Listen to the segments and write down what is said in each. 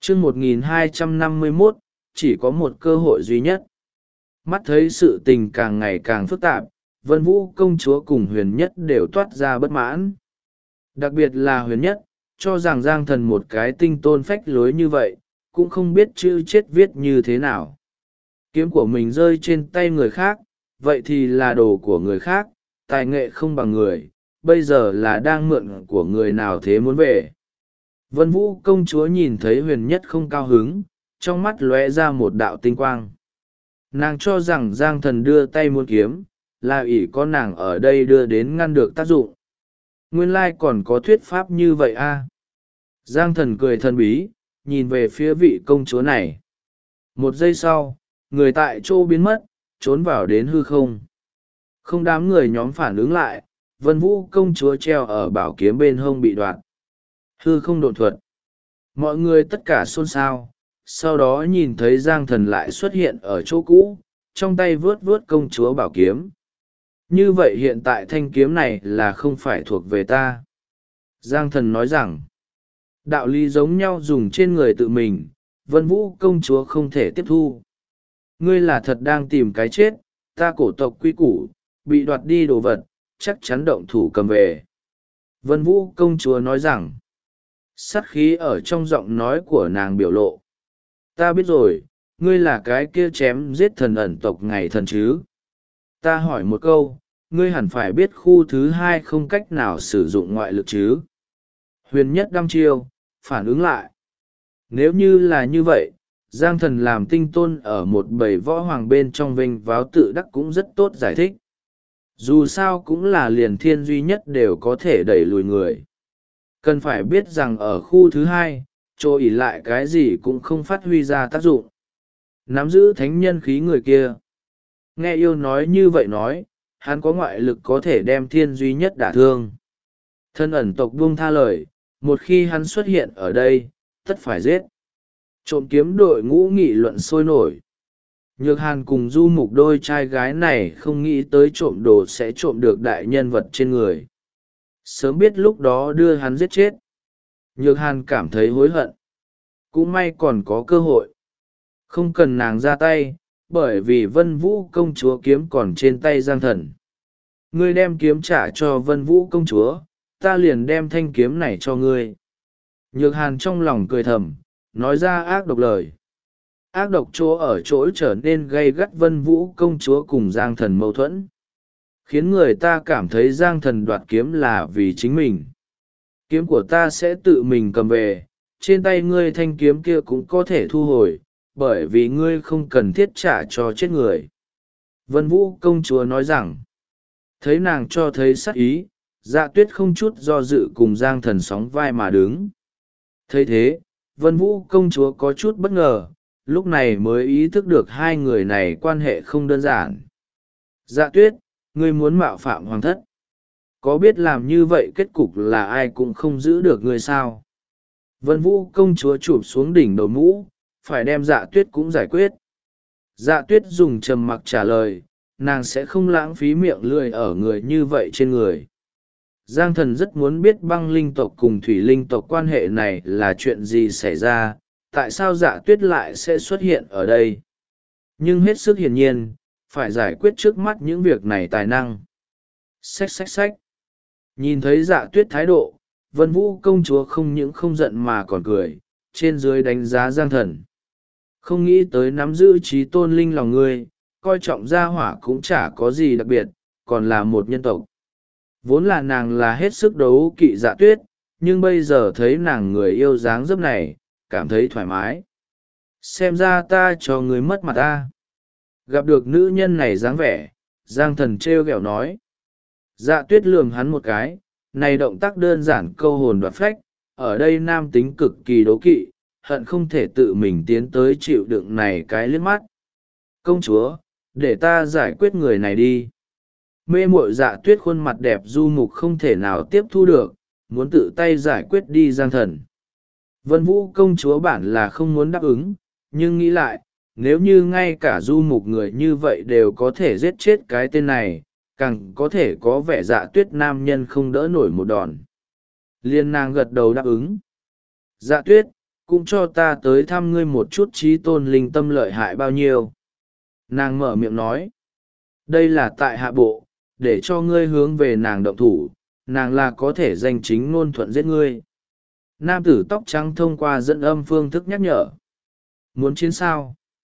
chương 1251, chỉ có một cơ hội duy nhất. Mắt thấy sự tình càng ngày càng phức tạp, Vân Vũ công chúa cùng Huyền Nhất đều toát ra bất mãn. Đặc biệt là Huyền Nhất, cho rằng Giang Thần một cái tinh tôn phách lối như vậy, cũng không biết chữ chết viết như thế nào. Kiếm của mình rơi trên tay người khác, vậy thì là đồ của người khác, tài nghệ không bằng người, bây giờ là đang mượn của người nào thế muốn về. Vân Vũ công chúa nhìn thấy Huyền Nhất không cao hứng, trong mắt lóe ra một đạo tinh quang. Nàng cho rằng Giang Thần đưa tay muốn kiếm, là ỷ có nàng ở đây đưa đến ngăn được tác dụng. Nguyên lai còn có thuyết pháp như vậy a. Giang Thần cười thần bí, nhìn về phía vị công chúa này. Một giây sau, người tại chỗ biến mất, trốn vào đến hư không. Không đám người nhóm phản ứng lại, Vân Vũ công chúa treo ở bảo kiếm bên hông bị đoạt. Hư không độn thuật. Mọi người tất cả xôn xao, sau đó nhìn thấy Giang Thần lại xuất hiện ở chỗ cũ, trong tay vớt vớt công chúa bảo kiếm. Như vậy hiện tại thanh kiếm này là không phải thuộc về ta. Giang Thần nói rằng, đạo lý giống nhau dùng trên người tự mình, Vân Vũ công chúa không thể tiếp thu. Ngươi là thật đang tìm cái chết, ta cổ tộc quy củ, bị đoạt đi đồ vật, chắc chắn động thủ cầm về. Vân Vũ công chúa nói rằng, sát khí ở trong giọng nói của nàng biểu lộ. Ta biết rồi, ngươi là cái kia chém giết thần ẩn tộc ngày thần chứ. Ta hỏi một câu, ngươi hẳn phải biết khu thứ hai không cách nào sử dụng ngoại lực chứ. Huyền Nhất đăm chiêu, phản ứng lại. Nếu như là như vậy, Giang Thần làm tinh tôn ở một bầy võ hoàng bên trong vinh váo tự đắc cũng rất tốt giải thích. Dù sao cũng là liền thiên duy nhất đều có thể đẩy lùi người. Cần phải biết rằng ở khu thứ hai, chỗ ỉ lại cái gì cũng không phát huy ra tác dụng. Nắm giữ thánh nhân khí người kia. Nghe yêu nói như vậy nói, hắn có ngoại lực có thể đem thiên duy nhất đả thương. Thân ẩn tộc buông tha lời, một khi hắn xuất hiện ở đây, tất phải giết. Trộm kiếm đội ngũ nghị luận sôi nổi. Nhược Hàn cùng Du Mục đôi trai gái này không nghĩ tới trộm đồ sẽ trộm được đại nhân vật trên người. Sớm biết lúc đó đưa hắn giết chết. Nhược Hàn cảm thấy hối hận. Cũng may còn có cơ hội. Không cần nàng ra tay, bởi vì Vân Vũ công chúa kiếm còn trên tay Giang Thần. Ngươi đem kiếm trả cho Vân Vũ công chúa, ta liền đem thanh kiếm này cho ngươi. Nhược Hàn trong lòng cười thầm, nói ra ác độc lời. Ác độc chỗ ở chỗ trở nên gay gắt. Vân Vũ công chúa cùng Giang Thần mâu thuẫn, khiến người ta cảm thấy Giang Thần đoạt kiếm là vì chính mình. Kiếm của ta sẽ tự mình cầm về, trên tay ngươi thanh kiếm kia cũng có thể thu hồi, bởi vì ngươi không cần thiết trả cho chết người. Vân Vũ công chúa nói rằng, thấy nàng cho thấy sắc ý, Dạ Tuyết không chút do dự cùng Giang Thần sóng vai mà đứng. Thấy thế, Vân Vũ công chúa có chút bất ngờ, lúc này mới ý thức được hai người này quan hệ không đơn giản. Dạ Tuyết, ngươi muốn mạo phạm hoàng thất. Có biết làm như vậy kết cục là ai cũng không giữ được ngươi sao? Vân Vũ công chúa chụp xuống đỉnh đầu mũ, phải đem Dạ Tuyết cũng giải quyết. Dạ Tuyết dùng trầm mặc trả lời, nàng sẽ không lãng phí miệng lưỡi ở người như vậy trên người. Giang Thần rất muốn biết băng linh tộc cùng thủy linh tộc quan hệ này là chuyện gì xảy ra, tại sao Dạ Tuyết lại sẽ xuất hiện ở đây. Nhưng hết sức hiển nhiên, phải giải quyết trước mắt những việc này tài năng. Xách xách xách. Nhìn thấy Dạ Tuyết thái độ, Vân Vũ công chúa không những không giận mà còn cười, trên dưới đánh giá Giang Thần. Không nghĩ tới nắm giữ trí tôn linh lòng ngươi, coi trọng gia hỏa cũng chả có gì đặc biệt, còn là một nhân tộc. Vốn là nàng là hết sức đấu kỵ Dạ Tuyết, nhưng bây giờ thấy nàng người yêu dáng dấp này, cảm thấy thoải mái. Xem ra ta cho người mất mặt ta. Gặp được nữ nhân này dáng vẻ, Giang Thần trêu ghẹo nói. Dạ Tuyết lườm hắn một cái, này động tác đơn giản câu hồn đoạt phách, ở đây nam tính cực kỳ đố kỵ, hận không thể tự mình tiến tới chịu đựng này cái liếc mắt. Công chúa, để ta giải quyết người này đi. Mê muội Dạ Tuyết khuôn mặt đẹp Du Mục không thể nào tiếp thu được, muốn tự tay giải quyết đi Giang Thần. Vân Vũ công chúa bản là không muốn đáp ứng, nhưng nghĩ lại, nếu như ngay cả Du Mục người như vậy đều có thể giết chết cái tên này, càng có thể có vẻ Dạ Tuyết nam nhân không đỡ nổi một đòn. Liên nàng gật đầu đáp ứng. Dạ Tuyết, cũng cho ta tới thăm ngươi một chút trí tôn linh tâm lợi hại bao nhiêu. Nàng mở miệng nói, đây là tại hạ bộ, để cho ngươi hướng về nàng động thủ, nàng là có thể danh chính ngôn thuận giết ngươi. Nam tử tóc trắng thông qua dẫn âm phương thức nhắc nhở. Muốn chiến sao?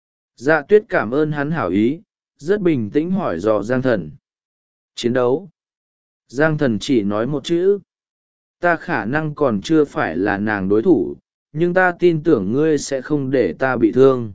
Dạ tuyết cảm ơn hắn hảo ý, rất bình tĩnh hỏi dò Giang Thần. Chiến đấu. Giang Thần chỉ nói một chữ. Ta khả năng còn chưa phải là nàng đối thủ, nhưng ta tin tưởng ngươi sẽ không để ta bị thương.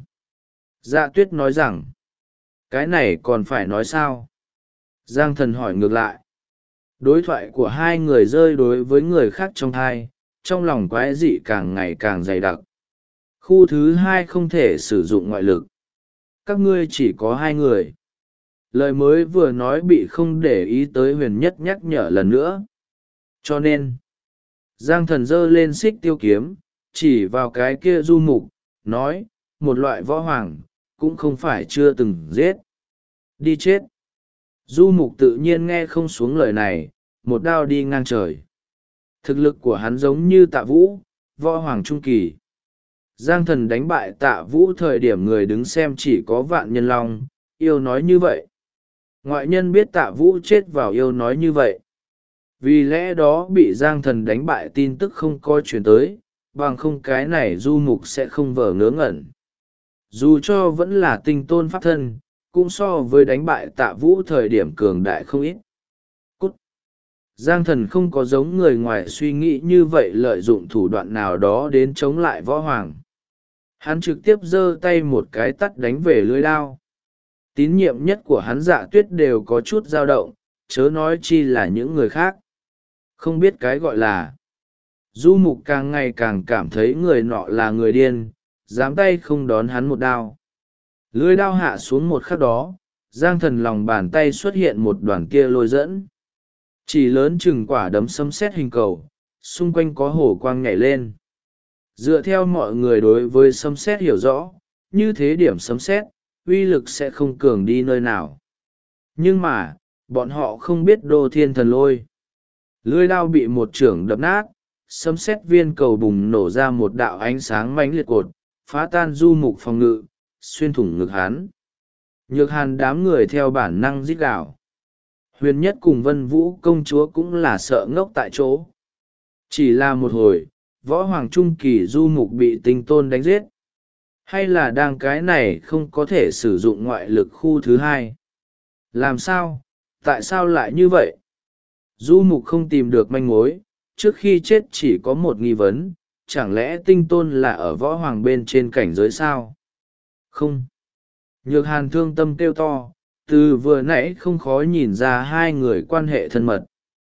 Dạ tuyết nói rằng, cái này còn phải nói sao? Giang Thần hỏi ngược lại. Đối thoại của hai người rơi đối với người khác trong thai, trong lòng quái dị càng ngày càng dày đặc. Khu thứ hai không thể sử dụng ngoại lực. Các ngươi chỉ có hai người. Lời mới vừa nói bị không để ý tới huyền nhất nhắc nhở lần nữa. Cho nên, Giang Thần giơ lên xích tiêu kiếm, chỉ vào cái kia du mục, nói, một loại võ hoàng, cũng không phải chưa từng giết. Đi chết. Du mục tự nhiên nghe không xuống lời này, một đao đi ngang trời. Thực lực của hắn giống như Tạ Vũ, võ hoàng trung kỳ. Giang Thần đánh bại Tạ Vũ thời điểm người đứng xem chỉ có Vạn Nhân Long, yêu nói như vậy. Ngoại nhân biết Tạ Vũ chết vào yêu nói như vậy. Vì lẽ đó bị Giang Thần đánh bại tin tức không coi chuyển tới, bằng không cái này du mục sẽ không vờ ngớ ngẩn. Dù cho vẫn là tinh tôn pháp thân, cũng so với đánh bại Tạ Vũ thời điểm cường đại không ít. Cút! Giang Thần không có giống người ngoài suy nghĩ như vậy lợi dụng thủ đoạn nào đó đến chống lại võ hoàng. Hắn trực tiếp giơ tay một cái tắt đánh về lưỡi đao. Tín nhiệm nhất của hắn Dạ tuyết đều có chút dao động, chớ nói chi là những người khác. Không biết cái gọi là. Du mục càng ngày càng cảm thấy người nọ là người điên, dám tay không đón hắn một đao. Lưỡi đao hạ xuống một khắc đó, Giang Thần lòng bàn tay xuất hiện một đoàn kia lôi dẫn. Chỉ lớn chừng quả đấm sấm sét hình cầu, xung quanh có hổ quang nhảy lên. Dựa theo mọi người đối với sấm sét hiểu rõ, như thế điểm sấm sét, uy lực sẽ không cường đi nơi nào. Nhưng mà, bọn họ không biết Đô Thiên Thần Lôi. Lưỡi đao bị một chưởng đập nát, sấm sét viên cầu bùng nổ ra một đạo ánh sáng mãnh liệt cột, phá tan du mục phòng ngự, xuyên thủng ngực hắn. Nhược Hàn đám người theo bản năng rít gào. Huyền Nhất cùng Vân Vũ công chúa cũng là sợ ngốc tại chỗ. Chỉ là một hồi, võ hoàng trung kỳ du mục bị tinh tôn đánh giết. Hay là đang cái này không có thể sử dụng ngoại lực khu thứ hai? Làm sao? Tại sao lại như vậy? Du mục không tìm được manh mối, trước khi chết chỉ có một nghi vấn, chẳng lẽ tinh tôn là ở võ hoàng bên trên cảnh giới sao? Không. Nhược Hàn thương tâm kêu to, từ vừa nãy không khó nhìn ra hai người quan hệ thân mật.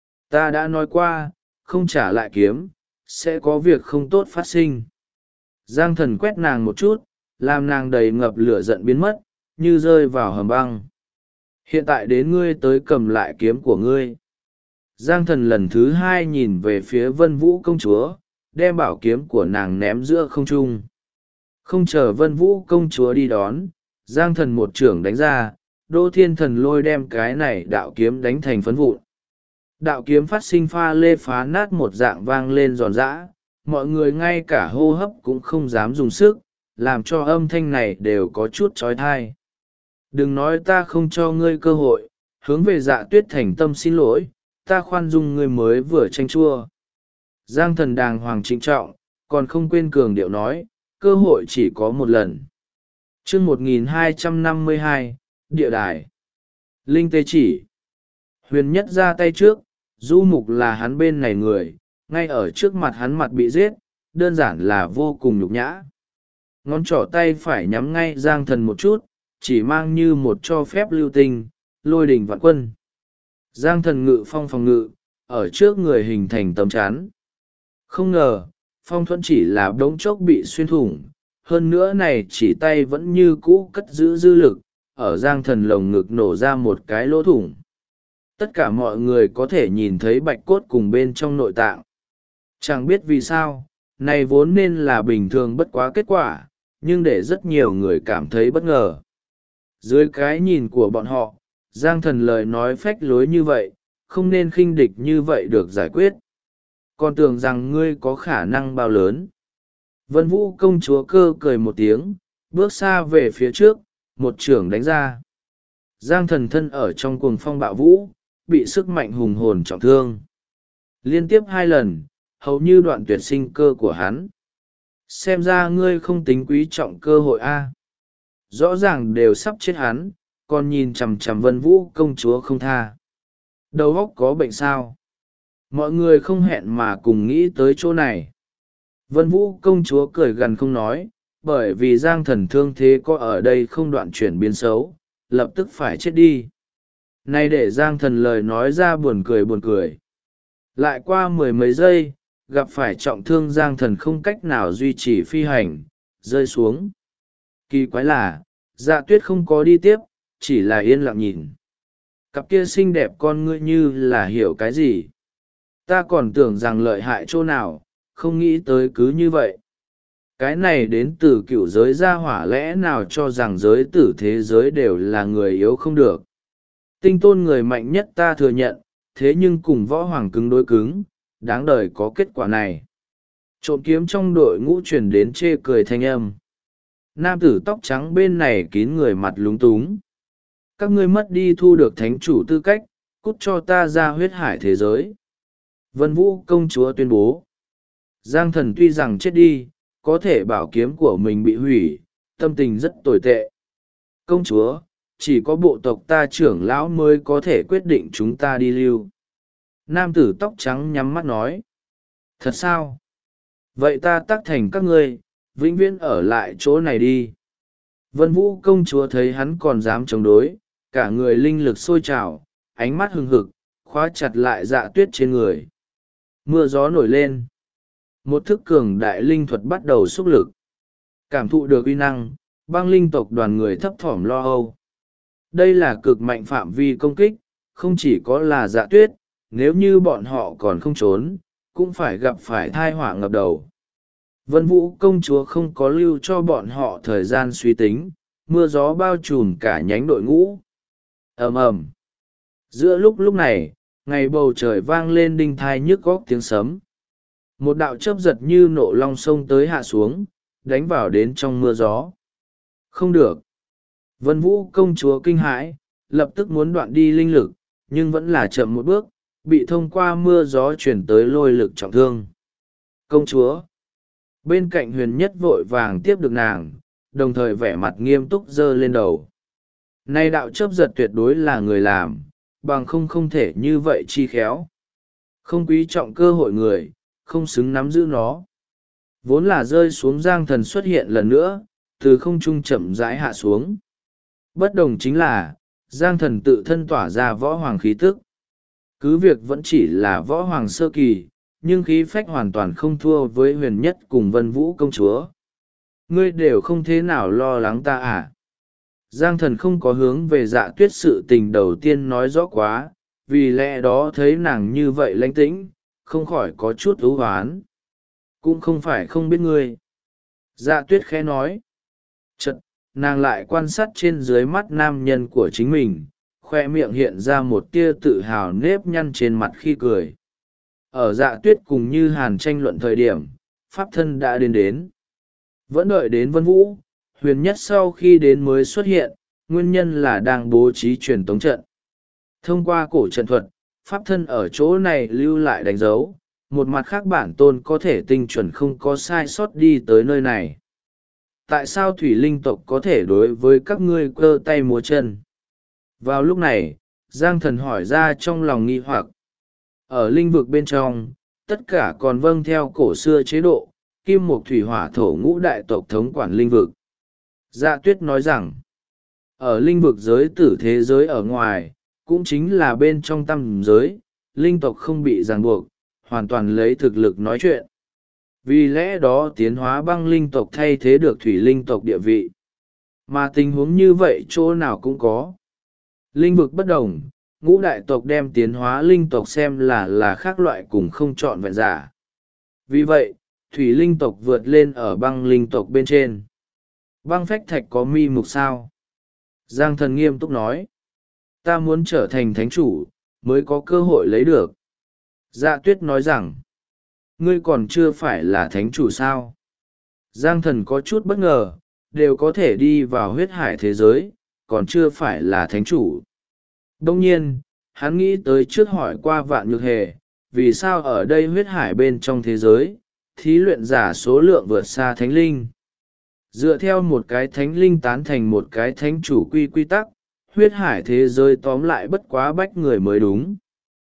Ta đã nói qua, không trả lại kiếm, sẽ có việc không tốt phát sinh. Giang Thần quét nàng một chút, làm nàng đầy ngập lửa giận biến mất, như rơi vào hầm băng. Hiện tại đến ngươi tới cầm lại kiếm của ngươi. Giang Thần lần thứ hai nhìn về phía Vân Vũ công chúa, đem bảo kiếm của nàng ném giữa không trung. Không chờ Vân Vũ công chúa đi đón, Giang Thần một chưởng đánh ra, Đô Thiên Thần Lôi đem cái này đạo kiếm đánh thành phấn vụn. Đạo kiếm phát sinh pha lê phá nát một dạng vang lên giòn giã, mọi người ngay cả hô hấp cũng không dám dùng sức, làm cho âm thanh này đều có chút trói thai. Đừng nói ta không cho ngươi cơ hội, hướng về Dạ tuyết thành tâm xin lỗi, ta khoan dung ngươi mới vừa tranh chua. Giang Thần đàng hoàng trịnh trọng, còn không quên cường điệu nói, cơ hội chỉ có một lần. Chương 1252, Địa Đài. Linh Tê Chỉ. Huyền Nhất ra tay trước, du mục là hắn bên này người, ngay ở trước mặt hắn mặt bị giết, đơn giản là vô cùng nhục nhã. Ngón trỏ tay phải nhắm ngay Giang Thần một chút, chỉ mang như một cho phép lưu tình, lôi đình vạn quân. Giang Thần ngự phong phòng ngự, ở trước người hình thành tấm chắn. Không ngờ, phong thuẫn chỉ là đống chốc bị xuyên thủng, hơn nữa này chỉ tay vẫn như cũ cất giữ dư lực, ở Giang Thần lồng ngực nổ ra một cái lỗ thủng. Tất cả mọi người có thể nhìn thấy bạch cốt cùng bên trong nội tạng. Chẳng biết vì sao, này vốn nên là bình thường bất quá kết quả, nhưng để rất nhiều người cảm thấy bất ngờ. Dưới cái nhìn của bọn họ, Giang Thần lời nói phách lối như vậy, không nên khinh địch như vậy được giải quyết. Còn tưởng rằng ngươi có khả năng bao lớn. Vân Vũ công chúa cơ cười một tiếng, bước xa về phía trước, một chưởng đánh ra. Giang Thần thân ở trong cuồng phong bạo vũ, bị sức mạnh hùng hồn trọng thương. Liên tiếp 2 lần, hầu như đoạn tuyệt sinh cơ của hắn. Xem ra ngươi không tính quý trọng cơ hội a. Rõ ràng đều sắp chết hắn, còn nhìn chằm chằm Vân Vũ công chúa không tha. Đầu óc có bệnh sao? Mọi người không hẹn mà cùng nghĩ tới chỗ này. Vân Vũ công chúa cười gằn không nói, bởi vì Giang Thần thương thế có ở đây không đoạn chuyển biến xấu, lập tức phải chết đi. Nay để Giang Thần lời nói ra buồn cười. Lại qua 10 mấy giây, gặp phải trọng thương Giang Thần không cách nào duy trì phi hành, rơi xuống. Kỳ quái là, Dạ Tuyết không có đi tiếp, chỉ là yên lặng nhìn. Cặp kia xinh đẹp con ngươi như là hiểu cái gì. Ta còn tưởng rằng lợi hại chỗ nào, không nghĩ tới cứ như vậy. Cái này đến từ cựu giới gia hỏa lẽ nào cho rằng giới tử thế giới đều là người yếu không được. Tinh tôn người mạnh nhất ta thừa nhận, thế nhưng cùng võ hoàng cứng đối cứng, đáng đời có kết quả này. Trộm kiếm trong đội ngũ truyền đến chê cười thanh âm. Nam tử tóc trắng bên này kín người mặt lúng túng. Các ngươi mất đi thu được thánh chủ tư cách, cút cho ta ra huyết hải thế giới. Vân Vũ công chúa tuyên bố. Giang Thần tuy rằng chết đi, có thể bảo kiếm của mình bị hủy, tâm tình rất tồi tệ. Công chúa, chỉ có bộ tộc ta trưởng lão mới có thể quyết định chúng ta đi lưu. Nam tử tóc trắng nhắm mắt nói. Thật sao? Vậy ta tác thành các ngươi, vĩnh viễn ở lại chỗ này đi. Vân Vũ công chúa thấy hắn còn dám chống đối, cả người linh lực sôi trào, ánh mắt hừng hực, khóa chặt lại Dạ Tuyết trên người. Mưa gió nổi lên. Một thức cường đại linh thuật bắt đầu xúc lực. Cảm thụ được uy năng, băng linh tộc đoàn người thấp thỏm lo âu. Đây là cực mạnh phạm vi công kích, không chỉ có là Dạ Tuyết, nếu như bọn họ còn không trốn, cũng phải gặp phải thai họa ngập đầu. Vân Vũ công chúa không có lưu cho bọn họ thời gian suy tính, mưa gió bao trùm cả nhánh đội ngũ. Ầm ầm. Giữa lúc này, ngày bầu trời vang lên đinh thai nhức góc tiếng sấm. Một đạo chớp giật như nộ long sông tới hạ xuống, đánh vào đến trong mưa gió. Không được. Vân Vũ công chúa kinh hãi, lập tức muốn đoạn đi linh lực, nhưng vẫn là chậm một bước, bị thông qua mưa gió chuyển tới lôi lực trọng thương. Công chúa. Bên cạnh Huyền Nhất vội vàng tiếp được nàng, đồng thời vẻ mặt nghiêm túc giơ lên đầu. Nay đạo chớp giật tuyệt đối là người làm, bằng không thể như vậy chi khéo. Không quý trọng cơ hội người, không xứng nắm giữ nó. Vốn là rơi xuống Giang Thần xuất hiện lần nữa, từ không trung chậm rãi hạ xuống. Bất đồng chính là, Giang Thần tự thân tỏa ra võ hoàng khí tức. Cứ việc vẫn chỉ là võ hoàng sơ kỳ, nhưng khí phách hoàn toàn không thua với Huyền Nhất cùng Vân Vũ công chúa. Ngươi đều không thế nào lo lắng ta à? Giang Thần không có hướng về Dạ Tuyết sự tình đầu tiên nói rõ quá, vì lẽ đó thấy nàng như vậy lãnh tĩnh, không khỏi có chút ưu hoán. Cũng không phải không biết ngươi. Dạ Tuyết khẽ nói. Chật, nàng lại quan sát trên dưới mắt nam nhân của chính mình, khoe miệng hiện ra một tia tự hào nếp nhăn trên mặt khi cười. Ở Dạ Tuyết cùng Như Hàn tranh luận thời điểm, pháp thân đã đến. Vẫn đợi đến Vân Vũ, Huyền Nhất sau khi đến mới xuất hiện, nguyên nhân là đang bố trí truyền tống trận. Thông qua cổ trận thuật, pháp thân ở chỗ này lưu lại đánh dấu, một mặt khác bản tôn có thể tinh chuẩn không có sai sót đi tới nơi này. Tại sao thủy linh tộc có thể đối với các ngươi cơ tay múa chân? Vào lúc này, Giang Thần hỏi ra trong lòng nghi hoặc. Ở linh vực bên trong, tất cả còn vâng theo cổ xưa chế độ, kim mục thủy hỏa thổ ngũ đại tộc thống quản linh vực. Dạ Tuyết nói rằng, ở linh vực giới tử thế giới ở ngoài, cũng chính là bên trong tam giới, linh tộc không bị ràng buộc, hoàn toàn lấy thực lực nói chuyện. Vì lẽ đó tiến hóa băng linh tộc thay thế được thủy linh tộc địa vị. Mà tình huống như vậy chỗ nào cũng có. Linh vực bất đồng, ngũ đại tộc đem tiến hóa linh tộc xem là khác loại cùng không chọn vẹn giả. Vì vậy, thủy linh tộc vượt lên ở băng linh tộc bên trên. Băng phách thạch có mi mục sao? Giang Thần nghiêm túc nói. Ta muốn trở thành thánh chủ, mới có cơ hội lấy được. Dạ Tuyết nói rằng, ngươi còn chưa phải là thánh chủ sao? Giang thần có chút bất ngờ, đều có thể đi vào huyết hải thế giới, còn chưa phải là thánh chủ. Đông nhiên, hắn nghĩ tới trước hỏi qua Vạn Nhược Hề, vì sao ở đây huyết hải bên trong thế giới, thí luyện giả số lượng vượt xa thánh linh. Dựa theo một cái thánh linh tán thành một cái thánh chủ quy tắc, huyết hải thế giới tóm lại bất quá bách người mới đúng.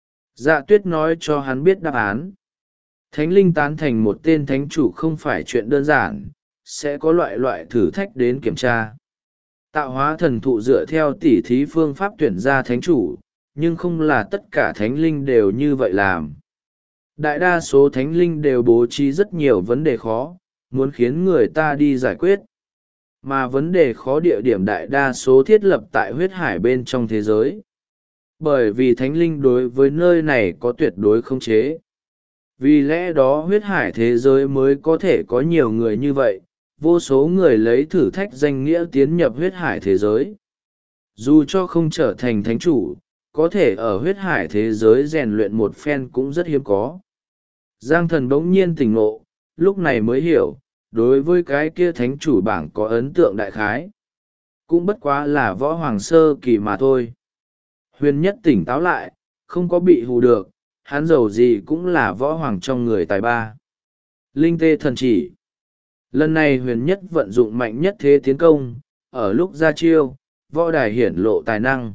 Dạ tuyết nói cho hắn biết đáp án. Thánh linh tán thành một tên thánh chủ không phải chuyện đơn giản, sẽ có loại thử thách đến kiểm tra. Tạo hóa thần thụ dựa theo tỉ thí phương pháp tuyển ra thánh chủ, nhưng không là tất cả thánh linh đều như vậy làm. Đại đa số thánh linh đều bố trí rất nhiều vấn đề khó, muốn khiến người ta đi giải quyết. Mà vấn đề khó địa điểm đại đa số thiết lập tại huyết hải bên trong thế giới. Bởi vì thánh linh đối với nơi này có tuyệt đối khống chế. Vì lẽ đó huyết hải thế giới mới có thể có nhiều người như vậy, vô số người lấy thử thách danh nghĩa tiến nhập huyết hải thế giới. Dù cho không trở thành thánh chủ, có thể ở huyết hải thế giới rèn luyện một phen cũng rất hiếm có. Giang thần bỗng nhiên tỉnh ngộ, lúc này mới hiểu, đối với cái kia thánh chủ bảng có ấn tượng đại khái. Cũng bất quá là võ hoàng sơ kỳ mà thôi. Huyền nhất tỉnh táo lại, không có bị hù được, hắn giàu gì cũng là võ hoàng trong người tài ba. Linh tê thần chỉ. Lần này huyền nhất vận dụng mạnh nhất thế tiến công, ở lúc ra chiêu, võ đài hiển lộ tài năng.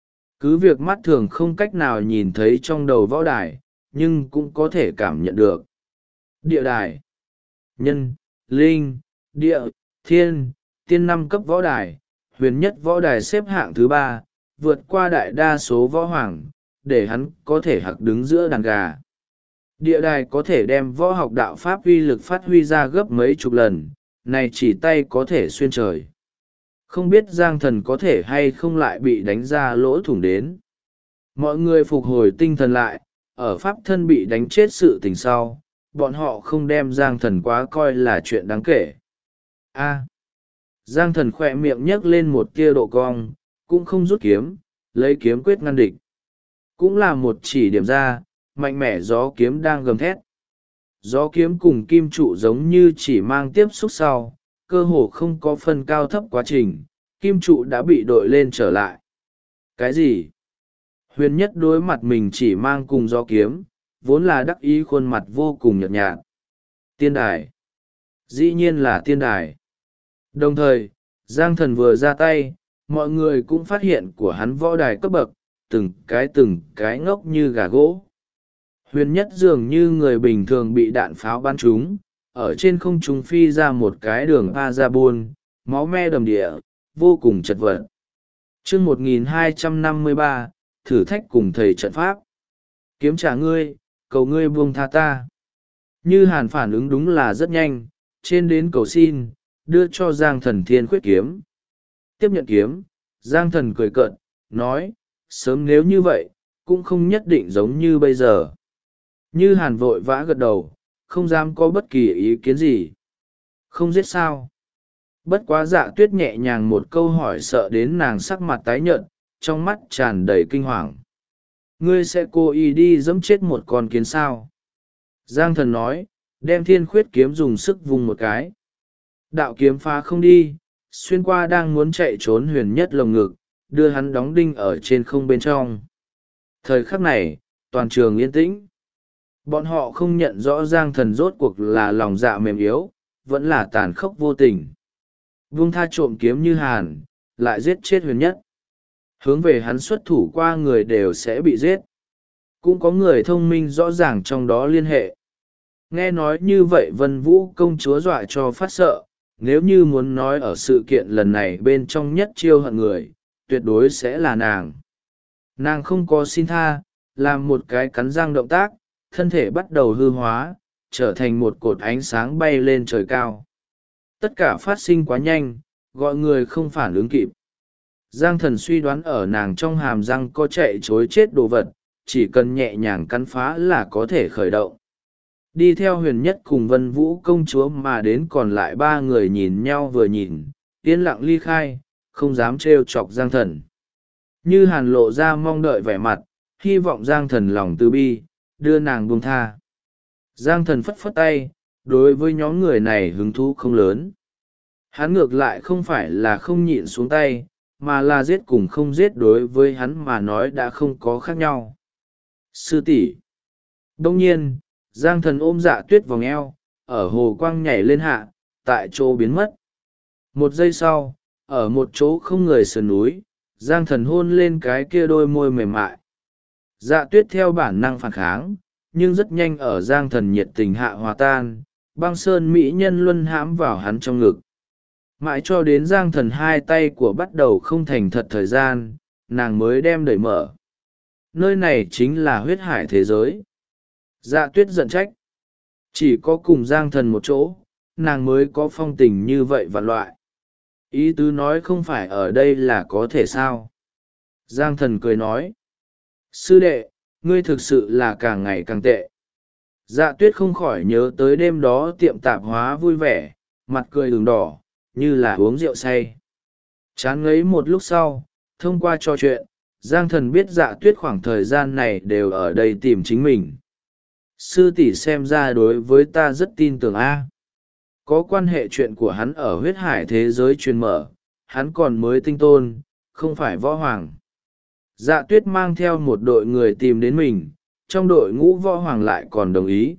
Cứ việc mắt thường không cách nào nhìn thấy trong đầu võ đài, nhưng cũng có thể cảm nhận được. Địa đài, nhân, linh, địa, thiên, tiên 5 cấp võ đài, huyền nhất võ đài xếp hạng thứ 3, vượt qua đại đa số võ hoàng, để hắn có thể hặc đứng giữa đàn gà. Địa đài có thể đem võ học đạo pháp uy lực phát huy ra gấp mấy chục lần, này chỉ tay có thể xuyên trời. Không biết Giang thần có thể hay không lại bị đánh ra lỗ thủng đến. Mọi người phục hồi tinh thần lại, ở pháp thân bị đánh chết sự tình sau, bọn họ không đem Giang thần quá coi là chuyện đáng kể. Giang thần khỏe miệng nhấc lên một tia độ cong, cũng không rút kiếm, lấy kiếm quyết ngăn địch. Cũng là một chỉ điểm ra, mạnh mẽ gió kiếm đang gầm thét. Gió kiếm cùng kim trụ giống như chỉ mang tiếp xúc sau, cơ hồ không có phân cao thấp quá trình, kim trụ đã bị đội lên trở lại. Cái gì? Huyền nhất đối mặt mình chỉ mang cùng gió kiếm, vốn là đắc ý khuôn mặt vô cùng nhợt nhạt. Tiên đài. Dĩ nhiên là tiên đài. Đồng thời, Giang thần vừa ra tay, mọi người cũng phát hiện của hắn võ đài cấp bậc, từng cái ngốc như gà gỗ. Huyền nhất dường như người bình thường bị đạn pháo bắn trúng, ở trên không trung phi ra một cái đường pa ra buôn, máu me đầm địa, vô cùng chật vật. Chương 1253, thử thách cùng thầy trận pháp. Kiếm trả ngươi, cầu ngươi buông tha ta. Như Hàn phản ứng đúng là rất nhanh, trên đến cầu xin, đưa cho Giang thần thiên khuyết kiếm. Tiếp nhận kiếm, Giang thần cười cợt, nói, sớm nếu như vậy, cũng không nhất định giống như bây giờ. Như Hàn vội vã gật đầu, không dám có bất kỳ ý kiến gì. Không giết sao? Bất quá Dạ tuyết nhẹ nhàng một câu hỏi sợ đến nàng sắc mặt tái nhợt, trong mắt tràn đầy kinh hoàng. Ngươi sẽ cố ý đi giẫm chết một con kiến sao? Giang thần nói, đem thiên khuyết kiếm dùng sức vùng một cái. Đạo kiếm phá không đi, xuyên qua đang muốn chạy trốn huyền nhất lồng ngực, đưa hắn đóng đinh ở trên không bên trong. Thời khắc này, toàn trường yên tĩnh. Bọn họ không nhận rõ Giang thần rốt cuộc là lòng dạ mềm yếu, vẫn là tàn khốc vô tình. Vung tha trộm kiếm Như Hàn, lại giết chết huyền nhất. Hướng về hắn xuất thủ qua người đều sẽ bị giết. Cũng có người thông minh rõ ràng trong đó liên hệ. Nghe nói như vậy Vân Vũ công chúa dọa cho phát sợ, nếu như muốn nói ở sự kiện lần này bên trong nhất chiêu hận người, tuyệt đối sẽ là nàng. Nàng không có xin tha, làm một cái cắn răng động tác, thân thể bắt đầu hư hóa, trở thành một cột ánh sáng bay lên trời cao. Tất cả phát sinh quá nhanh, gọi người không phản ứng kịp. Giang thần suy đoán ở nàng trong hàm răng có chạy chối chết đồ vật, chỉ cần nhẹ nhàng cắn phá là có thể khởi động. Đi theo huyền nhất cùng Vân Vũ công chúa mà đến còn lại 3 người nhìn nhau vừa nhìn, yên lặng ly khai, không dám trêu chọc Giang thần. Như Hàn lộ ra mong đợi vẻ mặt, hy vọng Giang thần lòng từ bi, đưa nàng buông tha. Giang thần phất phất tay, đối với nhóm người này hứng thú không lớn. Hắn ngược lại không phải là không nhịn xuống tay, mà là giết cùng không giết đối với hắn mà nói đã không có khác nhau. Sư tỷ. Đông nhiên, Giang Thần ôm Dạ Tuyết vòng eo, ở hồ quang nhảy lên hạ, tại chỗ biến mất. Một giây sau, ở một chỗ không người sườn núi, Giang Thần hôn lên cái kia đôi môi mềm mại. Dạ Tuyết theo bản năng phản kháng, nhưng rất nhanh ở Giang Thần nhiệt tình hạ hòa tan, băng sơn mỹ nhân luân hãm vào hắn trong ngực. Mãi cho đến Giang Thần hai tay của bắt đầu không thành thật thời gian, nàng mới đem đẩy mở. Nơi này chính là huyết hải thế giới. Dạ Tuyết giận trách. Chỉ có cùng Giang Thần một chỗ, nàng mới có phong tình như vậy vạn loại. Ý tứ nói không phải ở đây là có thể sao. Giang Thần cười nói. Sư đệ, ngươi thực sự là càng ngày càng tệ. Dạ Tuyết không khỏi nhớ tới đêm đó tiệm tạp hóa vui vẻ, mặt cười ửng đỏ, như là uống rượu say. Chán ngấy một lúc sau, thông qua trò chuyện, Giang Thần biết Dạ Tuyết khoảng thời gian này đều ở đây tìm chính mình. Sư tỷ xem ra đối với ta rất tin tưởng a. Có quan hệ chuyện của hắn ở huyết hải thế giới truyền mở, hắn còn mới tinh tôn, không phải võ hoàng. Dạ Tuyết mang theo một đội người tìm đến mình, trong đội ngũ võ hoàng lại còn đồng ý.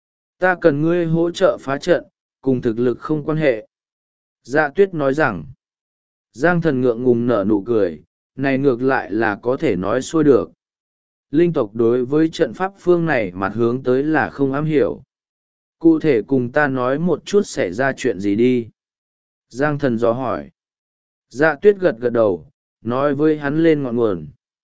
Ta cần ngươi hỗ trợ phá trận, cùng thực lực không quan hệ. Dạ Tuyết nói rằng, Giang Thần ngượng ngùng nở nụ cười, này ngược lại là có thể nói xuôi được. Linh tộc đối với trận pháp phương này mặt hướng tới là không am hiểu. Cụ thể cùng ta nói một chút xảy ra chuyện gì đi. Giang Thần dò hỏi. Dạ Tuyết gật gật đầu, nói với hắn lên ngọn nguồn.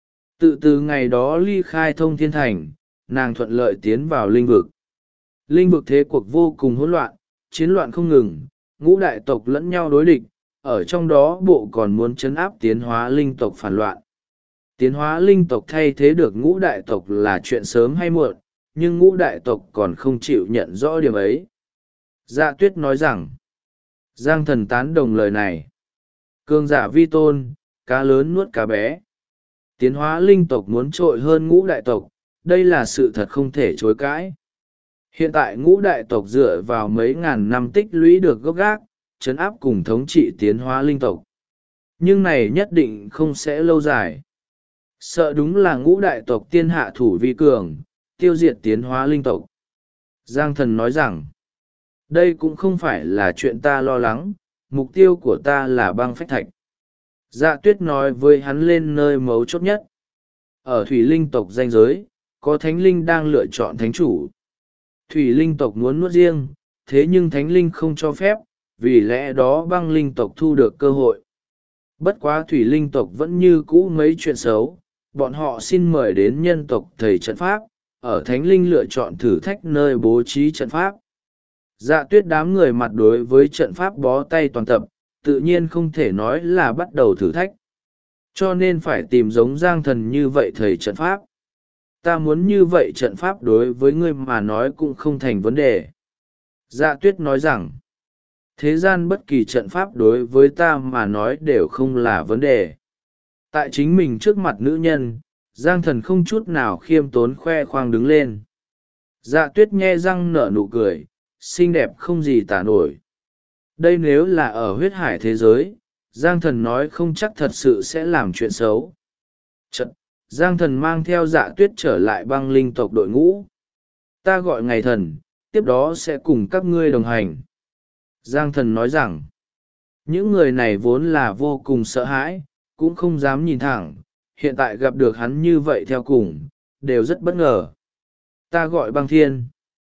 Tự từ ngày đó ly khai Thông Thiên Thành, nàng thuận lợi tiến vào linh vực. Linh vực thế cuộc vô cùng hỗn loạn, chiến loạn không ngừng, ngũ đại tộc lẫn nhau đối địch, ở trong đó bộ còn muốn trấn áp tiến hóa linh tộc phản loạn. Tiến hóa linh tộc thay thế được ngũ đại tộc là chuyện sớm hay muộn, nhưng ngũ đại tộc còn không chịu nhận rõ điểm ấy. Dạ Tuyết nói rằng, Giang Thần tán đồng lời này. Cường giả vi tôn, cá lớn nuốt cá bé. Tiến hóa linh tộc muốn trội hơn ngũ đại tộc, đây là sự thật không thể chối cãi. Hiện tại ngũ đại tộc dựa vào mấy ngàn năm tích lũy được gốc gác, trấn áp cùng thống trị tiến hóa linh tộc. Nhưng này nhất định không sẽ lâu dài. Sợ đúng là ngũ đại tộc tiên hạ thủ vi cường, tiêu diệt tiến hóa linh tộc. Giang Thần nói rằng, đây cũng không phải là chuyện ta lo lắng, mục tiêu của ta là băng phách thạch. Dạ Tuyết nói với hắn lên nơi mấu chốt nhất. Ở thủy linh tộc danh giới, có thánh linh đang lựa chọn thánh chủ. Thủy linh tộc muốn nuốt riêng, thế nhưng thánh linh không cho phép, vì lẽ đó băng linh tộc thu được cơ hội. Bất quá thủy linh tộc vẫn như cũ mấy chuyện xấu, bọn họ xin mời đến nhân tộc thầy trận pháp, ở thánh linh lựa chọn thử thách nơi bố trí trận pháp. Dạ Tuyết đám người mặt đối với trận pháp bó tay toàn tập, tự nhiên không thể nói là bắt đầu thử thách. Cho nên phải tìm giống Giang Thần như vậy thầy trận pháp. Ta muốn như vậy trận pháp đối với ngươi mà nói cũng không thành vấn đề. Dạ Tuyết nói rằng, thế gian bất kỳ trận pháp đối với ta mà nói đều không là vấn đề. Tại chính mình trước mặt nữ nhân, Giang Thần không chút nào khiêm tốn khoe khoang đứng lên. Dạ Tuyết nhe răng nở nụ cười, xinh đẹp không gì tả nổi. Đây nếu là ở huyết hải thế giới, Giang Thần nói không chắc thật sự sẽ làm chuyện xấu. Chật, Giang Thần mang theo Dạ Tuyết trở lại băng linh tộc đội ngũ. Ta gọi ngày thần, tiếp đó sẽ cùng các ngươi đồng hành. Giang Thần nói rằng, những người này vốn là vô cùng sợ hãi, cũng không dám nhìn thẳng, hiện tại gặp được hắn như vậy theo cùng, đều rất bất ngờ. Ta gọi băng thiên.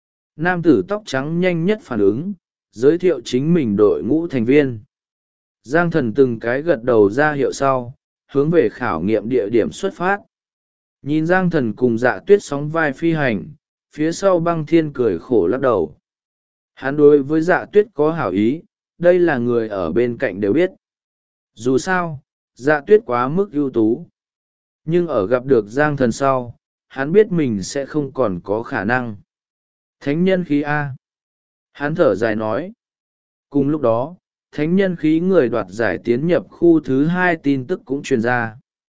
Nam tử tóc trắng nhanh nhất phản ứng, giới thiệu chính mình đội ngũ thành viên. Giang Thần từng cái gật đầu ra hiệu sau, hướng về khảo nghiệm địa điểm xuất phát. Nhìn Giang Thần cùng Dạ Tuyết sóng vai phi hành, phía sau băng thiên cười khổ lắc đầu. Hắn đối với Dạ Tuyết có hảo ý, đây là người ở bên cạnh đều biết. Dù sao, Dạ Tuyết quá mức ưu tú. Nhưng ở gặp được Giang Thần sau, hắn biết mình sẽ không còn có khả năng. Thánh nhân khí A. Hắn thở dài nói. Cùng lúc đó, thánh nhân khí người đoạt giải tiến nhập khu thứ 2 tin tức cũng truyền ra.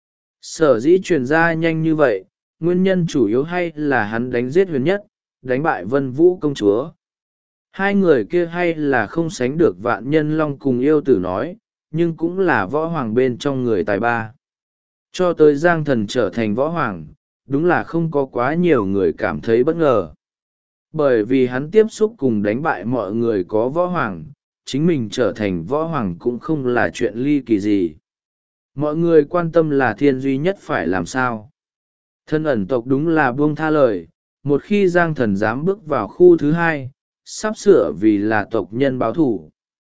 Sở dĩ truyền ra nhanh như vậy, nguyên nhân chủ yếu hay là hắn đánh giết huyền nhất, đánh bại Vân Vũ công chúa. Hai người kia hay là không sánh được Vạn Nhân Long cùng Yêu Tử nói, nhưng cũng là võ hoàng bên trong người tài ba. Cho tới Giang Thần trở thành võ hoàng, đúng là không có quá nhiều người cảm thấy bất ngờ. Bởi vì hắn tiếp xúc cùng đánh bại mọi người có võ hoàng, chính mình trở thành võ hoàng cũng không là chuyện ly kỳ gì. Mọi người quan tâm là Thiên duy nhất phải làm sao. Thân ẩn tộc đúng là buông tha lời, một khi Giang Thần dám bước vào khu thứ hai, sắp sửa vì là tộc nhân báo thù.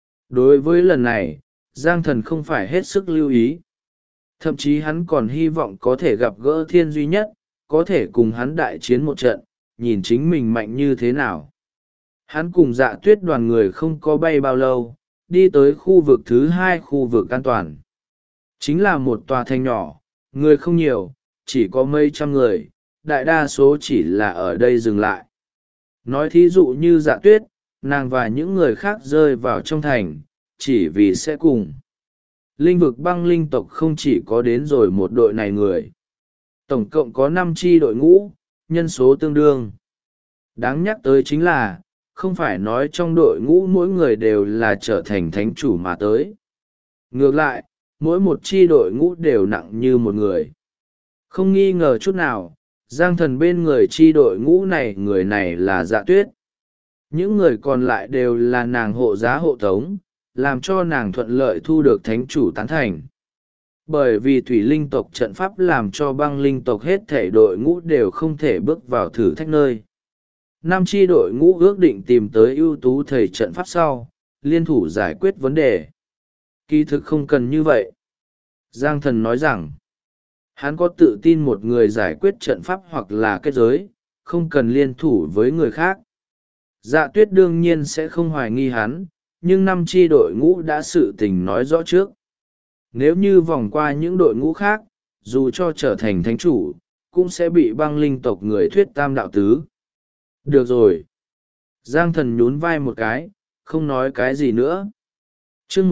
Đối với lần này, Giang Thần không phải hết sức lưu ý. Thậm chí hắn còn hy vọng có thể gặp gỡ Thiên duy nhất, có thể cùng hắn đại chiến một trận, nhìn chính mình mạnh như thế nào. Hắn cùng Dạ Tuyết đoàn người không có bay bao lâu, đi tới khu vực thứ hai, khu vực an toàn. Chính là một tòa thành nhỏ, người không nhiều, chỉ có mấy trăm người, đại đa số chỉ là ở đây dừng lại. Nói thí dụ như Dạ Tuyết, nàng và những người khác rơi vào trong thành, chỉ vì sẽ cùng. Linh vực băng linh tộc không chỉ có đến rồi một đội này người. Tổng cộng có 5 chi đội ngũ, nhân số tương đương. Đáng nhắc tới chính là, không phải nói trong đội ngũ mỗi người đều là trở thành thánh chủ mà tới. Ngược lại, mỗi một chi đội ngũ đều nặng như một người. Không nghi ngờ chút nào, Giang Thần bên người chi đội ngũ này người này là Dạ Tuyết. Những người còn lại đều là nàng hộ giá hộ tống, làm cho nàng thuận lợi thu được thánh chủ tán thành. Bởi vì thủy linh tộc trận pháp làm cho băng linh tộc hết thể đội ngũ đều không thể bước vào thử thách nơi. 5 chi đội ngũ ước định tìm tới ưu tú thầy trận pháp sau, liên thủ giải quyết vấn đề. Kỳ thực không cần như vậy. Giang Thần nói rằng, hắn có tự tin một người giải quyết trận pháp hoặc là kết giới, không cần liên thủ với người khác. Dạ Tuyết đương nhiên sẽ không hoài nghi hắn, nhưng 5 chi đội ngũ đã sự tình nói rõ trước. Nếu như vòng qua những đội ngũ khác, dù cho trở thành thánh chủ, cũng sẽ bị băng linh tộc người thuyết tam đạo tứ. Được rồi. Giang Thần nhún vai một cái, không nói cái gì nữa. chương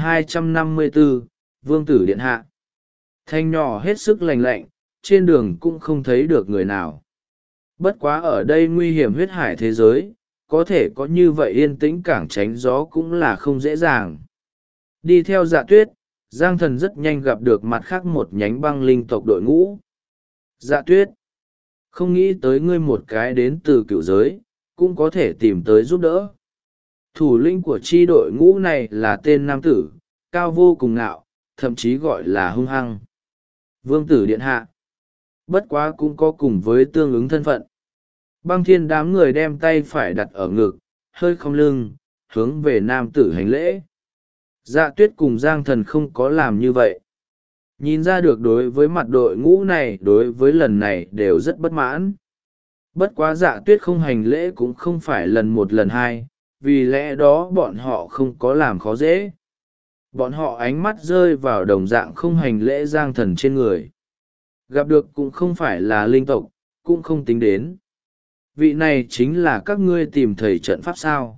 1254, Vương tử điện hạ. Thanh nhỏ hết sức lành lạnh, trên đường cũng không thấy được người nào. Bất quá ở đây nguy hiểm huyết hải thế giới, có thể có như vậy yên tĩnh cảng tránh gió cũng là không dễ dàng. Đi theo Dạ Tuyết, Giang Thần rất nhanh gặp được mặt khác một nhánh băng linh tộc đội ngũ. Dạ Tuyết, không nghĩ tới ngươi một cái đến từ cựu giới, cũng có thể tìm tới giúp đỡ. Thủ lĩnh của chi đội ngũ này là tên nam tử, cao vô cùng ngạo, thậm chí gọi là hung hăng. Vương tử điện hạ. Bất quá cũng có cùng với tương ứng thân phận. Băng Thiên đám người đem tay phải đặt ở ngực, hơi không lưng, hướng về nam tử hành lễ. Dạ Tuyết cùng Giang Thần không có làm như vậy. Nhìn ra được đối với mặt đội ngũ này đối với lần này đều rất bất mãn. Bất quá Dạ Tuyết không hành lễ cũng không phải lần một lần hai, vì lẽ đó bọn họ không có làm khó dễ. Bọn họ ánh mắt rơi vào đồng dạng không hành lễ Giang Thần trên người. Gặp được cũng không phải là linh tộc, cũng không tính đến. Vị này chính là các ngươi tìm thầy trận pháp sao.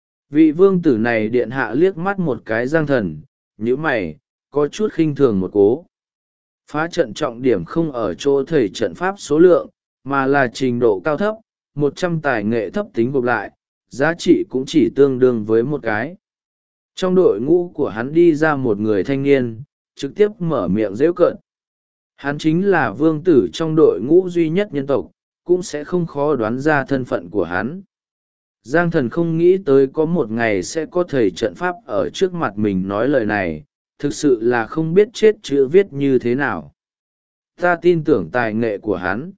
Vị vương tử này điện hạ liếc mắt một cái Giang Thần, nhíu mày, có chút khinh thường một cố. Phá trận trọng điểm không ở chỗ thầy trận pháp số lượng, mà là trình độ cao thấp, 100 tài nghệ thấp tính gộp lại, giá trị cũng chỉ tương đương với một cái. Trong đội ngũ của hắn đi ra một người thanh niên, trực tiếp mở miệng giễu cợt. Hắn chính là vương tử trong đội ngũ duy nhất nhân tộc, cũng sẽ không khó đoán ra thân phận của hắn. Giang Thần không nghĩ tới có một ngày sẽ có thầy trận pháp ở trước mặt mình nói lời này, thực sự là không biết chết chữ viết như thế nào. Ta tin tưởng tài nghệ của hắn.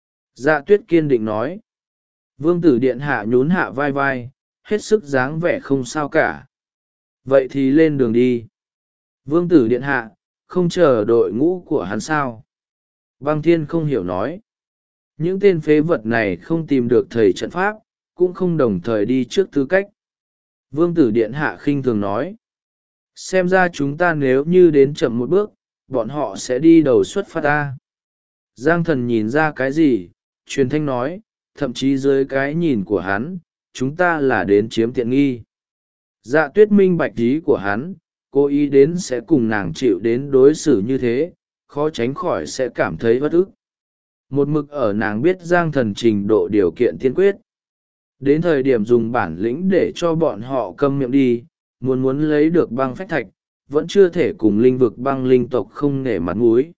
Dạ Tuyết kiên định nói. Vương tử điện hạ nhún hạ vai vai, hết sức dáng vẻ không sao cả. Vậy thì lên đường đi. Vương tử điện hạ, không chờ đội ngũ của hắn sao? Băng Thiên không hiểu nói. Những tên phế vật này không tìm được thầy trận pháp, cũng không đồng thời đi trước tư cách. Vương tử điện hạ khinh thường nói. Xem ra chúng ta nếu như đến chậm một bước, bọn họ sẽ đi đầu xuất phát ta. Giang Thần nhìn ra cái gì, truyền thanh nói, thậm chí dưới cái nhìn của hắn, chúng ta là đến chiếm tiện nghi. Dạ Tuyết minh bạch ý của hắn, cố ý đến sẽ cùng nàng chịu đến đối xử như thế, khó tránh khỏi sẽ cảm thấy bất ức. Một mực ở nàng biết Giang Thần trình độ điều kiện tiên quyết. Đến thời điểm dùng bản lĩnh để cho bọn họ câm miệng đi, muốn lấy được băng phách thạch, vẫn chưa thể cùng linh vực băng linh tộc không nể mặt mũi.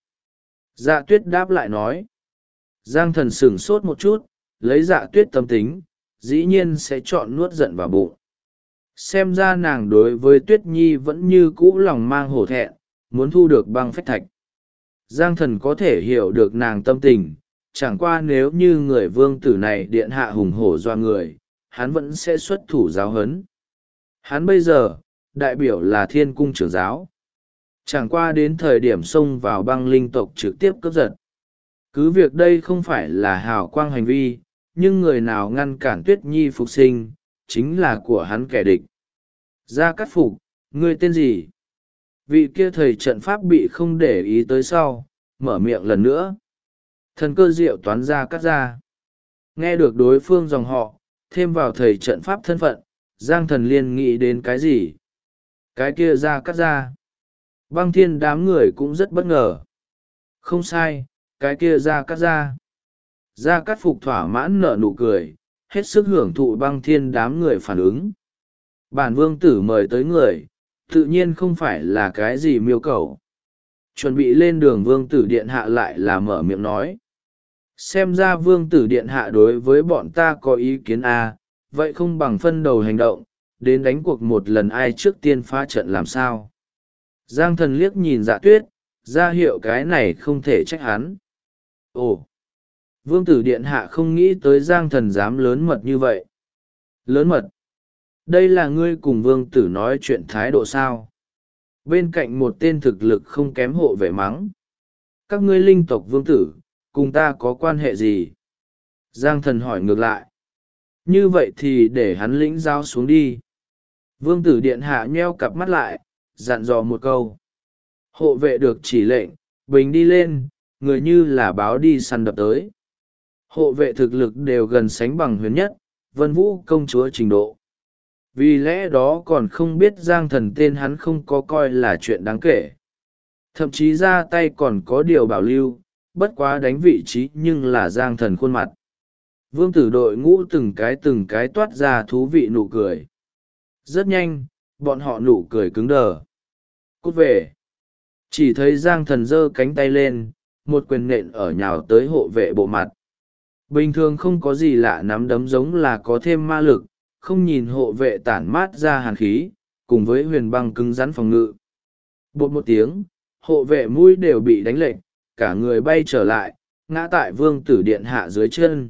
Dạ tuyết đáp lại nói. Giang thần sửng sốt một chút, lấy dạ tuyết tâm tính, dĩ nhiên sẽ chọn nuốt giận vào bụng. Xem ra nàng đối với tuyết nhi vẫn như cũ lòng mang hổ thẹn, muốn thu được băng phách thạch. Giang thần có thể hiểu được nàng tâm tình, chẳng qua nếu như người vương tử này điện hạ hùng hổ doa người, hắn vẫn sẽ xuất thủ giáo huấn. Hắn bây giờ, đại biểu là thiên cung trưởng giáo. Chẳng qua đến thời điểm xông vào băng linh tộc trực tiếp cướp giật. Cứ việc đây không phải là hào quang hành vi, nhưng người nào ngăn cản tuyết nhi phục sinh, chính là của hắn kẻ địch. Gia Cát Phục, ngươi tên gì? Vị kia thầy trận pháp bị không để ý tới sau, mở miệng lần nữa. Thần cơ diệu toán Gia Cát gia. Nghe được đối phương dòng họ, thêm vào thầy trận pháp thân phận, Giang thần liên nghĩ đến cái gì? Cái kia Gia Cát gia. Băng thiên đám người cũng rất bất ngờ. Không sai, cái kia Gia Cát gia. Gia Cát Phục thỏa mãn nở nụ cười, hết sức hưởng thụ băng thiên đám người phản ứng. Bản vương tử mời tới người, tự nhiên không phải là cái gì miêu cầu. Chuẩn bị lên đường vương tử điện hạ lại là mở miệng nói. Xem ra vương tử điện hạ đối với bọn ta có ý kiến à, vậy không bằng phân đầu hành động, đến đánh cuộc một lần ai trước tiên phá trận làm sao. Giang thần liếc nhìn Dạ tuyết, ra hiệu cái này không thể trách hắn. Ồ! Vương tử điện hạ không nghĩ tới Giang thần dám lớn mật như vậy. Lớn mật? Đây là ngươi cùng vương tử nói chuyện thái độ sao? Bên cạnh một tên thực lực không kém hộ vệ mắng. Các ngươi linh tộc vương tử, cùng ta có quan hệ gì? Giang thần hỏi ngược lại. Như vậy thì để hắn lĩnh giao xuống đi. Vương tử điện hạ nheo cặp mắt lại, dặn dò một câu. Hộ vệ được chỉ lệnh, bình đi lên, người như là báo đi săn đập tới. Hộ vệ thực lực đều gần sánh bằng huyền nhất, Vân Vũ công chúa trình độ. Vì lẽ đó còn không biết Giang thần tên hắn không có coi là chuyện đáng kể. Thậm chí ra tay còn có điều bảo lưu, bất quá đánh vị trí nhưng là Giang thần khuôn mặt. Vương tử đội ngũ từng cái toát ra thú vị nụ cười. Rất nhanh, bọn họ nụ cười cứng đờ. Cút về. Chỉ thấy Giang thần giơ cánh tay lên, một quyền nện ở nhào tới hộ vệ bộ mặt. Bình thường không có gì lạ, nắm đấm giống là có thêm ma lực, không nhìn hộ vệ tản mát ra hàn khí, cùng với huyền băng cứng rắn phòng ngự. Bột một tiếng, hộ vệ mũi đều bị đánh lệch, cả người bay trở lại, ngã tại vương tử điện hạ dưới chân.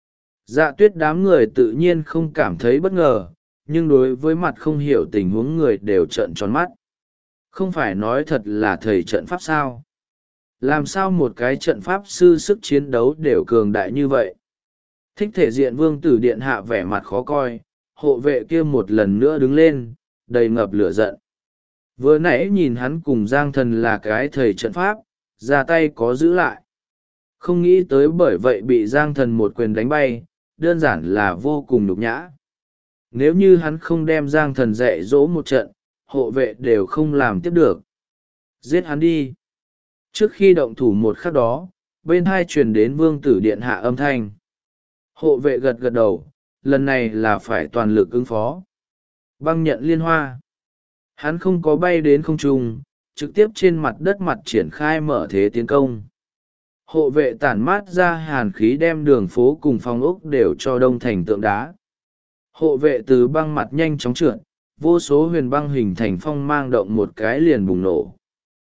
Dạ tuyết đám người tự nhiên không cảm thấy bất ngờ, nhưng đối với mặt không hiểu tình huống người đều trợn tròn mắt. Không phải nói thật là thầy trận pháp sao? Làm sao một cái trận pháp sư sức chiến đấu đều cường đại như vậy? Thích thể diện vương tử điện hạ vẻ mặt khó coi, hộ vệ kia một lần nữa đứng lên, đầy ngập lửa giận. Vừa nãy nhìn hắn cùng Giang thần là cái thầy trận pháp, ra tay có giữ lại. Không nghĩ tới bởi vậy bị Giang thần một quyền đánh bay, đơn giản là vô cùng nhục nhã. Nếu như hắn không đem Giang thần dạy dỗ một trận, hộ vệ đều không làm tiếp được. Giết hắn đi. Trước khi động thủ một khắc đó, bên hai truyền đến vương tử điện hạ âm thanh. Hộ vệ gật gật đầu, lần này là phải toàn lực ứng phó. Băng nhận liên hoa. Hắn không có bay đến không trung, trực tiếp trên mặt đất mặt triển khai mở thế tiến công. Hộ vệ tản mát ra hàn khí đem đường phố cùng phòng ốc đều cho đông thành tượng đá. Hộ vệ từ băng mặt nhanh chóng trượt, vô số huyền băng hình thành phong mang động một cái liền bùng nổ.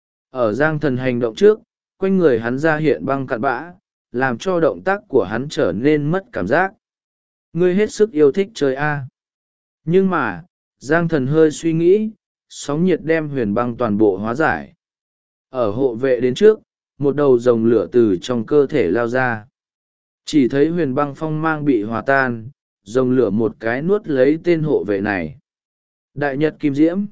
Ở Giang thần hành động trước, quanh người hắn ra hiện băng cặn bã, làm cho động tác của hắn trở nên mất cảm giác. Ngươi hết sức yêu thích chơi A. Nhưng mà, Giang thần hơi suy nghĩ, sóng nhiệt đem huyền băng toàn bộ hóa giải. Ở hộ vệ đến trước, một đầu rồng lửa từ trong cơ thể lao ra. Chỉ thấy huyền băng phong mang bị hòa tan, rồng lửa một cái nuốt lấy tên hộ vệ này. Đại nhật kim diễm,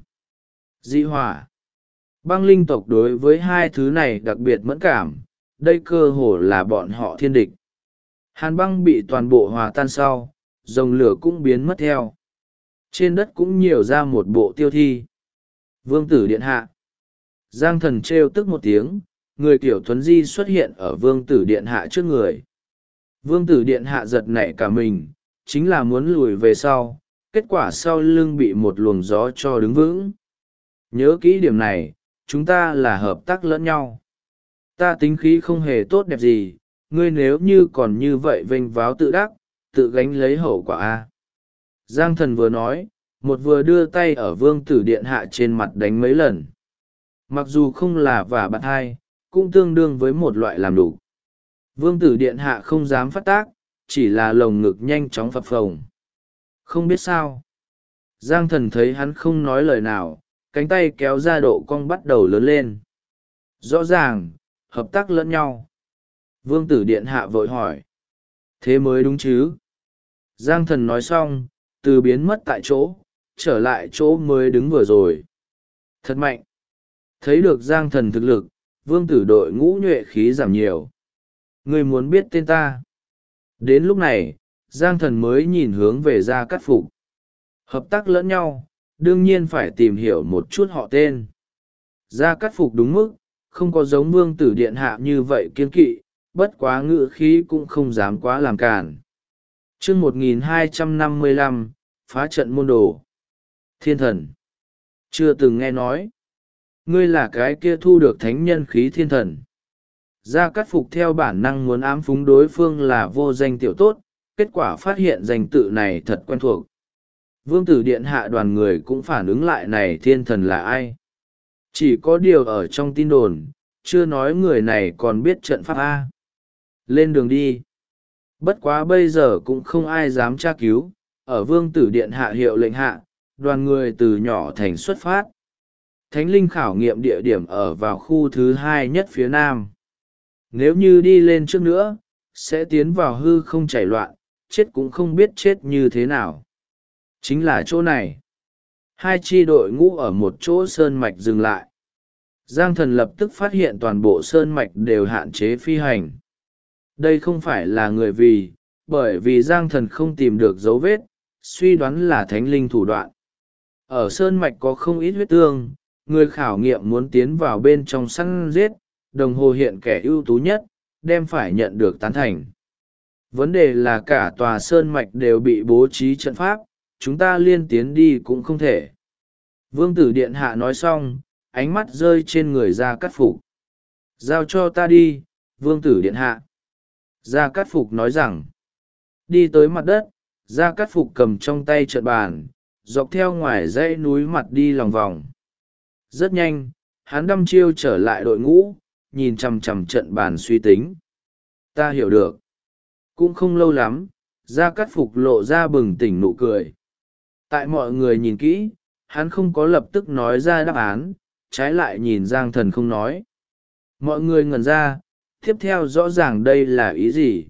dị hỏa. Băng linh tộc đối với hai thứ này đặc biệt mẫn cảm, đây cơ hồ là bọn họ thiên địch. Hàn băng bị toàn bộ hòa tan sau, rồng lửa cũng biến mất theo. Trên đất cũng nhiều ra một bộ tiêu thi. Vương tử điện hạ. Giang thần trêu tức một tiếng, người kiểu thuấn di xuất hiện ở vương tử điện hạ trước người. Vương tử điện hạ giật nảy cả mình, chính là muốn lùi về sau, kết quả sau lưng bị một luồng gió cho đứng vững. Nhớ kỹ điểm này, chúng ta là hợp tác lẫn nhau. Ta tính khí không hề tốt đẹp gì, ngươi nếu như còn như vậy vênh váo tự đắc, tự gánh lấy hậu quả a. Giang Thần vừa nói, một vừa đưa tay ở Vương Tử Điện Hạ trên mặt đánh mấy lần. Mặc dù không là vả bạn hai, cũng tương đương với một loại làm đủ. Vương Tử Điện Hạ không dám phát tác, chỉ là lồng ngực nhanh chóng phập phồng. Không biết sao. Giang Thần thấy hắn không nói lời nào, cánh tay kéo ra độ cong bắt đầu lớn lên. Rõ ràng, hợp tác lẫn nhau. Vương Tử Điện Hạ vội hỏi. Thế mới đúng chứ. Giang Thần nói xong, từ biến mất tại chỗ, trở lại chỗ mới đứng vừa rồi. Thật mạnh. Thấy được Giang Thần thực lực, Vương Tử đội ngũ nhuệ khí giảm nhiều. Ngươi muốn biết tên ta. Đến lúc này, Giang Thần mới nhìn hướng về Gia Cát Phục. Hợp tác lẫn nhau, đương nhiên phải tìm hiểu một chút họ tên. Gia Cát Phục đúng mức, không có giống Vương Tử Điện Hạ như vậy kiên kỵ, bất quá ngự khí cũng không dám quá làm cản. Chương 1255, phá trận môn đồ. Thiên thần. Chưa từng nghe nói. Ngươi là cái kia thu được thánh nhân khí thiên thần. Gia Cát Phục theo bản năng muốn ám phúng đối phương là vô danh tiểu tốt, kết quả phát hiện danh tự này thật quen thuộc. Vương Tử Điện Hạ đoàn người cũng phản ứng lại này thiên thần là ai. Chỉ có điều ở trong tin đồn, chưa nói người này còn biết trận pháp A. Lên đường đi. Bất quá bây giờ cũng không ai dám tra cứu, ở Vương Tử Điện Hạ hiệu lệnh hạ, đoàn người từ nhỏ thành xuất phát. Thánh linh khảo nghiệm địa điểm ở vào khu thứ 2 nhất phía nam. Nếu như đi lên trước nữa, sẽ tiến vào hư không chảy loạn, chết cũng không biết chết như thế nào. Chính là chỗ này. Hai chi đội ngũ ở một chỗ sơn mạch dừng lại. Giang Thần lập tức phát hiện toàn bộ sơn mạch đều hạn chế phi hành. Đây không phải là người vì, bởi vì Giang Thần không tìm được dấu vết, suy đoán là thánh linh thủ đoạn. Ở sơn mạch có không ít huyết tương, người khảo nghiệm muốn tiến vào bên trong săn giết, đồng hồ hiện kẻ ưu tú nhất, đem phải nhận được tán thành. Vấn đề là cả tòa sơn mạch đều bị bố trí trận pháp, chúng ta liên tiến đi cũng không thể. Vương Tử Điện Hạ nói xong, ánh mắt rơi trên người Gia Cát Phục. Giao cho ta đi, Vương Tử Điện Hạ. Gia Cát Phục nói rằng, đi tới mặt đất, Gia Cát Phục cầm trong tay trận bàn, dọc theo ngoài dãy núi mặt đi lòng vòng. Rất nhanh, hắn đăm chiêu trở lại đội ngũ, nhìn chằm chằm trận bàn suy tính. Ta hiểu được. Cũng không lâu lắm, Gia Cát Phục lộ ra bừng tỉnh nụ cười. Tại mọi người nhìn kỹ, hắn không có lập tức nói ra đáp án, trái lại nhìn Giang Thần không nói. Mọi người ngẩn ra, tiếp theo rõ ràng đây là ý gì.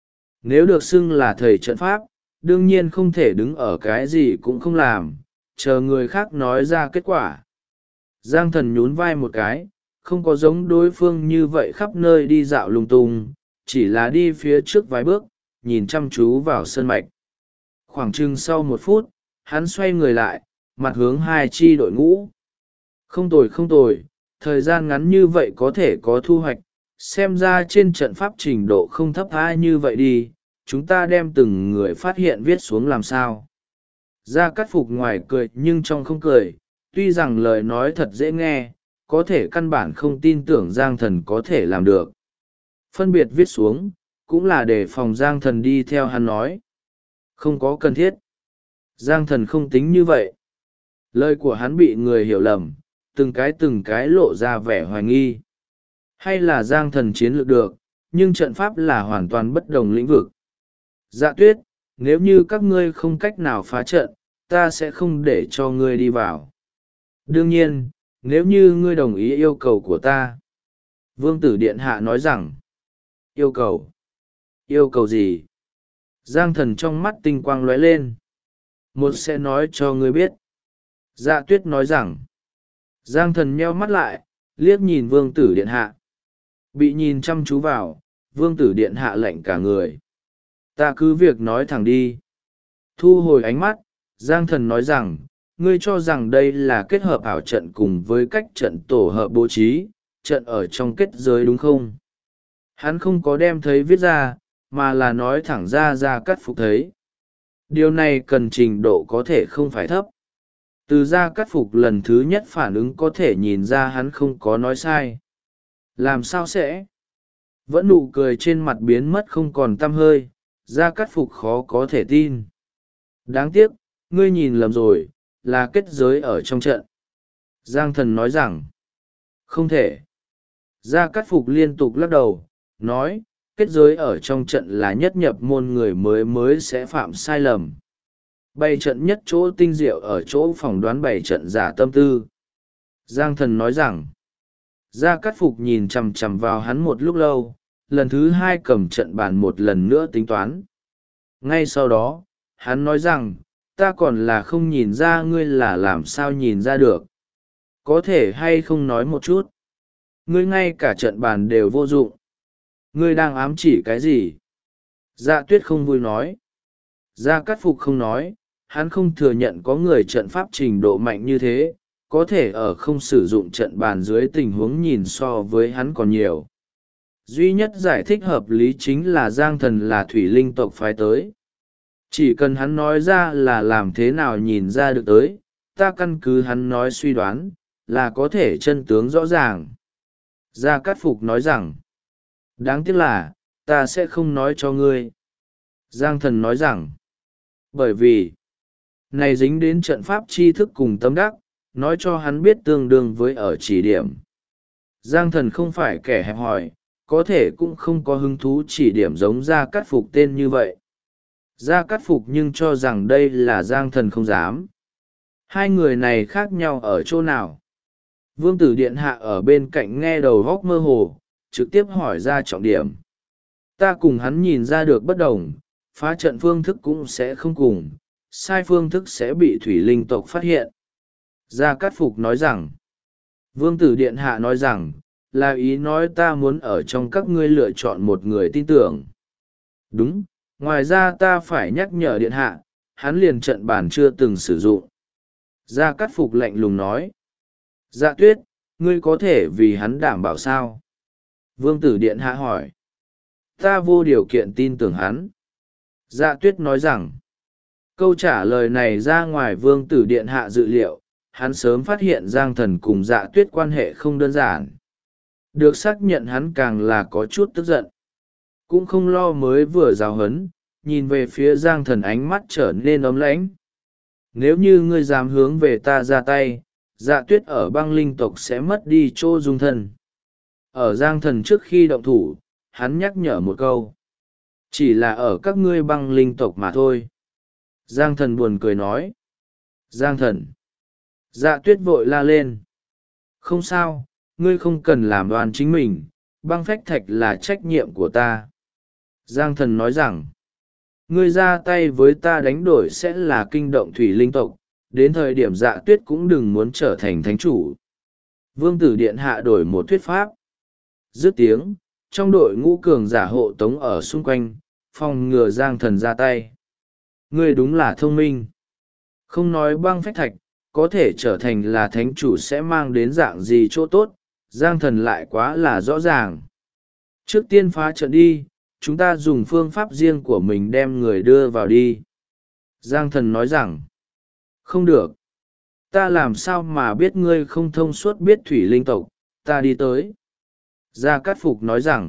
Nếu được xưng là thầy trận pháp, đương nhiên không thể đứng ở cái gì cũng không làm, chờ người khác nói ra kết quả. Giang Thần nhún vai một cái, không có giống đối phương như vậy khắp nơi đi dạo lung tung, chỉ là đi phía trước vài bước, nhìn chăm chú vào sơn mạch. Khoảng chừng sau 1 phút, hắn xoay người lại, mặt hướng hai chi đội ngũ. Không tồi không tồi, thời gian ngắn như vậy có thể có thu hoạch, xem ra trên trận pháp trình độ không thấp ai như vậy đi, chúng ta đem từng người phát hiện viết xuống làm sao. Gia Cát Phục ngoài cười nhưng trong không cười, tuy rằng lời nói thật dễ nghe, có thể căn bản không tin tưởng Giang Thần có thể làm được. Phân biệt viết xuống, cũng là để phòng Giang Thần đi theo hắn nói. Không có cần thiết. Giang Thần không tính như vậy. Lời của hắn bị người hiểu lầm, từng cái lộ ra vẻ hoài nghi. Hay là Giang Thần chiến lược được, nhưng trận pháp là hoàn toàn bất đồng lĩnh vực. Dạ Tuyết, nếu như các ngươi không cách nào phá trận, ta sẽ không để cho ngươi đi vào. Đương nhiên, nếu như ngươi đồng ý yêu cầu của ta. Vương Tử Điện Hạ nói rằng, yêu cầu? Yêu cầu gì? Giang Thần trong mắt tinh quang lóe lên. Một sẽ nói cho ngươi biết. Dạ Tuyết nói rằng, Giang Thần nheo mắt lại, liếc nhìn Vương Tử Điện Hạ. Bị nhìn chăm chú vào, Vương Tử Điện Hạ lạnh cả người. Ta cứ việc nói thẳng đi. Thu hồi ánh mắt, Giang Thần nói rằng, ngươi cho rằng đây là kết hợp ảo trận cùng với cách trận tổ hợp bố trí, trận ở trong kết giới đúng không? Hắn không có đem thấy viết ra, mà là nói thẳng ra Gia Cát Phục thấy. Điều này cần trình độ có thể không phải thấp. Từ Gia Cát Phục lần thứ nhất phản ứng có thể nhìn ra hắn không có nói sai. Làm sao sẽ? Vẫn nụ cười trên mặt biến mất không còn tăm hơi, Gia Cát Phục khó có thể tin. Đáng tiếc, ngươi nhìn lầm rồi, là kết giới ở trong trận. Giang Thần nói rằng, không thể. Gia Cát Phục liên tục lắc đầu, nói, kết giới ở trong trận là nhất nhập môn người mới sẽ phạm sai lầm. Bày trận nhất chỗ tinh diệu ở chỗ phỏng đoán bày trận giả tâm tư. Giang Thần nói rằng, Gia Cát Phục nhìn chằm chằm vào hắn một lúc lâu, lần thứ hai cầm trận bàn một lần nữa tính toán. Ngay sau đó, hắn nói rằng, ta còn là không nhìn ra ngươi là làm sao nhìn ra được. Có thể hay không nói một chút. Ngươi ngay cả trận bàn đều vô dụng. Ngươi đang ám chỉ cái gì? Dạ Tuyết không vui nói. Gia Cát Phục không nói, hắn không thừa nhận có người trận pháp trình độ mạnh như thế, có thể ở không sử dụng trận bàn dưới tình huống nhìn so với hắn còn nhiều. Duy nhất giải thích hợp lý chính là Giang Thần là thủy linh tộc phái tới. Chỉ cần hắn nói ra là làm thế nào nhìn ra được tới, ta căn cứ hắn nói suy đoán, là có thể chân tướng rõ ràng. Gia Cát Phục nói rằng, đáng tiếc là, ta sẽ không nói cho ngươi. Giang Thần nói rằng, bởi vì, này dính đến trận pháp tri thức cùng tâm đắc, nói cho hắn biết tương đương với ở chỉ điểm. Giang Thần không phải kẻ hẹp hòi, có thể cũng không có hứng thú chỉ điểm giống Gia Cát Phục tên như vậy. Gia Cát Phục nhưng cho rằng đây là Giang Thần không dám. Hai người này khác nhau ở chỗ nào? Vương Tử Điện Hạ ở bên cạnh nghe đầu góc mơ hồ, trực tiếp hỏi ra trọng điểm. Ta cùng hắn nhìn ra được bất đồng, phá trận phương thức cũng sẽ không cùng, sai phương thức sẽ bị thủy linh tộc phát hiện. Gia Cát Phục nói rằng, Vương Tử Điện Hạ nói rằng, là ý nói ta muốn ở trong các ngươi lựa chọn một người tin tưởng. Đúng, ngoài ra ta phải nhắc nhở Điện Hạ, hắn liền trận bản chưa từng sử dụng. Gia Cát Phục lạnh lùng nói, Dạ Tuyết, ngươi có thể vì hắn đảm bảo sao? Vương Tử Điện Hạ hỏi, ta vô điều kiện tin tưởng hắn. Dạ Tuyết nói rằng, câu trả lời này ra ngoài Vương Tử Điện Hạ dự liệu, hắn sớm phát hiện Giang Thần cùng Dạ Tuyết quan hệ không đơn giản. Được xác nhận hắn càng là có chút tức giận. Cũng không lo mới vừa giáo huấn, nhìn về phía Giang Thần ánh mắt trở nên ấm lãnh. Nếu như ngươi dám hướng về ta ra tay, Dạ Tuyết ở băng linh tộc sẽ mất đi chỗ dung thân. Ở Giang Thần trước khi động thủ, hắn nhắc nhở một câu. Chỉ là ở các ngươi băng linh tộc mà thôi. Giang Thần buồn cười nói. Giang Thần. Dạ Tuyết vội la lên. Không sao, ngươi không cần làm đoan chính mình, băng phách thạch là trách nhiệm của ta. Giang Thần nói rằng, ngươi ra tay với ta đánh đổi sẽ là kinh động thủy linh tộc, đến thời điểm Dạ Tuyết cũng đừng muốn trở thành thánh chủ. Vương Tử Điện Hạ đổi một thuyết pháp. Dứt tiếng, trong đội ngũ cường giả hộ tống ở xung quanh, phòng ngừa Giang Thần ra tay. Ngươi đúng là thông minh. Không nói băng phách thạch, có thể trở thành là thánh chủ sẽ mang đến dạng gì chỗ tốt, Giang Thần lại quá là rõ ràng. Trước tiên phá trận đi, chúng ta dùng phương pháp riêng của mình đem người đưa vào đi. Giang Thần nói rằng, không được. Ta làm sao mà biết ngươi không thông suốt biết thủy linh tộc, ta đi tới. Gia Cát Phục nói rằng,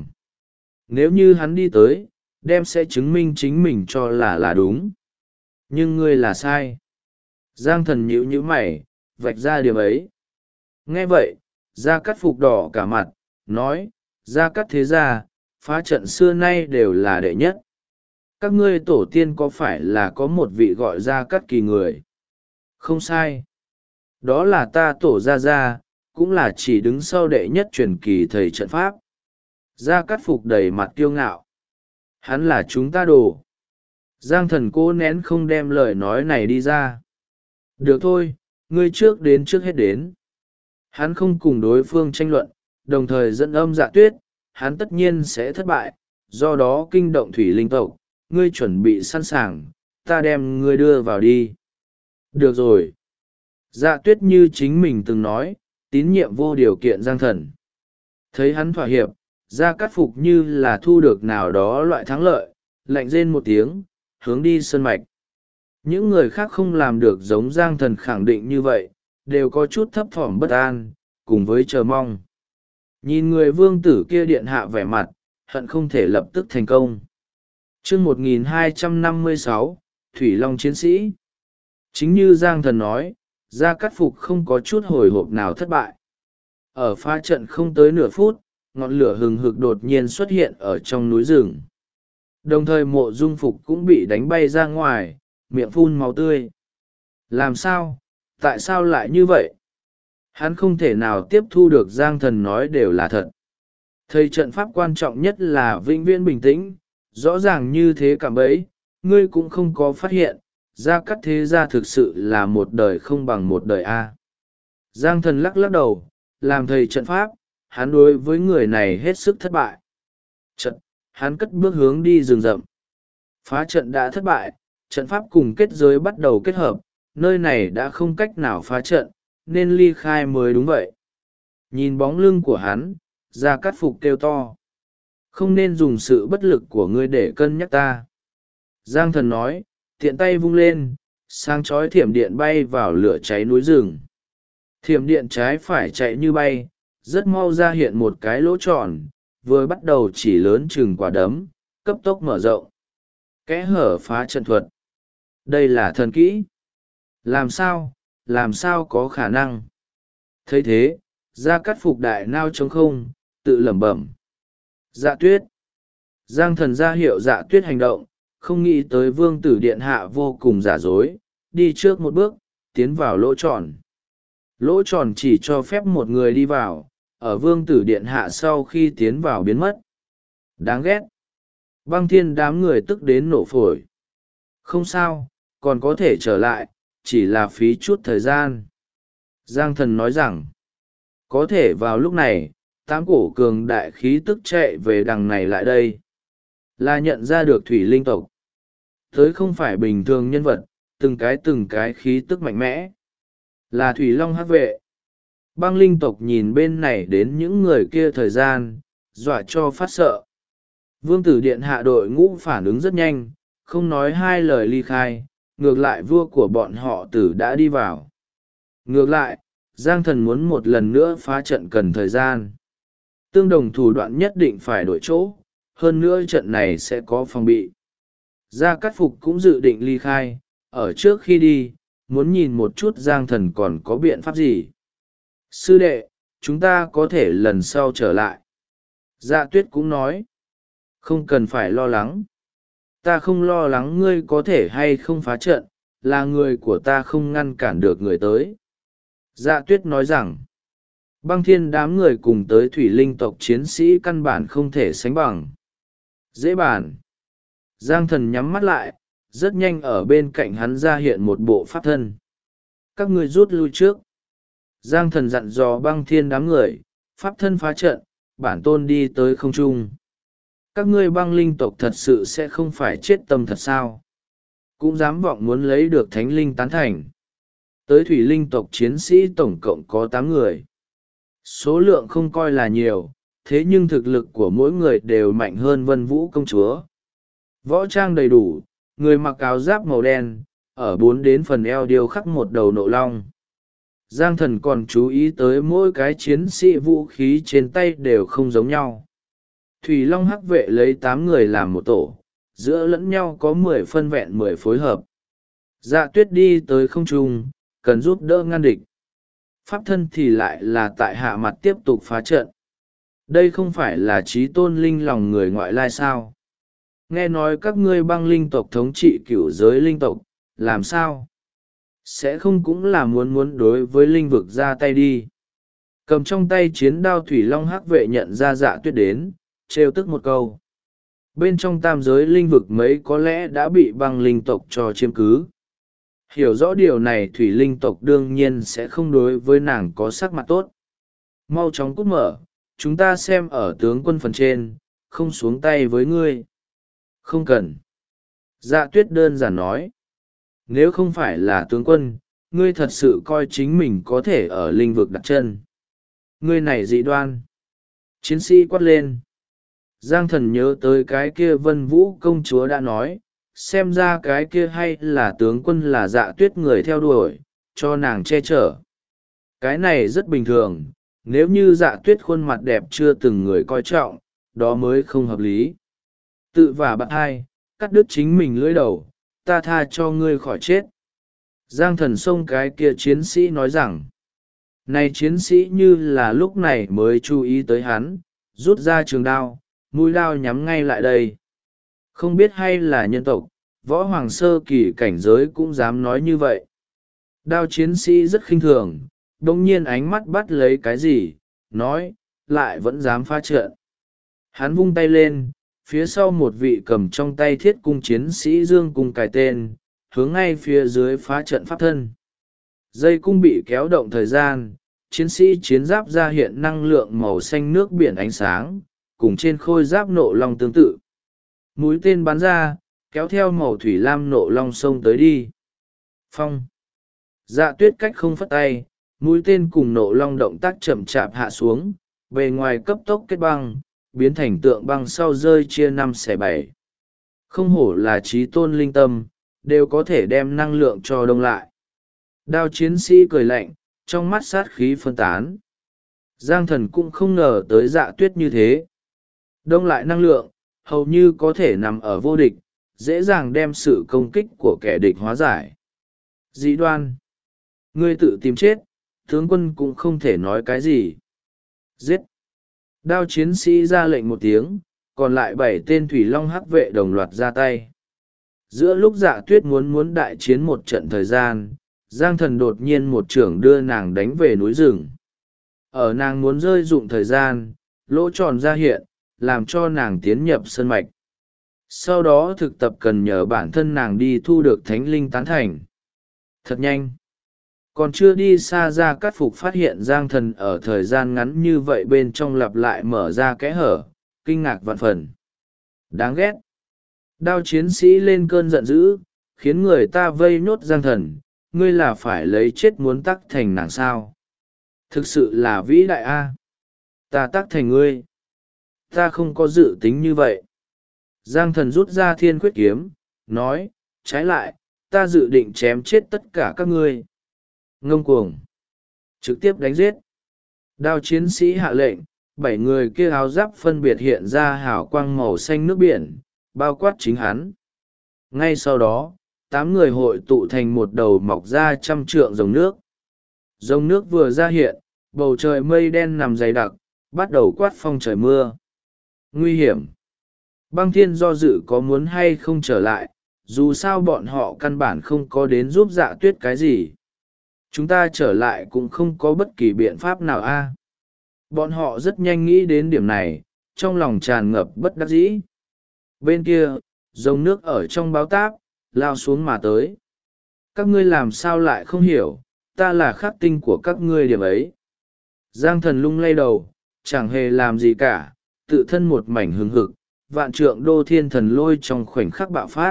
nếu như hắn đi tới, đem sẽ chứng minh chính mình cho là đúng. Nhưng ngươi là sai. Giang Thần nhíu nhíu mày, vạch ra điểm ấy. Nghe vậy, Gia Cát Phục đỏ cả mặt, nói, Gia Cát thế gia, phá trận xưa nay đều là đệ nhất. Các ngươi tổ tiên có phải là có một vị gọi Gia Cát Kỳ người? Không sai. Đó là ta tổ Gia, cũng là chỉ đứng sau đệ nhất truyền kỳ thầy trận pháp. Gia Cát Phục đầy mặt kiêu ngạo. Hắn là chúng ta đồ. Giang Thần cố nén không đem lời nói này đi ra. Được thôi, ngươi trước đến trước hết đến. Hắn không cùng đối phương tranh luận, đồng thời dẫn âm Dạ Tuyết, hắn tất nhiên sẽ thất bại, do đó kinh động thủy linh tộc, ngươi chuẩn bị sẵn sàng, ta đem ngươi đưa vào đi. Được rồi. Dạ Tuyết như chính mình từng nói, tín nhiệm vô điều kiện Giang Thần. Thấy hắn thỏa hiệp, Gia Cát Phục như là thu được nào đó loại thắng lợi, lạnh rên một tiếng, hướng đi sơn mạch. Những người khác không làm được giống Giang Thần khẳng định như vậy, đều có chút thấp thỏm bất an, cùng với chờ mong. Nhìn người vương tử kia điện hạ vẻ mặt, hận không thể lập tức thành công. Chương 1256, Thủy Long chiến sĩ. Chính như Giang Thần nói, Gia Cát Phục không có chút hồi hộp nào thất bại. Ở phá trận không tới nửa phút, ngọn lửa hừng hực đột nhiên xuất hiện ở trong núi rừng. Đồng thời Mộ Dung Phục cũng bị đánh bay ra ngoài, miệng phun máu tươi. Làm sao? Tại sao lại như vậy? Hắn không thể nào tiếp thu được Giang Thần nói đều là thật. Thầy trận pháp quan trọng nhất là vĩnh viễn bình tĩnh, rõ ràng như thế cảm bấy, ngươi cũng không có phát hiện, Gia Cát thế gia thực sự là một đời không bằng một đời a. Giang Thần lắc lắc đầu, làm thầy trận pháp, hắn đối với người này hết sức thất bại. Trận, hắn cất bước hướng đi rừng rậm. Phá trận đã thất bại, trận pháp cùng kết giới bắt đầu kết hợp, nơi này đã không cách nào phá trận, nên ly khai mới đúng vậy. Nhìn bóng lưng của hắn, Gia Cát Phục kêu to. Không nên dùng sự bất lực của ngươi để cân nhắc ta. Giang Thần nói, tiện tay vung lên, sáng chói thiểm điện bay vào lửa cháy núi rừng. Thiểm điện trái phải chạy như bay, rất mau ra hiện một cái lỗ tròn, vừa bắt đầu chỉ lớn chừng quả đấm, cấp tốc mở rộng. Kẽ hở phá trận thuật. Đây là thần kỹ. Làm sao có khả năng? Thấy thế, Gia Cát Phục đại nao trống không, tự lẩm bẩm. Dạ Tuyết. Giang Thần ra hiệu Dạ Tuyết hành động, không nghĩ tới vương tử điện hạ vô cùng giả dối, đi trước một bước, tiến vào lỗ tròn. Lỗ tròn chỉ cho phép một người đi vào, ở vương tử điện hạ sau khi tiến vào biến mất. Đáng ghét. Băng Thiên đám người tức đến nổ phổi. Không sao, còn có thể trở lại, chỉ là phí chút thời gian. Giang Thần nói rằng, có thể vào lúc này, tám cổ cường đại khí tức chạy về đằng này lại đây. Là nhận ra được thủy linh tộc. Tới không phải bình thường nhân vật, từng cái khí tức mạnh mẽ. Là Thủy Long Hắc Vệ. Băng linh tộc nhìn bên này đến những người kia thời gian, dọa cho phát sợ. Vương tử điện hạ đội ngũ phản ứng rất nhanh, không nói hai lời ly khai, ngược lại vua của bọn họ tử đã đi vào. Ngược lại, Giang Thần muốn một lần nữa phá trận cần thời gian. Tương đồng thủ đoạn nhất định phải đổi chỗ, hơn nữa trận này sẽ có phòng bị. Gia Cát Phục cũng dự định ly khai, ở trước khi đi, muốn nhìn một chút Giang Thần còn có biện pháp gì. Sư đệ, chúng ta có thể lần sau trở lại. Dạ Tuyết cũng nói, không cần phải lo lắng. Ta không lo lắng ngươi có thể hay không phá trận, là người của ta không ngăn cản được người tới. Dạ Tuyết nói rằng, Băng Thiên đám người cùng tới thủy linh tộc chiến sĩ căn bản không thể sánh bằng. Dễ bàn. Giang Thần nhắm mắt lại, rất nhanh ở bên cạnh hắn ra hiện một bộ pháp thân. Các ngươi rút lui trước. Giang Thần dặn dò Băng Thiên đám người, pháp thân phá trận, bản tôn đi tới không trung. Các ngươi băng linh tộc thật sự sẽ không phải chết tâm thật sao? Cũng dám vọng muốn lấy được thánh linh tán thành. Tới thủy linh tộc chiến sĩ tổng cộng có 8 người. Số lượng không coi là nhiều, thế nhưng thực lực của mỗi người đều mạnh hơn Vân Vũ công chúa. Võ trang đầy đủ, người mặc áo giáp màu đen, ở 4 đến phần eo điêu khắc một đầu nộ long. Giang Thần còn chú ý tới mỗi cái chiến sĩ vũ khí trên tay đều không giống nhau. Thủy Long Hắc Vệ lấy 8 người làm một tổ, giữa lẫn nhau có 10 phân vẹn 10 phối hợp. Dạ Tuyết đi tới không trung, cần giúp đỡ ngăn địch. Pháp thân thì lại là tại hạ mặt tiếp tục phá trận. Đây không phải là trí tôn linh lòng người ngoại lai sao? Nghe nói các ngươi băng linh tộc thống trị cửu giới linh tộc, làm sao? Sẽ không cũng là muốn đối với linh vực ra tay đi. Cầm trong tay chiến đao Thủy Long Hắc Vệ nhận ra Dạ Tuyết đến, trêu tức một câu. Bên trong tam giới linh vực mấy có lẽ đã bị băng linh tộc cho chiếm cứ. Hiểu rõ điều này thủy linh tộc đương nhiên sẽ không đối với nàng có sắc mặt tốt. Mau chóng cút mở, chúng ta xem ở tướng quân phần trên, không xuống tay với ngươi. Không cần. Dạ Tuyết đơn giản nói. Nếu không phải là tướng quân, ngươi thật sự coi chính mình có thể ở linh vực đặt chân. Ngươi này dị đoan. Chiến sĩ quát lên. Giang Thần nhớ tới cái kia Vân Vũ công chúa đã nói, xem ra cái kia hay là tướng quân là Dạ Tuyết người theo đuổi, cho nàng che chở. Cái này rất bình thường, nếu như Dạ Tuyết khuôn mặt đẹp chưa từng người coi trọng, đó mới không hợp lý. Tự vả bạn hai, cắt đứt chính mình lưỡi đầu, ta tha cho ngươi khỏi chết. Giang Thần xông cái kia chiến sĩ nói rằng, này chiến sĩ như là lúc này mới chú ý tới hắn, rút ra trường đao, mũi đao nhắm ngay lại đây. Không biết hay là nhân tộc, võ hoàng sơ kỳ cảnh giới cũng dám nói như vậy. Đao chiến sĩ rất khinh thường, đồng nhiên ánh mắt bắt lấy cái gì, nói, lại vẫn dám phá trận. Hắn vung tay lên, phía sau một vị cầm trong tay thiết cung chiến sĩ dương cung cài tên, hướng ngay phía dưới phá trận pháp thân. Dây cung bị kéo động thời gian, chiến sĩ chiến giáp ra hiện năng lượng màu xanh nước biển ánh sáng, cùng trên khôi giáp nộ long tương tự. Mũi tên bắn ra, kéo theo màu thủy lam nộ long sông tới đi. Phong. Dạ Tuyết cách không phất tay, mũi tên cùng nộ long động tác chậm chạp hạ xuống, bề ngoài cấp tốc kết băng, biến thành tượng băng sau rơi chia 5/7. Không hổ là trí tôn linh tâm, đều có thể đem năng lượng cho đông lại. Đao chiến sĩ cười lạnh, trong mắt sát khí phân tán. Giang Thần cũng không ngờ tới Dạ Tuyết như thế. Đông lại năng lượng, hầu như có thể nằm ở vô địch, dễ dàng đem sự công kích của kẻ địch hóa giải. Dĩ đoan. Ngươi tự tìm chết, tướng quân cũng không thể nói cái gì. Giết. Đao chiến sĩ ra lệnh một tiếng, còn lại 7 tên thủy long hắc vệ đồng loạt ra tay. Giữa lúc Dạ Tuyết muốn đại chiến một trận thời gian, Giang Thần đột nhiên một chưởng đưa nàng đánh về núi rừng. Ở nàng muốn rơi dụng thời gian, lỗ tròn ra hiện, làm cho nàng tiến nhập sơn mạch. Sau đó thực tập cần nhờ bản thân nàng đi thu được thánh linh tán thành. Thật nhanh. Còn chưa đi xa ra Cát Phục phát hiện Giang Thần ở thời gian ngắn như vậy bên trong lặp lại mở ra kẽ hở, kinh ngạc vạn phần. Đáng ghét. Đao chiến sĩ lên cơn giận dữ, khiến người ta vây nhốt Giang Thần, ngươi là phải lấy chết muốn tắc thành nàng sao. Thực sự là vĩ đại a. Ta tắc thành ngươi. Ta không có dự tính như vậy. Giang Thần rút ra thiên khuyết kiếm, nói, trái lại, ta dự định chém chết tất cả các ngươi. Ngông cuồng. Trực tiếp đánh giết. Đao chiến sĩ hạ lệnh, 7 người kia áo giáp phân biệt hiện ra hào quang màu xanh nước biển, bao quát chính hắn. Ngay sau đó, 8 người hội tụ thành một đầu mọc ra 100 trượng rồng nước. Rồng nước vừa ra hiện, bầu trời mây đen nằm dày đặc, bắt đầu quát phong trời mưa. Nguy hiểm. Băng Thiên do dự có muốn hay không trở lại, dù sao bọn họ căn bản không có đến giúp Dạ Tuyết cái gì. Chúng ta trở lại cũng không có bất kỳ biện pháp nào a. Bọn họ rất nhanh nghĩ đến điểm này, trong lòng tràn ngập bất đắc dĩ. Bên kia, dòng nước ở trong báo táp, lao xuống mà tới. Các ngươi làm sao lại không hiểu, ta là khắc tinh của các ngươi điểm ấy. Giang Thần lung lay đầu, chẳng hề làm gì cả, tự thân một mảnh hứng hực, vạn trượng đô thiên thần lôi trong khoảnh khắc bạo phát.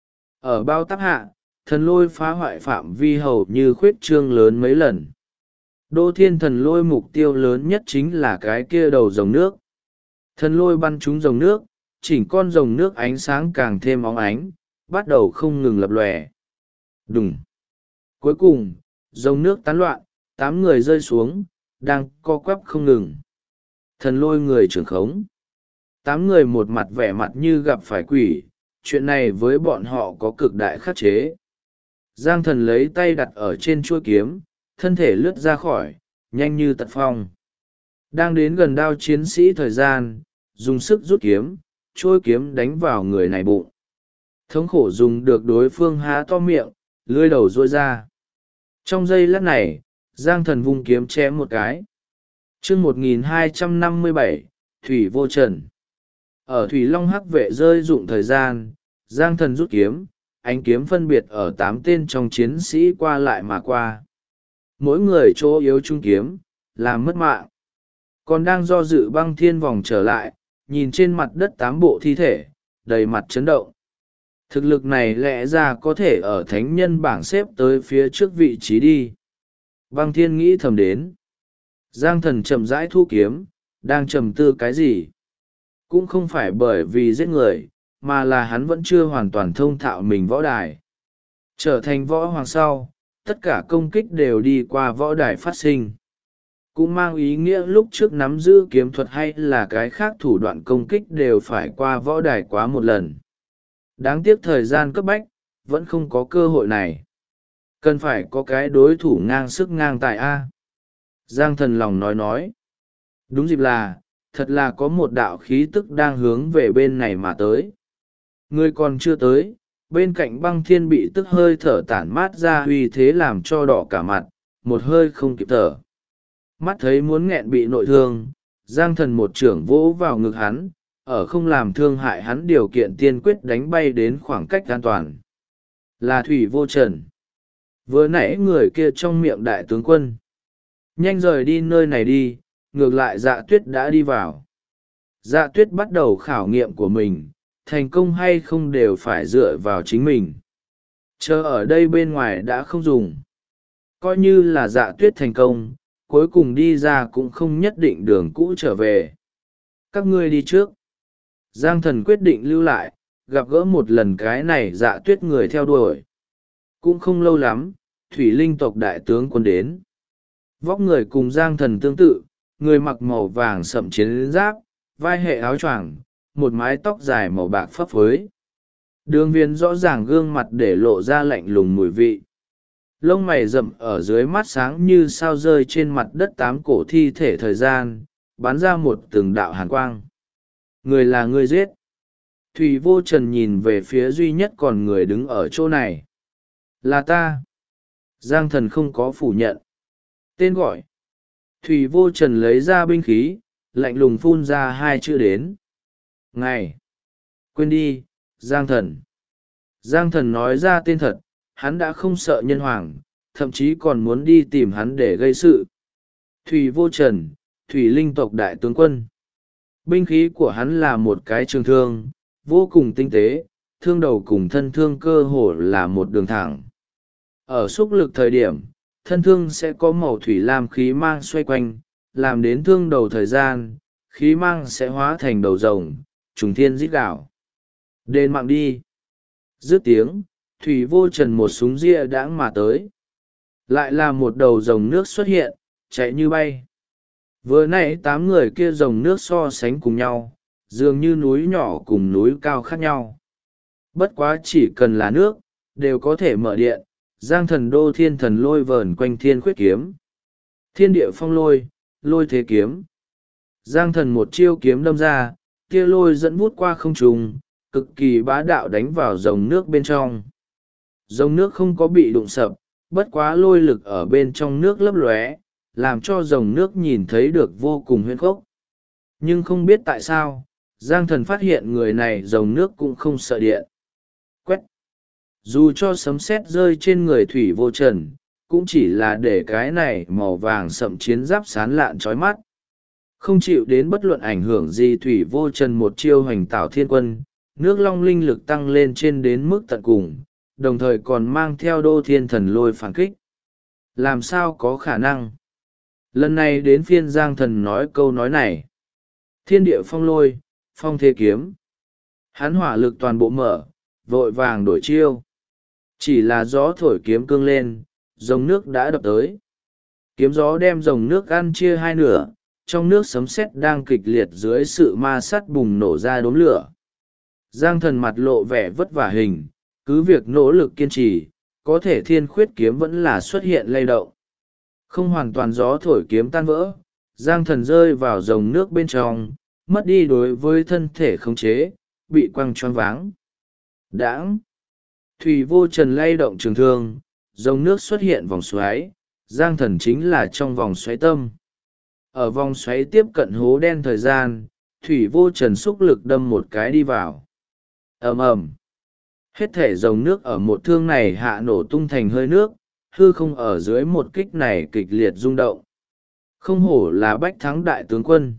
Ở bao táp hạ, thần lôi phá hoại phạm vi hầu như khuyết trương lớn mấy lần. Đô thiên thần lôi mục tiêu lớn nhất chính là cái kia đầu rồng nước. Thần lôi bắn trúng rồng nước, chỉnh con rồng nước ánh sáng càng thêm óng ánh, bắt đầu không ngừng lập lòe. Đùng. Cuối cùng, rồng nước tán loạn, 8 người rơi xuống, đang co quắp không ngừng. Thần lôi người trưởng khống. 8 người một mặt vẻ mặt như gặp phải quỷ, chuyện này với bọn họ có cực đại khắc chế. Giang Thần lấy tay đặt ở trên chuôi kiếm, thân thể lướt ra khỏi, nhanh như tật phong. Đang đến gần đao chiến sĩ thời gian, dùng sức rút kiếm, chuôi kiếm đánh vào người này bụng. Thống khổ dùng được đối phương há to miệng, lưỡi đầu rôi ra. Trong giây lát này, Giang Thần vung kiếm chém một cái. Chương 1257, Thủy Vô Trần. Ở Thủy Long Hắc vệ rơi dụng thời gian, Giang Thần rút kiếm, ánh kiếm phân biệt ở 8 tên trong chiến sĩ qua lại mà qua. Mỗi người chỗ yếu trung kiếm, làm mất mạng. Còn đang do dự Băng Thiên vòng trở lại, nhìn trên mặt đất 8 bộ thi thể, đầy mặt chấn động. Thực lực này lẽ ra có thể ở thánh nhân bảng xếp tới phía trước vị trí đi. Băng Thiên nghĩ thầm đến. Giang Thần chậm rãi thu kiếm, đang trầm tư cái gì. Cũng không phải bởi vì giết người, mà là hắn vẫn chưa hoàn toàn thông thạo mình võ đài. Trở thành võ hoàng sau, tất cả công kích đều đi qua võ đài phát sinh. Cũng mang ý nghĩa lúc trước nắm giữ kiếm thuật hay là cái khác thủ đoạn công kích đều phải qua võ đài quá một lần. Đáng tiếc thời gian cấp bách, vẫn không có cơ hội này. Cần phải có cái đối thủ ngang sức ngang tài A. Giang Thần lòng nói. Đúng dịp là, thật là có một đạo khí tức đang hướng về bên này mà tới. Người còn chưa tới, bên cạnh Băng Thiên bị tức hơi thở tản mát ra uy thế làm cho đỏ cả mặt, một hơi không kịp thở. Mắt thấy muốn nghẹn bị nội thương, Giang Thần một chưởng vỗ vào ngực hắn, ở không làm thương hại hắn điều kiện tiên quyết đánh bay đến khoảng cách an toàn. Là Thủy Vô Trần. Vừa nãy người kia trong miệng đại tướng quân. Nhanh rời đi nơi này đi, ngược lại Dạ Tuyết đã đi vào. Dạ Tuyết bắt đầu khảo nghiệm của mình, thành công hay không đều phải dựa vào chính mình. Chờ ở đây bên ngoài đã không dùng. Coi như là Dạ Tuyết thành công, cuối cùng đi ra cũng không nhất định đường cũ trở về. Các ngươi đi trước. Giang Thần quyết định lưu lại, gặp gỡ một lần cái này Dạ Tuyết người theo đuổi. Cũng không lâu lắm, Thủy Linh tộc đại tướng quân đến. Vóc người cùng Giang Thần tương tự, người mặc màu vàng sậm chiến giáp, vai hệ áo choàng, một mái tóc dài màu bạc phấp phới. Đường viền rõ ràng gương mặt để lộ ra lạnh lùng mùi vị. Lông mày rậm ở dưới mắt sáng như sao rơi trên mặt đất tám cổ thi thể thời gian, bắn ra một từng đạo hàn quang. Người là người giết. Thủy Vô Trần nhìn về phía duy nhất còn người đứng ở chỗ này. Là ta. Giang Thần không có phủ nhận. Tên gọi. Thủy Vô Trần lấy ra binh khí, lạnh lùng phun ra hai chữ đến. Ngày. Quên đi, Giang Thần. Giang Thần nói ra tên thật, hắn đã không sợ nhân hoàng, thậm chí còn muốn đi tìm hắn để gây sự. Thủy Vô Trần, Thủy Linh tộc đại tướng quân. Binh khí của hắn là một cái trường thương, vô cùng tinh tế, thương đầu cùng thân thương cơ hồ là một đường thẳng. Ở xúc lực thời điểm, thân thương sẽ có màu thủy lam khí mang xoay quanh, làm đến thương đầu thời gian, khí mang sẽ hóa thành đầu rồng, trùng thiên rít gạo. Đền mạng đi. Dứt tiếng, Thủy Vô Trần một súng ria đãng mà tới. Lại là một đầu rồng nước xuất hiện, chạy như bay. Vừa nãy 8 người kia rồng nước so sánh cùng nhau, dường như núi nhỏ cùng núi cao khác nhau. Bất quá chỉ cần là nước, đều có thể mở điện. Giang Thần đô thiên thần lôi vờn quanh thiên khuyết kiếm. Thiên địa phong lôi, lôi thế kiếm. Giang Thần một chiêu kiếm đâm ra, kia lôi dẫn vút qua không trung, cực kỳ bá đạo đánh vào dòng nước bên trong. Dòng nước không có bị đụng sập, bất quá lôi lực ở bên trong nước lấp lóe, làm cho dòng nước nhìn thấy được vô cùng huyễn khốc. Nhưng không biết tại sao, Giang Thần phát hiện người này dòng nước cũng không sợ điện. Quét. Dù cho sấm sét rơi trên người Thủy Vô Trần, cũng chỉ là để cái này màu vàng sậm chiến giáp sán lạn trói mắt. Không chịu đến bất luận ảnh hưởng gì Thủy Vô Trần một chiêu hoành tảo thiên quân, nước long linh lực tăng lên trên đến mức tận cùng, đồng thời còn mang theo đô thiên thần lôi phản kích. Làm sao có khả năng? Lần này đến phiên Giang Thần nói câu nói này. Thiên địa phong lôi, phong thế kiếm. Hắn hỏa lực toàn bộ mở, vội vàng đổi chiêu. Chỉ là gió thổi kiếm cương lên, dòng nước đã đập tới. Kiếm gió đem dòng nước ăn chia hai nửa, trong nước sấm sét đang kịch liệt dưới sự ma sát bùng nổ ra đốm lửa. Giang Thần mặt lộ vẻ vất vả hình, cứ việc nỗ lực kiên trì, có thể thiên khuyết kiếm vẫn là xuất hiện lay động. Không hoàn toàn gió thổi kiếm tan vỡ, Giang Thần rơi vào dòng nước bên trong, mất đi đối với thân thể khống chế, bị quăng choáng váng. Đãng. Thủy Vô Trần lay động trường thương, dòng nước xuất hiện vòng xoáy, Giang Thần chính là trong vòng xoáy tâm. Ở vòng xoáy tiếp cận hố đen thời gian, Thủy Vô Trần xúc lực đâm một cái đi vào. Ầm ầm. Hết thể dòng nước ở một thương này hạ nổ tung thành hơi nước, hư không ở dưới một kích này kịch liệt rung động. Không hổ là bách thắng đại tướng quân.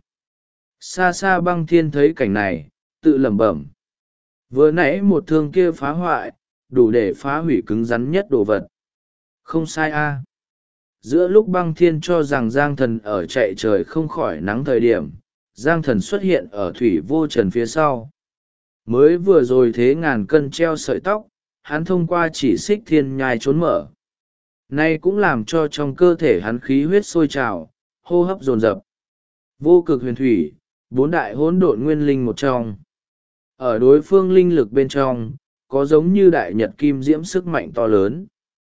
Xa xa Băng Thiên thấy cảnh này, tự lẩm bẩm. Vừa nãy một thương kia phá hoại, đủ để phá hủy cứng rắn nhất đồ vật. Không sai a. Giữa lúc Băng Thiên cho rằng Giang Thần ở chạy trời không khỏi nắng thời điểm, Giang Thần xuất hiện ở Thủy Vô Trần phía sau. Mới vừa rồi thế ngàn cân treo sợi tóc, hắn thông qua chỉ xích thiên nhai trốn mở. Nay cũng làm cho trong cơ thể hắn khí huyết sôi trào, hô hấp dồn dập. Vô cực huyền thủy, bốn đại hỗn độn nguyên linh một trong. Ở đối phương linh lực bên trong, có giống như đại nhật kim diễm sức mạnh to lớn,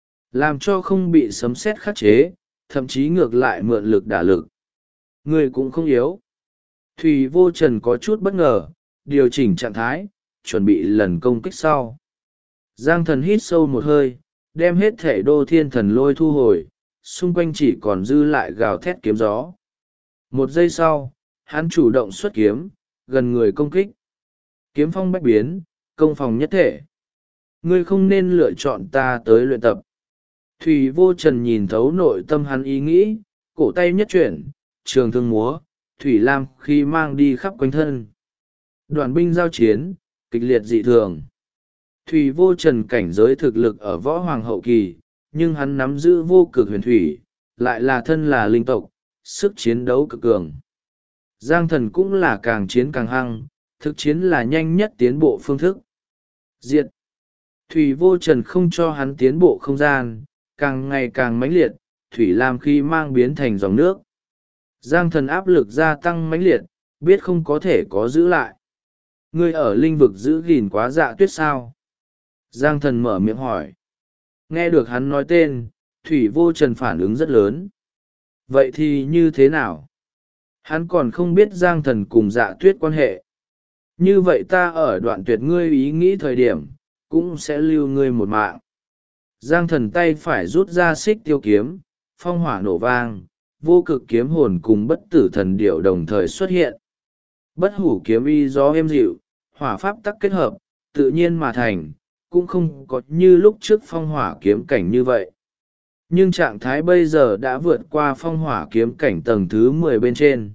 làm cho không bị sấm sét khắc chế, thậm chí ngược lại mượn lực đả lực. Người cũng không yếu. Thủy Vô Trần có chút bất ngờ, điều chỉnh trạng thái, chuẩn bị lần công kích sau. Giang Thần hít sâu một hơi, đem hết thể đô thiên thần lôi thu hồi, xung quanh chỉ còn dư lại gào thét kiếm gió. Một giây sau, hắn chủ động xuất kiếm, gần người công kích. Kiếm phong bách biến, công phòng nhất thể. Ngươi không nên lựa chọn ta tới luyện tập. Thủy Vô Trần nhìn thấu nội tâm hắn ý nghĩ, cổ tay nhất chuyển, trường thương múa, thủy lam khi mang đi khắp quanh thân. Đoàn binh giao chiến, kịch liệt dị thường. Thủy Vô Trần cảnh giới thực lực ở võ hoàng hậu kỳ, nhưng hắn nắm giữ vô cực huyền thủy, lại là thân là linh tộc, sức chiến đấu cực cường. Giang Thần cũng là càng chiến càng hăng, thực chiến là nhanh nhất tiến bộ phương thức. Diệt. Thủy Vô Trần không cho hắn tiến bộ không gian, càng ngày càng mãnh liệt, thủy lam khi mang biến thành dòng nước. Giang Thần áp lực gia tăng mãnh liệt, biết không có thể có giữ lại. Ngươi ở linh vực giữ gìn quá Dạ Tuyết sao? Giang Thần mở miệng hỏi. Nghe được hắn nói tên, Thủy Vô Trần phản ứng rất lớn. Vậy thì như thế nào? Hắn còn không biết Giang Thần cùng Dạ Tuyết quan hệ. Như vậy ta ở đoạn tuyệt ngươi ý nghĩ thời điểm, cũng sẽ lưu ngươi một mạng. Giang Thần tay phải rút ra xích tiêu kiếm, phong hỏa nổ vang, vô cực kiếm hồn cùng bất tử thần điệu đồng thời xuất hiện. Bất hủ kiếm y gió êm dịu, hỏa pháp tắc kết hợp, tự nhiên mà thành, cũng không có như lúc trước phong hỏa kiếm cảnh như vậy. Nhưng trạng thái bây giờ đã vượt qua phong hỏa kiếm cảnh tầng thứ 10 bên trên.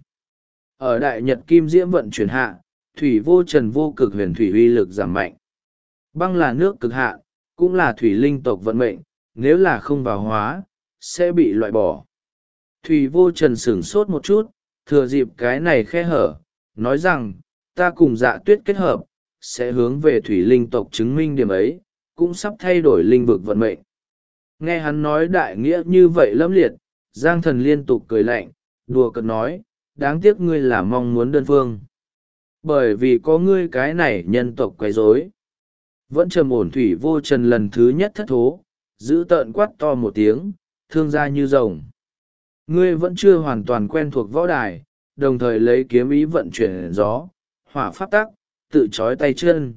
Ở đại nhật kim diễm vận chuyển hạ, Thủy Vô Trần vô cực huyền thủy uy lực giảm mạnh. Băng là nước cực hạ, cũng là thủy linh tộc vận mệnh, nếu là không vào hóa, sẽ bị loại bỏ. Thủy Vô Trần sửng sốt một chút, thừa dịp cái này khe hở, nói rằng, ta cùng Dạ Tuyết kết hợp, sẽ hướng về thủy linh tộc chứng minh điểm ấy, cũng sắp thay đổi linh vực vận mệnh. Nghe hắn nói đại nghĩa như vậy lẫm liệt, Giang Thần liên tục cười lạnh, đùa cợt nói, đáng tiếc ngươi là mong muốn đơn phương. Bởi vì có ngươi cái này nhân tộc quấy rối. Vẫn trầm ổn Thủy Vô Trần lần thứ nhất thất thố, giữ tợn quát to một tiếng, thương ra như rồng. Ngươi vẫn chưa hoàn toàn quen thuộc võ đài, đồng thời lấy kiếm ý vận chuyển gió, hỏa pháp tắc, tự trói tay chân.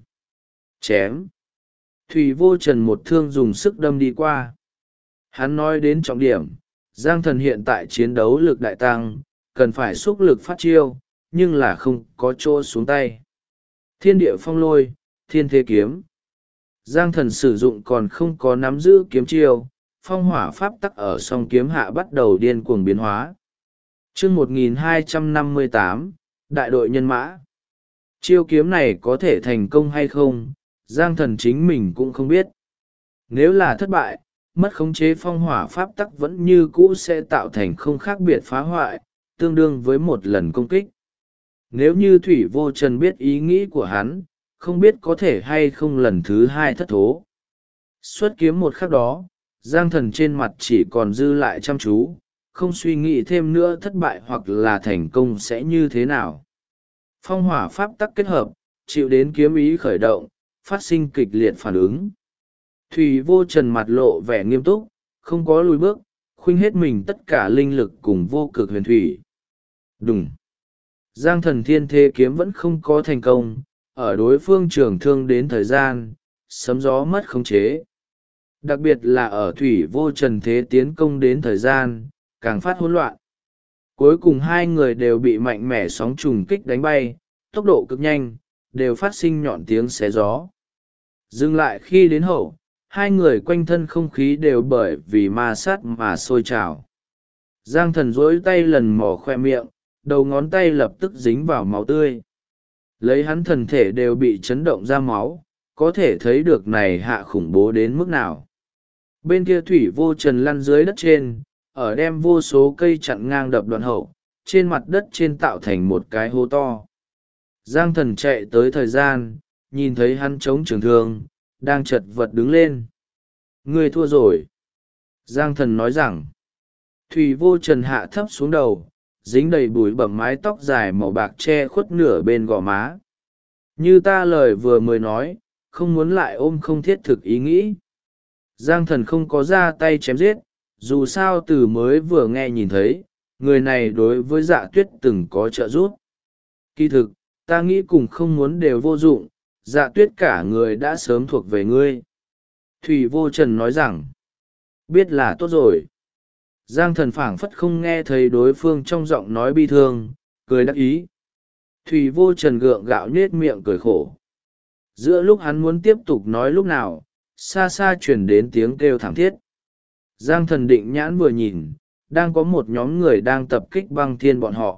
Chém. Thủy Vô Trần một thương dùng sức đâm đi qua. Hắn nói đến trọng điểm, Giang Thần hiện tại chiến đấu lực đại tăng, cần phải xúc lực phát chiêu, nhưng là không có chỗ xuống tay. Thiên địa phong lôi, thiên thế kiếm. Giang Thần sử dụng còn không có nắm giữ kiếm chiêu, phong hỏa pháp tắc ở song kiếm hạ bắt đầu điên cuồng biến hóa. Chương 1258, Đại đội nhân mã. Chiêu kiếm này có thể thành công hay không, Giang Thần chính mình cũng không biết. Nếu là thất bại, mất khống chế phong hỏa pháp tắc vẫn như cũ sẽ tạo thành không khác biệt phá hoại, tương đương với một lần công kích. Nếu như Thủy Vô Trần biết ý nghĩ của hắn, không biết có thể hay không lần thứ hai thất thố. Xuất kiếm một khắc đó, Giang Thần trên mặt chỉ còn dư lại chăm chú, không suy nghĩ thêm nữa thất bại hoặc là thành công sẽ như thế nào. Phong hỏa pháp tắc kết hợp, chịu đến kiếm ý khởi động, phát sinh kịch liệt phản ứng. Thủy Vô Trần mặt lộ vẻ nghiêm túc, không có lùi bước, khuynh hết mình tất cả linh lực cùng vô cực huyền thủy. Đùng! Giang Thần thiên thế kiếm vẫn không có thành công, ở đối phương trường thương đến thời gian, sấm gió mất khống chế. Đặc biệt là ở Thủy Vô Trần thế tiến công đến thời gian, càng phát hỗn loạn. Cuối cùng hai người đều bị mạnh mẽ sóng trùng kích đánh bay, tốc độ cực nhanh, đều phát sinh nhọn tiếng xé gió. Dừng lại khi đến hậu, hai người quanh thân không khí đều bởi vì ma sát mà sôi trào. Giang Thần duỗi tay lần mò khoe miệng, đầu ngón tay lập tức dính vào máu tươi. Lấy hắn thần thể đều bị chấn động ra máu, có thể thấy được này hạ khủng bố đến mức nào. Bên kia Thủy Vô Trần lăn dưới đất trên, ở đem vô số cây chặn ngang đập đoạn hậu, trên mặt đất trên tạo thành một cái hố to. Giang Thần chạy tới thời gian, nhìn thấy hắn chống trường thương, đang chật vật đứng lên. Ngươi thua rồi. Giang thần nói rằng. Thủy vô trần hạ thấp xuống đầu, dính đầy bụi bẩm mái tóc dài màu bạc che khuất nửa bên gò má. Như ta lời vừa mới nói, không muốn lại ôm không thiết thực ý nghĩ. Giang thần không có ra tay chém giết, dù sao từ mới vừa nghe nhìn thấy, người này đối với Dạ Tuyết từng có trợ giúp. Kỳ thực, ta nghĩ cùng không muốn đều vô dụng, Dạ Tuyết cả người đã sớm thuộc về ngươi. Thủy vô trần nói rằng, biết là tốt rồi. Giang thần phảng phất không nghe thấy đối phương trong giọng nói bi thương, cười đắc ý. Thủy vô trần gượng gạo nết miệng cười khổ. Giữa lúc hắn muốn tiếp tục nói lúc nào, xa xa chuyển đến tiếng kêu thảm thiết. Giang thần định nhãn vừa nhìn, đang có một nhóm người đang tập kích băng thiên bọn họ.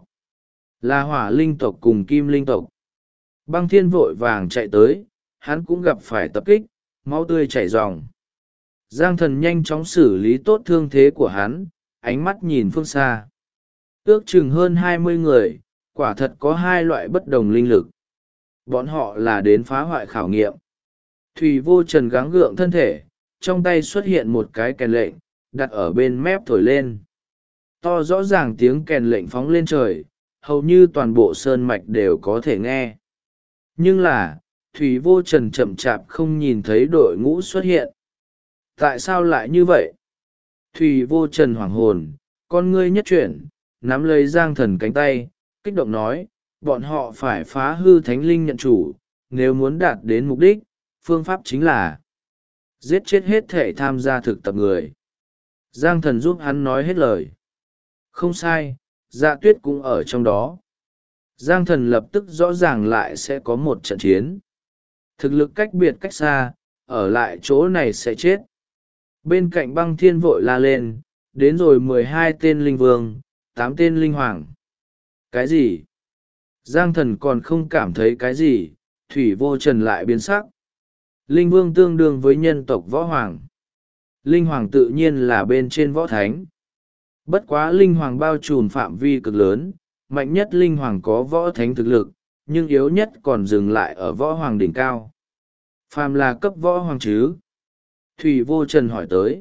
Là hỏa linh tộc cùng kim linh tộc. Băng thiên vội vàng chạy tới, hắn cũng gặp phải tập kích, máu tươi chảy ròng. Giang thần nhanh chóng xử lý tốt thương thế của hắn, ánh mắt nhìn phương xa. Ước chừng hơn 20 người, quả thật có hai loại bất đồng linh lực. Bọn họ là đến phá hoại khảo nghiệm. Thủy vô trần gắng gượng thân thể, trong tay xuất hiện một cái kèn lệnh, đặt ở bên mép thổi lên. To rõ ràng tiếng kèn lệnh phóng lên trời, hầu như toàn bộ sơn mạch đều có thể nghe. Nhưng là, Thủy vô trần chậm chạp không nhìn thấy đội ngũ xuất hiện. Tại sao lại như vậy? Thủy vô trần hoảng hồn, con ngươi nhất chuyển, nắm lấy Giang thần cánh tay, kích động nói, bọn họ phải phá hư thánh linh nhận chủ, nếu muốn đạt đến mục đích, phương pháp chính là giết chết hết thể tham gia thực tập người. Giang thần giúp hắn nói hết lời. Không sai, Dạ Tuyết cũng ở trong đó. Giang thần lập tức rõ ràng lại sẽ có một trận chiến. Thực lực cách biệt cách xa, ở lại chỗ này sẽ chết. Bên cạnh băng thiên vội la lên, đến rồi 12 tên linh vương, 8 tên linh hoàng. Cái gì? Giang thần còn không cảm thấy cái gì, Thủy vô trần lại biến sắc. Linh vương tương đương với nhân tộc võ hoàng. Linh hoàng tự nhiên là bên trên võ thánh. Bất quá linh hoàng bao trùm phạm vi cực lớn, mạnh nhất linh hoàng có võ thánh thực lực, nhưng yếu nhất còn dừng lại ở võ hoàng đỉnh cao. Phàm là cấp võ hoàng chứ? Thủy vô trần hỏi tới.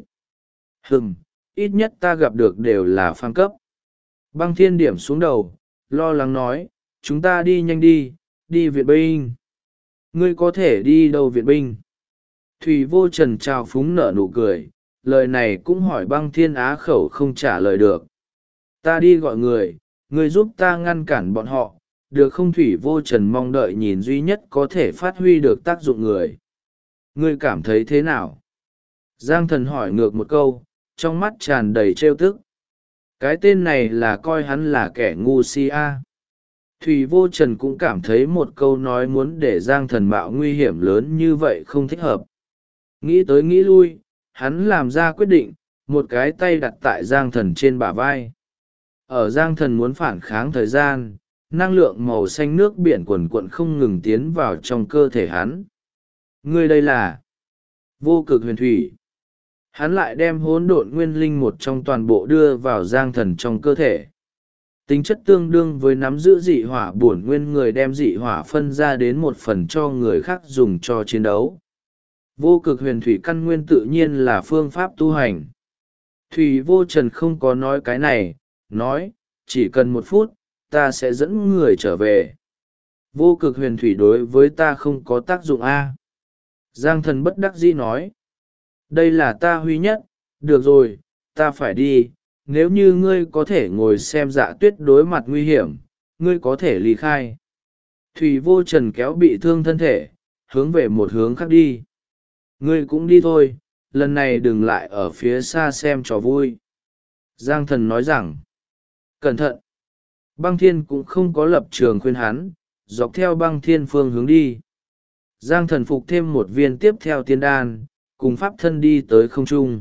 Ít nhất ta gặp được đều là phàm cấp. Băng thiên điểm xuống đầu, lo lắng nói, chúng ta đi nhanh đi, đi viện binh. Ngươi có thể đi đâu viện binh? Thủy vô trần trào phúng nở nụ cười, lời này cũng hỏi băng thiên á khẩu không trả lời được. Ta đi gọi người, ngươi giúp ta ngăn cản bọn họ, được không? Thủy vô trần mong đợi nhìn duy nhất có thể phát huy được tác dụng người. Ngươi cảm thấy thế nào? Giang thần hỏi ngược một câu, trong mắt tràn đầy trêu tức. Cái tên này là coi hắn là kẻ ngu si a. Thủy vô trần cũng cảm thấy một câu nói muốn để Giang thần mạo nguy hiểm lớn như vậy không thích hợp. Nghĩ tới nghĩ lui, hắn làm ra quyết định, một cái tay đặt tại Giang thần trên bả vai. Ở Giang thần muốn phản kháng thời gian, năng lượng màu xanh nước biển quần quận không ngừng tiến vào trong cơ thể hắn. Ngươi đây là vô cực huyền thủy. Hắn lại đem hỗn độn nguyên linh một trong toàn bộ đưa vào Giang thần trong cơ thể. Tính chất tương đương với nắm giữ dị hỏa bổn nguyên, người đem dị hỏa phân ra đến một phần cho người khác dùng cho chiến đấu. Vô cực huyền thủy căn nguyên tự nhiên là phương pháp tu hành. Thủy vô trần không có nói cái này, nói, chỉ cần 1 phút, ta sẽ dẫn người trở về. Vô cực huyền thủy đối với ta không có tác dụng a. Giang thần bất đắc dĩ nói, đây là ta huy nhất, được rồi, ta phải đi, nếu như ngươi có thể ngồi xem Dạ Tuyết đối mặt nguy hiểm, ngươi có thể ly khai. Thủy vô trần kéo bị thương thân thể, hướng về một hướng khác đi. Ngươi cũng đi thôi, lần này đừng lại ở phía xa xem trò vui. Giang thần nói rằng, cẩn thận. Băng thiên cũng không có lập trường khuyên hắn, dọc theo băng thiên phương hướng đi. Giang thần phục thêm một viên tiếp theo tiên đan, cùng pháp thân đi tới không trung.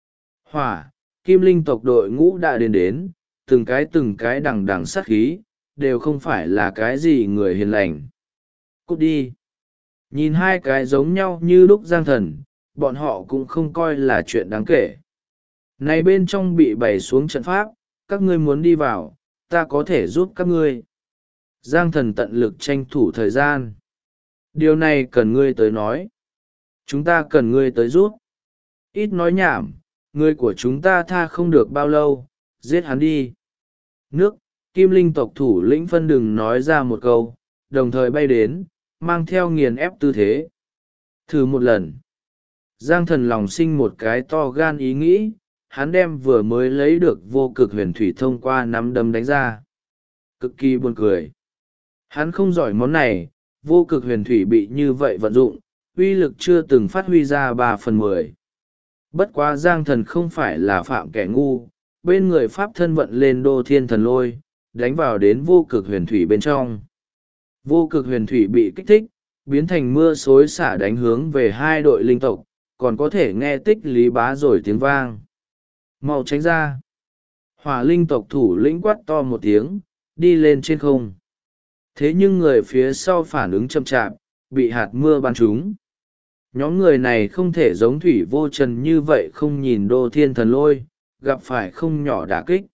Hỏa, kim linh tộc đội ngũ đã đến, từng cái đằng đằng sát khí, đều không phải là cái gì người hiền lành. Cút đi. Nhìn hai cái giống nhau như lúc Giang thần, bọn họ cũng không coi là chuyện đáng kể. Này bên trong bị bày xuống trận pháp, các ngươi muốn đi vào, ta có thể giúp các ngươi. Giang thần tận lực tranh thủ thời gian. điều này cần ngươi tới nói. Chúng ta cần ngươi tới giúp. Ít nói nhảm, người của chúng ta tha không được bao lâu, giết hắn đi. Nước, Kim Linh tộc thủ lĩnh phân đừng nói ra một câu, đồng thời bay đến, mang theo nghiền ép tư thế. Thử một lần. Giang Thần lòng sinh một cái to gan ý nghĩ, hắn đem vừa mới lấy được vô cực huyền thủy thông qua nắm đấm đánh ra. Cực kỳ buồn cười. Hắn không giỏi món này, vô cực huyền thủy bị như vậy vận dụng, uy lực chưa từng phát huy ra 3/10. Bất quá Giang Thần không phải là phạm kẻ ngu, bên người pháp thân vận lên đô thiên thần lôi, đánh vào đến vô cực huyền thủy bên trong. Vô cực huyền thủy bị kích thích, biến thành mưa xối xả đánh hướng về hai đội linh tộc, còn có thể nghe tích lý bá rồi tiếng vang. Mau tránh ra. Hỏa linh tộc thủ lĩnh quát to một tiếng, đi lên trên không. Thế nhưng người phía sau phản ứng chậm chạp, bị hạt mưa bắn trúng. Nhóm người này không thể giống thủy vô trần như vậy không nhìn đô thiên thần lôi, gặp phải không nhỏ đả kích.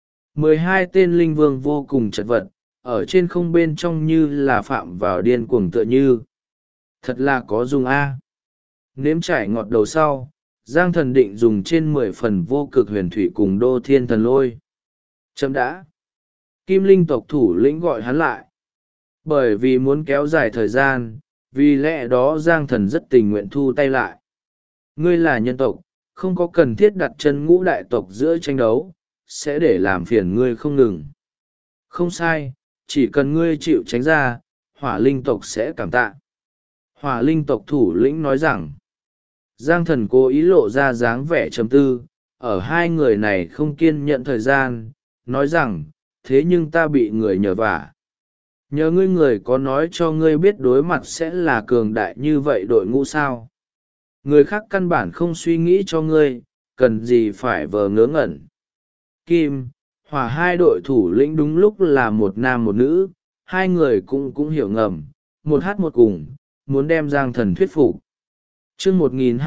12 tên linh vương vô cùng chật vật, ở trên không bên trong như là phạm vào điên cuồng tựa như. Thật là có dùng A. Nếm trải ngọt đầu sau, Giang Thần định dùng trên 10 phần vô cực huyền thủy cùng đô thiên thần lôi. Chấm đã. Kim Linh tộc thủ lĩnh gọi hắn lại. Bởi vì muốn kéo dài thời gian, vì lẽ đó Giang Thần rất tình nguyện thu tay lại. Ngươi là nhân tộc, không có cần thiết đặt chân ngũ đại tộc giữa tranh đấu, sẽ để làm phiền ngươi không ngừng. Không sai, chỉ cần ngươi chịu tránh ra, hỏa linh tộc sẽ cảm tạ. Hỏa linh tộc thủ lĩnh nói rằng, Giang Thần cố ý lộ ra dáng vẻ trầm tư, ở hai người này không kiên nhẫn thời gian, nói rằng, thế nhưng ta bị người nhờ vả. Nhờ ngươi người có nói cho ngươi biết đối mặt sẽ là cường đại như vậy đội ngũ sao. Người khác căn bản không suy nghĩ cho ngươi, cần gì phải vờ ngớ ngẩn. Kim, Hỏa hai đội thủ lĩnh đúng lúc là một nam một nữ, hai người cũng hiểu ngầm, một hát một cùng, muốn đem Giang Thần thuyết phục. Chương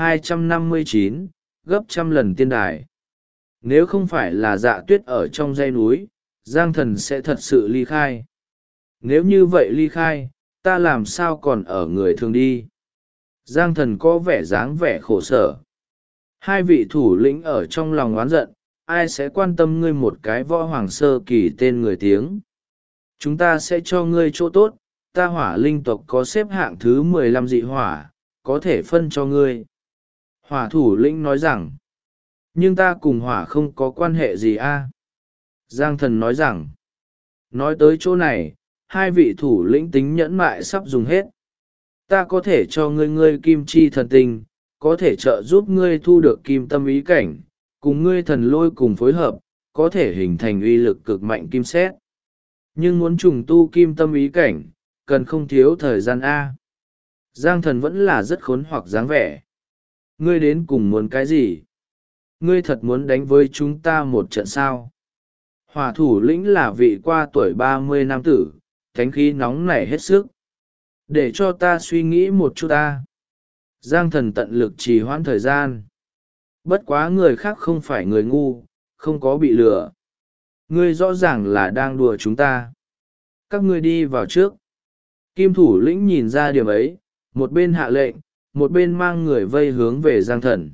1259, gấp trăm lần tiên đài. Nếu không phải là Dạ Tuyết ở trong dãy núi, Giang Thần sẽ thật sự ly khai. Nếu như vậy ly khai, ta làm sao còn ở người thường đi. Giang Thần có vẻ dáng vẻ khổ sở. Hai vị thủ lĩnh ở trong lòng oán giận, ai sẽ quan tâm ngươi một cái võ hoàng sơ kỳ tên người tiếng. Chúng ta sẽ cho ngươi chỗ tốt, ta hỏa linh tộc có xếp hạng thứ 15 dị hỏa, có thể phân cho ngươi. Hỏa thủ lĩnh nói rằng, nhưng ta cùng hỏa không có quan hệ gì a. Giang Thần nói rằng, nói tới chỗ này, hai vị thủ lĩnh tính nhẫn mại sắp dùng hết. Ta có thể cho ngươi kim chi thần tinh, có thể trợ giúp ngươi thu được kim tâm ý cảnh, cùng ngươi thần lôi cùng phối hợp, có thể hình thành uy lực cực mạnh kim xét. Nhưng muốn trùng tu kim tâm ý cảnh, cần không thiếu thời gian A. Giang Thần vẫn là rất khốn hoặc dáng vẻ. Ngươi đến cùng muốn cái gì? Ngươi thật muốn đánh với chúng ta một trận sao? Hỏa thủ lĩnh là vị qua tuổi 30 nam tử, thánh khí nóng nảy hết sức. Để cho ta suy nghĩ một chút ta. Giang Thần tận lực trì hoãn thời gian. Bất quá người khác không phải người ngu, không có bị lừa. Ngươi rõ ràng là đang đùa chúng ta. Các ngươi đi vào trước. Kim thủ lĩnh nhìn ra điểm ấy, một bên hạ lệnh, một bên mang người vây hướng về Giang Thần.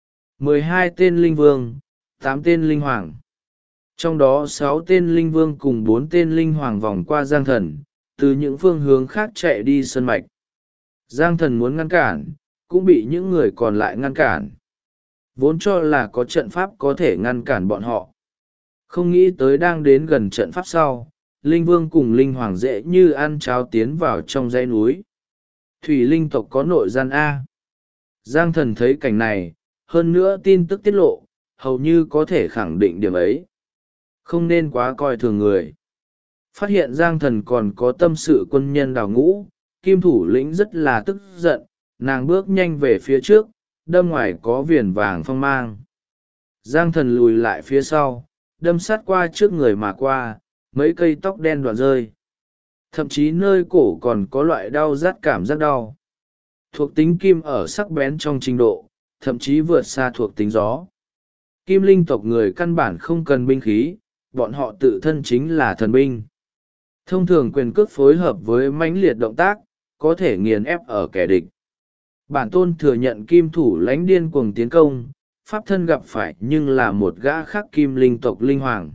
12 tên linh vương, 8 tên linh hoàng. Trong đó 6 tên linh vương cùng 4 tên linh hoàng vòng qua Giang Thần, từ những phương hướng khác chạy đi sân mạch. Giang Thần muốn ngăn cản, cũng bị những người còn lại ngăn cản. Vốn cho là có trận pháp có thể ngăn cản bọn họ. Không nghĩ tới đang đến gần trận pháp sau, linh vương cùng linh hoàng dễ như ăn cháo tiến vào trong dãy núi. Thủy linh tộc có nội gian A. Giang Thần thấy cảnh này, hơn nữa tin tức tiết lộ, hầu như có thể khẳng định điểm ấy. Không nên quá coi thường người. Phát hiện Giang Thần còn có tâm sự quân nhân đào ngũ, kim thủ lĩnh rất là tức giận, nàng bước nhanh về phía trước, đâm ngoài có viền vàng phong mang. Giang Thần lùi lại phía sau, đâm sát qua trước người mà qua, mấy cây tóc đen đoạn rơi. Thậm chí nơi cổ còn có loại đau rát cảm giác đau. Thuộc tính kim ở sắc bén trong trình độ, thậm chí vượt xa thuộc tính gió. Kim linh tộc người căn bản không cần binh khí, bọn họ tự thân chính là thần binh. Thông thường quyền cước phối hợp với mãnh liệt động tác, có thể nghiền ép ở kẻ địch. Bản tôn thừa nhận kim thủ lãnh điên cuồng tiến công, pháp thân gặp phải nhưng là một gã khắc kim linh tộc linh hoàng.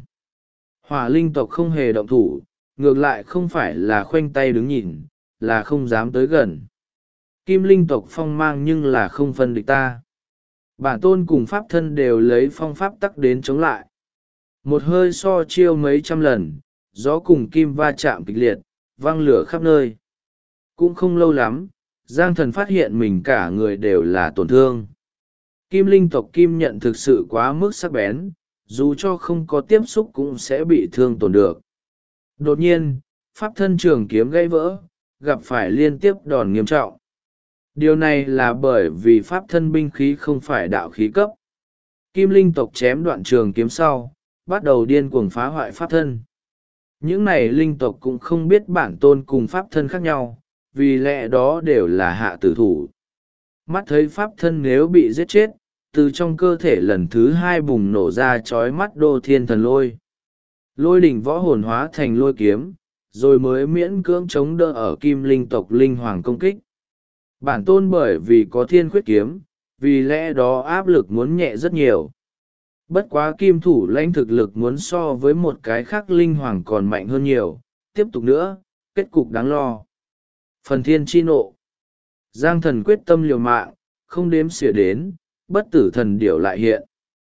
Hỏa linh tộc không hề động thủ, ngược lại không phải là khoanh tay đứng nhìn, là không dám tới gần. Kim linh tộc phong mang nhưng là không phân địch ta. Bản tôn cùng pháp thân đều lấy phong pháp tắc đến chống lại. Một hơi so chiêu mấy trăm lần, gió cùng kim va chạm kịch liệt, văng lửa khắp nơi. Cũng không lâu lắm, Giang Thần phát hiện mình cả người đều là tổn thương. Kim linh tộc kim nhận thực sự quá mức sắc bén, dù cho không có tiếp xúc cũng sẽ bị thương tổn được. Đột nhiên, pháp thân trường kiếm gãy vỡ, gặp phải liên tiếp đòn nghiêm trọng. Điều này là bởi vì pháp thân binh khí không phải đạo khí cấp. Kim linh tộc chém đoạn trường kiếm sau, bắt đầu điên cuồng phá hoại pháp thân. Những này linh tộc cũng không biết bản tôn cùng pháp thân khác nhau, vì lẽ đó đều là hạ tử thủ. Mắt thấy pháp thân nếu bị giết chết, từ trong cơ thể lần thứ hai bùng nổ ra chói mắt đô thiên thần lôi. Lôi đỉnh võ hồn hóa thành lôi kiếm, rồi mới miễn cưỡng chống đỡ ở kim linh tộc linh hoàng công kích. Bản tôn bởi vì có thiên khuyết kiếm, vì lẽ đó áp lực muốn nhẹ rất nhiều. Bất quá kim thủ lãnh thực lực muốn so với một cái khác linh hoàng còn mạnh hơn nhiều, tiếp tục nữa, kết cục đáng lo. Phần thiên chi nộ. Giang Thần quyết tâm liều mạng, không đếm xỉa đến, bất tử thần điểu lại hiện.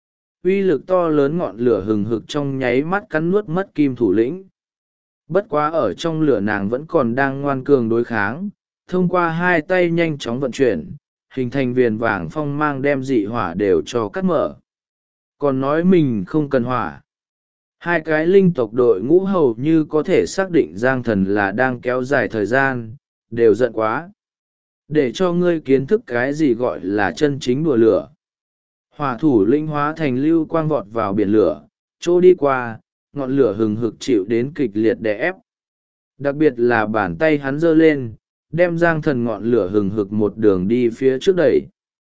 Uy lực to lớn ngọn lửa hừng hực trong nháy mắt cắn nuốt mất kim thủ lĩnh. Bất quá ở trong lửa nàng vẫn còn đang ngoan cường đối kháng, thông qua hai tay nhanh chóng vận chuyển, hình thành viền vàng phong mang đem dị hỏa đều cho cắt mở. Còn nói mình không cần hỏa. Hai cái linh tộc đội ngũ hầu như có thể xác định Giang Thần là đang kéo dài thời gian, đều giận quá. Để cho ngươi kiến thức cái gì gọi là chân chính đùa lửa. Hỏa thủ linh hóa thành lưu quang vọt vào biển lửa, chỗ đi qua, ngọn lửa hừng hực chịu đến kịch liệt đè ép. Đặc biệt là bàn tay hắn giơ lên, đem Giang Thần ngọn lửa hừng hực một đường đi phía trước đẩy.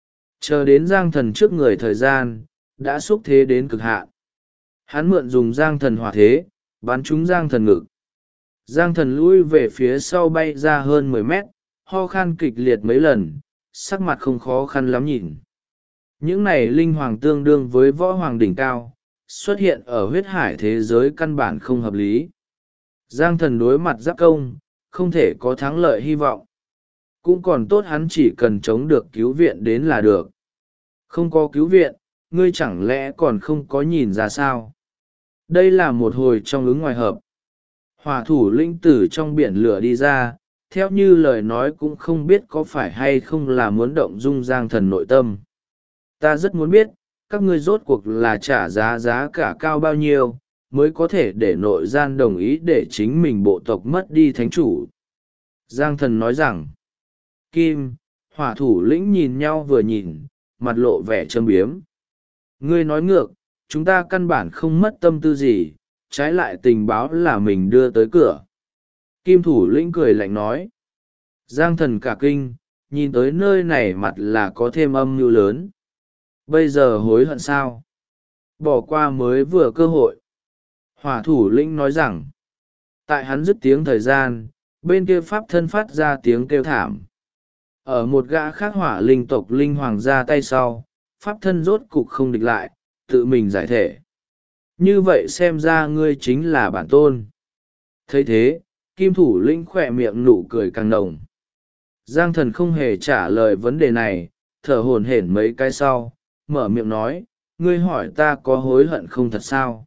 Chờ đến Giang Thần trước người thời gian, đã xúc thế đến cực hạn. Hắn mượn dùng Giang Thần hỏa thế, bắn trúng Giang Thần ngực. Giang Thần lui về phía sau bay ra hơn 10 mét, ho khan kịch liệt mấy lần, sắc mặt không khó khăn lắm nhìn. Những này linh hoàng tương đương với võ hoàng đỉnh cao, xuất hiện ở huyết hải thế giới căn bản không hợp lý. Giang Thần đối mặt giáp công, không thể có thắng lợi hy vọng. Cũng còn tốt hắn chỉ cần chống được cứu viện đến là được. Không có cứu viện, ngươi chẳng lẽ còn không có nhìn ra sao? Đây là một hồi trong ứng ngoài hợp. Hỏa thủ linh tử trong biển lửa đi ra, theo như lời nói cũng không biết có phải hay không là muốn động dung Giang Thần nội tâm. Ta rất muốn biết, các ngươi rốt cuộc là trả giá cả cao bao nhiêu, mới có thể để nội gian đồng ý để chính mình bộ tộc mất đi thánh chủ. Giang Thần nói rằng, Kim, hỏa thủ lĩnh nhìn nhau vừa nhìn, mặt lộ vẻ châm biếm. Ngươi nói ngược, chúng ta căn bản không mất tâm tư gì, trái lại tình báo là mình đưa tới cửa. Kim thủ lĩnh cười lạnh nói. Giang Thần cả kinh, nhìn tới nơi này mặt là có thêm âm mưu lớn. Bây giờ hối hận sao? Bỏ qua mới vừa cơ hội. Hỏa thủ lĩnh nói rằng, tại hắn dứt tiếng thời gian, bên kia pháp thân phát ra tiếng kêu thảm. Ở một gã khác hỏa linh tộc linh hoàng ra tay sau, pháp thân rốt cục không địch lại, tự mình giải thể. Như vậy xem ra ngươi chính là bản tôn. Thấy thế, kim thủ lĩnh khỏe miệng nụ cười càng nồng. Giang Thần không hề trả lời vấn đề này, thở hổn hển mấy cái sau, mở miệng nói, ngươi hỏi ta có hối hận không thật sao?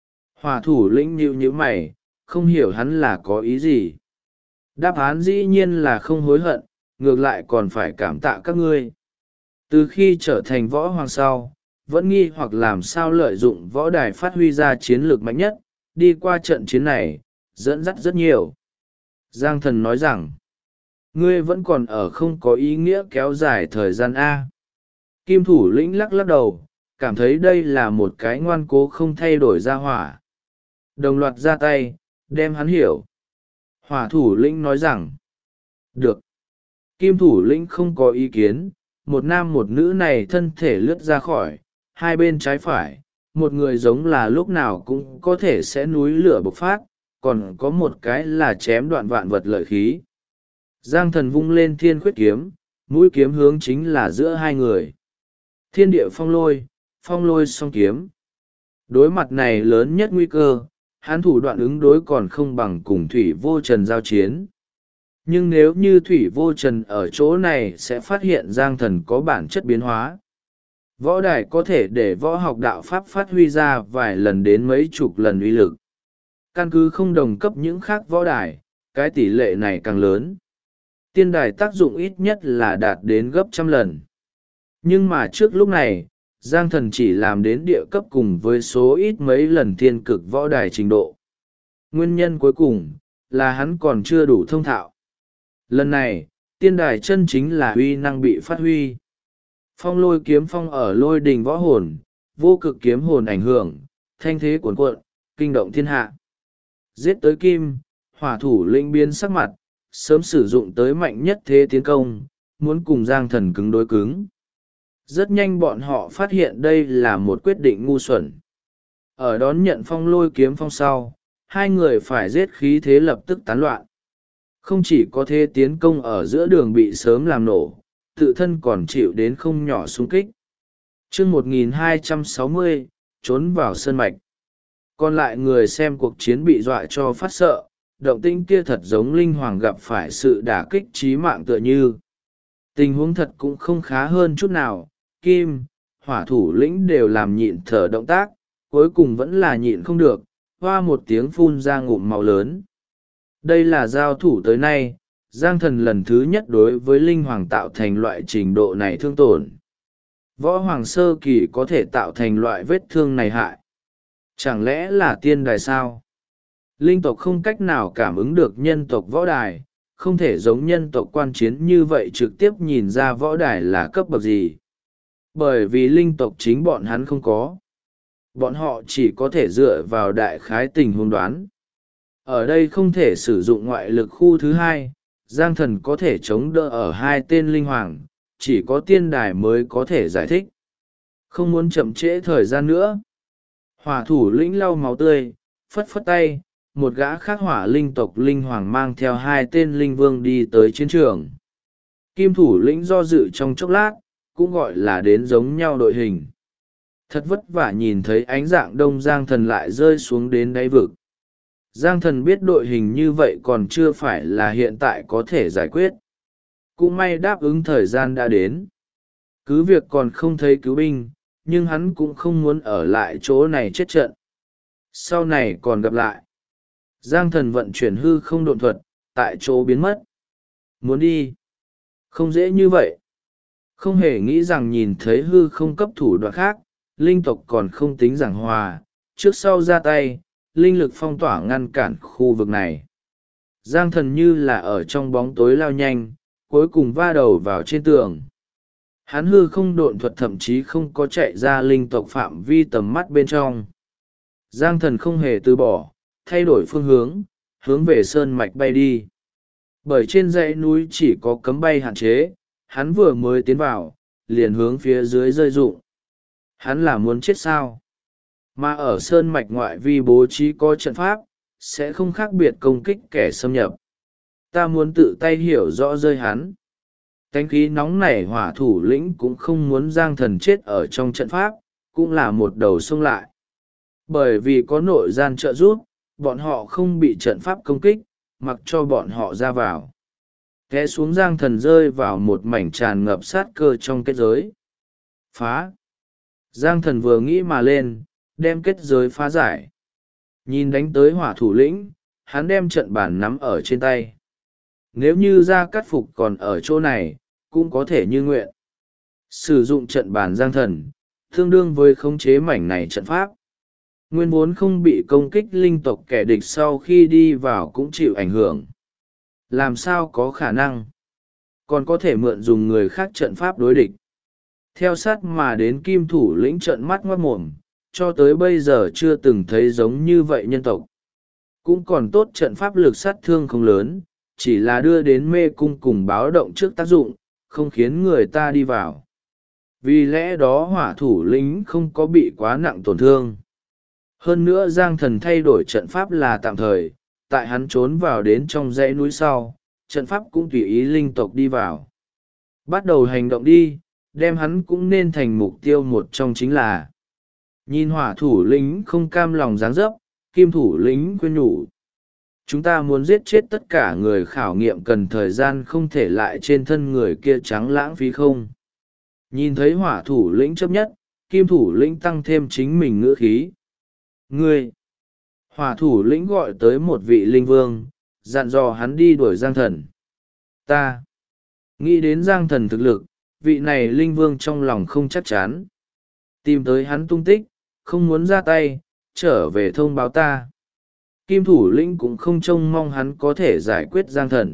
Hỏa thủ lĩnh nhíu nhíu mày, không hiểu hắn là có ý gì. Đáp án dĩ nhiên là không hối hận, ngược lại còn phải cảm tạ các ngươi. Từ khi trở thành võ hoàng sau, vẫn nghi hoặc làm sao lợi dụng võ đài phát huy ra chiến lược mạnh nhất, đi qua trận chiến này, dẫn dắt rất nhiều. Giang Thần nói rằng, ngươi vẫn còn ở không có ý nghĩa kéo dài thời gian A. Kim thủ lĩnh lắc lắc đầu, cảm thấy đây là một cái ngoan cố không thay đổi ra hỏa. Đồng loạt ra tay, đem hắn hiểu. Hỏa thủ lĩnh nói rằng, được. Kim thủ lĩnh không có ý kiến, một nam một nữ này thân thể lướt ra khỏi, hai bên trái phải, một người giống là lúc nào cũng có thể sẽ núi lửa bộc phát, còn có một cái là chém đoạn vạn vật lợi khí. Giang thần vung lên thiên khuyết kiếm, mũi kiếm hướng chính là giữa hai người. Thiên địa phong lôi song kiếm. Đối mặt này lớn nhất nguy cơ, hắn thủ đoạn ứng đối còn không bằng cùng Thủy Vô Trần giao chiến. Nhưng nếu như Thủy Vô Trần ở chỗ này sẽ phát hiện Giang thần có bản chất biến hóa. Võ đài có thể để võ học đạo pháp phát huy ra vài lần đến mấy chục lần uy lực. Căn cứ không đồng cấp những khác võ đài, cái tỷ lệ này càng lớn. Tiên đài tác dụng ít nhất là đạt đến gấp 100 lần. Nhưng mà trước lúc này, Giang thần chỉ làm đến địa cấp cùng với số ít mấy lần thiên cực võ đài trình độ. Nguyên nhân cuối cùng là hắn còn chưa đủ thông thạo. Lần này, tiên đài chân chính là uy năng bị phát huy. Phong lôi kiếm phong ở lôi đình võ hồn, vô cực kiếm hồn ảnh hưởng, thanh thế cuồn cuộn, kinh động thiên hạ. Giết tới kim, hỏa thủ lĩnh biến sắc mặt, sớm sử dụng tới mạnh nhất thế tiến công, muốn cùng Giang thần cứng đối cứng. Rất nhanh bọn họ phát hiện đây là một quyết định ngu xuẩn. Ở đón nhận phong lôi kiếm phong sau, hai người phải giết khí thế lập tức tán loạn. Không chỉ có thế tiến công ở giữa đường bị sớm làm nổ, tự thân còn chịu đến không nhỏ xung kích. Chương 1260, trốn vào sơn mạch. Còn lại người xem cuộc chiến bị dọa cho phát sợ, động tĩnh kia thật giống linh hoàng gặp phải sự đả kích chí mạng tựa như. Tình huống thật cũng không khá hơn chút nào, kim, hỏa thủ lĩnh đều làm nhịn thở động tác, cuối cùng vẫn là nhịn không được, hoa một tiếng phun ra ngụm máu lớn. Đây là giao thủ tới nay, Giang thần lần thứ nhất đối với linh hoàng tạo thành loại trình độ này thương tổn. Võ hoàng sơ kỳ có thể tạo thành loại vết thương này hại. Chẳng lẽ là tiên đài sao? Linh tộc không cách nào cảm ứng được nhân tộc võ đài, không thể giống nhân tộc quan chiến như vậy trực tiếp nhìn ra võ đài là cấp bậc gì. Bởi vì linh tộc chính bọn hắn không có. Bọn họ chỉ có thể dựa vào đại khái tình huống đoán. Ở đây không thể sử dụng ngoại lực khu thứ hai, Giang thần có thể chống đỡ ở hai tên linh hoàng, chỉ có tiên đài mới có thể giải thích. Không muốn chậm trễ thời gian nữa. Hỏa thủ lĩnh lau máu tươi, phất phất tay, một gã khác hỏa linh tộc linh hoàng mang theo hai tên linh vương đi tới chiến trường. Kim thủ lĩnh do dự trong chốc lát, cũng gọi là đến giống nhau đội hình. Thật vất vả nhìn thấy ánh dạng đông Giang thần lại rơi xuống đến đáy vực. Giang thần biết đội hình như vậy còn chưa phải là hiện tại có thể giải quyết. Cũng may đáp ứng thời gian đã đến. Cứ việc còn không thấy cứu binh, nhưng hắn cũng không muốn ở lại chỗ này chết trận. Sau này còn gặp lại. Giang thần vận chuyển hư không độn thuật, tại chỗ biến mất. Muốn đi. Không dễ như vậy. Không hề nghĩ rằng nhìn thấy hư không cấp thủ đoạn khác, linh tộc còn không tính giảng hòa, trước sau ra tay, linh lực phong tỏa ngăn cản khu vực này. Giang thần như là ở trong bóng tối lao nhanh, cuối cùng va đầu vào trên tường. Hắn hư không độn thuật thậm chí không có chạy ra linh tộc phạm vi tầm mắt bên trong. Giang thần không hề từ bỏ, thay đổi phương hướng, hướng về sơn mạch bay đi. Bởi trên dãy núi chỉ có cấm bay hạn chế, hắn vừa mới tiến vào, liền hướng phía dưới rơi rụng. Hắn là muốn chết sao? Mà ở sơn mạch ngoại vi bố trí có trận pháp, sẽ không khác biệt công kích kẻ xâm nhập. Ta muốn tự tay hiểu rõ rơi hắn. Cánh khí nóng nảy hỏa thủ lĩnh cũng không muốn Giang thần chết ở trong trận pháp, cũng là một đầu xông lại. Bởi vì có nội gian trợ giúp, bọn họ không bị trận pháp công kích, mặc cho bọn họ ra vào. Té xuống Giang thần rơi vào một mảnh tràn ngập sát cơ trong kết giới. Phá! Giang thần vừa nghĩ mà lên, đem kết giới phá giải. Nhìn đánh tới hỏa thủ lĩnh, hắn đem trận bản nắm ở trên tay. Nếu như Gia Cát Phục còn ở chỗ này, cũng có thể như nguyện. Sử dụng trận bản Giang thần, tương đương với khống chế mảnh này trận pháp. Nguyên vốn không bị công kích linh tộc kẻ địch sau khi đi vào cũng chịu ảnh hưởng. Làm sao có khả năng? Còn có thể mượn dùng người khác trận pháp đối địch. Theo sát mà đến kim thủ lĩnh trợn mắt ngoát mồm, cho tới bây giờ chưa từng thấy giống như vậy nhân tộc. Cũng còn tốt trận pháp lực sát thương không lớn, chỉ là đưa đến mê cung cùng báo động trước tác dụng, không khiến người ta đi vào. Vì lẽ đó hỏa thủ lĩnh không có bị quá nặng tổn thương. Hơn nữa Giang thần thay đổi trận pháp là tạm thời, tại hắn trốn vào đến trong dãy núi sau, trận pháp cũng tùy ý linh tộc đi vào. Bắt đầu hành động đi, đem hắn cũng nên thành mục tiêu một trong chính là. Nhìn hỏa thủ lĩnh không cam lòng dáng dấp, kim thủ lĩnh khuyên nhủ. Chúng ta muốn giết chết tất cả người khảo nghiệm cần thời gian không thể lại trên thân người kia trắng lãng phí không. Nhìn thấy hỏa thủ lĩnh chấp nhất, kim thủ lĩnh tăng thêm chính mình ngữ khí. Ngươi! Hỏa thủ lĩnh gọi tới một vị linh vương, dặn dò hắn đi đuổi Giang Thần. Ta! Nghĩ đến Giang Thần thực lực, vị này linh vương trong lòng không chắc chắn. Tìm tới hắn tung tích, không muốn ra tay, trở về thông báo ta. Kim thủ lĩnh cũng không trông mong hắn có thể giải quyết Giang Thần.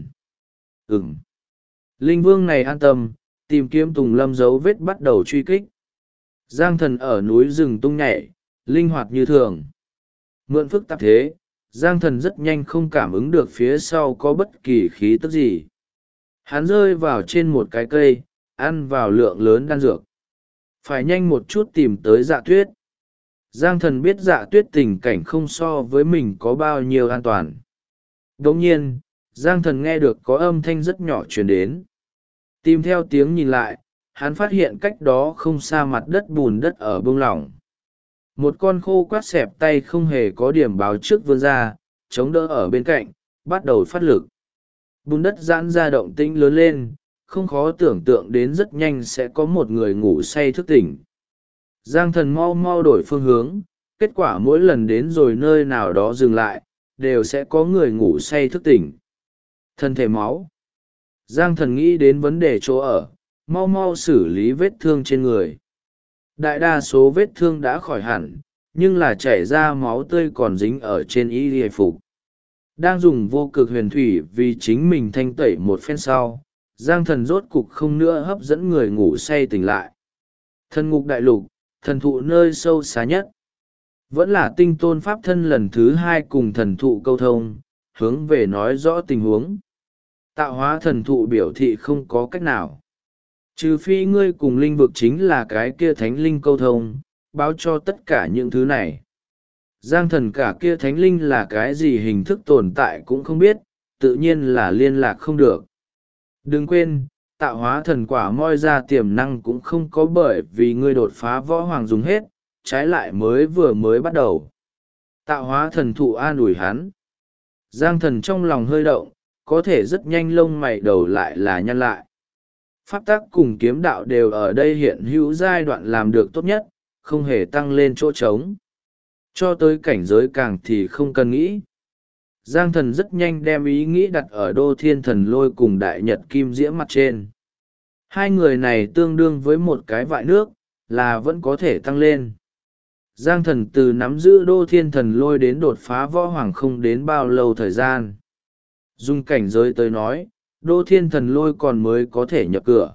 Linh vương này an tâm, tìm kiếm Tùng Lâm dấu vết bắt đầu truy kích. Giang Thần ở núi rừng tung nhảy, linh hoạt như thường. Mượn phức tạp thế, Giang Thần rất nhanh không cảm ứng được phía sau có bất kỳ khí tức gì. Hắn rơi vào trên một cái cây, ăn vào lượng lớn đan dược. Phải nhanh một chút tìm tới Dạ Tuyết. Giang Thần biết Dạ Tuyết tình cảnh không so với mình có bao nhiêu an toàn. Đồng nhiên, Giang Thần nghe được có âm thanh rất nhỏ truyền đến. Tìm theo tiếng nhìn lại, hắn phát hiện cách đó không xa mặt đất bùn đất ở bông lỏng. Một con khô quát xẹp tay không hề có điểm báo trước vươn ra, chống đỡ ở bên cạnh, bắt đầu phát lực. Bùn đất giãn ra động tĩnh lớn lên, không khó tưởng tượng đến rất nhanh sẽ có một người ngủ say thức tỉnh. Giang Thần mau mau đổi phương hướng, kết quả mỗi lần đến rồi nơi nào đó dừng lại, đều sẽ có người ngủ say thức tỉnh. Thân thể máu. Giang Thần nghĩ đến vấn đề chỗ ở, mau mau xử lý vết thương trên người. Đại đa số vết thương đã khỏi hẳn, nhưng là chảy ra máu tươi còn dính ở trên y hề phục. Đang dùng vô cực huyền thủy vì chính mình thanh tẩy một phen sau, Giang Thần rốt cục không nữa hấp dẫn người ngủ say tỉnh lại. Thần ngục đại lục, thần thụ nơi sâu xa nhất. Vẫn là tinh tôn pháp thân lần thứ hai cùng thần thụ câu thông, hướng về nói rõ tình huống. Tạo hóa thần thụ biểu thị không có cách nào. Trừ phi ngươi cùng linh vực chính là cái kia thánh linh câu thông, báo cho tất cả những thứ này. Giang Thần cả kia thánh linh là cái gì hình thức tồn tại cũng không biết, tự nhiên là liên lạc không được. Đừng quên, tạo hóa thần quả moi ra tiềm năng cũng không có bởi vì ngươi đột phá võ hoàng dùng hết, trái lại mới bắt đầu. Tạo hóa thần thụ an ủi hắn. Giang Thần trong lòng hơi động, có thể rất nhanh lông mày đầu lại là nhăn lại. Pháp tắc cùng kiếm đạo đều ở đây hiện hữu giai đoạn làm được tốt nhất, không hề tăng lên chỗ trống. Cho tới cảnh giới càng thì không cần nghĩ. Giang Thần rất nhanh đem ý nghĩ đặt ở Đô Thiên Thần Lôi cùng Đại Nhật Kim Diễm mặt trên. Hai người này tương đương với một cái vại nước, là vẫn có thể tăng lên. Giang Thần từ nắm giữ Đô Thiên Thần Lôi đến đột phá võ hoàng không đến bao lâu thời gian. Dùng cảnh giới tới nói, Đô Thiên Thần Lôi còn mới có thể nhập cửa.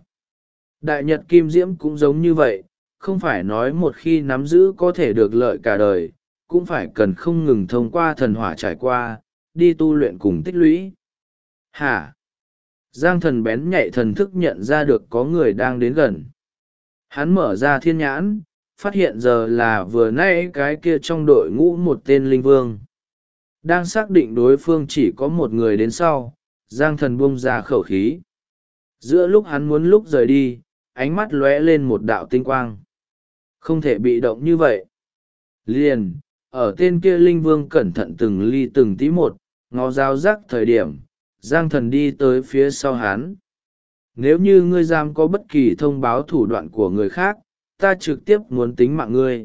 Đại Nhật Kim Diễm cũng giống như vậy, không phải nói một khi nắm giữ có thể được lợi cả đời, cũng phải cần không ngừng thông qua thần hỏa trải qua, đi tu luyện cùng tích lũy. Hả? Giang Thần bén nhạy thần thức nhận ra được có người đang đến gần. Hắn mở ra thiên nhãn, phát hiện giờ là vừa nãy cái kia trong đội ngũ một tên linh vương. Đang xác định đối phương chỉ có một người đến sau, Giang Thần buông ra khẩu khí. Giữa lúc hắn muốn lúc rời đi, ánh mắt lóe lên một đạo tinh quang. Không thể bị động như vậy. Liền, ở tên kia linh vương cẩn thận từng ly từng tí một, ngó giáo giác thời điểm, Giang Thần đi tới phía sau hắn. Nếu như ngươi dám có bất kỳ thông báo thủ đoạn của người khác, ta trực tiếp muốn tính mạng ngươi.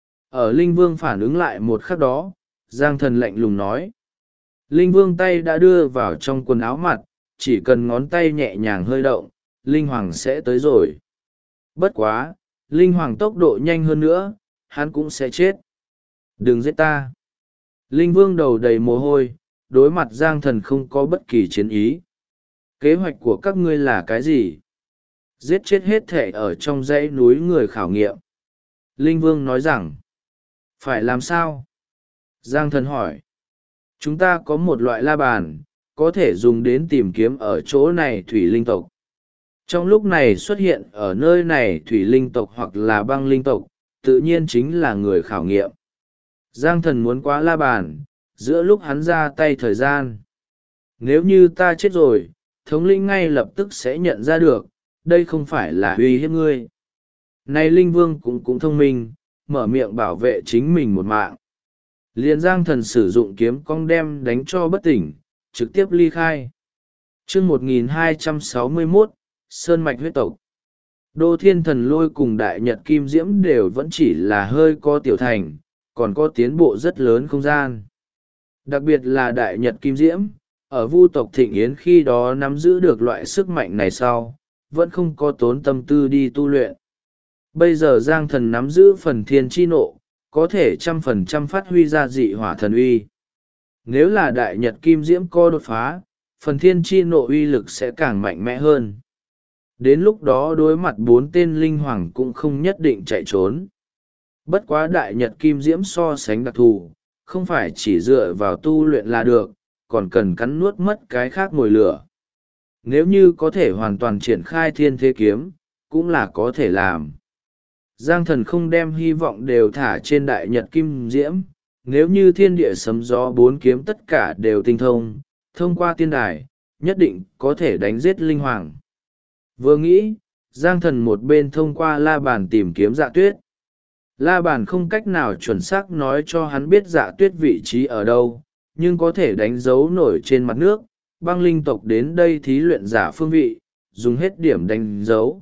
Ở linh vương phản ứng lại một khắc đó, Giang Thần lạnh lùng nói. Linh vương tay đã đưa vào trong quần áo mặt, chỉ cần ngón tay nhẹ nhàng hơi động, linh hoàng sẽ tới rồi. Bất quá, linh hoàng tốc độ nhanh hơn nữa, hắn cũng sẽ chết. Đừng giết ta. Linh vương đầu đầy mồ hôi, đối mặt Giang Thần không có bất kỳ chiến ý. Kế hoạch của các ngươi là cái gì? Giết chết hết thể ở trong dãy núi người khảo nghiệm. Linh vương nói rằng, phải làm sao? Giang Thần hỏi. Chúng ta có một loại la bàn, có thể dùng đến tìm kiếm ở chỗ này thủy linh tộc. Trong lúc này xuất hiện ở nơi này thủy linh tộc hoặc là băng linh tộc, tự nhiên chính là người khảo nghiệm. Giang Thần muốn quá la bàn, giữa lúc hắn ra tay thời gian. Nếu như ta chết rồi, thống lĩnh ngay lập tức sẽ nhận ra được, đây không phải là uy hiếp ngươi. Này linh vương cũng thông minh, mở miệng bảo vệ chính mình một mạng. Liền Giang Thần sử dụng kiếm cong đem đánh cho bất tỉnh, trực tiếp ly khai. Chương 1261, Sơn Mạch huyết tộc. Đô Thiên Thần Lôi cùng Đại Nhật Kim Diễm đều vẫn chỉ là hơi có tiểu thành, còn có tiến bộ rất lớn không gian. Đặc biệt là Đại Nhật Kim Diễm, ở Vu tộc Thịnh Yến khi đó nắm giữ được loại sức mạnh này sau, vẫn không có tốn tâm tư đi tu luyện. Bây giờ Giang Thần nắm giữ phần thiên chi nộ, có thể 100% phát huy ra dị hỏa thần uy. Nếu là Đại Nhật Kim Diễm có đột phá, phần thiên chi nộ uy lực sẽ càng mạnh mẽ hơn. Đến lúc đó đối mặt 4 tên linh hoàng cũng không nhất định chạy trốn. Bất quá Đại Nhật Kim Diễm so sánh đặc thù, không phải chỉ dựa vào tu luyện là được, còn cần cắn nuốt mất cái khác mồi lửa. Nếu như có thể hoàn toàn triển khai thiên thế kiếm, cũng là có thể làm. Giang Thần không đem hy vọng đều thả trên Đại Nhật Kim Diễm, nếu như thiên địa sấm gió 4 kiếm tất cả đều tinh thông qua tiên đài, nhất định có thể đánh giết linh hoàng. Vừa nghĩ, Giang Thần một bên thông qua la bàn tìm kiếm Dạ Tuyết. La bàn không cách nào chuẩn xác nói cho hắn biết Dạ Tuyết vị trí ở đâu, nhưng có thể đánh dấu nổi trên mặt nước, băng linh tộc đến đây thí luyện giả phương vị, dùng hết điểm đánh dấu.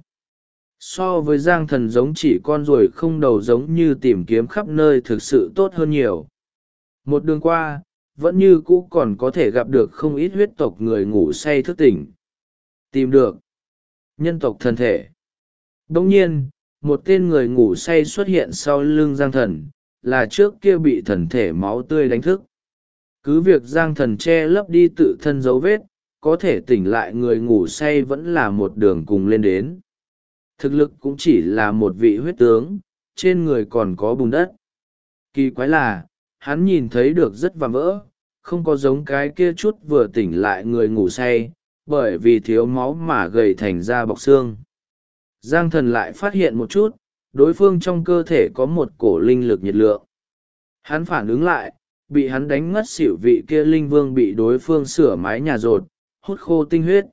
So với Giang Thần giống chỉ con ruồi không đầu giống như tìm kiếm khắp nơi thực sự tốt hơn nhiều. Một đường qua, vẫn như cũ còn có thể gặp được không ít huyết tộc người ngủ say thức tỉnh. Tìm được nhân tộc thân thể. Đồng nhiên, một tên người ngủ say xuất hiện sau lưng Giang Thần, là trước kia bị thần thể máu tươi đánh thức. Cứ việc Giang Thần che lấp đi tự thân dấu vết, có thể tỉnh lại người ngủ say vẫn là một đường cùng lên đến. Thực lực cũng chỉ là một vị huyết tướng, trên người còn có bùn đất. Kỳ quái là, hắn nhìn thấy được rất vạm vỡ, không có giống cái kia chút vừa tỉnh lại người ngủ say, bởi vì thiếu máu mà gầy thành da bọc xương. Giang Thần lại phát hiện một chút, đối phương trong cơ thể có một cổ linh lực nhiệt lượng. Hắn phản ứng lại, bị hắn đánh ngất xỉu vị kia linh vương bị đối phương sửa mái nhà rột, hút khô tinh huyết.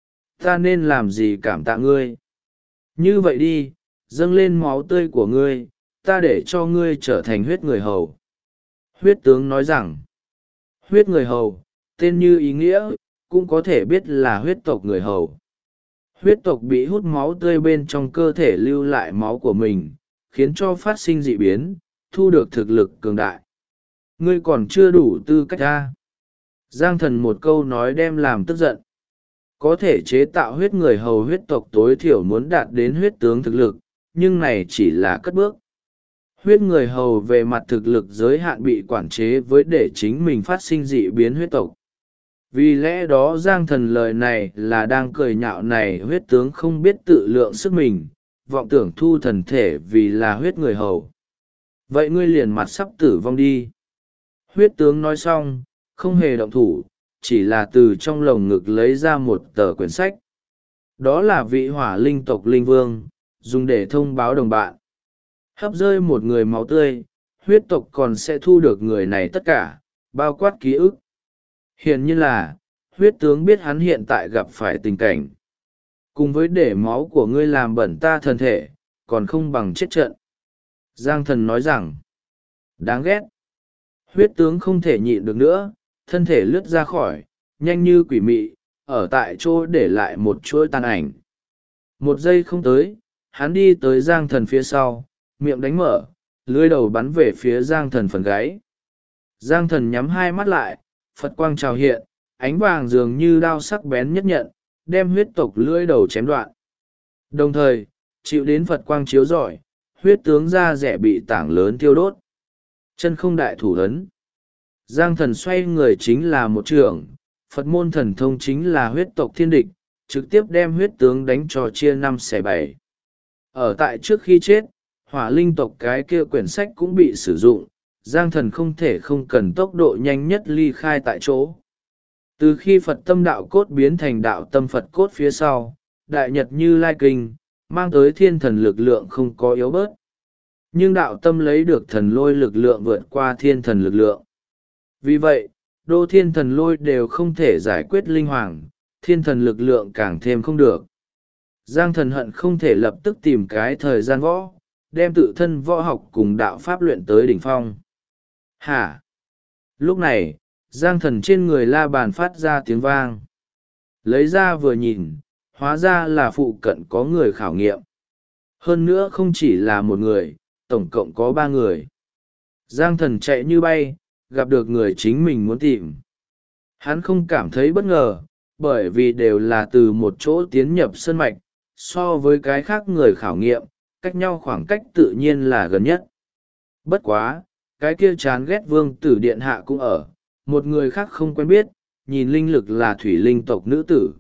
Ta nên làm gì cảm tạ ngươi? Như vậy đi, dâng lên máu tươi của ngươi, ta để cho ngươi trở thành huyết người hầu. Huyết tướng nói rằng, huyết người hầu, tên như ý nghĩa, cũng có thể biết là huyết tộc người hầu. Huyết tộc bị hút máu tươi bên trong cơ thể lưu lại máu của mình, khiến cho phát sinh dị biến, thu được thực lực cường đại. Ngươi còn chưa đủ tư cách ra. Giang Thần một câu nói đem làm tức giận. Có thể chế tạo huyết người hầu huyết tộc tối thiểu muốn đạt đến huyết tướng thực lực, nhưng này chỉ là cất bước. Huyết người hầu về mặt thực lực giới hạn bị quản chế với để chính mình phát sinh dị biến huyết tộc. Vì lẽ đó Giang Thần lời này là đang cười nhạo này huyết tướng không biết tự lượng sức mình, vọng tưởng thu thần thể vì là huyết người hầu. Vậy ngươi liền mặt sắp tử vong đi. Huyết tướng nói xong, không hề động thủ, chỉ là từ trong lồng ngực lấy ra một tờ quyển sách. Đó là vị hỏa linh tộc linh vương, dùng để thông báo đồng bạn. Hấp rơi một người máu tươi, huyết tộc còn sẽ thu được người này tất cả, bao quát ký ức. Hiển nhiên là, huyết tướng biết hắn hiện tại gặp phải tình cảnh. Cùng với để máu của ngươi làm bẩn ta thân thể, còn không bằng chết trận. Giang Thần nói rằng, đáng ghét. Huyết tướng không thể nhịn được nữa, thân thể lướt ra khỏi, nhanh như quỷ mị, ở tại chỗ để lại một chuỗi tàn ảnh. Một giây không tới, hắn đi tới Giang Thần phía sau, miệng đánh mở, lưỡi đầu bắn về phía Giang Thần phần gáy. Giang Thần nhắm hai mắt lại, Phật quang trào hiện, ánh vàng dường như đao sắc bén nhất nhận, đem huyết tộc lưỡi đầu chém đoạn. Đồng thời, chịu đến Phật quang chiếu rọi, huyết tướng da rẻ bị tảng lớn thiêu đốt. Chân không đại thủ ấn. Giang Thần xoay người chính là một trường, Phật môn thần thông chính là huyết tộc thiên địch, trực tiếp đem huyết tướng đánh cho chia 5/7. Ở tại trước khi chết, hỏa linh tộc cái kia quyển sách cũng bị sử dụng, Giang Thần không thể không cần tốc độ nhanh nhất ly khai tại chỗ. Từ khi Phật tâm đạo cốt biến thành đạo tâm Phật cốt phía sau, Đại Nhật Như Lai Kinh, mang tới thiên thần lực lượng không có yếu bớt. Nhưng đạo tâm lấy được thần lôi lực lượng vượt qua thiên thần lực lượng. Vì vậy, đô thiên thần lôi đều không thể giải quyết linh hoàng, thiên thần lực lượng càng thêm không được. Giang thần hận không thể lập tức tìm cái thời gian võ, đem tự thân võ học cùng đạo pháp luyện tới đỉnh phong. Hả? Lúc này, Giang thần trên người la bàn phát ra tiếng vang. Lấy ra vừa nhìn, hóa ra là phụ cận có người khảo nghiệm. Hơn nữa không chỉ là một người, tổng cộng có 3 người. Giang thần chạy như bay, gặp được người chính mình muốn tìm. Hắn không cảm thấy bất ngờ, bởi vì đều là từ một chỗ tiến nhập sơn mạch, so với cái khác người khảo nghiệm, cách nhau khoảng cách tự nhiên là gần nhất. Bất quá, cái kia chán ghét vương tử điện hạ cũng ở, một người khác không quen biết, nhìn linh lực là thủy linh tộc nữ tử.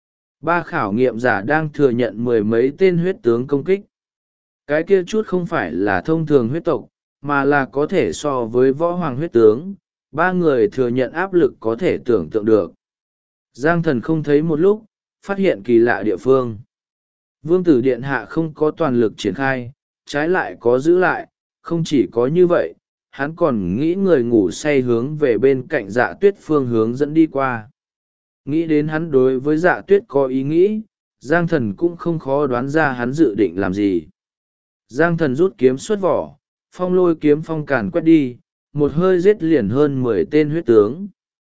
3 khảo nghiệm giả đang thừa nhận 10 mấy tên huyết tướng công kích. Cái kia chút không phải là thông thường huyết tộc, mà là có thể so với võ hoàng huyết tướng, 3 người thừa nhận áp lực có thể tưởng tượng được. Giang thần không thấy một lúc, phát hiện kỳ lạ địa phương. Vương tử điện hạ không có toàn lực triển khai, trái lại có giữ lại, không chỉ có như vậy, hắn còn nghĩ người ngủ say hướng về bên cạnh Dạ Tuyết phương hướng dẫn đi qua. Nghĩ đến hắn đối với Dạ Tuyết có ý nghĩ, Giang thần cũng không khó đoán ra hắn dự định làm gì. Giang thần rút kiếm xuất vỏ, phong lôi kiếm phong càn quét đi, một hơi giết liền hơn 10 tên huyết tướng.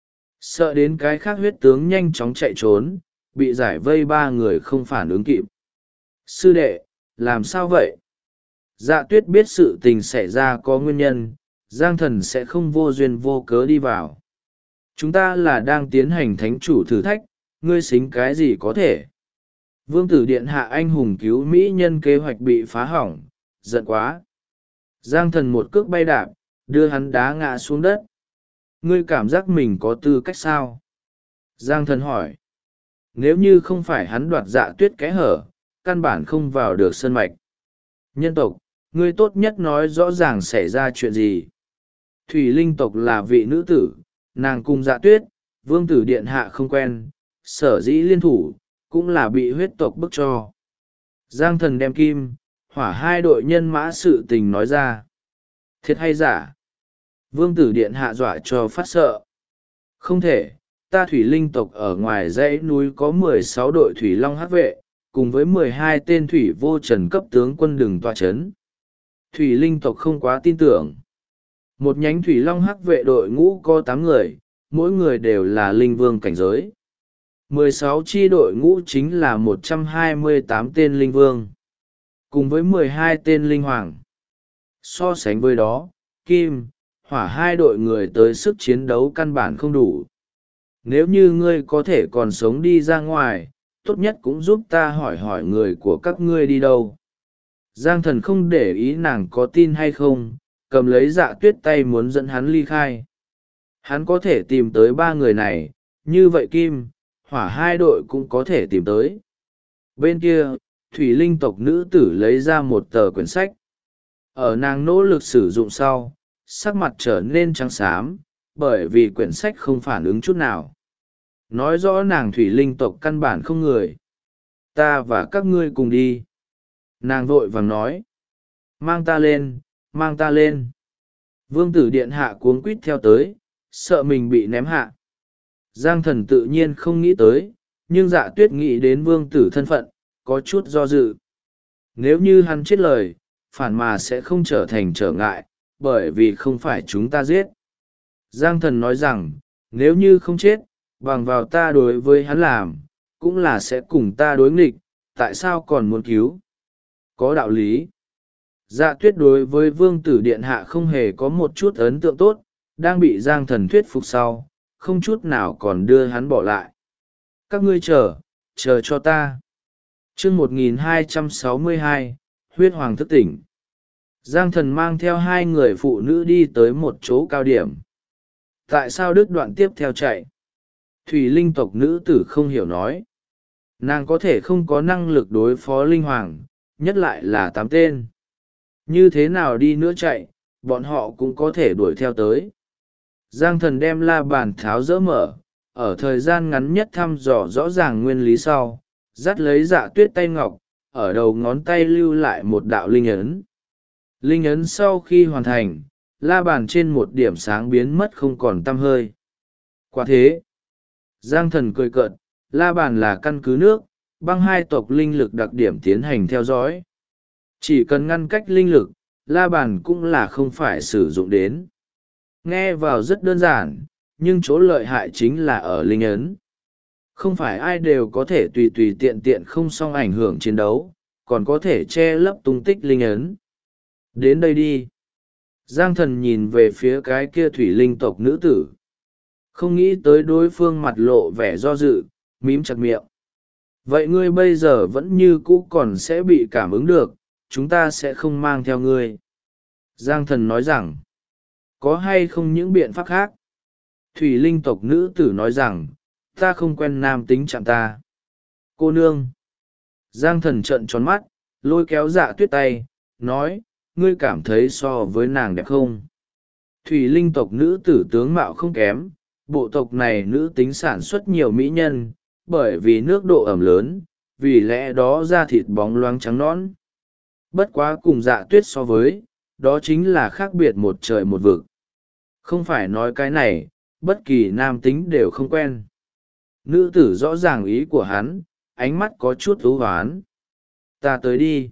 Sợ đến cái khác huyết tướng nhanh chóng chạy trốn, bị giải vây 3 người không phản ứng kịp. Sư đệ, làm sao vậy? Dạ Tuyết biết sự tình xảy ra có nguyên nhân, Giang thần sẽ không vô duyên vô cớ đi vào. Chúng ta là đang tiến hành thánh chủ thử thách, ngươi xính cái gì có thể. Vương tử điện hạ anh hùng cứu mỹ nhân kế hoạch bị phá hỏng, giận quá. Giang thần một cước bay đạp, đưa hắn đá ngã xuống đất. Ngươi cảm giác mình có tư cách sao? Giang thần hỏi. Nếu như không phải hắn đoạt Dạ Tuyết kẽ hở, căn bản không vào được sơn mạch. Nhân tộc, ngươi tốt nhất nói rõ ràng xảy ra chuyện gì. Thủy linh tộc là vị nữ tử, nàng cùng Dạ Tuyết, vương tử điện hạ không quen, sở dĩ liên thủ, cũng là bị huyết tộc bức cho. Giang thần đem kim, hỏa 2 đội nhân mã sự tình nói ra. Thiệt hay giả? Vương tử điện hạ dọa cho phát sợ. Không thể, ta thủy linh tộc ở ngoài dãy núi có 16 đội thủy long hắc vệ, cùng với 12 tên thủy vô trần cấp tướng quân đường tọa chấn. Thủy linh tộc không quá tin tưởng. Một nhánh thủy long hắc vệ đội ngũ có 8 người, mỗi người đều là linh vương cảnh giới. 16 chi đội ngũ chính là 128 tên linh vương, cùng với 12 tên linh hoàng. So sánh với đó, kim, hỏa 2 đội người tới sức chiến đấu căn bản không đủ. Nếu như ngươi có thể còn sống đi ra ngoài, tốt nhất cũng giúp ta hỏi hỏi người của các ngươi đi đâu. Giang thần không để ý nàng có tin hay không, cầm lấy Dạ Tuyết tay muốn dẫn hắn ly khai. Hắn có thể tìm tới 3 người này, như vậy kim, hỏa 2 đội cũng có thể tìm tới. Bên kia, thủy linh tộc nữ tử lấy ra một tờ quyển sách. Ở nàng nỗ lực sử dụng sau, sắc mặt trở nên trắng xám, bởi vì quyển sách không phản ứng chút nào. Nói rõ nàng thủy linh tộc căn bản không người. Ta và các ngươi cùng đi. Nàng vội vàng nói. Mang ta lên, mang ta lên. Vương tử điện hạ cuống quýt theo tới, sợ mình bị ném hạ. Giang thần tự nhiên không nghĩ tới, nhưng Dạ Tuyết nghĩ đến vương tử thân phận, có chút do dự. Nếu như hắn chết lời, phản mà sẽ không trở thành trở ngại, bởi vì không phải chúng ta giết. Giang thần nói rằng, nếu như không chết, bằng vào ta đối với hắn làm, cũng là sẽ cùng ta đối nghịch, tại sao còn muốn cứu? Có đạo lý. Dạ Tuyết đối với vương tử điện hạ không hề có một chút ấn tượng tốt, đang bị Giang thần thuyết phục sau, không chút nào còn đưa hắn bỏ lại. Các ngươi chờ cho ta. Chương 1262, huyết hoàng thức tỉnh. Giang thần mang theo 2 người phụ nữ đi tới một chỗ cao điểm. Tại sao đứt đoạn tiếp theo chạy? Thủy linh tộc nữ tử không hiểu nói. Nàng có thể không có năng lực đối phó linh hoàng, nhất lại là 8 tên. Như thế nào đi nữa chạy, bọn họ cũng có thể đuổi theo tới. Giang thần đem la bàn tháo dỡ mở, ở thời gian ngắn nhất thăm dò rõ ràng nguyên lý sau, dắt lấy Dạ Tuyết tay ngọc, ở đầu ngón tay lưu lại một đạo linh ấn. Linh ấn sau khi hoàn thành, la bàn trên một điểm sáng biến mất không còn tăm hơi. Quả thế, Giang thần cười cợt, La Bàn là căn cứ nước, băng hai tộc linh lực đặc điểm tiến hành theo dõi. Chỉ cần ngăn cách linh lực, La Bàn cũng là không phải sử dụng đến. Nghe vào rất đơn giản, nhưng chỗ lợi hại chính là ở linh ấn. Không phải ai đều có thể tùy tùy tiện tiện không song ảnh hưởng chiến đấu, còn có thể che lấp tung tích linh ấn. Đến đây đi. Giang Thần nhìn về phía cái kia thủy linh tộc nữ tử. Không nghĩ tới đối phương mặt lộ vẻ do dự, mím chặt miệng. Vậy ngươi bây giờ vẫn như cũ còn sẽ bị cảm ứng được, chúng ta sẽ không mang theo ngươi. Giang Thần nói rằng, có hay không những biện pháp khác? Thủy linh tộc nữ tử nói rằng, ta không quen nam tính chạm ta. Cô nương. Giang Thần trợn tròn mắt, lôi kéo Dạ Tuyết tay, nói, ngươi cảm thấy so với nàng đẹp không? Thủy linh tộc nữ tử tướng mạo không kém, bộ tộc này nữ tính sản xuất nhiều mỹ nhân, bởi vì nước độ ẩm lớn, vì lẽ đó da thịt bóng loáng trắng nõn. Bất quá cùng Dạ Tuyết so với, đó chính là khác biệt một trời một vực. Không phải nói cái này, bất kỳ nam tính đều không quen. Nữ tử rõ ràng ý của hắn, ánh mắt có chút ưu hoán. Ta tới đi.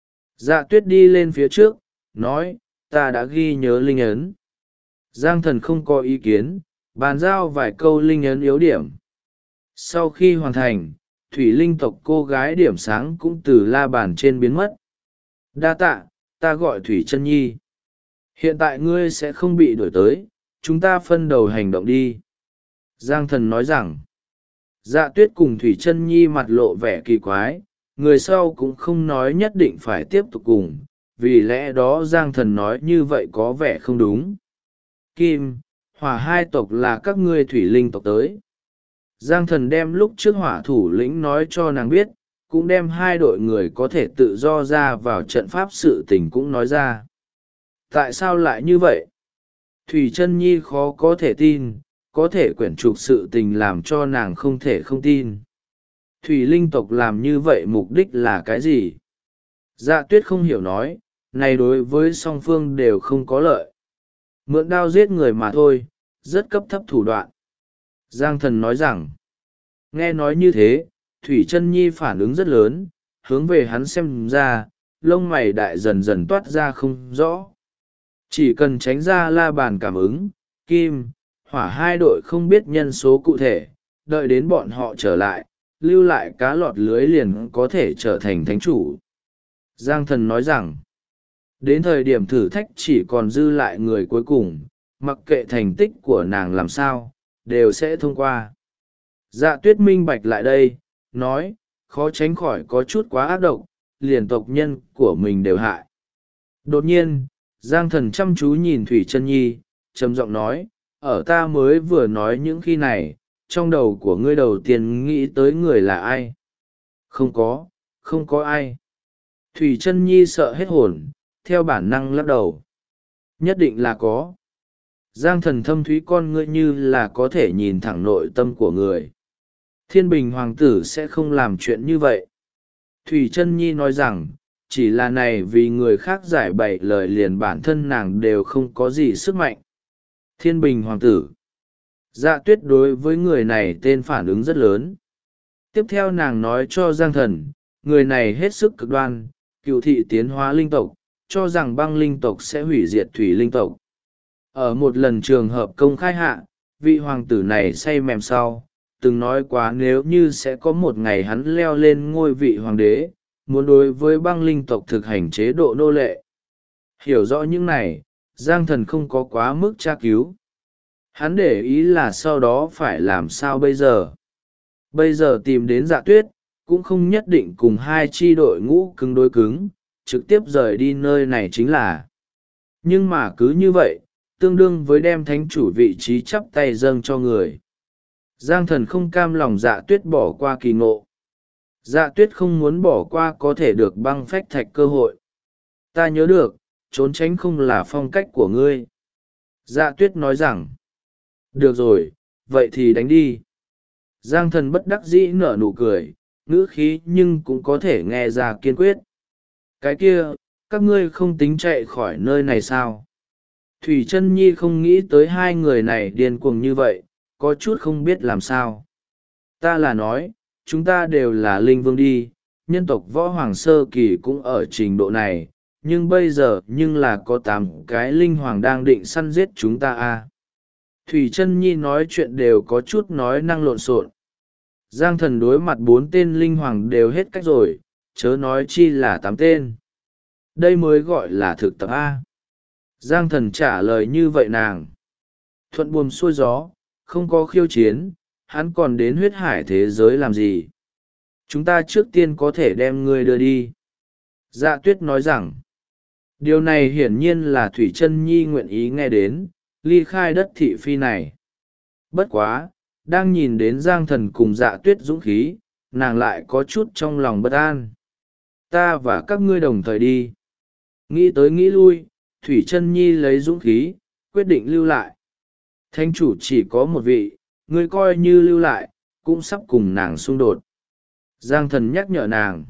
Dạ Tuyết đi lên phía trước, nói, ta đã ghi nhớ linh ấn. Giang Thần không có ý kiến, bàn giao vài câu linh ấn yếu điểm. Sau khi hoàn thành, thủy linh tộc cô gái điểm sáng cũng từ la bàn trên biến mất. Đa tạ, ta gọi Thủy Chân Nhi. Hiện tại ngươi sẽ không bị đuổi tới, chúng ta phân đầu hành động đi. Giang Thần nói rằng, Dạ Tuyết cùng Thủy Chân Nhi mặt lộ vẻ kỳ quái, người sau cũng không nói nhất định phải tiếp tục cùng, vì lẽ đó Giang Thần nói như vậy có vẻ không đúng. Kim, hỏa hai tộc là các ngươi thủy linh tộc tới. Giang Thần đem lúc trước hỏa thủ lĩnh nói cho nàng biết, cũng đem hai đội người có thể tự do ra vào trận pháp sự tình cũng nói ra. Tại sao lại như vậy? Thủy Chân Nhi khó có thể tin, có thể quyển trục sự tình làm cho nàng không thể không tin. Thủy linh tộc làm như vậy mục đích là cái gì? Dạ Tuyết không hiểu nói, này đối với song phương đều không có lợi. Mượn đao giết người mà thôi, rất cấp thấp thủ đoạn. Giang Thần nói rằng, nghe nói như thế, Thủy Chân Nhi phản ứng rất lớn, hướng về hắn xem ra, lông mày đại dần dần toát ra không rõ. Chỉ cần tránh ra la bàn cảm ứng, kim, hỏa hai đội không biết nhân số cụ thể, đợi đến bọn họ trở lại, lưu lại cá lọt lưới liền có thể trở thành thánh chủ. Giang Thần nói rằng, đến thời điểm thử thách chỉ còn dư lại người cuối cùng, mặc kệ thành tích của nàng làm sao, đều sẽ thông qua. Dạ Tuyết minh bạch lại đây, nói, khó tránh khỏi có chút quá ác độc, liền tộc nhân của mình đều hại. Đột nhiên, Giang Thần chăm chú nhìn Thủy Chân Nhi, trầm giọng nói, ở ta mới vừa nói những khi này, trong đầu của ngươi đầu tiên nghĩ tới người là ai? Không có ai. Thủy Chân Nhi sợ hết hồn, theo bản năng lắc đầu. Nhất định là có. Giang Thần thâm thúy con ngươi như là có thể nhìn thẳng nội tâm của người. Thiên Bình Hoàng tử sẽ không làm chuyện như vậy. Thủy Chân Nhi nói rằng, chỉ là này vì người khác giải bày lời liền bản thân nàng đều không có gì sức mạnh. Thiên Bình Hoàng tử. Dạ Tuyết đối với người này tên phản ứng rất lớn. Tiếp theo nàng nói cho Giang Thần, người này hết sức cực đoan, cựu thị tiến hóa linh tộc, cho rằng băng linh tộc sẽ hủy diệt thủy linh tộc. Ở một lần trường hợp công khai hạ, vị hoàng tử này say mềm sau, từng nói quá nếu như sẽ có một ngày hắn leo lên ngôi vị hoàng đế, muốn đối với băng linh tộc thực hành chế độ nô lệ. Hiểu rõ những này, Giang Thần không có quá mức tra cứu. Hắn để ý là sau đó phải làm sao bây giờ. Bây giờ tìm đến Dạ Tuyết, cũng không nhất định cùng hai chi đội ngũ cứng đối cứng, trực tiếp rời đi nơi này chính là. Nhưng mà cứ như vậy, tương đương với đem thánh chủ vị trí chắp tay dâng cho người. Giang Thần không cam lòng Dạ Tuyết bỏ qua kỳ ngộ. Dạ Tuyết không muốn bỏ qua có thể được băng phách thạch cơ hội. Ta nhớ được, trốn tránh không là phong cách của ngươi. Dạ Tuyết nói rằng, được rồi, vậy thì đánh đi. Giang Thần bất đắc dĩ nở nụ cười, ngữ khí nhưng cũng có thể nghe ra kiên quyết. Cái kia, các ngươi không tính chạy khỏi nơi này sao? Thủy Chân Nhi không nghĩ tới hai người này điên cuồng như vậy, có chút không biết làm sao. Ta là nói, chúng ta đều là linh vương đi, nhân tộc võ hoàng sơ kỳ cũng ở trình độ này, nhưng bây giờ nhưng là có 8 cái linh hoàng đang định săn giết chúng ta à. Thủy Trân Nhi nói chuyện đều có chút nói năng lộn xộn. Giang Thần đối mặt 4 tên linh hoàng đều hết cách rồi, chớ nói chi là 8 tên. Đây mới gọi là thực tập A. Giang Thần trả lời như vậy nàng. Thuận buồm xuôi gió, không có khiêu chiến, hắn còn đến huyết hải thế giới làm gì? Chúng ta trước tiên có thể đem ngươi đưa đi. Dạ Tuyết nói rằng, điều này hiển nhiên là Thủy Trân Nhi nguyện ý nghe đến, ly khai đất thị phi này. Bất quá, đang nhìn đến Giang Thần cùng Dạ Tuyết dũng khí, nàng lại có chút trong lòng bất an. Ta và các ngươi đồng thời đi. Nghĩ tới nghĩ lui, Thủy Trân Nhi lấy dũng khí, quyết định lưu lại. Thánh chủ chỉ có một vị, ngươi coi như lưu lại, cũng sắp cùng nàng xung đột. Giang Thần nhắc nhở nàng.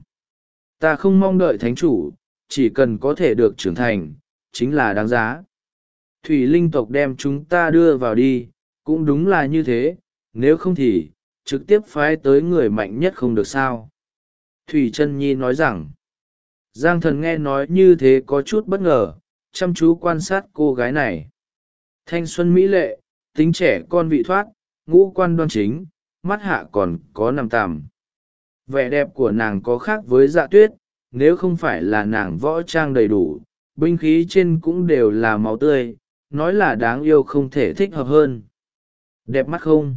Ta không mong đợi thánh chủ, chỉ cần có thể được trưởng thành, chính là đáng giá. Thủy linh tộc đem chúng ta đưa vào đi, cũng đúng là như thế, nếu không thì, trực tiếp phái tới người mạnh nhất không được sao. Thủy Trân Nhi nói rằng, Giang Thần nghe nói như thế có chút bất ngờ, chăm chú quan sát cô gái này. Thanh xuân mỹ lệ, tính trẻ con vị thoát, ngũ quan đoan chính, mắt hạ còn có nằm tằm. Vẻ đẹp của nàng có khác với Dạ Tuyết, nếu không phải là nàng võ trang đầy đủ, binh khí trên cũng đều là máu tươi, nói là đáng yêu không thể thích hợp hơn. Đẹp mắt không?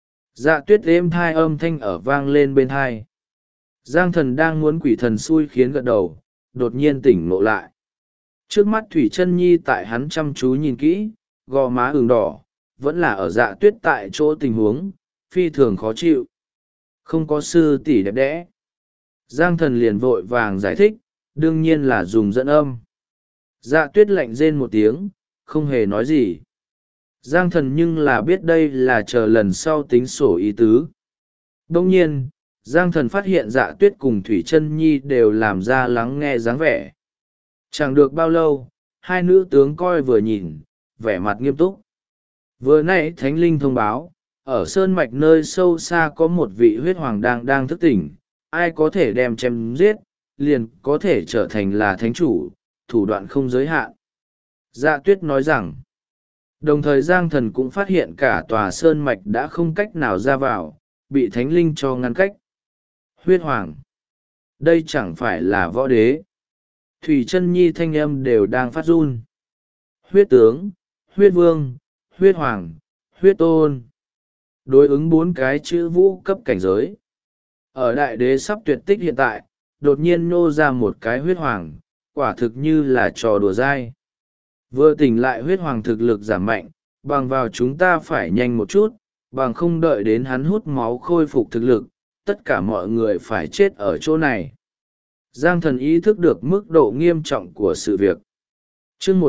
Dạ Tuyết êm thai âm thanh ở vang lên bên thai. Giang Thần đang muốn quỷ thần xui khiến gật đầu, đột nhiên tỉnh ngộ lại. Trước mắt Thủy Trân Nhi tại hắn chăm chú nhìn kỹ, gò má ửng đỏ, vẫn là ở Dạ Tuyết tại chỗ tình huống, phi thường khó chịu. Không có sư tỷ đẹp đẽ. Giang Thần liền vội vàng giải thích, đương nhiên là dùng dẫn âm. Dạ Tuyết lạnh rên một tiếng, không hề nói gì. Giang Thần nhưng là biết đây là chờ lần sau tính sổ ý tứ. Đông nhiên, Giang Thần phát hiện Dạ Tuyết cùng Thủy Trân Nhi đều làm ra lắng nghe dáng vẻ. Chẳng được bao lâu, hai nữ tướng coi vừa nhìn, vẻ mặt nghiêm túc. Vừa nãy Thánh Linh thông báo, ở Sơn Mạch nơi sâu xa có một vị huyết hoàng đang thức tỉnh, ai có thể đem chém giết, liền có thể trở thành là thánh chủ, thủ đoạn không giới hạn. Dạ Tuyết nói rằng, đồng thời Giang Thần cũng phát hiện cả tòa Sơn Mạch đã không cách nào ra vào, bị Thánh Linh cho ngăn cách. Huyết hoàng, đây chẳng phải là võ đế. Thủy Trân Nhi thanh âm đều đang phát run. Huyết tướng, huyết vương, huyết hoàng, huyết tôn. Đối ứng 4 cái chữ vũ cấp cảnh giới. Ở đại đế sắp tuyệt tích hiện tại, đột nhiên nô ra một cái huyết hoàng, quả thực như là trò đùa dai. Vừa tỉnh lại huyết hoàng thực lực giảm mạnh, bằng vào chúng ta phải nhanh một chút, bằng không đợi đến hắn hút máu khôi phục thực lực, tất cả mọi người phải chết ở chỗ này. Giang Thần ý thức được mức độ nghiêm trọng của sự việc. Chương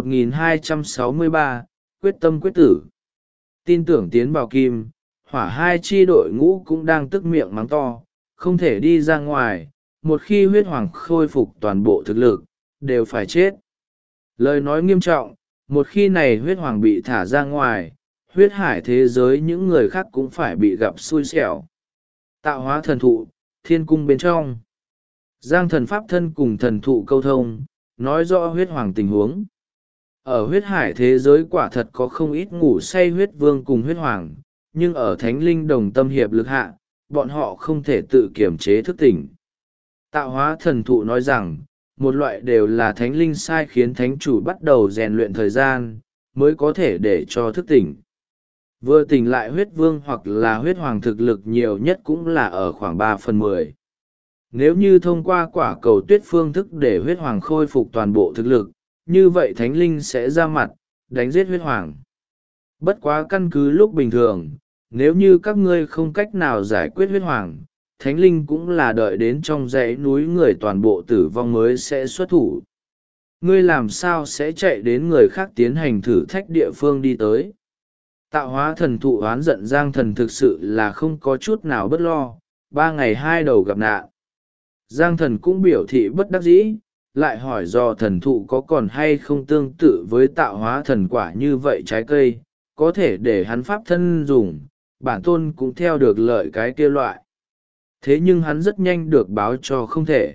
1263, quyết tâm quyết tử. Tin tưởng tiến vào kim, hỏa hai chi đội ngũ cũng đang tức miệng mắng to, không thể đi ra ngoài, một khi huyết hoàng khôi phục toàn bộ thực lực, đều phải chết. Lời nói nghiêm trọng, một khi này huyết hoàng bị thả ra ngoài, huyết hải thế giới những người khác cũng phải bị gặp xui xẻo. Tạo hóa thần thụ, thiên cung bên trong. Giang Thần pháp thân cùng thần thụ câu thông, nói rõ huyết hoàng tình huống. Ở huyết hải thế giới quả thật có không ít ngủ say huyết vương cùng huyết hoàng, nhưng ở thánh linh đồng tâm hiệp lực hạ, bọn họ không thể tự kiểm chế thức tỉnh. Tạo hóa thần thụ nói rằng, một loại đều là thánh linh sai khiến thánh chủ bắt đầu rèn luyện thời gian, mới có thể để cho thức tỉnh. Vừa tỉnh lại huyết vương hoặc là huyết hoàng thực lực nhiều nhất cũng là ở khoảng 3/10. Nếu như thông qua quả cầu tuyết phương thức để huyết hoàng khôi phục toàn bộ thực lực, như vậy thánh linh sẽ ra mặt, đánh giết huyết hoàng. Bất quá căn cứ lúc bình thường, nếu như các ngươi không cách nào giải quyết huyết hoàng, thánh linh cũng là đợi đến trong dãy núi người toàn bộ tử vong mới sẽ xuất thủ. Ngươi làm sao sẽ chạy đến người khác tiến hành thử thách địa phương đi tới? Tạo hóa thần thụ oán giận Giang Thần thực sự là không có chút nào bất lo, 3 ngày 2 đầu gặp nạn. Giang Thần cũng biểu thị bất đắc dĩ, lại hỏi do thần thụ có còn hay không tương tự với tạo hóa thần quả như vậy trái cây, có thể để hắn pháp thân dùng, bản tôn cũng theo được lợi cái kia loại. Thế nhưng hắn rất nhanh được báo cho không thể.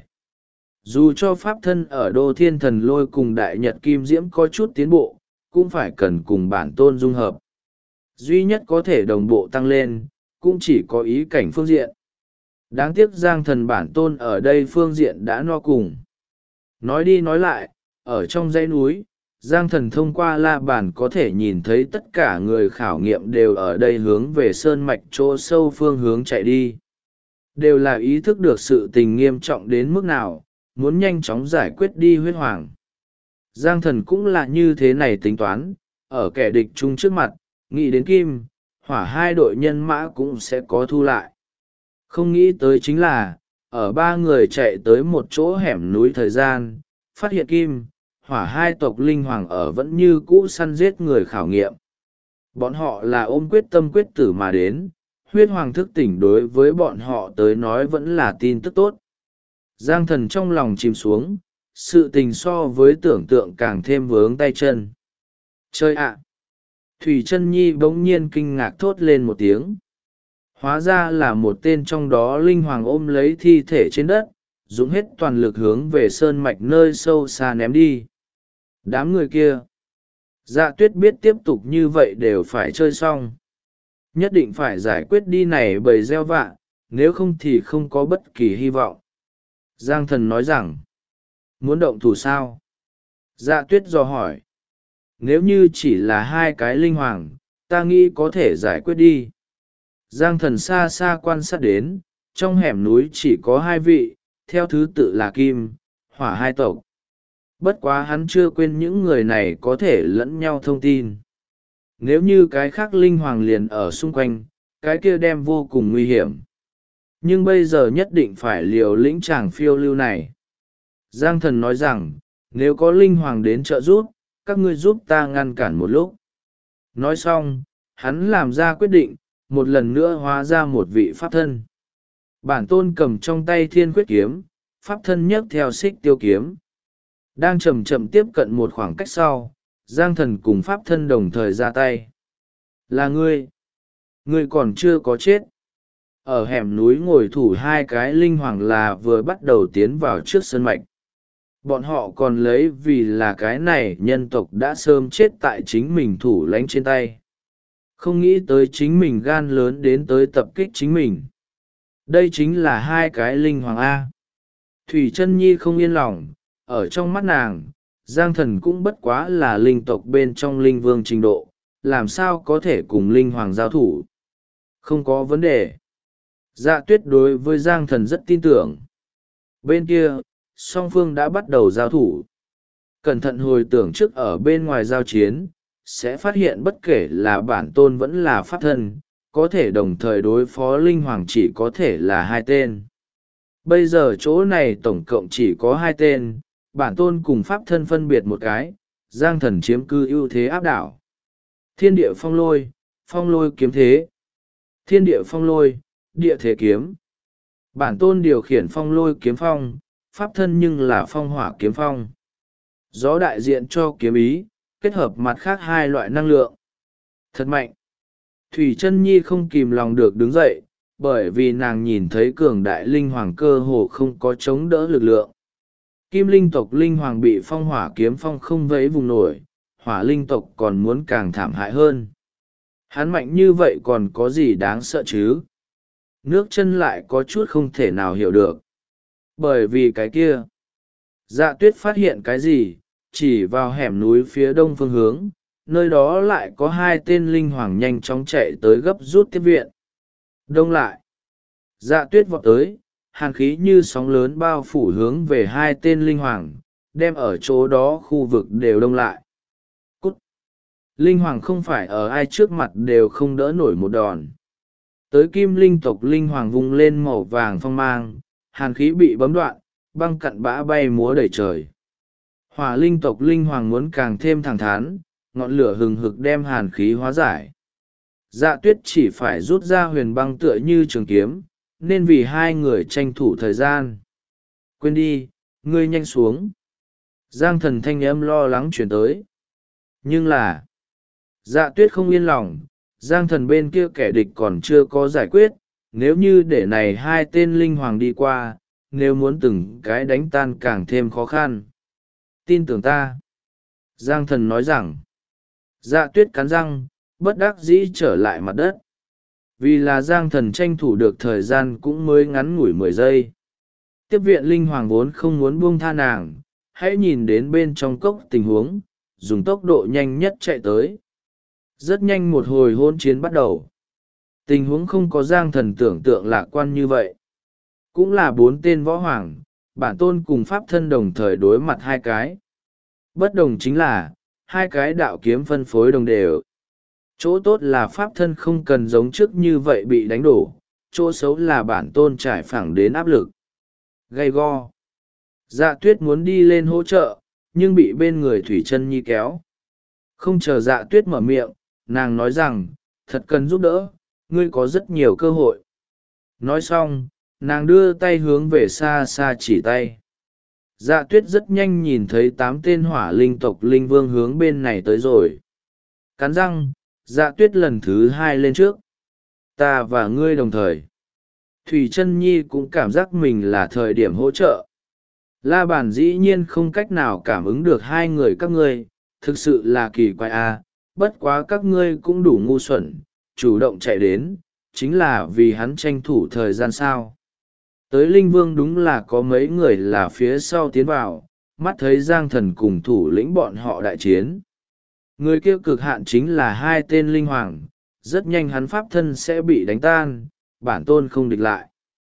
Dù cho pháp thân ở Đô Thiên Thần Lôi cùng Đại Nhật Kim Diễm có chút tiến bộ, cũng phải cần cùng bản tôn dung hợp. Duy nhất có thể đồng bộ tăng lên, cũng chỉ có ý cảnh phương diện. Đáng tiếc Giang Thần bản tôn ở đây phương diện đã no cùng. Nói đi nói lại, ở trong dãy núi, Giang Thần thông qua la bàn có thể nhìn thấy tất cả người khảo nghiệm đều ở đây hướng về sơn mạch chỗ sâu phương hướng chạy đi. Đều là ý thức được sự tình nghiêm trọng đến mức nào, muốn nhanh chóng giải quyết đi huyết hoàng. Giang Thần cũng là như thế này tính toán, ở kẻ địch chung trước mặt, nghĩ đến kim, hỏa hai đội nhân mã cũng sẽ có thu lại. Không nghĩ tới chính là, ở ba người chạy tới một chỗ hẻm núi thời gian, phát hiện kim, hỏa hai tộc linh hoàng ở vẫn như cũ săn giết người khảo nghiệm. Bọn họ là ôm quyết tâm quyết tử mà đến, huyết hoàng thức tỉnh đối với bọn họ tới nói vẫn là tin tức tốt. Giang Thần trong lòng chìm xuống, sự tình so với tưởng tượng càng thêm vướng tay chân. Chơi ạ! Thủy Chân Nhi bỗng nhiên kinh ngạc thốt lên một tiếng. Hóa ra là một tên trong đó linh hoàng ôm lấy thi thể trên đất, dũng hết toàn lực hướng về sơn mạch nơi sâu xa ném đi. Đám người kia! Dạ Tuyết biết tiếp tục như vậy đều phải chơi xong. Nhất định phải giải quyết đi này bầy gieo vạ, nếu không thì không có bất kỳ hy vọng. Giang Thần nói rằng, muốn động thủ sao? Dạ Tuyết dò hỏi. Nếu như chỉ là hai cái linh hoàng, ta nghĩ có thể giải quyết đi. Giang Thần xa xa quan sát đến, trong hẻm núi chỉ có hai vị, theo thứ tự là kim, hỏa hai tộc. Bất quá hắn chưa quên những người này có thể lẫn nhau thông tin. Nếu như cái khác linh hoàng liền ở xung quanh, cái kia đem vô cùng nguy hiểm. Nhưng bây giờ nhất định phải liều lĩnh chàng phiêu lưu này. Giang Thần nói rằng, nếu có linh hoàng đến trợ giúp, các ngươi giúp ta ngăn cản một lúc. Nói xong, hắn làm ra quyết định, một lần nữa hóa ra một vị pháp thân. Bản tôn cầm trong tay thiên quyết kiếm, pháp thân nhấc theo xích tiêu kiếm. Đang chậm chậm tiếp cận một khoảng cách sau, Giang Thần cùng pháp thân đồng thời ra tay. Là ngươi! Ngươi còn chưa có chết. Ở hẻm núi ngồi thủ hai cái linh hoàng là vừa bắt đầu tiến vào trước sơn mạch. Bọn họ còn lấy vì là cái này nhân tộc đã sớm chết tại chính mình thủ lãnh trên tay. Không nghĩ tới chính mình gan lớn đến tới tập kích chính mình. Đây chính là hai cái linh hoàng A. Thủy Chân Nhi không yên lòng, ở trong mắt nàng, Giang Thần cũng bất quá là linh tộc bên trong linh vương trình độ, làm sao có thể cùng linh hoàng giao thủ. Không có vấn đề. Dạ Tuyết đối với Giang Thần rất tin tưởng. Bên kia, song phương đã bắt đầu giao thủ. Cẩn thận hồi tưởng trước ở bên ngoài giao chiến, sẽ phát hiện bất kể là bản tôn vẫn là pháp thân, có thể đồng thời đối phó linh hoàng chỉ có thể là hai tên. Bây giờ chỗ này tổng cộng chỉ có hai tên, bản tôn cùng pháp thân phân biệt một cái, Giang Thần chiếm cư ưu thế áp đảo. Thiên địa phong lôi kiếm thế. Thiên địa phong lôi, địa thế kiếm. Bản tôn điều khiển phong lôi kiếm phong, pháp thân nhưng là phong hỏa kiếm phong. Gió đại diện cho kiếm ý, kết hợp mặt khác hai loại năng lượng. Thật mạnh. Thủy Chân Nhi không kìm lòng được đứng dậy, bởi vì nàng nhìn thấy cường đại linh hoàng cơ hồ không có chống đỡ lực lượng. Kim linh tộc linh hoàng bị phong hỏa kiếm phong không vẫy vùng nổi, hỏa linh tộc còn muốn càng thảm hại hơn. Hắn mạnh như vậy còn có gì đáng sợ chứ? Nước chân lại có chút không thể nào hiểu được. Bởi vì cái kia. Dạ Tuyết phát hiện cái gì, chỉ vào hẻm núi phía đông phương hướng, nơi đó lại có hai tên linh hoàng nhanh chóng chạy tới gấp rút tiếp viện. Đông lại. Dạ Tuyết vọt tới, hàn khí như sóng lớn bao phủ hướng về hai tên linh hoàng, đem ở chỗ đó khu vực đều đông lại. Cút! Linh hoàng không phải ở ai trước mặt đều không đỡ nổi một đòn. Tới kim linh tộc linh hoàng vung lên màu vàng phong mang, hàn khí bị bấm đoạn, băng cặn bã bay múa đầy trời. Hỏa linh tộc linh hoàng muốn càng thêm thẳng thắn, ngọn lửa hừng hực đem hàn khí hóa giải. Dạ Tuyết chỉ phải rút ra huyền băng tựa như trường kiếm, nên vì hai người tranh thủ thời gian. Quên đi, ngươi nhanh xuống. Giang Thần thanh âm lo lắng chuyển tới. Nhưng là, Dạ Tuyết không yên lòng, Giang thần bên kia kẻ địch còn chưa có giải quyết, nếu như để này hai tên linh hoàng đi qua, nếu muốn từng cái đánh tan càng thêm khó khăn. Tin tưởng ta. Giang thần nói rằng. Dạ tuyết cắn răng, bất đắc dĩ trở lại mặt đất. Vì là Giang thần tranh thủ được thời gian cũng mới ngắn ngủi 10 giây. Tiếp viện linh hoàng vốn không muốn buông tha nàng, hãy nhìn đến bên trong cốc tình huống, dùng tốc độ nhanh nhất chạy tới. Rất nhanh một hồi hôn chiến bắt đầu. Tình huống không có Giang thần tưởng tượng lạc quan như vậy. Cũng là 4 tên võ hoàng, bản tôn cùng pháp thân đồng thời đối mặt hai cái. Bất đồng chính là, hai cái đạo kiếm phân phối đồng đều. Chỗ tốt là pháp thân không cần giống trước như vậy bị đánh đổ, chỗ xấu là bản tôn trải phẳng đến áp lực. Gay go. Dạ tuyết muốn đi lên hỗ trợ, nhưng bị bên người Thủy Chân Nhi kéo. Không chờ dạ tuyết mở miệng, nàng nói rằng, thật cần giúp đỡ, ngươi có rất nhiều cơ hội. Nói xong, nàng đưa tay hướng về xa xa chỉ tay. Dạ tuyết rất nhanh nhìn thấy 8 tên hỏa linh tộc linh vương hướng bên này tới rồi. Cắn răng, dạ tuyết lần thứ 2 lên trước. Ta và ngươi đồng thời. Thủy Chân Nhi cũng cảm giác mình là thời điểm hỗ trợ. La Bàn dĩ nhiên không cách nào cảm ứng được hai người các ngươi, thực sự là kỳ quái a. Bất quá các ngươi cũng đủ ngu xuẩn, chủ động chạy đến, chính là vì hắn tranh thủ thời gian sao. Tới linh vương đúng là có mấy người là phía sau tiến vào, mắt thấy Giang thần cùng thủ lĩnh bọn họ đại chiến. Người kia cực hạn chính là 2 tên linh hoàng, rất nhanh hắn pháp thân sẽ bị đánh tan, bản tôn không địch lại.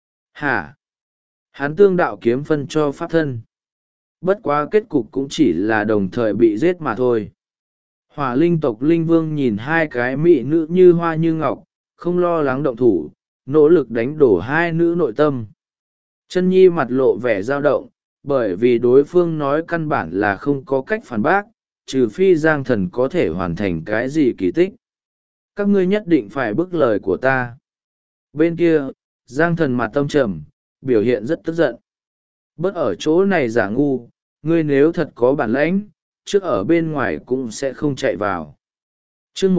Hả? Hắn tương đạo kiếm phân cho pháp thân. Bất quá kết cục cũng chỉ là đồng thời bị giết mà thôi. Hỏa linh tộc linh vương nhìn hai cái mỹ nữ như hoa như ngọc, không lo lắng động thủ, nỗ lực đánh đổ hai nữ nội tâm. Chân Nhi mặt lộ vẻ dao động, bởi vì đối phương nói căn bản là không có cách phản bác, trừ phi Giang thần có thể hoàn thành cái gì kỳ tích. Các ngươi nhất định phải bức lời của ta. Bên kia, Giang thần mặt tâm trầm, biểu hiện rất tức giận. Bớt ở chỗ này giả ngu, ngươi nếu thật có bản lãnh, trước ở bên ngoài cũng sẽ không chạy vào. chương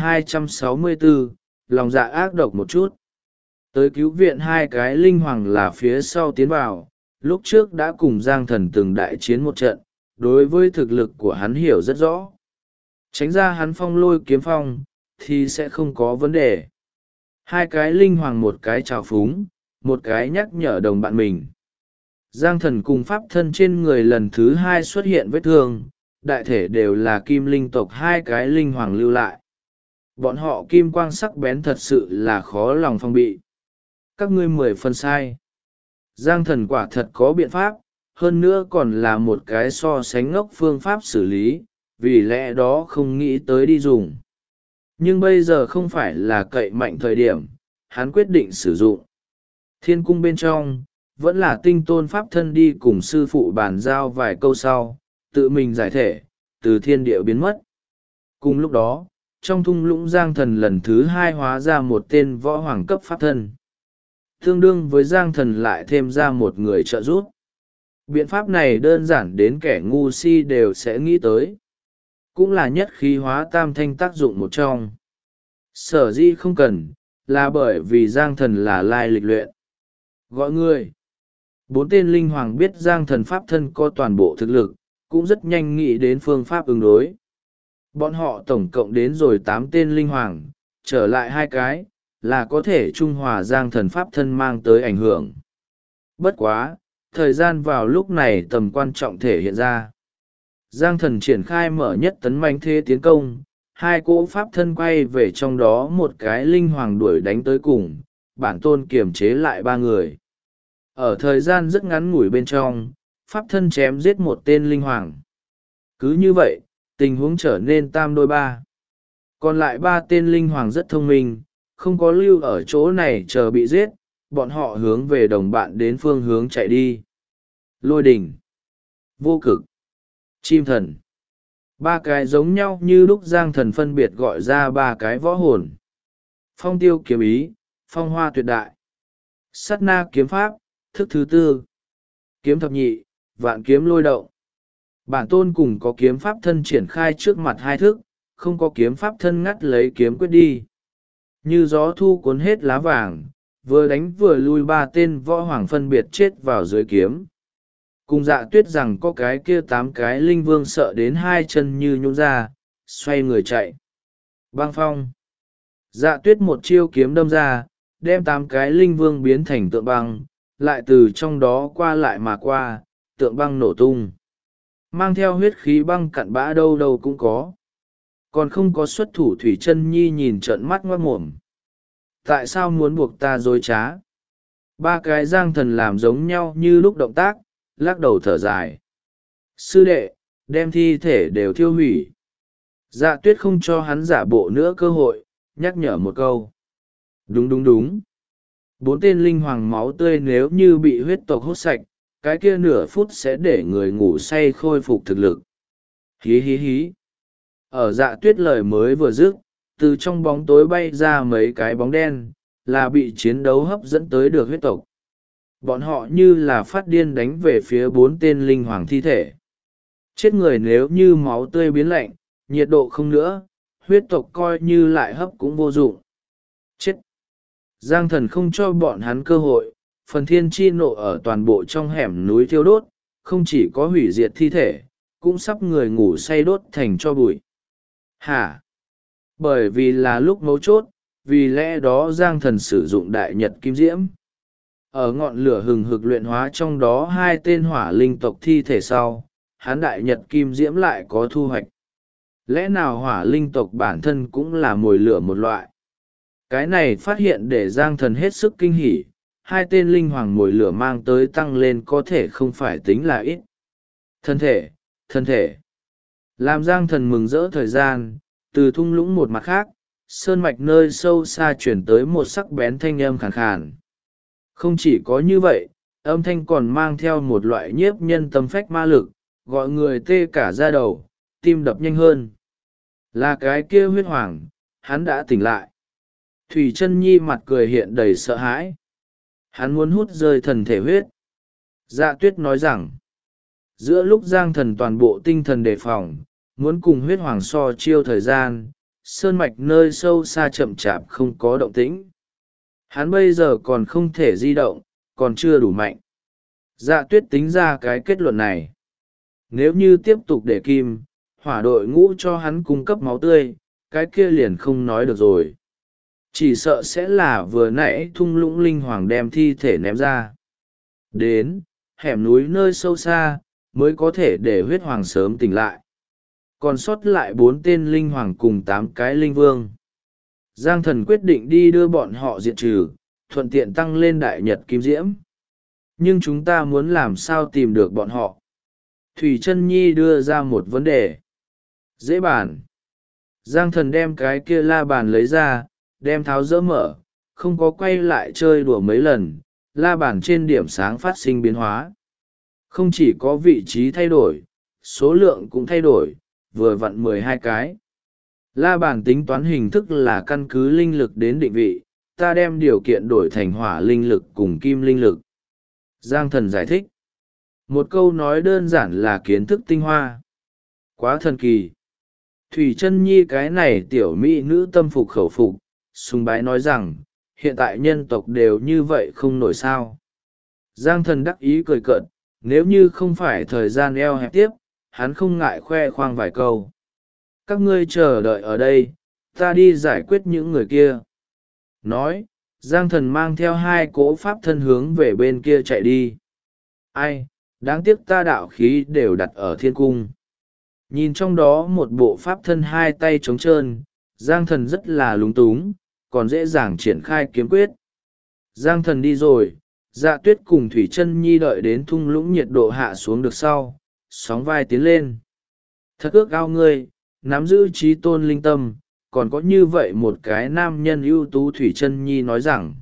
1264, lòng dạ ác độc một chút. Tới cứu viện hai cái linh hoàng là phía sau tiến vào, lúc trước đã cùng Giang thần từng đại chiến một trận, đối với thực lực của hắn hiểu rất rõ. Tránh ra hắn phong lôi kiếm phong, thì sẽ không có vấn đề. Hai cái linh hoàng một cái trào phúng, một cái nhắc nhở đồng bạn mình. Giang thần cùng pháp thân trên người lần thứ 2 xuất hiện vết thương, đại thể đều là kim linh tộc hai cái linh hoàng lưu lại. Bọn họ kim quang sắc bén thật sự là khó lòng phong bị. Các ngươi 10 phần sai. Giang thần quả thật có biện pháp, hơn nữa còn là một cái so sánh ngốc phương pháp xử lý, vì lẽ đó không nghĩ tới đi dùng. Nhưng bây giờ không phải là cậy mạnh thời điểm, hắn quyết định sử dụng. Thiên cung bên trong, vẫn là tinh tôn pháp thân đi cùng sư phụ bàn giao vài câu sau, tự mình giải thể, từ thiên địa biến mất. Cùng lúc đó, trong thung lũng Giang thần lần thứ 2 hóa ra một tên võ hoàng cấp pháp thân. Tương đương với Giang thần lại thêm ra một người trợ giúp. Biện pháp này đơn giản đến kẻ ngu si đều sẽ nghĩ tới. Cũng là nhất khí hóa tam thanh tác dụng một trong. Sở dĩ không cần, là bởi vì Giang thần là lai lịch luyện. Gọi người. 4 tên linh hoàng biết Giang thần pháp thân có toàn bộ thực lực, cũng rất nhanh nghĩ đến phương pháp ứng đối. Bọn họ tổng cộng đến rồi 8 tên linh hoàng, trở lại 2 cái, là có thể trung hòa Giang thần pháp thân mang tới ảnh hưởng. Bất quá, thời gian vào lúc này tầm quan trọng thể hiện ra. Giang thần triển khai mở nhất tấn manh thế tiến công, 2 cỗ pháp thân quay về trong đó một cái linh hoàng đuổi đánh tới cùng, bản tôn kiềm chế lại 3 người. Ở thời gian rất ngắn ngủi bên trong, pháp thân chém giết một tên linh hoàng. Cứ như vậy, tình huống trở nên tam đôi 3. Còn lại 3 tên linh hoàng rất thông minh, không có lưu ở chỗ này chờ bị giết, bọn họ hướng về đồng bạn đến phương hướng chạy đi. Lôi đỉnh, vô cực, chim thần. 3 cái giống nhau như lúc Giang thần phân biệt gọi ra 3 cái võ hồn. Phong tiêu kiếm ý, phong hoa tuyệt đại. Sát na kiếm pháp, thức thứ 4. Kiếm thập nhị, vạn kiếm lôi động. Bản tôn cùng có kiếm pháp thân triển khai trước mặt 2 thức, không có kiếm pháp thân ngắt lấy kiếm quyết đi. như gió thu cuốn hết lá vàng, vừa đánh vừa lui ba tên võ hoàng phân biệt chết vào dưới kiếm. Cùng Dạ Tuyết rằng có cái kia 8 cái linh vương sợ đến hai chân như nhũn ra, xoay người chạy. Băng phong. Dạ Tuyết một chiêu kiếm đâm ra, đem 8 cái linh vương biến thành tượng băng, lại từ trong đó qua lại mà qua, tượng băng nổ tung. Mang theo huyết khí băng cặn bã đâu đâu cũng có. Còn không có xuất thủ. Thủy Chân Nhi nhìn trợn mắt ngoác mồm. Tại sao muốn buộc ta dối trá? Ba cái Giang Thần làm giống nhau như lúc động tác, lắc đầu thở dài. Sư đệ, đem thi thể đều thiêu hủy. Dạ Tuyết không cho hắn giả bộ nữa cơ hội, nhắc nhở một câu. Đúng đúng đúng. 4 tên linh hoàng máu tươi nếu như bị huyết tộc hút sạch, cái kia nửa phút sẽ để người ngủ say khôi phục thực lực. Hí hí hí. Ở Dạ Tuyết lời mới vừa dứt, từ trong bóng tối bay ra mấy cái bóng đen, là bị chiến đấu hấp dẫn tới được huyết tộc. Bọn họ như là phát điên đánh về phía 4 tên linh hoàng thi thể. Chết người nếu như máu tươi biến lạnh, nhiệt độ không nữa, huyết tộc coi như lại hấp cũng vô dụng. Chết! Giang Thần không cho bọn hắn cơ hội, phần thiên chi nộ ở toàn bộ trong hẻm núi thiêu đốt, không chỉ có hủy diệt thi thể, cũng sắp người ngủ say đốt thành cho bụi. Hả? Bởi vì là lúc mấu chốt, vì lẽ đó Giang Thần sử dụng đại nhật kim diễm. Ở ngọn lửa hừng hực luyện hóa trong đó 2 tên hỏa linh tộc thi thể sau, hắn đại nhật kim diễm lại có thu hoạch. Lẽ nào hỏa linh tộc bản thân cũng là mồi lửa một loại? Cái này phát hiện để Giang Thần hết sức kinh hỉ, 2 tên linh hoàng mồi lửa mang tới tăng lên có thể không phải tính là ít. Thân thể. Làm Giang Thần mừng rỡ thời gian, từ thung lũng một mặt khác, sơn mạch nơi sâu xa chuyển tới một sắc bén thanh âm khàn khàn. Không chỉ có như vậy, âm thanh còn mang theo một loại nhiếp nhân tâm phách ma lực, gọi người tê cả da đầu, tim đập nhanh hơn. Là cái kia huyết hoàng, hắn đã tỉnh lại. Thủy Chân Nhi mặt cười hiện đầy sợ hãi. Hắn muốn hút rơi thần thể huyết. Dạ Tuyết nói rằng, giữa lúc Giang Thần toàn bộ tinh thần đề phòng, muốn cùng huyết hoàng so chiêu thời gian, sơn mạch nơi sâu xa chậm chạp không có động tĩnh. Hắn bây giờ còn không thể di động, còn chưa đủ mạnh. Dạ Tuyết tính ra cái kết luận này. Nếu như tiếp tục để kim, hỏa đội ngũ cho hắn cung cấp máu tươi, cái kia liền không nói được rồi. Chỉ sợ sẽ là vừa nãy thung lũng linh hoàng đem thi thể ném ra. Đến, hẻm núi nơi sâu xa, mới có thể để huyết hoàng sớm tỉnh lại. Còn sót lại 4 tên linh hoàng cùng 8 cái linh vương. Giang Thần quyết định đi đưa bọn họ diệt trừ, thuận tiện tăng lên đại nhật kim diễm. Nhưng chúng ta muốn làm sao tìm được bọn họ? Thủy Chân Nhi đưa ra một vấn đề. Dễ bàn. Giang Thần đem cái kia la bàn lấy ra, đem tháo dỡ mở, không có quay lại chơi đùa mấy lần, la bàn trên điểm sáng phát sinh biến hóa. Không chỉ có vị trí thay đổi, số lượng cũng thay đổi, vừa vặn 12 cái. La bàn tính toán hình thức là căn cứ linh lực đến định vị, ta đem điều kiện đổi thành hỏa linh lực cùng kim linh lực. Giang Thần giải thích. Một câu nói đơn giản là kiến thức tinh hoa. Quá thần kỳ. Thủy Chân Nhi cái này tiểu mỹ nữ tâm phục khẩu phục, sùng bái nói rằng, hiện tại nhân tộc đều như vậy không nổi sao. Giang Thần đắc ý cười cợt, nếu như không phải thời gian eo hẹp tiếp, hắn không ngại khoe khoang vài câu. Các ngươi chờ đợi ở đây, ta đi giải quyết những người kia. Nói, Giang Thần mang theo 2 cỗ pháp thân hướng về bên kia chạy đi. Ai, đáng tiếc ta đạo khí đều đặt ở thiên cung. Nhìn trong đó một bộ pháp thân 2 tay trống trơn, Giang Thần rất là lúng túng, còn dễ dàng triển khai kiếm quyết. Giang Thần đi rồi, Dạ Tuyết cùng Thủy Chân Nhi đợi đến thung lũng nhiệt độ hạ xuống được sau, sóng vai tiến lên. Thật ước ao ngươi, nắm giữ trí tôn linh tâm, còn có như vậy một cái nam nhân ưu tú. Thủy Chân Nhi nói rằng.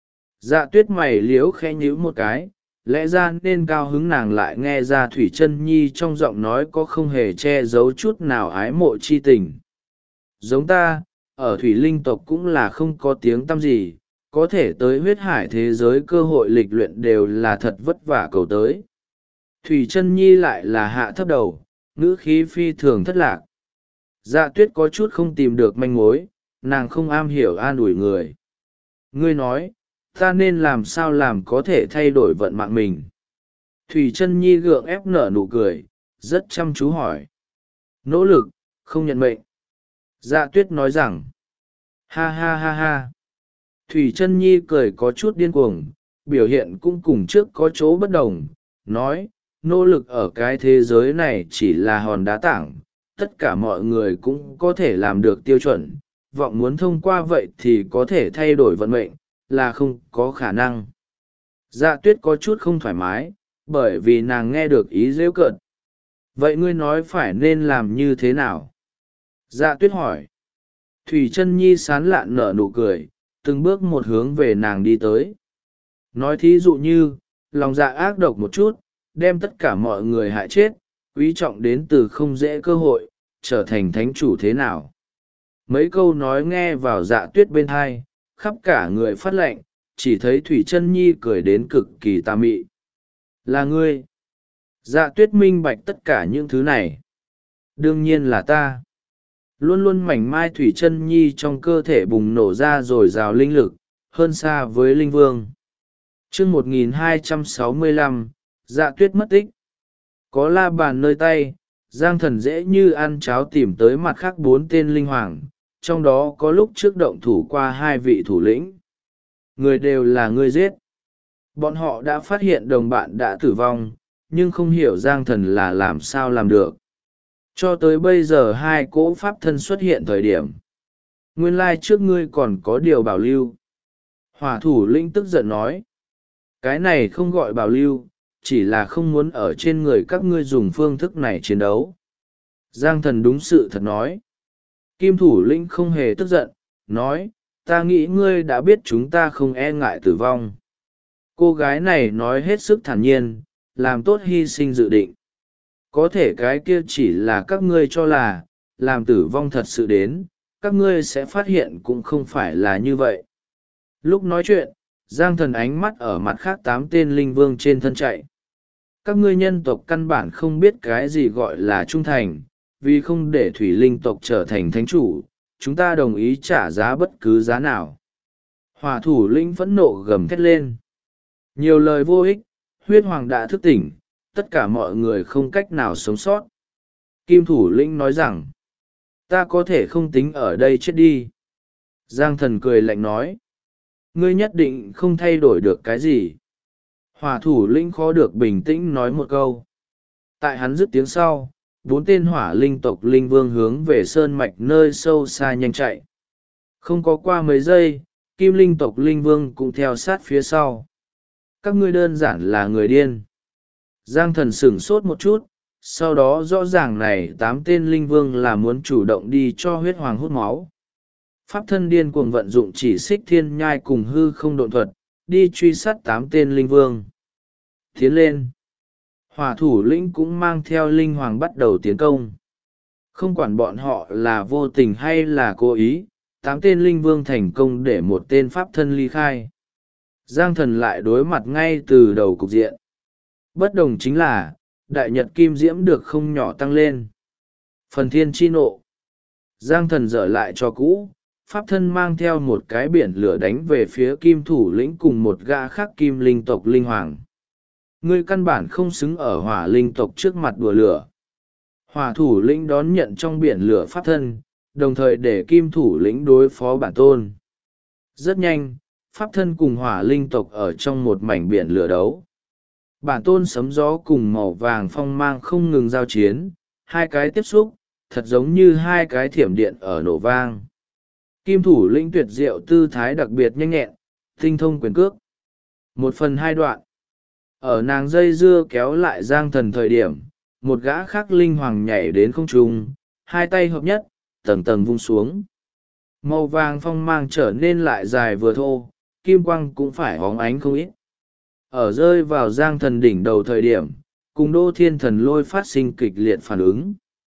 Dạ Tuyết mày liếu khẽ nhíu một cái, lẽ ra nên cao hứng, nàng lại nghe ra Thủy Chân Nhi trong giọng nói có không hề che giấu chút nào ái mộ chi tình. Giống ta, ở thủy linh tộc cũng là không có tiếng tăm gì, có thể tới huyết hải thế giới cơ hội lịch luyện đều là thật vất vả cầu tới. Thủy Chân Nhi lại là hạ thấp đầu, ngữ khí phi thường thất lạc. Dạ Tuyết có chút không tìm được manh mối, nàng không am hiểu an ủi người. Ngươi nói, ta nên làm sao làm có thể thay đổi vận mạng mình? Thủy Chân Nhi gượng ép nở nụ cười, rất chăm chú hỏi. Nỗ lực, không nhận mệnh. Dạ Tuyết nói rằng. Ha ha ha ha. Thủy Chân Nhi cười có chút điên cuồng, biểu hiện cũng cùng trước có chỗ bất đồng, nói, nỗ lực ở cái thế giới này chỉ là hòn đá tảng, tất cả mọi người cũng có thể làm được tiêu chuẩn, vọng muốn thông qua vậy thì có thể thay đổi vận mệnh, là không có khả năng. Dạ Tuyết có chút không thoải mái, bởi vì nàng nghe được ý giễu cợt. Vậy ngươi nói phải nên làm như thế nào? Dạ Tuyết hỏi. Thủy Chân Nhi sán lạn nở nụ cười, từng bước một hướng về nàng đi tới. Nói thí dụ như, lòng dạ ác độc một chút, đem tất cả mọi người hại chết, quý trọng đến từ không dễ cơ hội, trở thành thánh chủ thế nào. Mấy câu nói nghe vào Dạ Tuyết bên tai, khắp cả người phát lệnh, chỉ thấy Thủy Chân Nhi cười đến cực kỳ tà mị. Là ngươi. Dạ Tuyết minh bạch tất cả những thứ này. Đương nhiên là ta. Luôn luôn mảnh mai Thủy Chân Nhi trong cơ thể bùng nổ ra dồi dào linh lực, hơn xa với linh vương. Chương 1265, Dạ Tuyết mất tích. Có la bàn nơi tay, Giang Thần dễ như ăn cháo tìm tới mặt khác 4 tên linh hoàng, trong đó có lúc trước động thủ qua 2 vị thủ lĩnh. Người đều là người giết. Bọn họ đã phát hiện đồng bạn đã tử vong, nhưng không hiểu Giang Thần là làm sao làm được. Cho tới bây giờ 2 cỗ pháp thân xuất hiện thời điểm. Nguyên lai trước ngươi còn có điều bảo lưu. Hỏa thủ lĩnh tức giận nói. Cái này không gọi bảo lưu, chỉ là không muốn ở trên người các ngươi dùng phương thức này chiến đấu. Giang Thần đúng sự thật nói. Kim thủ lĩnh không hề tức giận, nói, ta nghĩ ngươi đã biết chúng ta không e ngại tử vong. Cô gái này nói hết sức thản nhiên, làm tốt hy sinh dự định. Có thể cái kia chỉ là các ngươi cho là, làm tử vong thật sự đến, các ngươi sẽ phát hiện cũng không phải là như vậy. Lúc nói chuyện, Giang Thần ánh mắt ở mặt khác 8 tên linh vương trên thân chạy. Các ngươi nhân tộc căn bản không biết cái gì gọi là trung thành, vì không để thủy linh tộc trở thành thánh chủ, chúng ta đồng ý trả giá bất cứ giá nào. Hỏa thủ lĩnh phẫn nộ gầm thét lên. Nhiều lời vô ích, huyết hoàng đã thức tỉnh, tất cả mọi người không cách nào sống sót. Kim thủ lĩnh nói rằng, ta có thể không tính ở đây chết đi. Giang Thần cười lạnh nói, ngươi nhất định không thay đổi được cái gì. Hỏa thủ lĩnh khó được bình tĩnh nói một câu. Tại hắn dứt tiếng sau, 4 tên hỏa linh tộc linh vương hướng về sơn mạch nơi sâu xa nhanh chạy. Không có qua mấy giây, kim linh tộc linh vương cũng theo sát phía sau. Các ngươi đơn giản là người điên. Giang Thần sửng sốt một chút, sau đó rõ ràng này 8 tên linh vương là muốn chủ động đi cho huyết hoàng hút máu. Pháp thân điên cuồng vận dụng chỉ xích thiên nhai cùng hư không độn thuật, đi truy sát 8 tên linh vương. Tiến lên. Hỏa thủ lĩnh cũng mang theo linh hoàng bắt đầu tiến công. Không quản bọn họ là vô tình hay là cố ý, 8 tên linh vương thành công để một tên pháp thân ly khai. Giang Thần lại đối mặt ngay từ đầu cục diện. Bất đồng chính là, đại nhật kim diễm được không nhỏ tăng lên. Phần thiên chi nộ. Giang Thần dở lại cho cũ, pháp thân mang theo một cái biển lửa đánh về phía kim thủ lĩnh cùng một gã khác kim linh tộc linh hoàng. Ngươi căn bản không xứng ở hỏa linh tộc trước mặt đùa lửa. Hỏa thủ lĩnh đón nhận trong biển lửa pháp thân, đồng thời để kim thủ lĩnh đối phó bản tôn. Rất nhanh, pháp thân cùng hỏa linh tộc ở trong một mảnh biển lửa đấu. Bản tôn sấm gió cùng màu vàng phong mang không ngừng giao chiến, 2 cái tiếp xúc, thật giống như 2 cái thiểm điện ở nổ vang. Kim thủ lĩnh tuyệt diệu tư thái đặc biệt nhanh nhẹn, tinh thông quyền cước. 1/2 đoạn. Ở nàng dây dưa kéo lại Giang Thần thời điểm, một gã khác linh hoàng nhảy đến không trung, 2 tay hợp nhất, tầng tầng vung xuống. Màu vàng phong mang trở nên lại dài vừa thô, kim quang cũng phải hóng ánh không ít. Ở rơi vào Giang Thần đỉnh đầu thời điểm, cùng Đô Thiên Thần Lôi phát sinh kịch liệt phản ứng.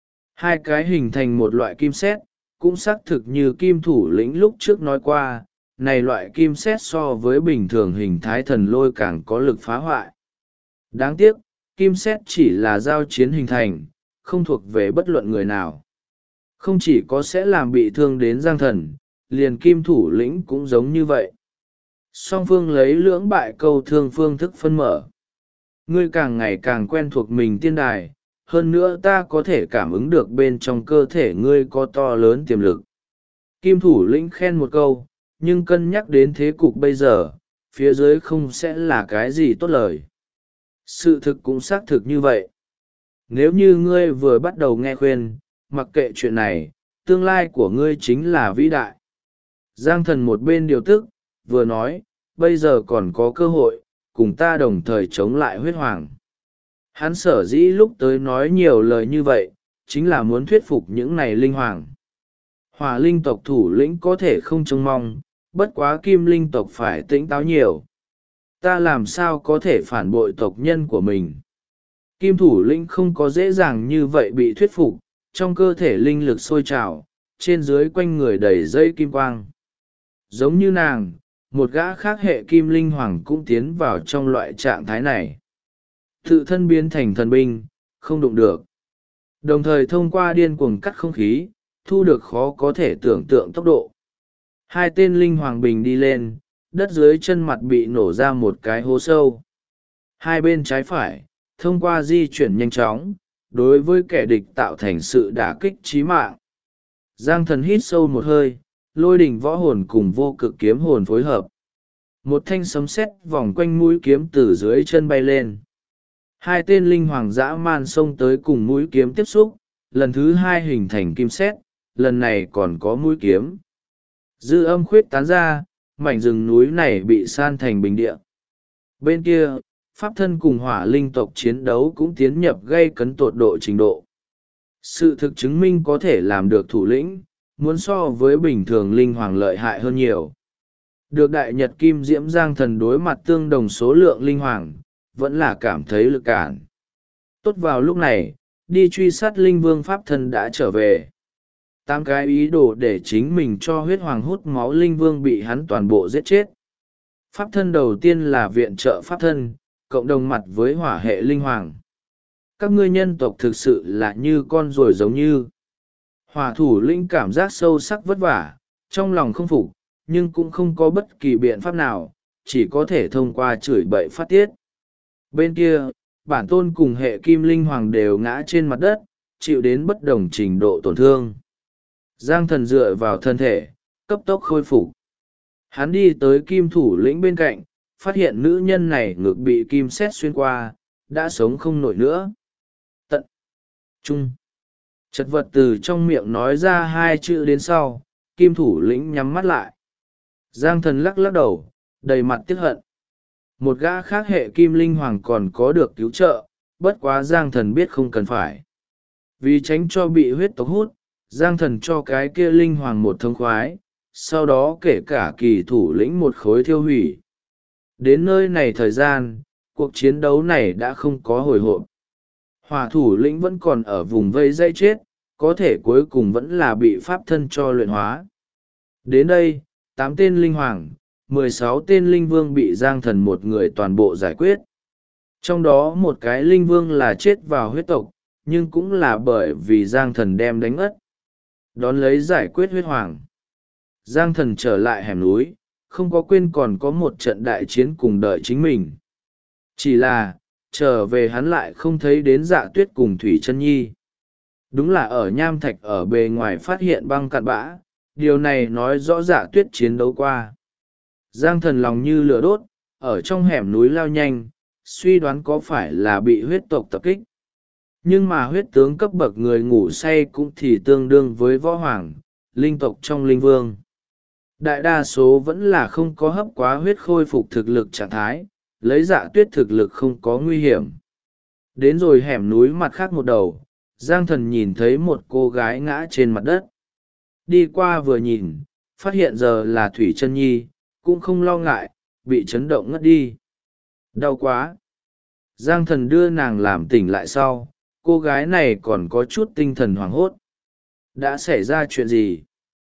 2 cái hình thành một loại kim sét, cũng xác thực như kim thủ lĩnh lúc trước nói qua, này loại kim sét so với bình thường hình thái thần lôi càng có lực phá hoại. Đáng tiếc, kim sét chỉ là giao chiến hình thành, không thuộc về bất luận người nào. Không chỉ có sẽ làm bị thương đến Giang Thần, liền kim thủ lĩnh cũng giống như vậy. Song phương lấy lưỡng bại câu thương phương thức phân mở. Ngươi càng ngày càng quen thuộc mình tiên đài, hơn nữa ta có thể cảm ứng được bên trong cơ thể ngươi có to lớn tiềm lực. Kim thủ lĩnh khen một câu, nhưng cân nhắc đến thế cục bây giờ, phía dưới không sẽ là cái gì tốt lời. Sự thực cũng xác thực như vậy. Nếu như ngươi vừa bắt đầu nghe khuyên, mặc kệ chuyện này, tương lai của ngươi chính là vĩ đại. Giang thần một bên điều tức, vừa nói, bây giờ còn có cơ hội, cùng ta đồng thời chống lại huyết hoàng. Hắn sở dĩ lúc tới nói nhiều lời như vậy, chính là muốn thuyết phục những này linh hoàng. Hỏa linh tộc thủ lĩnh có thể không trông mong, bất quá kim linh tộc phải tỉnh táo nhiều. Ta làm sao có thể phản bội tộc nhân của mình? Kim thủ lĩnh không có dễ dàng như vậy bị thuyết phục, trong cơ thể linh lực sôi trào, trên dưới quanh người đầy dây kim quang. Giống như nàng, một gã khác hệ kim linh hoàng cũng tiến vào trong loại trạng thái này. Tự thân biến thành thần binh, không đụng được. Đồng thời thông qua điên cuồng cắt không khí, thu được khó có thể tưởng tượng tốc độ. Hai tên linh hoàng bình đi lên, đất dưới chân mặt bị nổ ra một cái hố sâu. Hai bên trái phải, thông qua di chuyển nhanh chóng, đối với kẻ địch tạo thành sự đả kích chí mạng. Giang thần hít sâu một hơi, lôi đỉnh võ hồn cùng vô cực kiếm hồn phối hợp. Một thanh sấm sét vòng quanh mũi kiếm từ dưới chân bay lên. Hai tên linh hoàng dã man xông tới cùng mũi kiếm tiếp xúc, lần thứ hai hình thành kim sét, lần này còn có mũi kiếm. Dư âm khuyết tán ra, mảnh rừng núi này bị san thành bình địa. Bên kia, pháp thân cùng hỏa linh tộc chiến đấu cũng tiến nhập gây cấn tột độ trình độ. Sự thực chứng minh có thể làm được thủ lĩnh, muốn so với bình thường linh hoàng lợi hại hơn nhiều. Được đại nhật kim diễm giang thần đối mặt tương đồng số lượng linh hoàng, vẫn là cảm thấy lực cản. Tốt vào lúc này, đi truy sát linh vương pháp thân đã trở về. 8 cái ý đồ để chính mình cho huyết hoàng hút máu linh vương bị hắn toàn bộ giết chết. Pháp thân đầu tiên là viện trợ pháp thân, cộng đồng mặt với hỏa hệ linh hoàng. Các ngươi nhân tộc thực sự là như con ruồi giống như. Hỏa thủ lĩnh cảm giác sâu sắc vất vả, trong lòng không phục, nhưng cũng không có bất kỳ biện pháp nào, chỉ có thể thông qua chửi bậy phát tiết. Bên kia, bản tôn cùng hệ kim linh hoàng đều ngã trên mặt đất, chịu đến bất đồng trình độ tổn thương. Giang thần dựa vào thân thể, cấp tốc khôi phục. Hắn đi tới kim thủ lĩnh bên cạnh, phát hiện nữ nhân này ngực bị kim sét xuyên qua, đã sống không nổi nữa. Tận trung. Chật vật từ trong miệng nói ra 2 chữ đến sau, kim thủ lĩnh nhắm mắt lại. Giang thần lắc lắc đầu, đầy mặt tiếc hận. Một gã khác hệ kim linh hoàng còn có được cứu trợ, bất quá giang thần biết không cần phải. Vì tránh cho bị huyết tộc hút, giang thần cho cái kia linh hoàng một thông khoái, sau đó kể cả kỳ thủ lĩnh một khối thiêu hủy. Đến nơi này thời gian, cuộc chiến đấu này đã không có hồi hộp. Hỏa thủ lĩnh vẫn còn ở vùng vây dây chết, có thể cuối cùng vẫn là bị pháp thân cho luyện hóa. Đến đây, 8 tên linh hoàng, 16 tên linh vương bị giang thần một người toàn bộ giải quyết. Trong đó một cái linh vương là chết vào huyết tộc, nhưng cũng là bởi vì giang thần đem đánh ất. Đón lấy giải quyết huyết hoàng. Giang thần trở lại hẻm núi, không có quên còn có một trận đại chiến cùng đợi chính mình. Chỉ là, trở về hắn lại không thấy đến Dạ Tuyết cùng Thủy Chân Nhi. Đúng là ở nham thạch ở bề ngoài phát hiện băng cặn bã, điều này nói rõ Dạ Tuyết chiến đấu qua. Giang thần lòng như lửa đốt, ở trong hẻm núi lao nhanh, suy đoán có phải là bị huyết tộc tập kích. Nhưng mà huyết tướng cấp bậc người ngủ say cũng thì tương đương với võ hoàng, linh tộc trong linh vương. Đại đa số vẫn là không có hấp quá huyết khôi phục thực lực trạng thái, lấy Dạ Tuyết thực lực không có nguy hiểm. Đến rồi hẻm núi mặt khác một đầu, Giang thần nhìn thấy một cô gái ngã trên mặt đất. Đi qua vừa nhìn, phát hiện giờ là Thủy Chân Nhi, cũng không lo ngại, bị chấn động ngất đi. Đau quá. Giang thần đưa nàng làm tỉnh lại sau, cô gái này còn có chút tinh thần hoảng hốt. Đã xảy ra chuyện gì?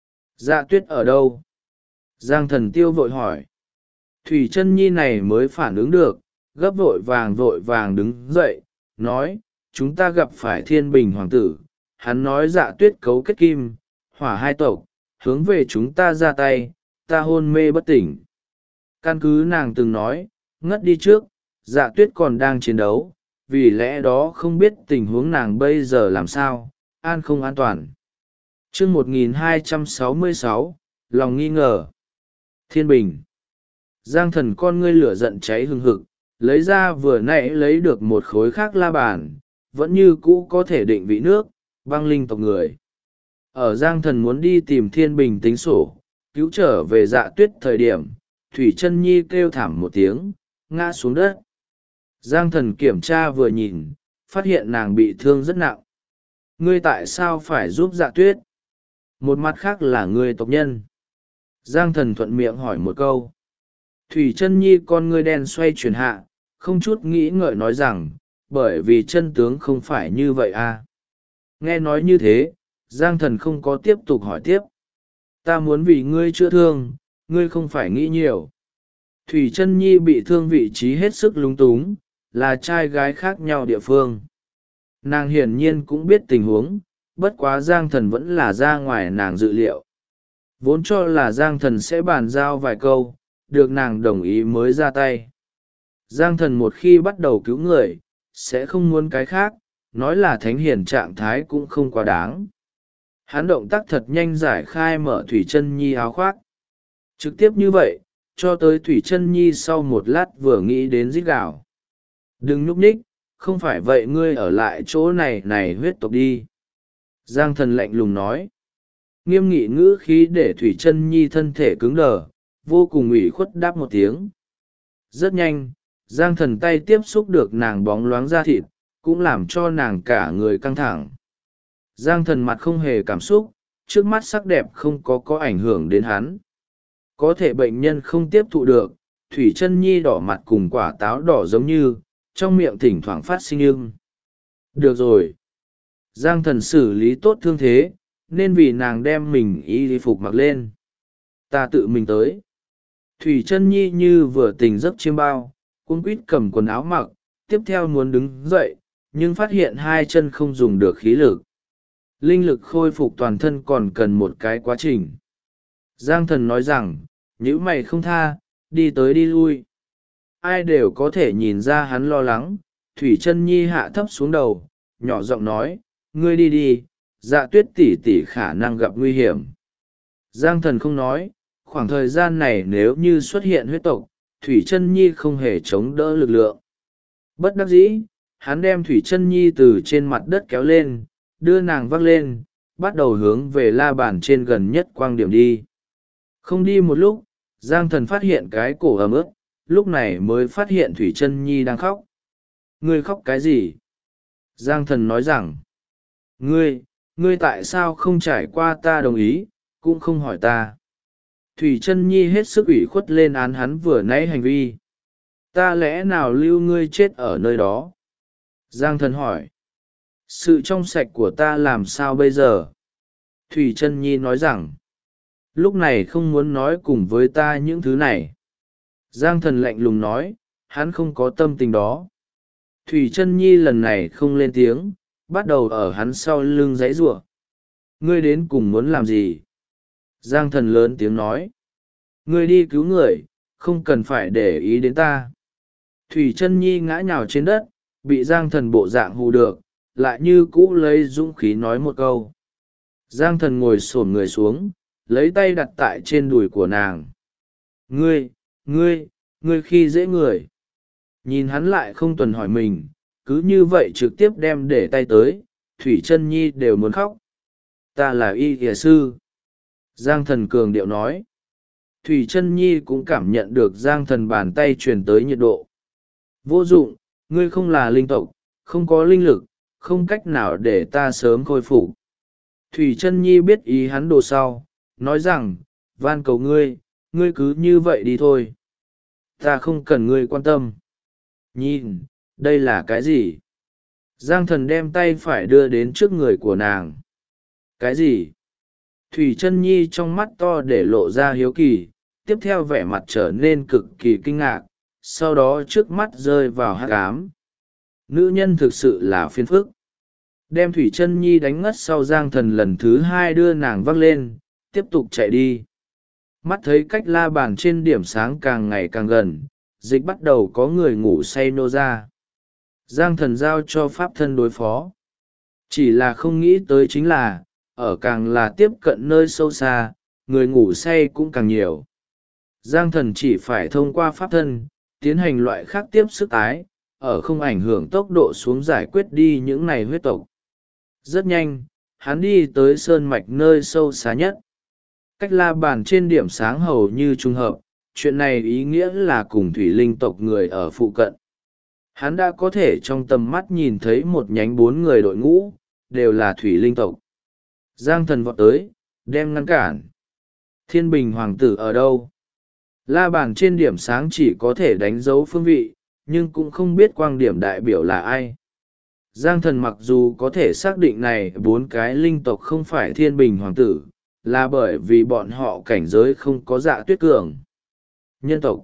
Dạ Tuyết ở đâu? Giang thần tiêu vội hỏi. Thủy Chân Nhi này mới phản ứng được, gấp vội vàng đứng dậy, nói, chúng ta gặp phải Thiên Bình Hoàng tử, hắn nói Dạ Tuyết cấu kết kim, hỏa 2 tộc, hướng về chúng ta ra tay, ta hôn mê bất tỉnh. Căn cứ nàng từng nói, ngất đi trước, Dạ Tuyết còn đang chiến đấu, vì lẽ đó không biết tình huống nàng bây giờ làm sao, an không an toàn. Chương 1266, lòng nghi ngờ. Thiên Bình. Giang Thần con ngươi lửa giận cháy hừng hực, lấy ra vừa nãy lấy được một khối khác la bàn, vẫn như cũ có thể định vị nước, băng linh tộc người. Ở Giang Thần muốn đi tìm Thiên Bình tính sổ, cứu trở về Dạ Tuyết thời điểm, Thủy Chân Nhi kêu thảm một tiếng, ngã xuống đất. Giang Thần kiểm tra vừa nhìn, phát hiện nàng bị thương rất nặng. Ngươi tại sao phải giúp Dạ Tuyết? Một mặt khác là ngươi tộc nhân. Giang Thần thuận miệng hỏi một câu. Thủy Chân Nhi con ngươi đen xoay chuyển hạ, không chút nghĩ ngợi nói rằng, bởi vì chân tướng không phải như vậy à. Nghe nói như thế, Giang Thần không có tiếp tục hỏi tiếp. Ta muốn vì ngươi chữa thương, ngươi không phải nghĩ nhiều. Thủy Chân Nhi bị thương vị trí hết sức lúng túng, là trai gái khác nhau địa phương. Nàng hiển nhiên cũng biết tình huống, bất quá Giang Thần vẫn là ra ngoài nàng dự liệu. Vốn cho là Giang Thần sẽ bàn giao vài câu, được nàng đồng ý mới ra tay. Giang Thần một khi bắt đầu cứu người, sẽ không muốn cái khác, nói là thánh hiển trạng thái cũng không quá đáng. Hắn động tác thật nhanh giải khai mở Thủy Chân Nhi áo khoác. Trực tiếp như vậy, cho tới Thủy Chân Nhi sau một lát vừa nghĩ đến rít gào. Đừng nhúc nhích, không phải vậy ngươi ở lại chỗ này huyết tộc đi. Giang Thần lạnh lùng nói. Nghiêm nghị ngữ khí để Thủy Chân Nhi thân thể cứng đờ, vô cùng ủy khuất đáp một tiếng. Rất nhanh, Giang Thần tay tiếp xúc được nàng bóng loáng da thịt, cũng làm cho nàng cả người căng thẳng. Giang Thần mặt không hề cảm xúc, trước mắt sắc đẹp không có ảnh hưởng đến hắn. Có thể bệnh nhân không tiếp thụ được, Thủy Chân Nhi đỏ mặt cùng quả táo đỏ giống như, trong miệng thỉnh thoảng phát sinh ưng. Được rồi. Giang Thần xử lý tốt thương thế, nên vì nàng đem mình y phục mặc lên. Ta tự mình tới. Thủy Chân Nhi như vừa tỉnh giấc chiêm bao, cuống quýt cầm quần áo mặc, tiếp theo muốn đứng dậy, nhưng phát hiện hai chân không dùng được khí lực. Linh lực khôi phục toàn thân còn cần một cái quá trình. Giang Thần nói rằng, nhữ mày không tha, đi tới đi lui. Ai đều có thể nhìn ra hắn lo lắng. Thủy Chân Nhi hạ thấp xuống đầu, nhỏ giọng nói, ngươi đi đi, Dạ Tuyết tỷ tỷ khả năng gặp nguy hiểm. Giang Thần không nói, khoảng thời gian này nếu như xuất hiện huyết tộc, Thủy Chân Nhi không hề chống đỡ lực lượng. Bất đắc dĩ, hắn đem Thủy Chân Nhi từ trên mặt đất kéo lên, đưa nàng vác lên, bắt đầu hướng về la bàn trên gần nhất quang điểm đi. Không đi một lúc, Giang Thần phát hiện cái cổ ẩm ướt, lúc này mới phát hiện Thủy Chân Nhi đang khóc. Ngươi khóc cái gì? Giang Thần nói rằng, ngươi tại sao không trải qua ta đồng ý, cũng không hỏi ta. Thủy Chân Nhi hết sức ủy khuất lên án hắn vừa nãy hành vi. Ta lẽ nào lưu ngươi chết ở nơi đó? Giang Thần hỏi. Sự trong sạch của ta làm sao bây giờ? Thủy Chân Nhi nói rằng, lúc này không muốn nói cùng với ta những thứ này. Giang Thần lạnh lùng nói, hắn không có tâm tình đó. Thủy Chân Nhi lần này không lên tiếng, bắt đầu ở hắn sau lưng giãy giụa. Ngươi đến cùng muốn làm gì? Giang Thần lớn tiếng nói. Ngươi đi cứu người, không cần phải để ý đến ta. Thủy Chân Nhi ngã nhào trên đất, bị Giang Thần bộ dạng hù được, lại như cũ lấy dũng khí nói một câu. Giang Thần ngồi xổm người xuống, lấy tay đặt tại trên đùi của nàng. Ngươi khi dễ người. Nhìn hắn lại không tuần hỏi mình, cứ như vậy trực tiếp đem để tay tới, Thủy Chân Nhi đều muốn khóc. Ta là y y sư. Giang Thần cường điệu nói. Thủy Chân Nhi cũng cảm nhận được Giang Thần bàn tay truyền tới nhiệt độ. Vô dụng, ngươi không là linh tộc, không có linh lực, không cách nào để ta sớm khôi phục. Thủy Chân Nhi biết ý hắn đồ sau, nói rằng, van cầu ngươi cứ như vậy đi thôi. Ta không cần ngươi quan tâm. Nhìn, đây là cái gì? Giang Thần đem tay phải đưa đến trước người của nàng. Cái gì? Thủy Chân Nhi trong mắt to để lộ ra hiếu kỳ, tiếp theo vẻ mặt trở nên cực kỳ kinh ngạc, sau đó trước mắt rơi vào hắc ám. Nữ nhân thực sự là phiền phức. Đem Thủy Chân Nhi đánh ngất sau, Giang Thần lần thứ hai đưa nàng vác lên, tiếp tục chạy đi. Mắt thấy cách la bàn trên điểm sáng càng ngày càng gần, dịch bắt đầu có người ngủ say nô ra. Giang thần giao cho pháp thân đối phó. Chỉ là không nghĩ tới chính là, ở càng là tiếp cận nơi sâu xa, người ngủ say cũng càng nhiều. Giang thần chỉ phải thông qua pháp thân, tiến hành loại khác tiếp sức tái, ở không ảnh hưởng tốc độ xuống giải quyết đi những này huyết tộc. Rất nhanh, hắn đi tới sơn mạch nơi sâu xa nhất. Cách la bàn trên điểm sáng hầu như trùng hợp, chuyện này ý nghĩa là cùng thủy linh tộc người ở phụ cận. Hắn đã có thể trong tầm mắt nhìn thấy một nhánh 4 người đội ngũ, đều là thủy linh tộc. Giang thần vọt tới, đem ngăn cản. Thiên bình hoàng tử ở đâu? La bàn trên điểm sáng chỉ có thể đánh dấu phương vị, nhưng cũng không biết quang điểm đại biểu là ai. Giang thần mặc dù có thể xác định này 4 cái linh tộc không phải thiên bình hoàng tử, là bởi vì bọn họ cảnh giới không có Dạ Tuyết cường. Nhân tộc.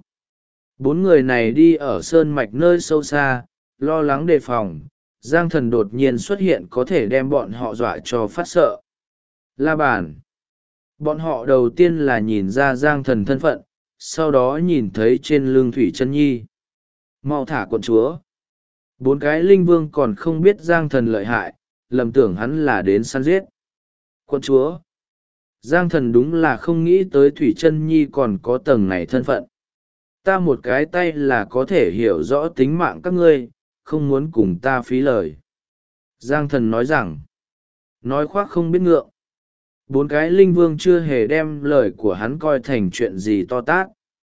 4 người này đi ở sơn mạch nơi sâu xa, lo lắng đề phòng. Giang thần đột nhiên xuất hiện có thể đem bọn họ dọa cho phát sợ. La bàn. Bọn họ đầu tiên là nhìn ra Giang thần thân phận, sau đó nhìn thấy trên lưng Thủy Chân Nhi. Mau thả quận chúa. 4 cái linh vương còn không biết Giang thần lợi hại, lầm tưởng hắn là đến săn giết. Quận chúa. Giang thần đúng là không nghĩ tới Thủy Chân Nhi còn có tầng này thân phận. Ta một cái tay là có thể hiểu rõ tính mạng các ngươi, không muốn cùng ta phí lời. Giang thần nói rằng, nói khoác không biết ngượng. 4 cái linh vương chưa hề đem lời của hắn coi thành chuyện gì to tát.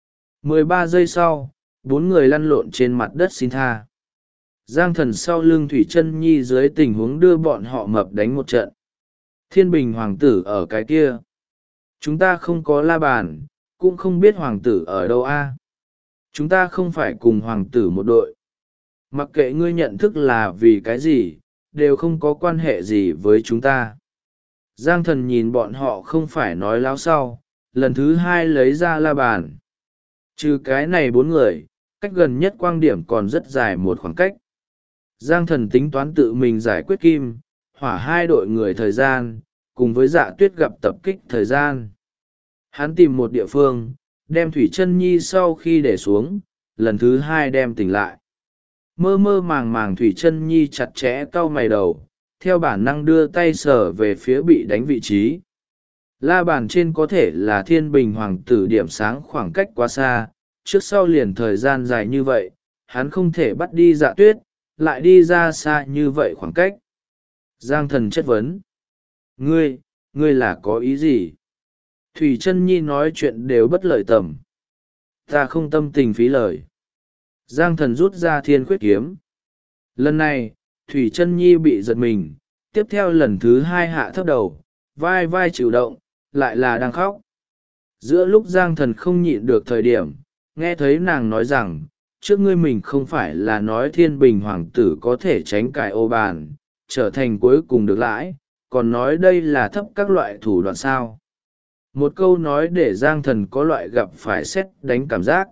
13 giây sau, 4 người lăn lộn trên mặt đất xin tha. Giang thần sau lưng Thủy Chân Nhi dưới tình huống đưa bọn họ mập đánh một trận. Thiên bình hoàng tử ở cái kia. Chúng ta không có la bàn, cũng không biết hoàng tử ở đâu a. Chúng ta không phải cùng hoàng tử một đội. Mặc kệ ngươi nhận thức là vì cái gì, đều không có quan hệ gì với chúng ta. Giang thần nhìn bọn họ không phải nói láo sau, lần thứ 2 lấy ra la bàn. Trừ cái này 4 người, cách gần nhất quang điểm còn rất dài một khoảng cách. Giang thần tính toán tự mình giải quyết kim, hỏa 2 đội người thời gian, cùng với Dạ Tuyết gặp tập kích thời gian. Hắn tìm một địa phương, đem Thủy Chân Nhi sau khi để xuống, lần thứ 2 đem tỉnh lại. Mơ mơ màng màng Thủy Chân Nhi chặt chẽ cau mày đầu, theo bản năng đưa tay sờ về phía bị đánh vị trí. La bàn trên có thể là thiên bình hoàng tử điểm sáng khoảng cách quá xa, trước sau liền thời gian dài như vậy, hắn không thể bắt đi Dạ Tuyết, lại đi ra xa như vậy khoảng cách. Giang thần chất vấn. Ngươi là có ý gì? Thủy Chân Nhi nói chuyện đều bất lợi tầm. Ta không tâm tình phí lời. Giang thần rút ra thiên khuyết kiếm. Lần này, Thủy Chân Nhi bị giật mình, tiếp theo lần thứ 2 hạ thấp đầu, vai vai chịu động, lại là đang khóc. Giữa lúc Giang thần không nhịn được thời điểm, nghe thấy nàng nói rằng, trước ngươi mình không phải là nói thiên bình hoàng tử có thể tránh cải ô bàn, trở thành cuối cùng được lãi, còn nói đây là thấp các loại thủ đoạn sao. Một câu nói để Giang thần có loại gặp phải sét đánh cảm giác.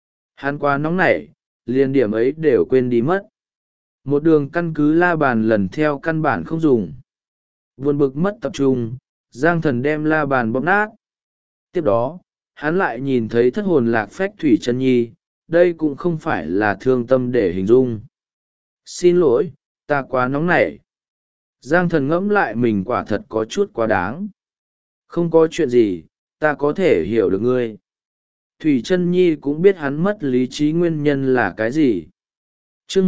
Hắn quá nóng nảy, liền điểm ấy đều quên đi mất. Một đường căn cứ la bàn lần theo căn bản không dùng. Buồn bực mất tập trung, Giang thần đem la bàn bóp nát. Tiếp đó, hắn lại nhìn thấy thất hồn lạc phách Thủy Chân Nhi, đây cũng không phải là thương tâm để hình dung. Xin lỗi, ta quá nóng nảy. Giang thần ngẫm lại mình quả thật có chút quá đáng. Không có chuyện gì, ta có thể hiểu được ngươi. Thủy Chân Nhi cũng biết hắn mất lý trí nguyên nhân là cái gì. Chương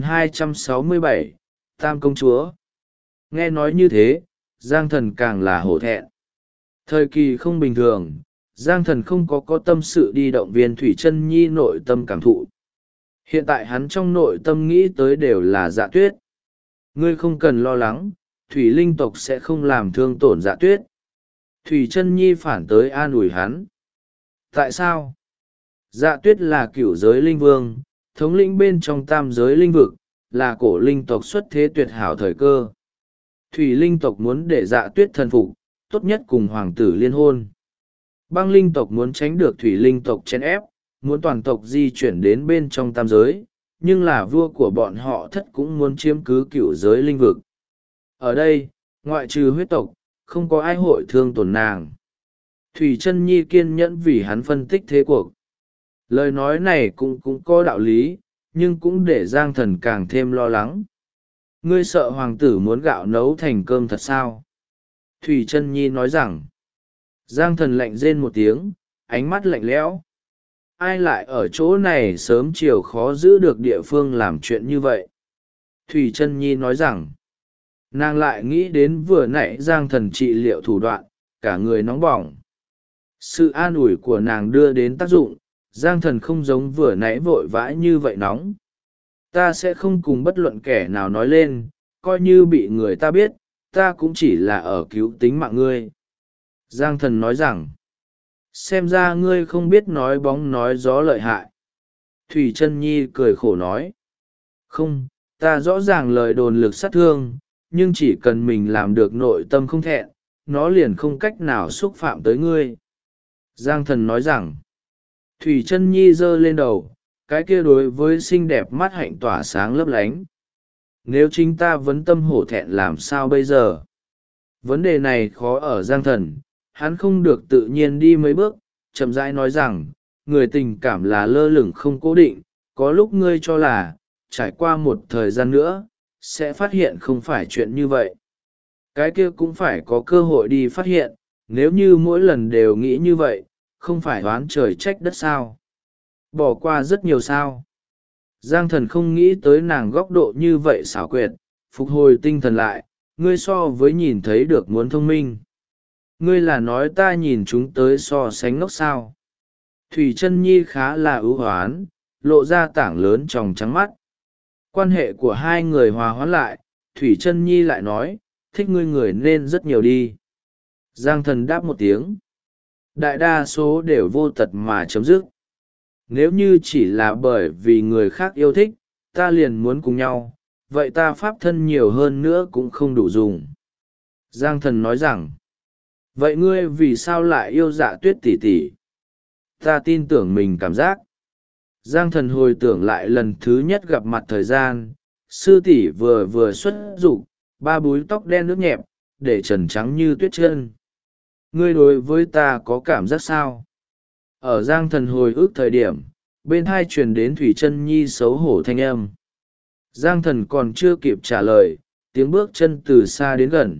1267, Tam công chúa. Nghe nói như thế, Giang thần càng là hổ thẹn. Thời kỳ không bình thường, Giang thần không có tâm sự đi động viên Thủy Chân Nhi nội tâm cảm thụ. Hiện tại hắn trong nội tâm nghĩ tới đều là Dạ Tuyết. Ngươi không cần lo lắng, Thủy linh tộc sẽ không làm thương tổn Dạ Tuyết. Thủy Chân Nhi phản tới an ủi hắn. Tại sao? Dạ Tuyết là cửu giới linh vương, thống lĩnh bên trong tam giới linh vực, là cổ linh tộc xuất thế tuyệt hảo thời cơ. Thủy linh tộc muốn để Dạ Tuyết thần phục, tốt nhất cùng hoàng tử liên hôn. Băng linh tộc muốn tránh được thủy linh tộc chèn ép, muốn toàn tộc di chuyển đến bên trong tam giới, nhưng là vua của bọn họ thất cũng muốn chiếm cứ cửu giới linh vực. Ở đây, ngoại trừ huyết tộc, không có ai hội thương tổn nàng. Thủy Chân Nhi kiên nhẫn vì hắn phân tích thế cuộc. Lời nói này cũng có đạo lý, nhưng cũng để Giang Thần càng thêm lo lắng. Ngươi sợ hoàng tử muốn gạo nấu thành cơm thật sao? Thủy Chân Nhi nói rằng. Giang Thần lạnh rên một tiếng, ánh mắt lạnh lẽo. Ai lại ở chỗ này sớm chiều khó giữ được địa phương làm chuyện như vậy? Thủy Chân Nhi nói rằng. Nàng lại nghĩ đến vừa nãy Giang Thần trị liệu thủ đoạn, cả người nóng bỏng. Sự an ủi của nàng đưa đến tác dụng, Giang Thần không giống vừa nãy vội vã như vậy nóng. Ta sẽ không cùng bất luận kẻ nào nói lên, coi như bị người ta biết, ta cũng chỉ là ở cứu tính mạng ngươi. Giang Thần nói rằng, xem ra ngươi không biết nói bóng nói gió lợi hại. Thủy Chân Nhi cười khổ nói, không, ta rõ ràng lời đồn lực sát thương, nhưng chỉ cần mình làm được nội tâm không thẹn, nó liền không cách nào xúc phạm tới ngươi. Giang Thần nói rằng, Thủy Chân Nhi giơ lên đầu, cái kia đối với xinh đẹp mắt hạnh tỏa sáng lấp lánh. Nếu chính ta vấn tâm hổ thẹn làm sao bây giờ? Vấn đề này khó ở Giang Thần, hắn không được tự nhiên đi mấy bước, chậm rãi nói rằng, người tình cảm là lơ lửng không cố định, có lúc ngươi cho là, trải qua một thời gian nữa, sẽ phát hiện không phải chuyện như vậy. Cái kia cũng phải có cơ hội đi phát hiện, nếu như mỗi lần đều nghĩ như vậy, không phải oán trời trách đất sao? Bỏ qua rất nhiều sao? Giang Thần không nghĩ tới nàng góc độ như vậy xảo quyệt, phục hồi tinh thần lại, ngươi so với nhìn thấy được muốn thông minh. Ngươi là nói ta nhìn chúng tới so sánh ngốc sao? Thủy Chân Nhi khá là ưu hoán, lộ ra tảng lớn tròng trắng mắt. Quan hệ của hai người hòa hoãn lại, Thủy Chân Nhi lại nói, thích ngươi người nên rất nhiều đi. Giang Thần đáp một tiếng. Đại đa số đều vô tật mà chấm dứt. Nếu như chỉ là bởi vì người khác yêu thích, ta liền muốn cùng nhau, vậy ta pháp thân nhiều hơn nữa cũng không đủ dùng. Giang Thần nói rằng, vậy ngươi vì sao lại yêu Dạ Tuyết tỷ tỷ? Ta tin tưởng mình cảm giác. Giang Thần hồi tưởng lại lần thứ nhất gặp mặt thời gian, sư tỷ vừa xuất dục, ba búi tóc đen nước nhẹp, để trần trắng như tuyết chân. Ngươi đối với ta có cảm giác sao? Ở Giang Thần hồi ức thời điểm, bên hai truyền đến Thủy Chân Nhi xấu hổ thanh âm. Giang Thần còn chưa kịp trả lời, tiếng bước chân từ xa đến gần.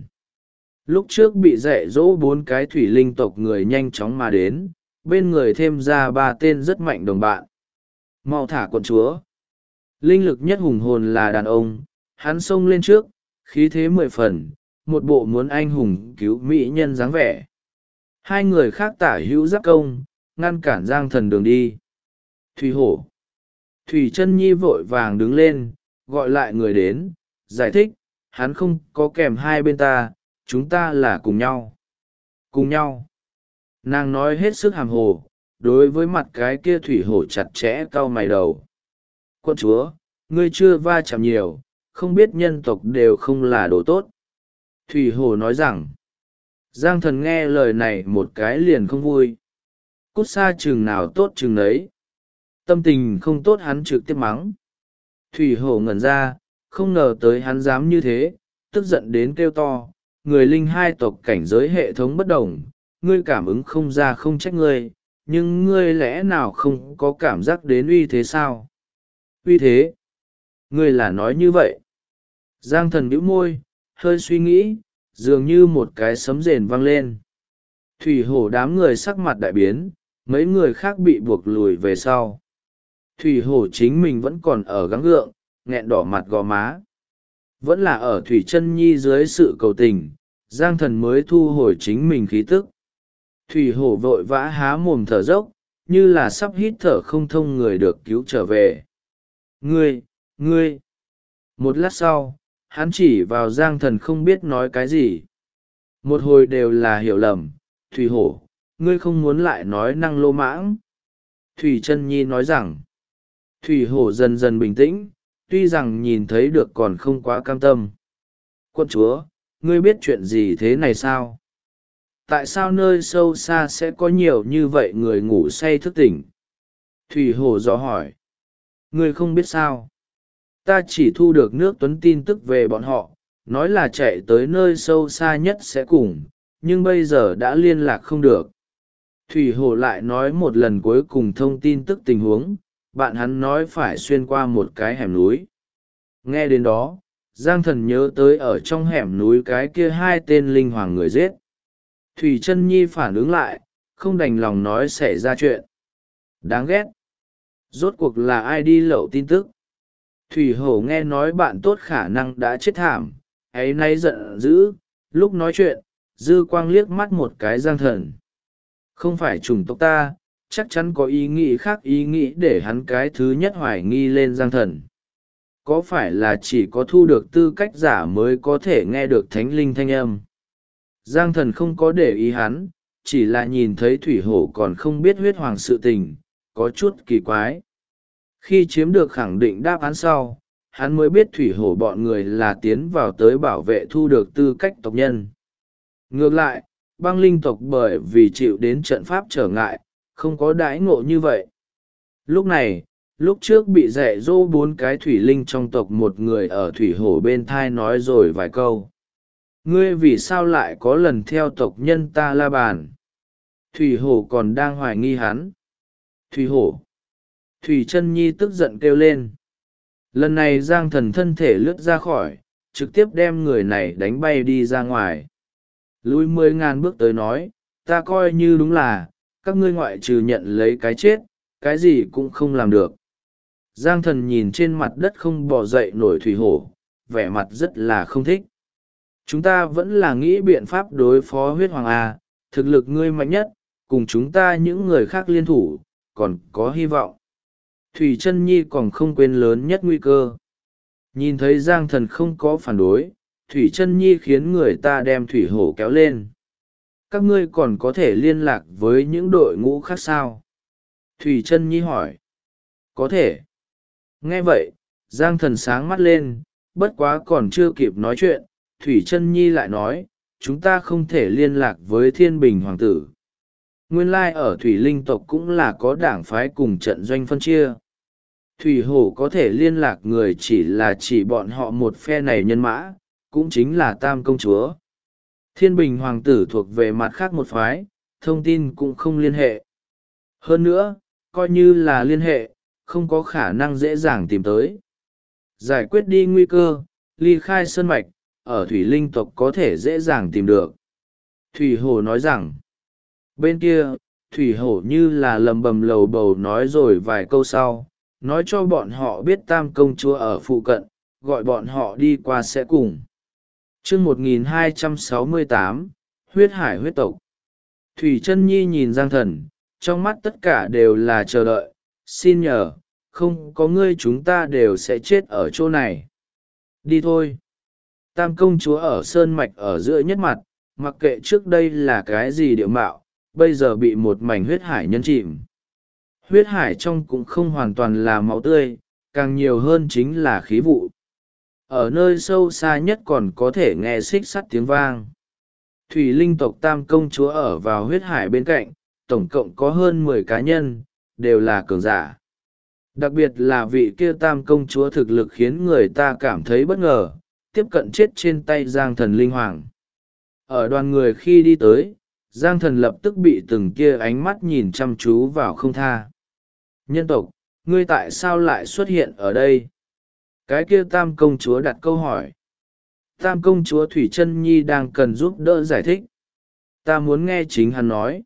Lúc trước bị dạy dỗ 4 cái thủy linh tộc người nhanh chóng mà đến, bên người thêm ra 3 tên rất mạnh đồng bạn. Mau thả quận chúa. Linh lực nhất hùng hồn là đàn ông, hắn xông lên trước, khí thế 10 phần, một bộ muốn anh hùng cứu mỹ nhân dáng vẻ. Hai người khác tả hữu giáp công, ngăn cản Giang Thần đường đi. Thủy Hổ. Thủy Chân Nhi vội vàng đứng lên, gọi lại người đến, giải thích, hắn không có kèm hai bên ta, chúng ta là cùng nhau. Cùng nhau. Nàng nói hết sức hàm hồ, đối với mặt cái kia Thủy Hổ chặt chẽ cau mày đầu. Quân chúa, ngươi chưa va chạm nhiều, không biết nhân tộc đều không là đồ tốt. Thủy Hổ nói rằng, Giang Thần nghe lời này một cái liền không vui. Cút xa chừng nào tốt chừng nấy. Tâm tình không tốt hắn trực tiếp mắng. Thủy Hổ ngẩn ra, không ngờ tới hắn dám như thế, tức giận đến kêu to. Người linh hai tộc cảnh giới hệ thống bất đồng, ngươi cảm ứng không ra không trách ngươi, nhưng ngươi lẽ nào không có cảm giác đến uy thế sao? Uy thế? Ngươi là nói như vậy? Giang Thần bĩu môi, hơi suy nghĩ, dường như một cái sấm rền vang lên. Thủy Hổ đám người sắc mặt đại biến, mấy người khác bị buộc lùi về sau. Thủy Hổ chính mình vẫn còn ở gắng gượng, nghẹn đỏ mặt gò má. Vẫn là ở Thủy Chân Nhi dưới sự cầu tình, Giang Thần mới thu hồi chính mình khí tức. Thủy Hổ vội vã há mồm thở dốc, như là sắp hít thở không thông người được cứu trở về. Ngươi! Một lát sau, hắn chỉ vào Giang Thần không biết nói cái gì. Một hồi đều là hiểu lầm. Thủy Hổ, ngươi không muốn lại nói năng lô mãng. Thủy Chân Nhi nói rằng, Thủy Hổ dần dần bình tĩnh, tuy rằng nhìn thấy được còn không quá cam tâm. Quân chúa, ngươi biết chuyện gì thế này sao? Tại sao nơi sâu xa sẽ có nhiều như vậy người ngủ say thức tỉnh? Thủy Hổ dò hỏi. Ngươi không biết sao? Ta chỉ thu được nước tuấn tin tức về bọn họ, nói là chạy tới nơi sâu xa nhất sẽ cùng, nhưng bây giờ đã liên lạc không được. Thủy Hổ lại nói một lần cuối cùng thông tin tức tình huống, bạn hắn nói phải xuyên qua một cái hẻm núi. Nghe đến đó, Giang Thần nhớ tới ở trong hẻm núi cái kia hai tên linh hoàng người giết. Thủy Chân Nhi phản ứng lại, không đành lòng nói xảy ra chuyện. Đáng ghét. Rốt cuộc là ai đi lậu tin tức? Thủy Hổ nghe nói bạn tốt khả năng đã chết thảm, ấy nay giận dữ, lúc nói chuyện, dư quang liếc mắt một cái Giang Thần. Không phải chủng tộc ta, chắc chắn có ý nghĩ khác, ý nghĩ để hắn cái thứ nhất hoài nghi lên Giang Thần. Có phải là chỉ có thu được tư cách giả mới có thể nghe được thánh linh thanh âm? Giang Thần không có để ý hắn, chỉ là nhìn thấy Thủy Hổ còn không biết huyết hoàng sự tình, có chút kỳ quái. Khi chiếm được khẳng định đáp án sau, hắn mới biết Thủy Hổ bọn người là tiến vào tới bảo vệ thu được tư cách tộc nhân. Ngược lại, băng linh tộc bởi vì chịu đến trận pháp trở ngại, không có đãi ngộ như vậy. Lúc này, lúc trước bị dạy dỗ 4 cái thủy linh trong tộc, một người ở Thủy Hổ bên thai nói rồi vài câu. Ngươi vì sao lại có lần theo tộc nhân ta la bàn? Thủy Hổ còn đang hoài nghi hắn. Thủy Hổ. Thủy Chân Nhi tức giận kêu lên. Lần này Giang Thần thân thể lướt ra khỏi, trực tiếp đem người này đánh bay đi ra ngoài. Lùi 10.000 bước tới nói, ta coi như đúng là, các ngươi ngoại trừ nhận lấy cái chết, cái gì cũng không làm được. Giang Thần nhìn trên mặt đất không bò dậy nổi Thủy Hổ, vẻ mặt rất là không thích. Chúng ta vẫn là nghĩ biện pháp đối phó huyết hoàng A, thực lực ngươi mạnh nhất, cùng chúng ta những người khác liên thủ, còn có hy vọng. Thủy Chân Nhi còn không quên lớn nhất nguy cơ. Nhìn thấy Giang Thần không có phản đối, Thủy Chân Nhi khiến người ta đem Thủy Hổ kéo lên. Các ngươi còn có thể liên lạc với những đội ngũ khác sao? Thủy Chân Nhi hỏi. Có thể. Nghe vậy, Giang Thần sáng mắt lên, bất quá còn chưa kịp nói chuyện, Thủy Chân Nhi lại nói, chúng ta không thể liên lạc với Thiên Bình Hoàng tử. Nguyên lai ở Thủy Linh tộc cũng là có đảng phái cùng trận doanh phân chia. Thủy Hổ có thể liên lạc người chỉ bọn họ một phe này nhân mã, cũng chính là Tam Công Chúa. Thiên Bình Hoàng tử thuộc về mặt khác một phái, thông tin cũng không liên hệ. Hơn nữa, coi như là liên hệ, không có khả năng dễ dàng tìm tới. Giải quyết đi nguy cơ, ly khai sơn mạch, ở Thủy Linh tộc có thể dễ dàng tìm được. Thủy Hổ nói rằng, bên kia, Thủy Hổ như là lầm bầm lầu bầu nói rồi vài câu sau, nói cho bọn họ biết Tam Công Chúa ở phụ cận, gọi bọn họ đi qua sẽ cùng. Chương 1268, huyết hải huyết tộc. Thủy Chân Nhi nhìn Giang Thần, trong mắt tất cả đều là chờ đợi, xin nhờ, không có ngươi chúng ta đều sẽ chết ở chỗ này. Đi thôi. Tam Công Chúa ở sơn mạch ở giữa nhất mặt, mặc kệ trước đây là cái gì địa mạo, bây giờ bị một mảnh huyết hải nhấn chìm. Huyết hải trong cũng không hoàn toàn là máu tươi, càng nhiều hơn chính là khí vụ. Ở nơi sâu xa nhất còn có thể nghe xích sắt tiếng vang. Thủy Linh tộc Tam Công Chúa ở vào huyết hải bên cạnh, tổng cộng có hơn 10 cá nhân, đều là cường giả. Đặc biệt là vị kia Tam Công Chúa thực lực khiến người ta cảm thấy bất ngờ, tiếp cận chết trên tay Giang Thần Linh Hoàng. Ở đoàn người khi đi tới, Giang Thần lập tức bị từng kia ánh mắt nhìn chăm chú vào không tha. Nhân tộc, ngươi tại sao lại xuất hiện ở đây? Cái kia Tam Công Chúa đặt câu hỏi. Tam Công Chúa Thủy Chân Nhi đang cần giúp đỡ giải thích. Ta muốn nghe chính hắn nói.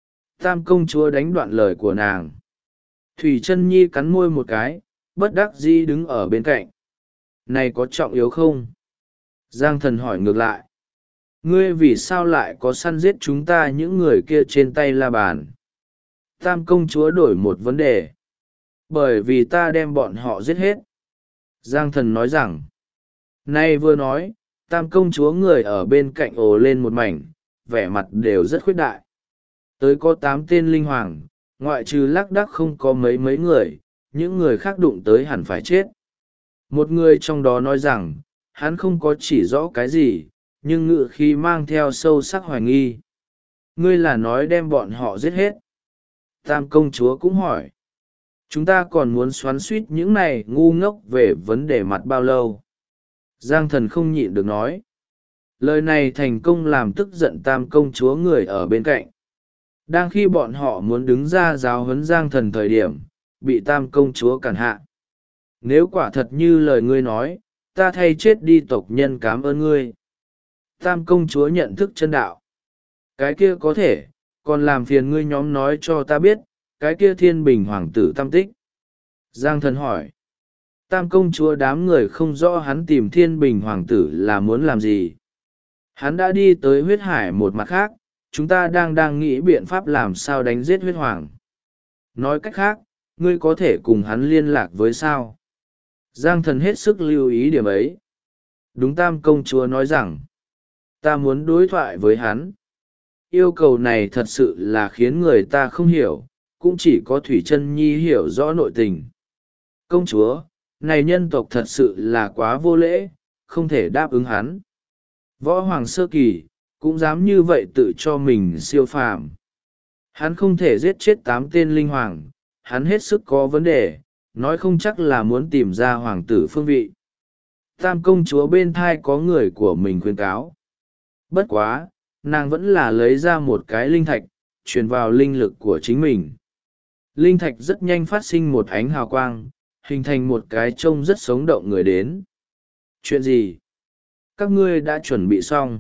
Tam Công Chúa đánh đoạn lời của nàng. Thủy Chân Nhi cắn môi một cái, bất đắc dĩ đứng ở bên cạnh. Này có trọng yếu không? Giang Thần hỏi ngược lại. Ngươi vì sao lại có săn giết chúng ta những người kia trên tay la bàn? Tam Công Chúa đổi một vấn đề. Bởi vì ta đem bọn họ giết hết. Giang Thần nói rằng. Nay vừa nói, Tam Công Chúa người ở bên cạnh ồ lên một mảnh, vẻ mặt đều rất khuyết đại. Tới có 8 tên linh hoàng, ngoại trừ lác đác không có mấy người, những người khác đụng tới hẳn phải chết. Một người trong đó nói rằng, hắn không có chỉ rõ cái gì, nhưng ngự khí mang theo sâu sắc hoài nghi. Ngươi là nói đem bọn họ giết hết. Tam Công Chúa cũng hỏi. Chúng ta còn muốn xoắn suýt những này ngu ngốc về vấn đề mặt bao lâu? Giang Thần không nhịn được nói. Lời này thành công làm tức giận Tam Công Chúa người ở bên cạnh. Đang khi bọn họ muốn đứng ra giáo huấn Giang Thần thời điểm bị Tam công chúa cản hạ. Nếu quả thật như lời ngươi nói, ta thay chết đi tộc nhân cảm ơn ngươi. Tam công chúa nhận thức chân đạo. Cái kia có thể, còn làm phiền ngươi nhóm nói cho ta biết, cái kia Thiên Bình hoàng tử tam tích. Giang Thần hỏi. Tam công chúa đám người không rõ hắn tìm Thiên Bình hoàng tử là muốn làm gì. Hắn đã đi tới huyết hải một mặt khác, chúng ta đang nghĩ biện pháp làm sao đánh giết huyết hoàng. Nói cách khác, ngươi có thể cùng hắn liên lạc với sao? Giang Thần hết sức lưu ý điểm ấy. Đúng, Tam công chúa nói rằng, ta muốn đối thoại với hắn. Yêu cầu này thật sự là khiến người ta không hiểu, cũng chỉ có Thủy Chân Nhi hiểu rõ nội tình. Công chúa, này nhân tộc thật sự là quá vô lễ, không thể đáp ứng hắn. Võ hoàng sơ kỳ, cũng dám như vậy tự cho mình siêu phàm. Hắn không thể giết chết 8 tên linh hoàng, hắn hết sức có vấn đề, nói không chắc là muốn tìm ra hoàng tử phương vị. Tam công chúa bên thai có người của mình khuyên cáo. Bất quá, nàng vẫn là lấy ra một cái linh thạch, truyền vào linh lực của chính mình. Linh thạch rất nhanh phát sinh một ánh hào quang, hình thành một cái trông rất sống động người đến. Chuyện gì? Các ngươi đã chuẩn bị xong.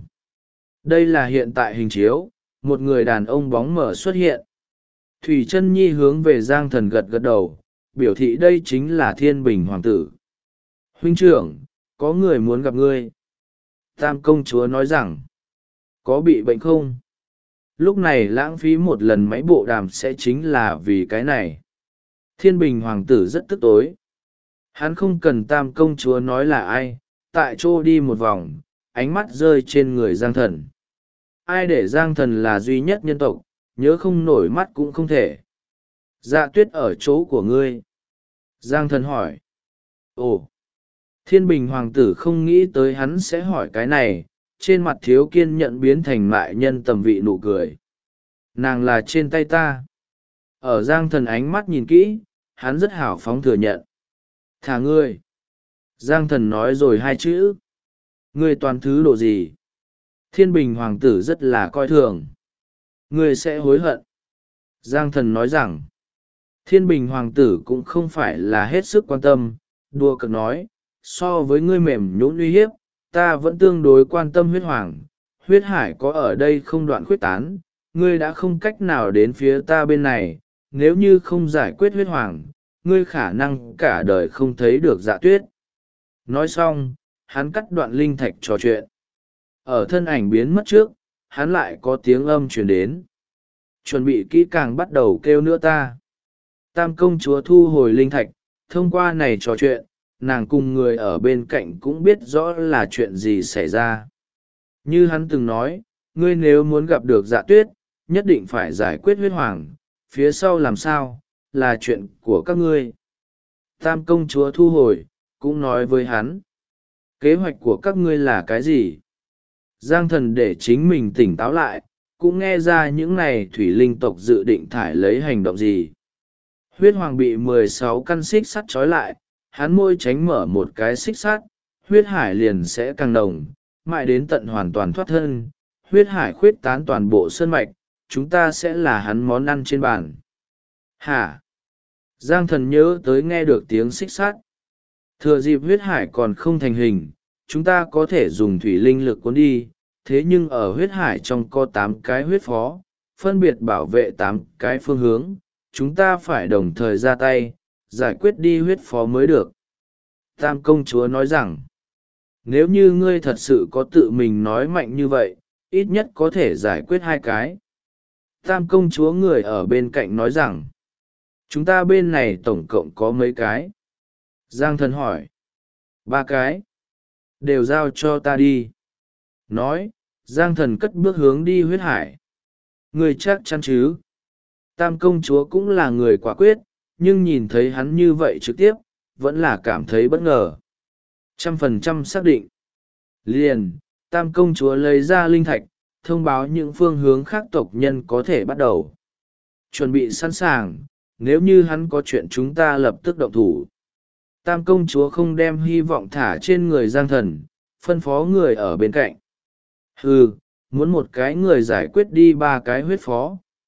Đây là hiện tại hình chiếu, một người đàn ông bóng mờ xuất hiện. Thủy Chân Nhi hướng về Giang Thần gật gật đầu, biểu thị đây chính là Thiên Bình hoàng tử. Huynh trưởng, có người muốn gặp ngươi. Tam công chúa nói rằng, có bị bệnh không? Lúc này lãng phí một lần máy bộ đàm sẽ chính là vì cái này. Thiên Bình hoàng tử rất tức tối. Hắn không cần Tam công chúa nói là ai, tại chỗ đi một vòng, ánh mắt rơi trên người Giang Thần. Ai để Giang Thần là duy nhất nhân tộc, nhớ không nổi mắt cũng không thể. Dạ Tuyết ở chỗ của ngươi. Giang Thần hỏi. Ồ! Thiên Bình hoàng tử không nghĩ tới hắn sẽ hỏi cái này, trên mặt thiếu kiên nhẫn biến thành mại nhân tầm vị nụ cười. Nàng là trên tay ta. Ở Giang Thần ánh mắt nhìn kỹ, hắn rất hào phóng thừa nhận. Thả ngươi. Giang Thần nói rồi 2 chữ. Ngươi toàn thứ độ gì? Thiên Bình hoàng tử rất là coi thường. Ngươi sẽ hối hận. Giang Thần nói rằng, Thiên Bình hoàng tử cũng không phải là hết sức quan tâm, đùa cợt nói, so với ngươi mềm nhũn uy hiếp, ta vẫn tương đối quan tâm huyết hoàng. Huyết hải có ở đây không đoạn khuyết tán, ngươi đã không cách nào đến phía ta bên này, nếu như không giải quyết huyết hoàng, ngươi khả năng cả đời không thấy được Dạ Tuyết. Nói xong, hắn cắt đoạn linh thạch trò chuyện. Ở thân ảnh biến mất trước, hắn lại có tiếng âm truyền đến. Chuẩn bị kỹ càng bắt đầu kêu nữa ta. Tam công chúa thu hồi linh thạch, thông qua này trò chuyện, nàng cùng người ở bên cạnh cũng biết rõ là chuyện gì xảy ra. Như hắn từng nói, ngươi nếu muốn gặp được Dạ Tuyết, nhất định phải giải quyết huyết hoàng, phía sau làm sao, là chuyện của các ngươi. Tam công chúa thu hồi, cũng nói với hắn. Kế hoạch của các ngươi là cái gì? Giang Thần để chính mình tỉnh táo lại, cũng nghe ra những này thủy linh tộc dự định thải lấy hành động gì. Huyết hoàng bị 16 căn xích sắt trói lại, hắn môi tránh mở một cái xích sắt, huyết hải liền sẽ càng nồng, mãi đến tận hoàn toàn thoát thân, huyết hải khuyết tán toàn bộ sơn mạch, chúng ta sẽ là hắn món ăn trên bàn. Hả? Giang Thần nhớ tới nghe được tiếng xích sắt. Thừa dịp huyết hải còn không thành hình, chúng ta có thể dùng thủy linh lực cuốn đi, thế nhưng ở huyết hải trong có 8 cái huyết phó, phân biệt bảo vệ 8 cái phương hướng, chúng ta phải đồng thời ra tay, giải quyết đi huyết phó mới được. Tam công chúa nói rằng, nếu như ngươi thật sự có tự mình nói mạnh như vậy, ít nhất có thể giải quyết 2 cái. Tam công chúa người ở bên cạnh nói rằng, chúng ta bên này tổng cộng có mấy cái? Giang Thần hỏi, 3 cái. Đều giao cho ta đi. Nói, Giang Thần cất bước hướng đi huyết hải. Người chắc chắn chứ? Tam công chúa cũng là người quả quyết, nhưng nhìn thấy hắn như vậy trực tiếp, vẫn là cảm thấy bất ngờ. 100% xác định. Liền, Tam công chúa lấy ra linh thạch, thông báo những phương hướng khác tộc nhân có thể bắt đầu. Chuẩn bị sẵn sàng, nếu như hắn có chuyện chúng ta lập tức động thủ. Tam công chúa không đem hy vọng thả trên người Giang Thần, phân phó người ở bên cạnh. Muốn một cái người giải quyết đi 3 cái huyết phó,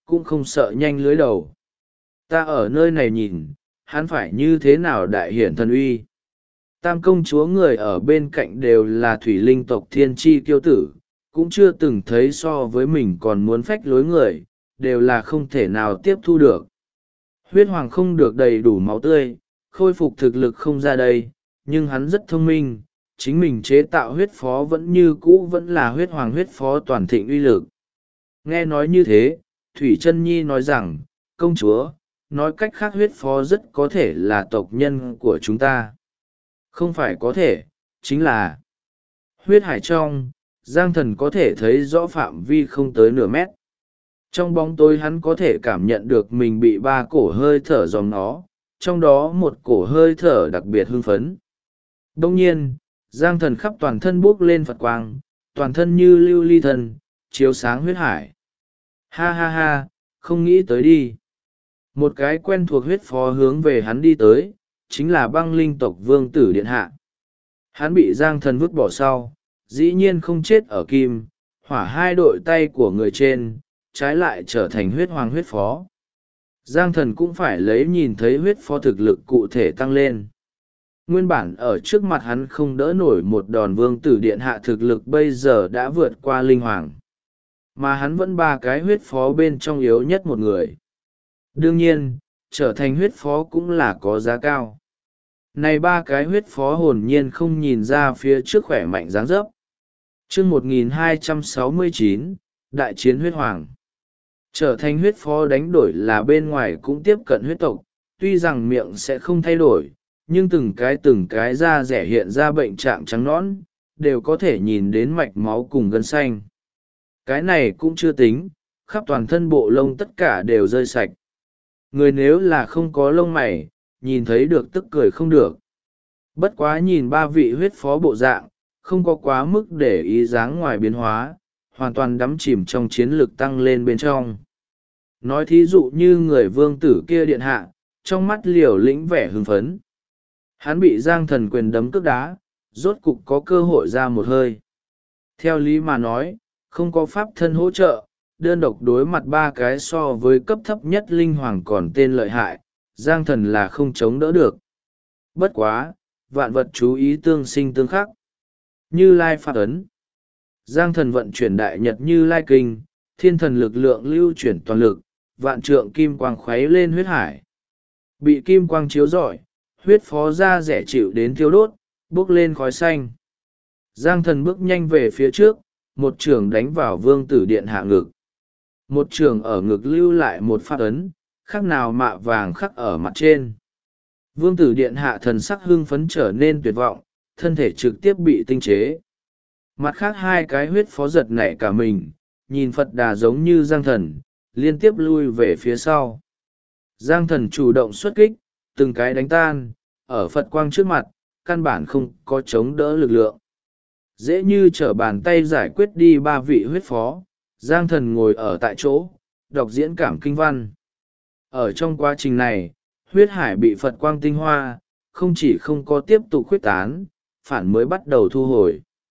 cũng không sợ nhanh lưới đầu. Ta ở nơi này nhìn, hắn phải như thế nào đại hiển thần uy. Tam công chúa người ở bên cạnh đều là thủy linh tộc thiên tri kiêu tử, cũng chưa từng thấy so với mình còn muốn phách lối người, đều là không thể nào tiếp thu được. Huyết hoàng không được đầy đủ máu tươi, khôi phục thực lực không ra đây, nhưng hắn rất thông minh, chính mình chế tạo huyết phó vẫn như cũ vẫn là huyết hoàng huyết phó toàn thịnh uy lực. Nghe nói như thế, Thủy Chân Nhi nói rằng, công chúa, nói cách khác huyết phó rất có thể là tộc nhân của chúng ta. Không phải có thể, chính là huyết hải trong, Giang Thần có thể thấy rõ phạm vi không tới nửa mét. Trong bóng tối hắn có thể cảm nhận được mình bị 3 cổ hơi thở dòng nó, trong đó một cổ hơi thở đặc biệt hưng phấn. Đông nhiên, Giang Thần khắp toàn thân bốc lên Phật quang, toàn thân như lưu ly thần, chiếu sáng huyết hải. Ha ha ha, không nghĩ tới đi. Một cái quen thuộc huyết phó hướng về hắn đi tới, chính là băng linh tộc vương tử điện hạ. Hắn bị Giang Thần vứt bỏ sau, dĩ nhiên không chết ở kim, hỏa 2 đội tay của người trên, trái lại trở thành huyết hoàng huyết phó. Giang Thần cũng phải lấy nhìn thấy huyết phó thực lực cụ thể tăng lên. Nguyên bản ở trước mặt hắn không đỡ nổi một đòn vương tử điện hạ thực lực bây giờ đã vượt qua linh hoàng. Mà hắn vẫn 3 cái huyết phó bên trong yếu nhất một người. Đương nhiên, trở thành huyết phó cũng là có giá cao. Này 3 cái huyết phó hồn nhiên không nhìn ra phía trước khỏe mạnh dáng dấp. Chương 1269, Đại chiến huyết hoàng. Trở thành huyết phó đánh đổi là bên ngoài cũng tiếp cận huyết tộc, tuy rằng miệng sẽ không thay đổi, nhưng từng cái da rẻ hiện ra bệnh trạng trắng nõn, đều có thể nhìn đến mạch máu cùng gân xanh. Cái này cũng chưa tính, khắp toàn thân bộ lông tất cả đều rơi sạch. Người nếu là không có lông mày, nhìn thấy được tức cười không được. Bất quá nhìn 3 vị huyết phó bộ dạng, không có quá mức để ý dáng ngoài biến hóa, hoàn toàn đắm chìm trong chiến lược tăng lên bên trong. Nói thí dụ như người vương tử kia điện hạ, trong mắt liều lĩnh vẻ hưng phấn. Hắn bị Giang Thần quyền đấm cước đá, rốt cục có cơ hội ra một hơi. Theo lý mà nói, không có pháp thân hỗ trợ, đơn độc đối mặt 3 cái so với cấp thấp nhất linh hoàng còn tên lợi hại, Giang Thần là không chống đỡ được. Bất quá, vạn vật chú ý tương sinh tương khắc. Như Lai Pháp ấn. Giang Thần vận chuyển đại nhật Như Lai kinh, thiên thần lực lượng lưu chuyển toàn lực, vạn trượng kim quang khuấy lên huyết hải. Bị kim quang chiếu rọi, huyết phó da rẻ chịu đến thiêu đốt, bốc lên khói xanh. Giang Thần bước nhanh về phía trước, một trường đánh vào vương tử điện hạ ngực. Một trường ở ngực lưu lại một pháp ấn, khác nào mạ vàng khắc ở mặt trên. Vương tử điện hạ thần sắc hưng phấn trở nên tuyệt vọng, thân thể trực tiếp bị tinh chế. Mặt khác 2 cái huyết phó giật nảy cả mình, nhìn Phật Đà giống như Giang Thần, liên tiếp lui về phía sau. Giang Thần chủ động xuất kích, từng cái đánh tan, ở Phật quang trước mặt, căn bản không có chống đỡ lực lượng. Dễ như trở bàn tay giải quyết đi 3 vị huyết phó, Giang Thần ngồi ở tại chỗ, đọc diễn cảm kinh văn. Ở trong quá trình này, huyết hải bị Phật quang tinh hoa, không chỉ không có tiếp tục khuyết tán, phản mới bắt đầu thu hồi.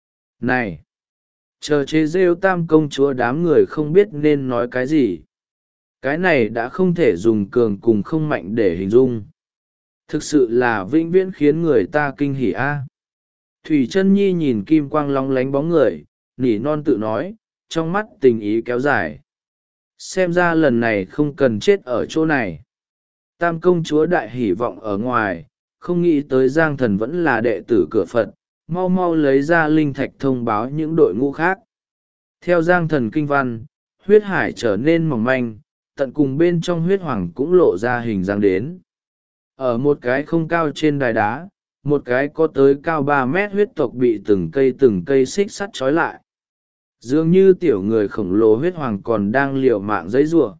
Này! Chờ chế rêu Tam công chúa đám người không biết nên nói cái gì. Cái này đã không thể dùng cường cùng không mạnh để hình dung. Thực sự là vĩnh viễn khiến người ta kinh hỉ a. Thủy Chân Nhi nhìn kim quang long lánh bóng người, nỉ non tự nói, trong mắt tình ý kéo dài. Xem ra lần này không cần chết ở chỗ này. Tam công chúa đại hỉ vọng ở ngoài, không nghĩ tới Giang Thần vẫn là đệ tử cửa Phật, mau mau lấy ra linh thạch thông báo những đội ngũ khác. Theo Giang Thần kinh văn, huyết hải trở nên mỏng manh, tận cùng bên trong huyết hoàng cũng lộ ra hình dáng đến. Ở một cái không cao trên đài đá, một cái có tới cao 3 mét huyết tộc bị từng cây xích sắt trói lại. Dường như tiểu người khổng lồ huyết hoàng còn đang liều mạng giấy rủa.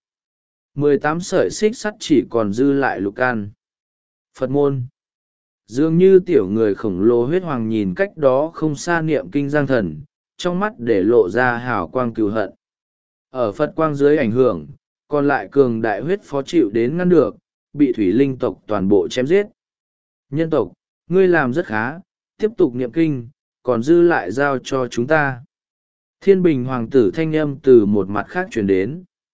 18 sợi xích sắt chỉ còn dư lại lục can. Phật môn. Dường như tiểu người khổng lồ huyết hoàng nhìn cách đó không xa niệm kinh Giang Thần, trong mắt để lộ ra hào quang cừu hận. Ở Phật quang dưới ảnh hưởng, còn lại cường đại huyết phó chịu đến ngăn được, bị thủy linh tộc toàn bộ chém giết. Nhân tộc, ngươi làm rất khá, tiếp tục niệm kinh, còn dư lại giao cho chúng ta. Thiên Bình hoàng tử thanh âm từ một mặt khác truyền đến.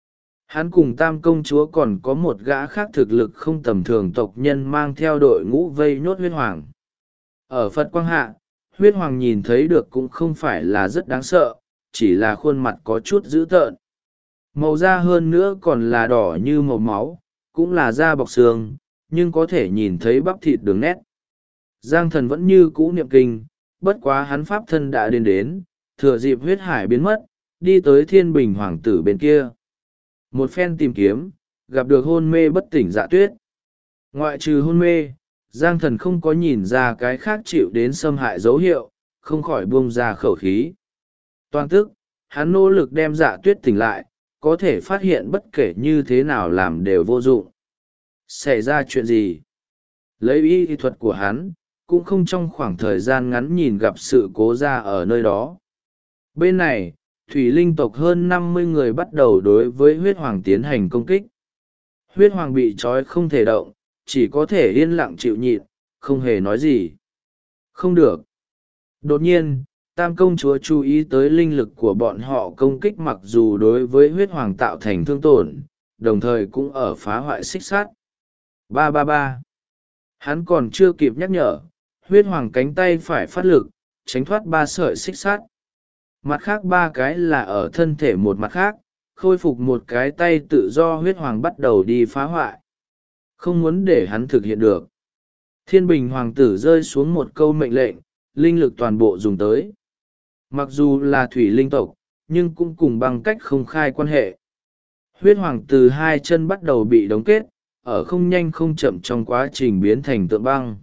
Hắn cùng tam công chúa còn có một gã khác thực lực không tầm thường tộc nhân mang theo đội ngũ vây nhốt huyết hoàng. Ở Phật Quang Hạ, huyết hoàng nhìn thấy được cũng không phải là rất đáng sợ, chỉ là khuôn mặt có chút dữ tợn. Màu da hơn nữa còn là đỏ như màu máu, cũng là da bọc xương, nhưng có thể nhìn thấy bắp thịt đường nét. Giang Thần vẫn như cũ niệm kinh, bất quá hắn pháp thân đã đến, thừa dịp huyết hải biến mất, đi tới Thiên Bình Hoàng tử bên kia. Một phen tìm kiếm, gặp được hôn mê bất tỉnh Dạ Tuyết. Ngoại trừ hôn mê, Giang Thần không có nhìn ra cái khác chịu đến xâm hại dấu hiệu, không khỏi buông ra khẩu khí. Toàn tức, hắn nỗ lực đem Dạ Tuyết tỉnh lại, có thể phát hiện bất kể như thế nào làm đều vô dụng. Xảy ra chuyện gì? Lấy y thuật của hắn, cũng không trong khoảng thời gian ngắn nhìn gặp sự cố ra ở nơi đó. Bên này, thủy linh tộc hơn 50 người bắt đầu đối với huyết hoàng tiến hành công kích. Huyết hoàng bị trói không thể động, chỉ có thể yên lặng chịu nhịn, không hề nói gì. Không được. Đột nhiên, tam công chúa chú ý tới linh lực của bọn họ công kích, mặc dù đối với huyết hoàng tạo thành thương tổn, đồng thời cũng ở phá hoại xích sắt. Ba ba ba. Hắn còn chưa kịp nhắc nhở, huyết hoàng cánh tay phải phát lực, tránh thoát 3 sợi xích sắt. Mặt khác 3 cái là ở thân thể một mặt khác, khôi phục một cái tay tự do. Huyết hoàng bắt đầu đi phá hoại. Không muốn để hắn thực hiện được. Thiên Bình Hoàng tử rơi xuống một câu mệnh lệnh, linh lực toàn bộ dùng tới. Mặc dù là thủy linh tộc, nhưng cũng cùng bằng cách không khai quan hệ. Huyết hoàng từ 2 chân bắt đầu bị đóng kết, ở không nhanh không chậm trong quá trình biến thành tượng băng.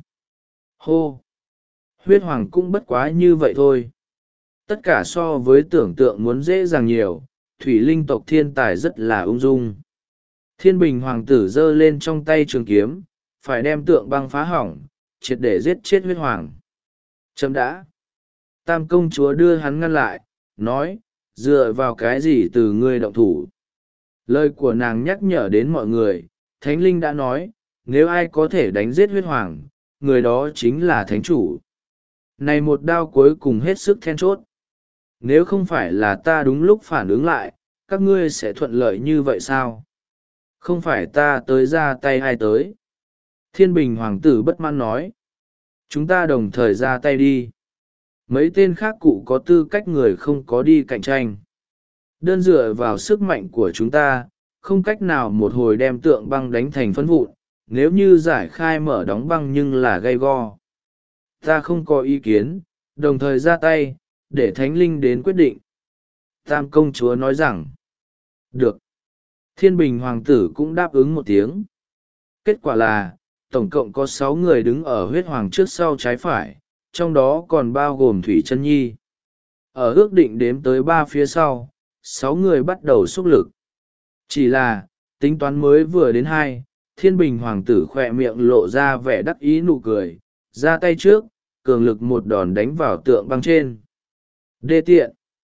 Hô! Huyết hoàng cũng bất quá như vậy thôi. Tất cả so với tưởng tượng muốn dễ dàng nhiều, thủy linh tộc thiên tài rất là ung dung. Thiên Bình Hoàng tử giơ lên trong tay trường kiếm, phải đem tượng băng phá hỏng, triệt để giết chết huyết hoàng. Chấm đã. Tam công chúa đưa hắn ngăn lại, nói, dựa vào cái gì từ ngươi động thủ. Lời của nàng nhắc nhở đến mọi người, Thánh Linh đã nói, nếu ai có thể đánh giết huyết hoàng, người đó chính là thánh chủ. Này một đao cuối cùng hết sức then chốt. Nếu không phải là ta đúng lúc phản ứng lại, các ngươi sẽ thuận lợi như vậy sao? Không phải ta tới ra tay ai tới? Thiên Bình Hoàng tử bất mãn nói. Chúng ta đồng thời ra tay đi. Mấy tên khác cụ có tư cách người không có đi cạnh tranh. Đơn dựa vào sức mạnh của chúng ta, không cách nào một hồi đem tượng băng đánh thành phấn vụn, nếu như giải khai mở đóng băng nhưng là gay go. Ta không có ý kiến, đồng thời ra tay, để Thánh Linh đến quyết định. Tam công chúa nói rằng, được. Thiên Bình Hoàng tử cũng đáp ứng một tiếng. Kết quả là, tổng cộng có 6 người đứng ở huyết hoàng trước sau trái phải, trong đó còn bao gồm Thủy Chân Nhi. Ở ước định đếm tới 3 phía sau, 6 người bắt đầu xúc lực. Chỉ là, tính toán mới vừa đến 2, Thiên Bình Hoàng tử khỏe miệng lộ ra vẻ đắc ý nụ cười, ra tay trước, cường lực một đòn đánh vào tượng băng trên. Đê tiện!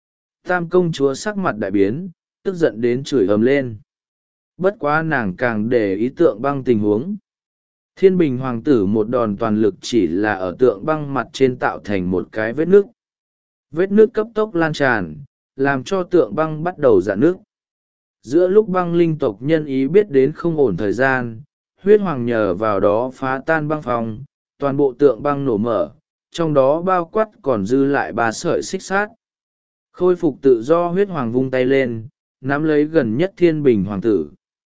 Tam công chúa sắc mặt đại biến, tức giận đến chửi ầm lên. Bất quá nàng càng để ý tượng băng tình huống. Thiên Bình Hoàng tử một đòn toàn lực chỉ là ở tượng băng mặt trên tạo thành một cái vết nước. Vết nước cấp tốc lan tràn, làm cho tượng băng bắt đầu rạn nước. Giữa lúc băng linh tộc nhân ý biết đến không ổn thời gian, huyết hoàng nhờ vào đó phá tan băng phòng, toàn bộ tượng băng nổ mở, trong đó bao quát còn dư lại 3 sợi xích sắt. Khôi phục tự do, huyết hoàng vung tay lên, nắm lấy gần nhất Thiên Bình Hoàng tử.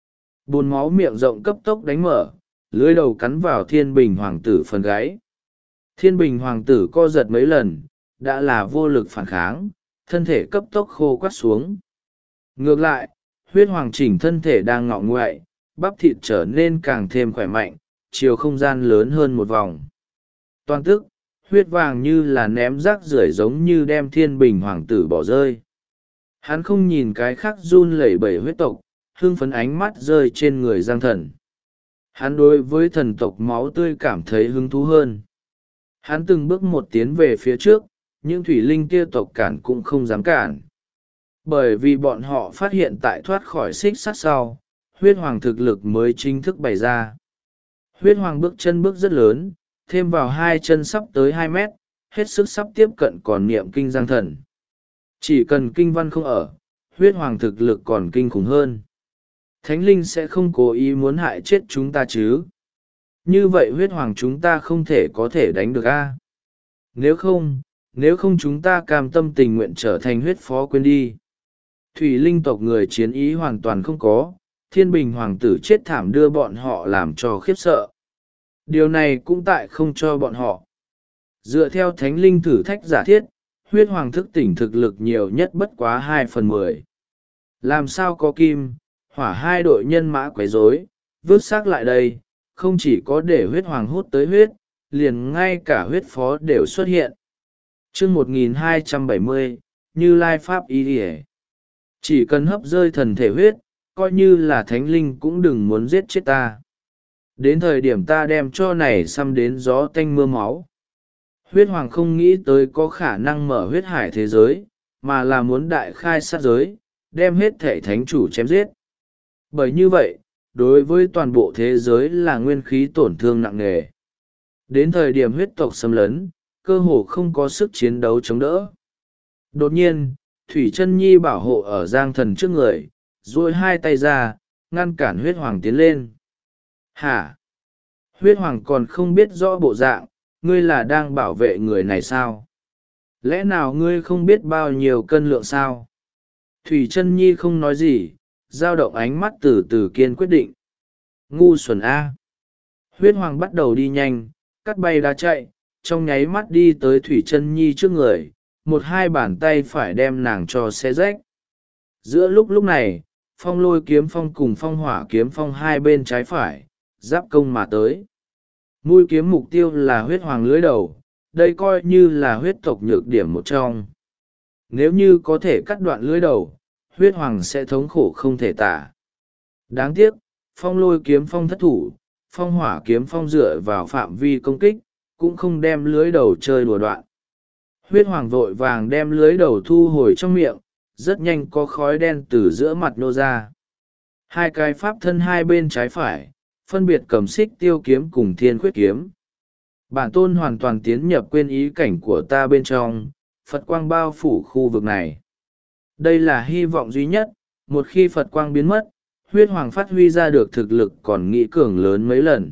Bùn máu miệng rộng cấp tốc đánh mở, lưỡi đầu cắn vào Thiên Bình Hoàng tử phần gáy. Thiên Bình Hoàng tử co giật mấy lần, đã là vô lực phản kháng, thân thể cấp tốc khô quắt xuống. Ngược lại, huyết hoàng chỉnh thân thể đang ngọ ngoại, bắp thịt trở nên càng thêm khỏe mạnh, chiều không gian lớn hơn một vòng. Toàn tức, huyết vàng như là ném rác rưởi, giống như đem Thiên Bình Hoàng tử bỏ rơi. Hắn không nhìn cái khác run lẩy bẩy huyết tộc, hưng phấn ánh mắt rơi trên người Giang Thần. Hắn đối với thần tộc máu tươi cảm thấy hứng thú hơn. Hắn từng bước một tiến về phía trước, những thủy linh kia tộc cản cũng không dám cản. Bởi vì bọn họ phát hiện tại thoát khỏi xích sắt sau, huyết hoàng thực lực mới chính thức bày ra. Huyết hoàng bước chân bước rất lớn, thêm vào 2 chân sắp tới 2 mét, hết sức sắp tiếp cận còn niệm kinh Giang Thần. Chỉ cần kinh văn không ở, huyết hoàng thực lực còn kinh khủng hơn. Thánh linh sẽ không cố ý muốn hại chết chúng ta chứ? Như vậy huyết hoàng chúng ta không thể có thể đánh được a? Nếu không chúng ta cam tâm tình nguyện trở thành huyết phó quên đi. Thủy linh tộc người chiến ý hoàn toàn không có, thiên bình hoàng tử chết thảm đưa bọn họ làm cho khiếp sợ. Điều này cũng tại không cho bọn họ. Dựa theo thánh linh thử thách giả thiết, huyết hoàng thức tỉnh thực lực nhiều nhất bất quá 2/10. Làm sao có kim, hỏa hai đội nhân mã quấy rối, vứt xác lại đây, không chỉ có để huyết hoàng hút tới huyết, liền ngay cả huyết phó đều xuất hiện. Chương 1270, Như Lai Pháp Y Điển. Chỉ cần hấp rơi thần thể huyết, coi như là thánh linh cũng đừng muốn giết chết ta. Đến thời điểm ta đem cho này xăm đến gió tanh mưa máu. Huyết hoàng không nghĩ tới có khả năng mở huyết hải thế giới, mà là muốn đại khai sát giới, đem hết thể thánh chủ chém giết. Bởi như vậy, đối với toàn bộ thế giới là nguyên khí tổn thương nặng nề. Đến thời điểm huyết tộc xâm lấn, cơ hồ không có sức chiến đấu chống đỡ. Đột nhiên, Thủy Chân Nhi bảo hộ ở Giang Thần trước người, duỗi hai tay ra, ngăn cản huyết hoàng tiến lên. Hả? Huyết hoàng còn không biết rõ bộ dạng, ngươi là đang bảo vệ người này sao? Lẽ nào ngươi không biết bao nhiêu cân lượng sao? Thủy Chân Nhi không nói gì, dao động ánh mắt từ từ kiên quyết định. Ngu xuẩn A. Huyết hoàng bắt đầu đi nhanh, cắt bay đá chạy, trong nháy mắt đi tới Thủy Chân Nhi trước người, một hai bàn tay phải đem nàng cho xé rách. Giữa lúc này, phong lôi kiếm phong cùng phong hỏa kiếm phong hai bên trái phải, giáp công mà tới. Mũi kiếm mục tiêu là huyết hoàng lưới đầu, đây coi như là huyết tộc nhược điểm một trong. Nếu như có thể cắt đoạn lưới đầu, huyết hoàng sẽ thống khổ không thể tả. Đáng tiếc, phong lôi kiếm phong thất thủ, phong hỏa kiếm phong dựa vào phạm vi công kích, cũng không đem lưới đầu chơi đùa đoạn. Huyết hoàng vội vàng đem lưới đầu thu hồi trong miệng, rất nhanh có khói đen từ giữa mặt nô ra. Hai cái pháp thân hai bên trái phải, phân biệt cầm xích tiêu kiếm cùng thiên khuyết kiếm. Bản tôn hoàn toàn tiến nhập quên ý cảnh của ta bên trong, Phật quang bao phủ khu vực này. Đây là hy vọng duy nhất, một khi Phật quang biến mất, huyết hoàng phát huy ra được thực lực còn nghĩ cường lớn mấy lần.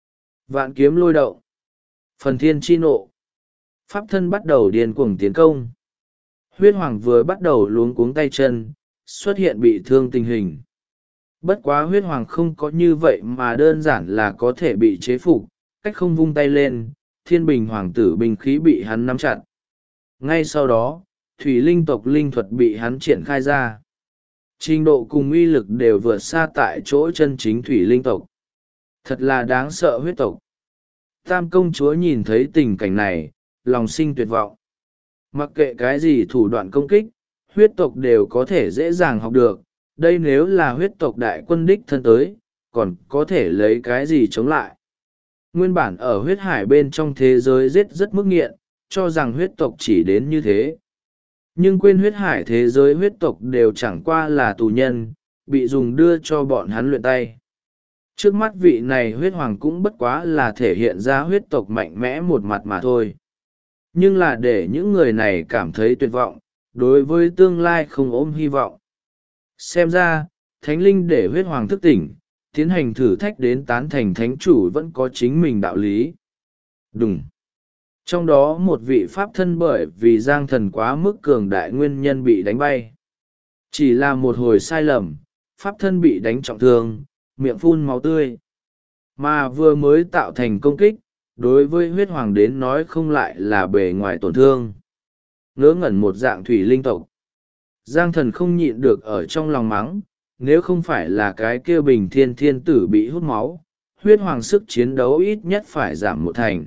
Vạn kiếm lôi động. Phần thiên chi nộ. Pháp thân bắt đầu điên cuồng tiến công. Huyết hoàng vừa bắt đầu luống cuống tay chân, xuất hiện bị thương tình hình. Bất quá huyết hoàng không có như vậy mà đơn giản là có thể bị chế phục, cách không vung tay lên, thiên bình hoàng tử binh khí bị hắn nắm chặt. Ngay sau đó, thủy linh tộc linh thuật bị hắn triển khai ra. Trình độ cùng uy lực đều vượt xa tại chỗ chân chính thủy linh tộc. Thật là đáng sợ huyết tộc. Tam công chúa nhìn thấy tình cảnh này, lòng sinh tuyệt vọng. Mặc kệ cái gì thủ đoạn công kích, huyết tộc đều có thể dễ dàng học được. Đây nếu là huyết tộc đại quân đích thân tới, còn có thể lấy cái gì chống lại. Nguyên bản ở huyết hải bên trong thế giới giết rất mức nghiện, cho rằng huyết tộc chỉ đến như thế. Nhưng quên huyết hải thế giới huyết tộc đều chẳng qua là tù nhân, bị dùng đưa cho bọn hắn luyện tay. Trước mắt vị này huyết hoàng cũng bất quá là thể hiện ra huyết tộc mạnh mẽ một mặt mà thôi. Nhưng là để những người này cảm thấy tuyệt vọng, đối với tương lai không ôm hy vọng. Xem ra, thánh linh để huyết hoàng thức tỉnh, tiến hành thử thách đến tán thành thánh chủ vẫn có chính mình đạo lý. Đúng. Trong đó một vị pháp thân bởi vì giang thần quá mức cường đại nguyên nhân bị đánh bay. Chỉ là một hồi sai lầm, pháp thân bị đánh trọng thương, miệng phun máu tươi. Mà vừa mới tạo thành công kích, đối với huyết hoàng đến nói không lại là bề ngoài tổn thương. Ngớ ngẩn một dạng thủy linh tộc. Giang thần không nhịn được ở trong lòng mắng, nếu không phải là cái kia bình thiên thiên tử bị hút máu, huyết hoàng sức chiến đấu ít nhất phải giảm một thành.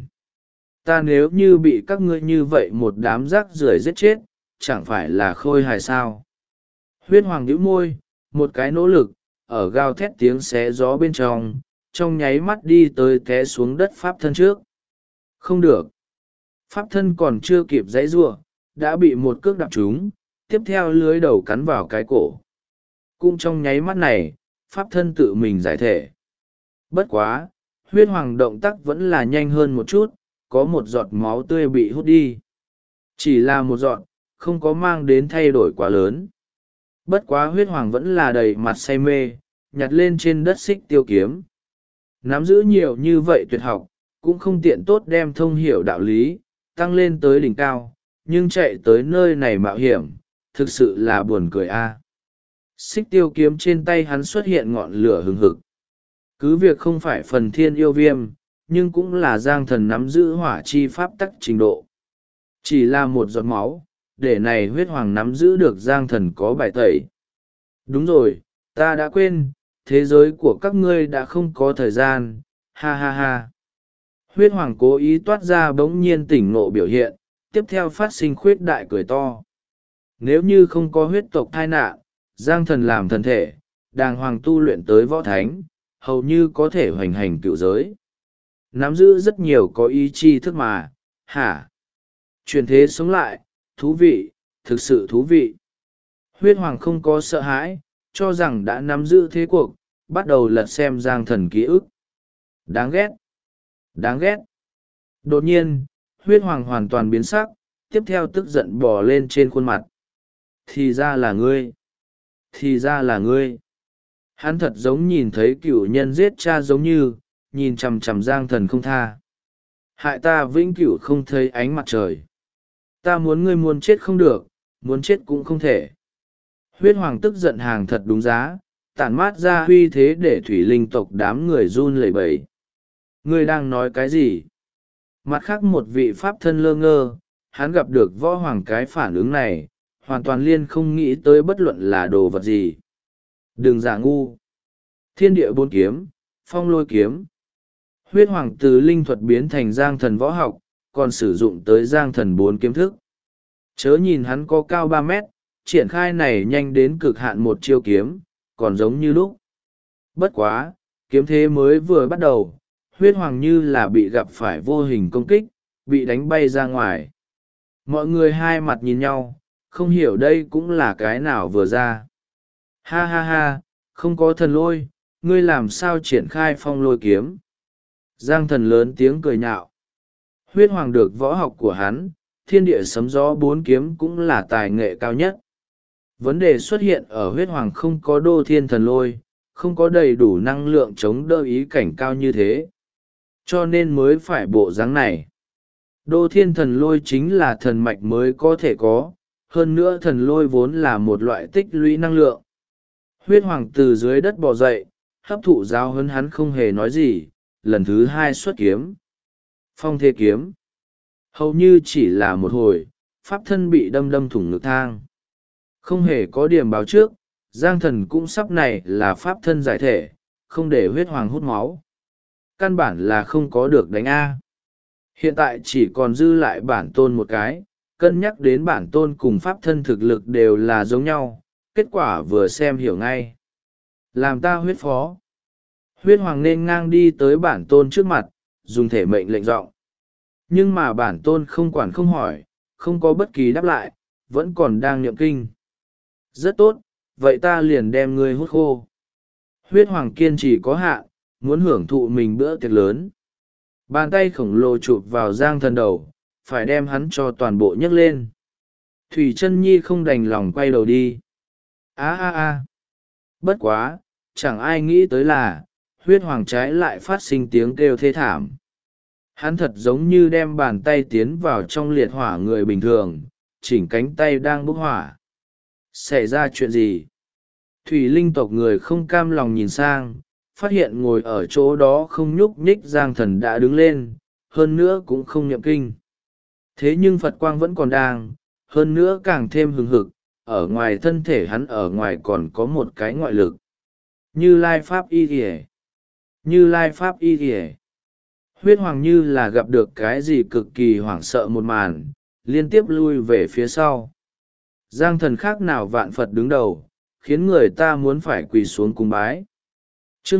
Ta nếu như bị các ngươi như vậy một đám rác rưởi giết chết, chẳng phải là khôi hài sao. Huyết hoàng nhíu môi, một cái nỗ lực, ở gào thét tiếng xé gió bên trong nháy mắt đi tới té xuống đất pháp thân trước. Không được. Pháp thân còn chưa kịp giãy giụa, đã bị một cước đạp trúng, tiếp theo lưới đầu cắn vào cái cổ. Cũng trong nháy mắt này, pháp thân tự mình giải thể. Bất quá, huyết hoàng động tác vẫn là nhanh hơn một chút, có một giọt máu tươi bị hút đi. Chỉ là một giọt, không có mang đến thay đổi quá lớn. Bất quá huyết hoàng vẫn là đầy mặt say mê, nhặt lên trên đất xích tiêu kiếm. Nắm giữ nhiều như vậy tuyệt học, cũng không tiện tốt đem thông hiểu đạo lý, tăng lên tới đỉnh cao, nhưng chạy tới nơi này mạo hiểm, thực sự là buồn cười a. Xích tiêu kiếm trên tay hắn xuất hiện ngọn lửa hừng hực. Cứ việc không phải phần thiên yêu viêm, nhưng cũng là Giang Thần nắm giữ hỏa chi pháp tắc trình độ. Chỉ là một giọt máu, để này huyết hoàng nắm giữ được Giang Thần có bài tẩy. Đúng rồi, ta đã quên, thế giới của các ngươi đã không có thời gian, ha ha ha. Huyết hoàng cố ý toát ra bỗng nhiên tỉnh ngộ biểu hiện, tiếp theo phát sinh khuyết đại cười to. Nếu như không có huyết tộc thai nạn, Giang Thần làm thần thể, đàng hoàng tu luyện tới võ thánh, hầu như có thể hoành hành cựu giới. Nắm giữ rất nhiều có ý chi thức mà, hả? Truyền thế sống lại, thú vị, thực sự thú vị. Huyết hoàng không có sợ hãi, cho rằng đã nắm giữ thế cuộc, bắt đầu lật xem Giang Thần ký ức. Đáng ghét! Đáng ghét! Đột nhiên, huyết hoàng hoàn toàn biến sắc, tiếp theo tức giận bò lên trên khuôn mặt. Thì ra là ngươi! Thì ra là ngươi! Hắn thật giống nhìn thấy cựu nhân giết cha giống như, nhìn chằm chằm Giang Thần không tha. Hại ta vĩnh cửu không thấy ánh mặt trời. Ta muốn ngươi muốn chết không được, muốn chết cũng không thể. Huyết hoàng tức giận hàng thật đúng giá, tản mát ra uy thế để thủy linh tộc đám người run lẩy bẩy. Ngươi đang nói cái gì? Mặt khác một vị pháp thân lơ ngơ, hắn gặp được võ hoàng cái phản ứng này, hoàn toàn liên không nghĩ tới bất luận là đồ vật gì. Đừng giả ngu. Thiên địa bốn kiếm, phong lôi kiếm. Huyết hoàng từ linh thuật biến thành Giang Thần võ học, còn sử dụng tới Giang Thần bốn kiếm thức. Chớ nhìn hắn có cao 3 mét, triển khai này nhanh đến cực hạn một chiêu kiếm, còn giống như lúc. Bất quá, kiếm thế mới vừa bắt đầu, huyết hoàng như là bị gặp phải vô hình công kích, bị đánh bay ra ngoài. Mọi người hai mặt nhìn nhau, không hiểu đây cũng là cái nào vừa ra. Ha ha ha, không có thần lôi, ngươi làm sao triển khai phong lôi kiếm? Giang Thần lớn tiếng cười nhạo. Huyết hoàng được võ học của hắn, thiên địa sấm gió bốn kiếm cũng là tài nghệ cao nhất. Vấn đề xuất hiện ở huyết hoàng không có đô thiên thần lôi, không có đầy đủ năng lượng chống đỡ ý cảnh cao như thế. Cho nên mới phải bộ dáng này. Đô thiên thần lôi chính là thần mạch mới có thể có, hơn nữa thần lôi vốn là một loại tích lũy năng lượng. Huyết hoàng từ dưới đất bò dậy, hấp thụ giáo huấn hắn không hề nói gì, lần thứ hai xuất kiếm. Phong thế kiếm. Hầu như chỉ là một hồi, pháp thân bị đâm thủng ngực thang. Không hề có điểm báo trước, Giang Thần cũng sắp này là pháp thân giải thể, không để huyết hoàng hút máu. Căn bản là không có được đánh A. Hiện tại chỉ còn dư lại bản tôn một cái, cân nhắc đến bản tôn cùng pháp thân thực lực đều là giống nhau, kết quả vừa xem hiểu ngay. Làm ta huyết phó. Huyết hoàng nên ngang đi tới bản tôn trước mặt, dùng thể mệnh lệnh giọng. Nhưng mà bản tôn không quản không hỏi, không có bất kỳ đáp lại, vẫn còn đang niệm kinh. Rất tốt, vậy ta liền đem ngươi hút khô. Huyết hoàng kiên trì có hạn, muốn hưởng thụ mình bữa tiệc lớn. Bàn tay khổng lồ chụp vào Giang Thần đầu, phải đem hắn cho toàn bộ nhấc lên. Thủy Chân Nhi không đành lòng quay đầu đi. A. Bất quá, chẳng ai nghĩ tới là, huyết hoàng trái lại phát sinh tiếng kêu thê thảm. Hắn thật giống như đem bàn tay tiến vào trong liệt hỏa người bình thường, chỉnh cánh tay đang bốc hỏa. Xảy ra chuyện gì? Thủy linh tộc người không cam lòng nhìn sang, phát hiện ngồi ở chỗ đó không nhúc nhích Giang Thần đã đứng lên, hơn nữa cũng không niệm kinh. Thế nhưng Phật quang vẫn còn đang, hơn nữa càng thêm hừng hực, ở ngoài thân thể hắn ở ngoài còn có một cái ngoại lực. Như Lai Pháp Y Kìa. Như Lai Pháp Y Kìa. Huyết hoàng như là gặp được cái gì cực kỳ hoảng sợ một màn, liên tiếp lui về phía sau. Giang Thần khác nào vạn Phật đứng đầu, khiến người ta muốn phải quỳ xuống cung bái. Chương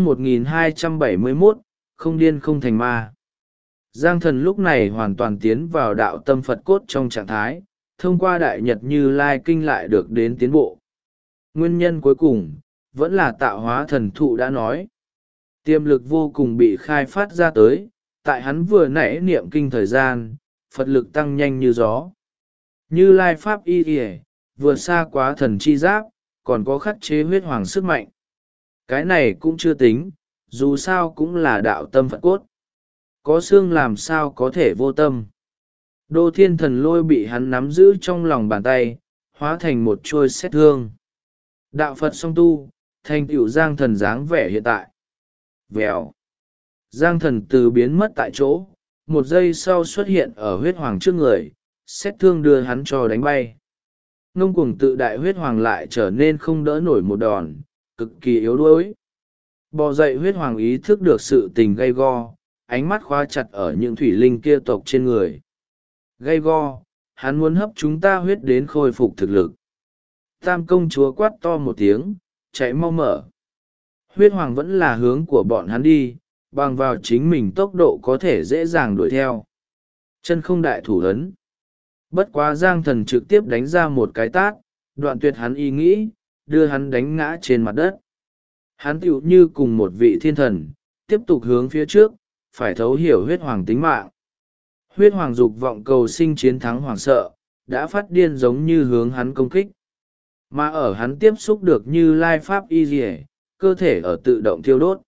1271, không điên không thành ma. Giang Thần lúc này hoàn toàn tiến vào đạo tâm Phật cốt trong trạng thái, thông qua Đại Nhật Như Lai Kinh lại được đến tiến bộ. Nguyên nhân cuối cùng, vẫn là tạo hóa thần thụ đã nói. Tiềm lực vô cùng bị khai phát ra tới, tại hắn vừa nãy niệm kinh thời gian, Phật lực tăng nhanh như gió. Như Lai Pháp Y Kìa, vừa xa quá thần chi giáp, còn có khắc chế huyết hoàng sức mạnh. Cái này cũng chưa tính, dù sao cũng là đạo tâm Phật cốt. Có xương làm sao có thể vô tâm. Đô thiên thần lôi bị hắn nắm giữ trong lòng bàn tay, hóa thành một trôi xét thương. Đạo Phật song tu, thành tựu Giang Thần dáng vẻ hiện tại. Vèo. Giang Thần từ biến mất tại chỗ, một giây sau xuất hiện ở huyết hoàng trước người, xét thương đưa hắn cho đánh bay. Ngông cuồng tự đại huyết hoàng lại trở nên không đỡ nổi một đòn, cực kỳ yếu đuối. Bò dậy huyết hoàng ý thức được sự tình gay go, ánh mắt khóa chặt ở những thủy linh kia tộc trên người. Gay go, hắn muốn hấp chúng ta huyết đến khôi phục thực lực. Tam công chúa quát to một tiếng, chạy mau mở. Huyết hoàng vẫn là hướng của bọn hắn đi, bằng vào chính mình tốc độ có thể dễ dàng đuổi theo. Chân không đại thủ ấn. Bất quá Giang Thần trực tiếp đánh ra một cái tát, đoạn tuyệt hắn ý nghĩ, đưa hắn đánh ngã trên mặt đất. Hắn tựu như cùng một vị thiên thần, tiếp tục hướng phía trước, phải thấu hiểu huyết hoàng tính mạng. Huyết hoàng dục vọng cầu sinh chiến thắng hoàng sợ, đã phát điên giống như hướng hắn công kích. Mà ở hắn tiếp xúc được Như Lai Pháp y rỉa, cơ thể ở tự động thiêu đốt.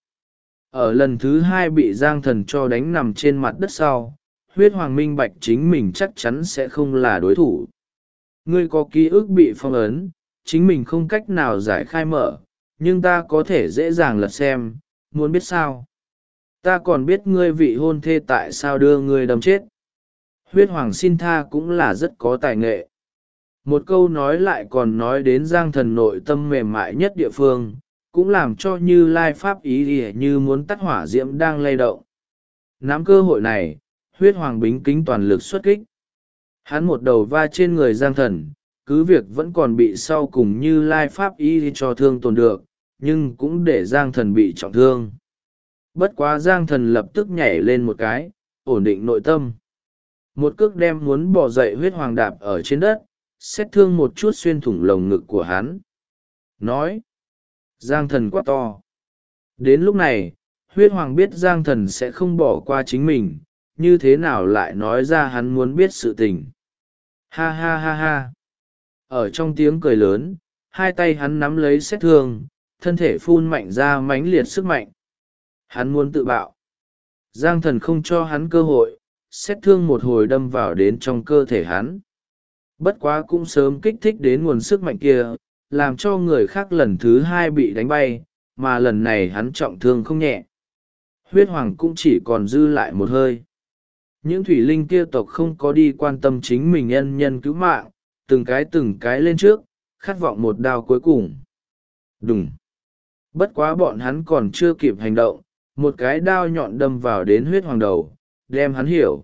Ở lần thứ hai bị Giang Thần cho đánh nằm trên mặt đất sau, huyết hoàng minh bạch chính mình chắc chắn sẽ không là đối thủ. Ngươi có ký ức bị phong ấn, chính mình không cách nào giải khai mở, nhưng ta có thể dễ dàng lật xem, muốn biết sao? Ta còn biết ngươi vị hôn thê tại sao đưa ngươi đâm chết. Huyết hoàng xin tha cũng là rất có tài nghệ. Một câu nói lại còn nói đến Giang Thần nội tâm mềm mại nhất địa phương, cũng làm cho Như Lai Pháp ý như muốn tắt hỏa diễm đang lay động. Nắm cơ hội này, huyết hoàng bính kính toàn lực xuất kích. Hắn một đầu va trên người Giang Thần, cứ việc vẫn còn bị sau cùng Như Lai Pháp ý cho thương tồn được, nhưng cũng để Giang Thần bị trọng thương. Bất quá Giang Thần lập tức nhảy lên một cái, ổn định nội tâm. Một cước đem muốn bỏ dậy huyết hoàng đạp ở trên đất, xét thương một chút xuyên thủng lồng ngực của hắn. Nói. Giang Thần quát to. Đến lúc này, huyết hoàng biết Giang Thần sẽ không bỏ qua chính mình, như thế nào lại nói ra hắn muốn biết sự tình. Ha ha ha ha. Ở trong tiếng cười lớn, hai tay hắn nắm lấy xét thương, thân thể phun mạnh ra mãnh liệt sức mạnh. Hắn muốn tự bạo. Giang Thần không cho hắn cơ hội, xét thương một hồi đâm vào đến trong cơ thể hắn. Bất quá cũng sớm kích thích đến nguồn sức mạnh kia, làm cho người khác lần thứ hai bị đánh bay, mà lần này hắn trọng thương không nhẹ. Huyết hoàng cũng chỉ còn dư lại một hơi. Những thủy linh kia tộc không có đi quan tâm chính mình ân nhân cứu mạng, từng cái lên trước, khát vọng một đao cuối cùng. Đùng. Bất quá bọn hắn còn chưa kịp hành động, một cái đao nhọn đâm vào đến huyết hoàng đầu, đem hắn hiểu.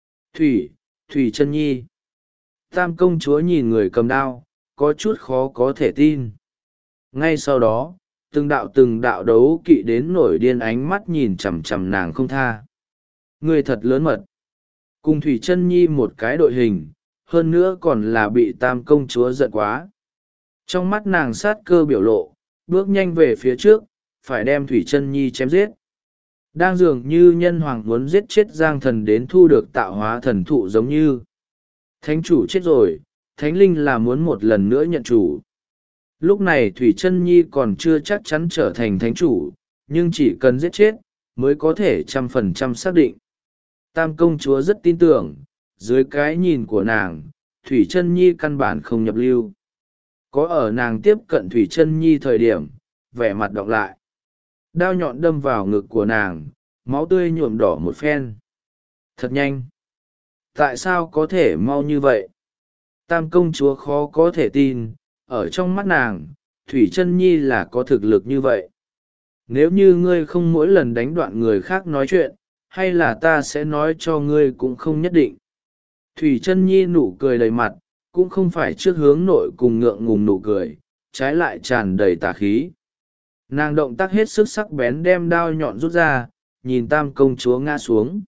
Thủy chân nhi. Tam công chúa nhìn người cầm đao, có chút khó có thể tin. Ngay sau đó, từng đạo đấu kỵ đến nổi điên ánh mắt nhìn chằm chằm nàng không tha. Người thật lớn mật. Cùng Thủy Chân Nhi một cái đội hình, hơn nữa còn là bị tam công chúa giận quá. Trong mắt nàng sát cơ biểu lộ, bước nhanh về phía trước, phải đem Thủy Chân Nhi chém giết. Đang dường như nhân hoàng muốn giết chết Giang Thần đến thu được tạo hóa thần thụ giống như. Thánh chủ chết rồi, Thánh linh là muốn một lần nữa nhận chủ. Lúc này Thủy Chân Nhi còn chưa chắc chắn trở thành thánh chủ, nhưng chỉ cần giết chết, mới có thể 100% xác định. Tam công chúa rất tin tưởng, dưới cái nhìn của nàng, Thủy Chân Nhi căn bản không nhập lưu. Có ở nàng tiếp cận Thủy Chân Nhi thời điểm, vẻ mặt đọc lại. Đao nhọn đâm vào ngực của nàng, máu tươi nhuộm đỏ một phen. Thật nhanh. Tại sao có thể mau như vậy? Tam công chúa khó có thể tin, ở trong mắt nàng, Thủy Chân Nhi là có thực lực như vậy. Nếu như ngươi không mỗi lần đánh đoạn người khác nói chuyện, hay là ta sẽ nói cho ngươi cũng không nhất định. Thủy Chân Nhi nụ cười đầy mặt, cũng không phải trước hướng nội cùng ngượng ngùng nụ cười, trái lại tràn đầy tà khí. Nàng động tác hết sức sắc bén đem đao nhọn rút ra, nhìn tam công chúa ngã xuống.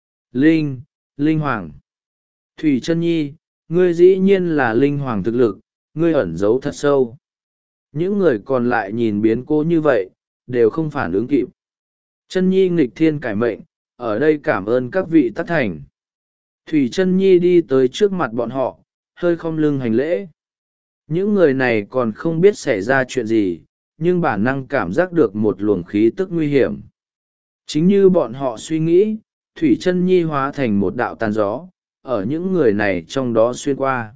Linh Hoàng. Thủy Chân Nhi, ngươi dĩ nhiên là Linh Hoàng thực lực, ngươi ẩn giấu thật sâu. Những người còn lại nhìn biến cố như vậy, đều không phản ứng kịp. Chân Nhi nghịch thiên cải mệnh, ở đây cảm ơn các vị tác thành. Thủy Chân Nhi đi tới trước mặt bọn họ, hơi khom lưng hành lễ. Những người này còn không biết xảy ra chuyện gì, nhưng bản năng cảm giác được một luồng khí tức nguy hiểm. Chính như bọn họ suy nghĩ, Thủy Chân Nhi hóa thành một đạo tàn gió, ở những người này trong đó xuyên qua.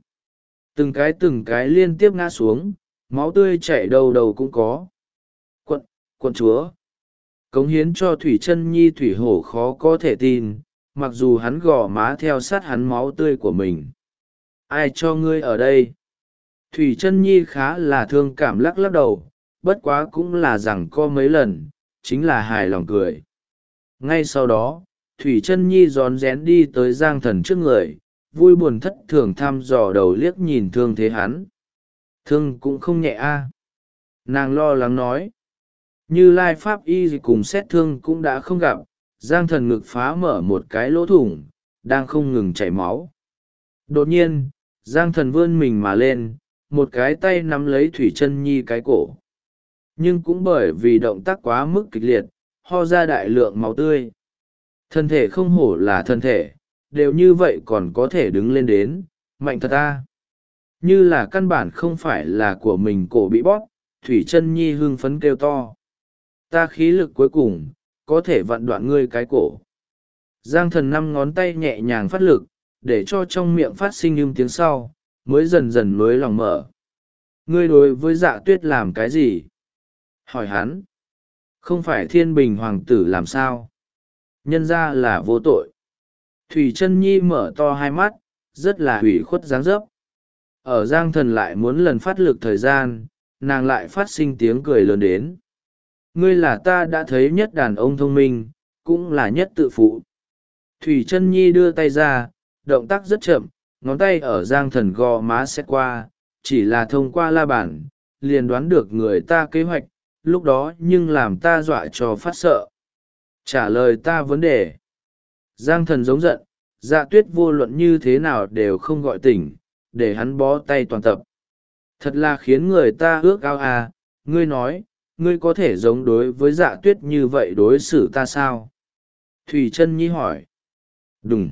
Từng cái liên tiếp ngã xuống, máu tươi chảy đầu đầu cũng có. Quận chúa cống hiến cho Thủy Chân Nhi Thủy Hổ khó có thể tin, mặc dù hắn gò má theo sát hắn máu tươi của mình. Ai cho ngươi ở đây? Thủy Chân Nhi khá là thương cảm lắc lắc đầu, bất quá cũng là rằng co mấy lần, chính là hài lòng cười. Ngay sau đó, Thủy Chân Nhi rón rén đi tới Giang Thần trước người, vui buồn thất thường thăm dò đầu liếc nhìn thương thế hắn. Thương cũng không nhẹ a. Nàng lo lắng nói. Như Lai Pháp Y cùng xét thương cũng đã không gặp, Giang Thần ngực phá mở một cái lỗ thủng, đang không ngừng chảy máu. Đột nhiên, Giang Thần vươn mình mà lên, một cái tay nắm lấy Thủy Chân Nhi cái cổ. Nhưng cũng bởi vì động tác quá mức kịch liệt, ho ra đại lượng máu tươi. Thân thể không hổ là thân thể, đều như vậy còn có thể đứng lên đến, mạnh thật ta. Như là căn bản không phải là của mình cổ bị bóp, Thủy Chân Nhi hưng phấn kêu to. Ta khí lực cuối cùng, có thể vặn đoạn ngươi cái cổ. Giang Thần 5 ngón tay nhẹ nhàng phát lực, để cho trong miệng phát sinh những tiếng sau, mới dần dần nối lòng mở. Ngươi đối với Dạ Tuyết làm cái gì? Hỏi hắn. Không phải Thiên Bình Hoàng tử làm sao? Nhân ra là vô tội. Thủy Chân Nhi mở to hai mắt, rất là hủy khuất dáng dấp. Ở Giang Thần lại muốn lần phát lực thời gian, nàng lại phát sinh tiếng cười lớn đến. Ngươi là ta đã thấy nhất đàn ông thông minh, cũng là nhất tự phụ. Thủy Chân Nhi đưa tay ra, động tác rất chậm, ngón tay ở Giang Thần gò má xét qua, chỉ là thông qua la bàn, liền đoán được người ta kế hoạch, lúc đó nhưng làm ta dọa cho phát sợ. Trả lời ta vấn đề. Giang Thần giống giận, Dạ Tuyết vô luận như thế nào đều không gọi tỉnh, để hắn bó tay toàn tập. Thật là khiến người ta ước ao à, ngươi nói, ngươi có thể giống đối với Dạ Tuyết như vậy đối xử ta sao? Thủy Chân Nhi hỏi. Đúng.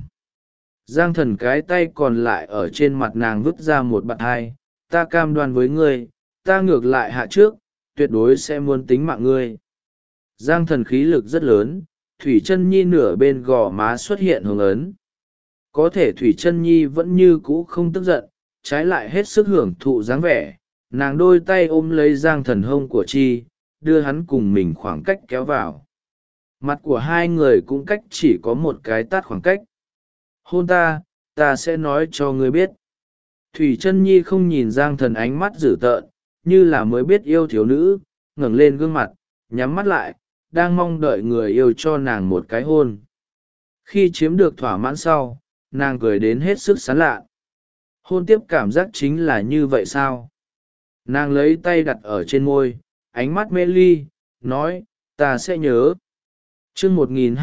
Giang Thần cái tay còn lại ở trên mặt nàng vứt ra một bạt hai, ta cam đoan với ngươi, ta ngược lại hạ trước, tuyệt đối sẽ muốn tính mạng ngươi. Giang Thần khí lực rất lớn, Thủy Chân Nhi nửa bên gò má xuất hiện hồng ấn. Có thể Thủy Chân Nhi vẫn như cũ không tức giận, trái lại hết sức hưởng thụ dáng vẻ, nàng đôi tay ôm lấy Giang Thần hông của Chi, đưa hắn cùng mình khoảng cách kéo vào. Mặt của hai người cũng cách chỉ có một cái tát khoảng cách. Hôn ta, ta sẽ nói cho ngươi biết. Thủy Chân Nhi không nhìn Giang Thần ánh mắt dữ tợn, như là mới biết yêu thiếu nữ, ngẩng lên gương mặt, nhắm mắt lại, đang mong đợi người yêu cho nàng một cái hôn. Khi chiếm được thỏa mãn sau, nàng cười đến hết sức sán lạ. Hôn tiếp cảm giác chính là như vậy sao? Nàng lấy tay đặt ở trên môi, ánh mắt mê ly, nói, ta sẽ nhớ. chương